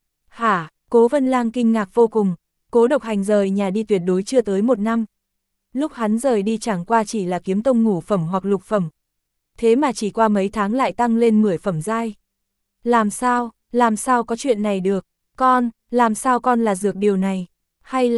A: Hả? Cố Vân Lan kinh ngạc vô cùng. Cố Độc Hành rời nhà đi tuyệt đối chưa tới một năm. Lúc hắn rời đi chẳng qua chỉ là kiếm tông ngũ phẩm hoặc lục phẩm. Thế mà chỉ qua mấy tháng lại tăng lên mười phẩm giai. Làm sao, làm sao có chuyện này được? Con, làm sao con là dược điều này? Hay là,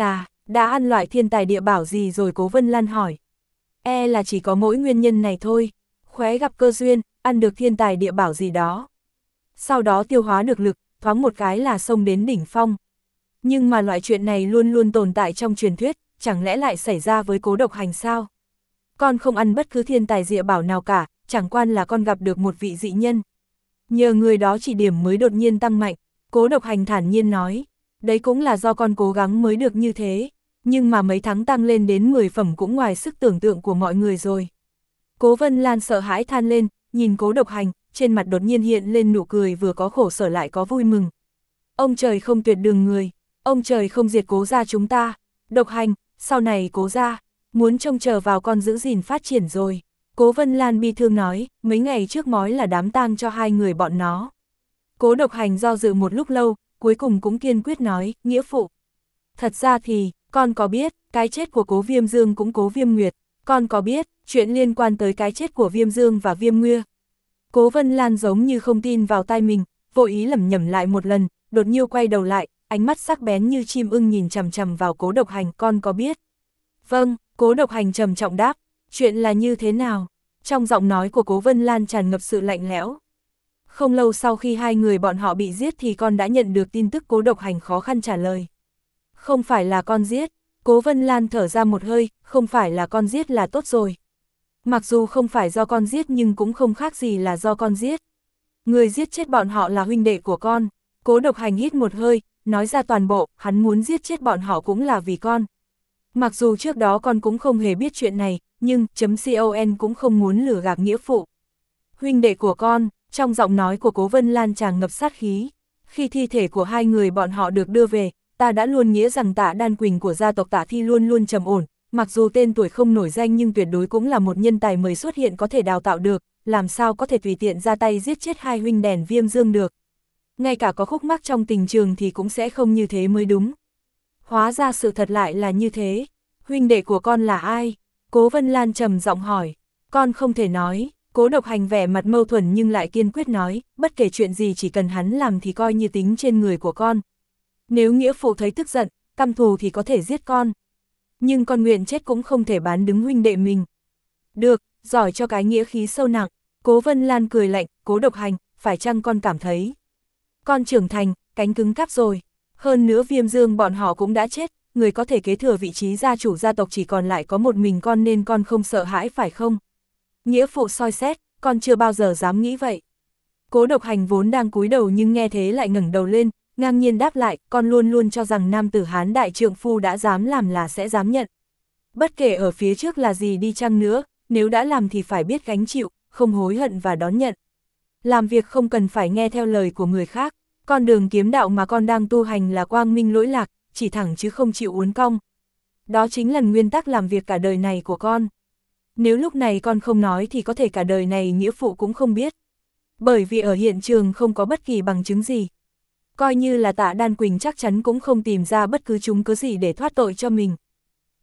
A: Đã ăn loại thiên tài địa bảo gì rồi? Cố Vân Lan hỏi. E là chỉ có mỗi nguyên nhân này thôi. Khóe gặp cơ duyên, ăn được thiên tài địa bảo gì đó. Sau đó tiêu hóa được lực, thoáng một cái là xông đến đỉnh phong. Nhưng mà loại chuyện này luôn luôn tồn tại trong truyền thuyết, chẳng lẽ lại xảy ra với Cố Độc Hành sao? Con không ăn bất cứ thiên tài địa bảo nào cả, chẳng qua là con gặp được một vị dị nhân. Nhờ người đó chỉ điểm mới đột nhiên tăng mạnh, Cố Độc Hành thản nhiên nói. Đấy cũng là do con cố gắng mới được như thế, nhưng mà mấy tháng tăng lên đến mười phẩm cũng ngoài sức tưởng tượng của mọi người rồi. Cố Vân Lan sợ hãi than lên, nhìn Cố Độc Hành, trên mặt đột nhiên hiện lên nụ cười vừa có khổ sở lại có vui mừng. Ông trời không tuyệt đường người, ông trời không diệt Cố gia chúng ta. Độc Hành, sau này Cố gia muốn trông chờ vào con giữ gìn phát triển rồi. Cố Vân Lan bi thương nói, mấy ngày trước mói là đám tang cho hai người bọn nó. Cố Độc Hành do dự một lúc lâu, cuối cùng cũng kiên quyết nói, nghĩa phụ. Thật ra thì, con có biết, cái chết của Cố Viêm Dương cũng Cố Viêm Nguyệt, con có biết, chuyện liên quan tới cái chết của Viêm Dương và Viêm Nguya. Cố Vân Lan giống như không tin vào tai mình, vội ý lẩm nhẩm lại một lần, đột nhiên quay đầu lại, ánh mắt sắc bén như chim ưng nhìn chằm chằm vào Cố Độc Hành, con có biết. Vâng, Cố Độc Hành trầm trọng đáp, chuyện là như thế nào? Trong giọng nói của Cố Vân Lan tràn ngập sự lạnh lẽo. Không lâu sau khi hai người bọn họ bị giết thì con đã nhận được tin tức. Cố Độc Hành khó khăn trả lời. Không phải là con giết. Cố Vân Lan thở ra một hơi, không phải là con giết là tốt rồi. Mặc dù không phải do con giết nhưng cũng không khác gì là do con giết. Người giết chết bọn họ là huynh đệ của con. Cố Độc Hành hít một hơi, nói ra toàn bộ, hắn muốn giết chết bọn họ cũng là vì con. Mặc dù trước đó con cũng không hề biết chuyện này, nhưng .con cũng không muốn lừa gạt nghĩa phụ. Huynh đệ của con, trong giọng nói của Cố Vân Lan tràn ngập sát khí. Khi thi thể của hai người bọn họ được đưa về, ta đã luôn nghĩa rằng Tạ Đan Quỳnh của gia tộc Tạ Thi luôn luôn trầm ổn, mặc dù tên tuổi không nổi danh nhưng tuyệt đối cũng là một nhân tài mới xuất hiện có thể đào tạo được, làm sao có thể tùy tiện ra tay giết chết hai huynh đèn Viêm Dương được. Ngay cả có khúc mắc trong tình trường thì cũng sẽ không như thế mới đúng. Hóa ra sự thật lại là như thế. Huynh đệ của con là ai? Cố Vân Lan trầm giọng hỏi. Con không thể nói. Cố Độc Hành vẻ mặt mâu thuẫn nhưng lại kiên quyết nói, bất kể chuyện gì chỉ cần hắn làm thì coi như tính trên người của con. Nếu nghĩa phụ thấy tức giận, căm thù thì có thể giết con. Nhưng con nguyện chết cũng không thể bán đứng huynh đệ mình. Được, giỏi cho cái nghĩa khí sâu nặng. Cố Vân Lan cười lạnh, Cố Độc Hành, phải chăng con cảm thấy con trưởng thành, cánh cứng cáp rồi. Hơn nữa Viêm Dương bọn họ cũng đã chết, người có thể kế thừa vị trí gia chủ gia tộc chỉ còn lại có một mình con nên con không sợ hãi phải không? Nghĩa phụ soi xét, con chưa bao giờ dám nghĩ vậy. Cố Độc Hành vốn đang cúi đầu nhưng nghe thế lại ngẩng đầu lên, ngang nhiên đáp lại, con luôn luôn cho rằng nam tử Hán đại trượng phu đã dám làm là sẽ dám nhận. Bất kể ở phía trước là gì đi chăng nữa, nếu đã làm thì phải biết gánh chịu, không hối hận và đón nhận. Làm việc không cần phải nghe theo lời của người khác, con đường kiếm đạo mà con đang tu hành là quang minh lỗi lạc, chỉ thẳng chứ không chịu uốn cong. Đó chính là nguyên tắc làm việc cả đời này của con. Nếu lúc này con không nói thì có thể cả đời này nghĩa phụ cũng không biết. Bởi vì ở hiện trường không có bất kỳ bằng chứng gì. Coi như là Tạ Đan Quỳnh chắc chắn cũng không tìm ra bất cứ chứng cứ gì để thoát tội cho mình.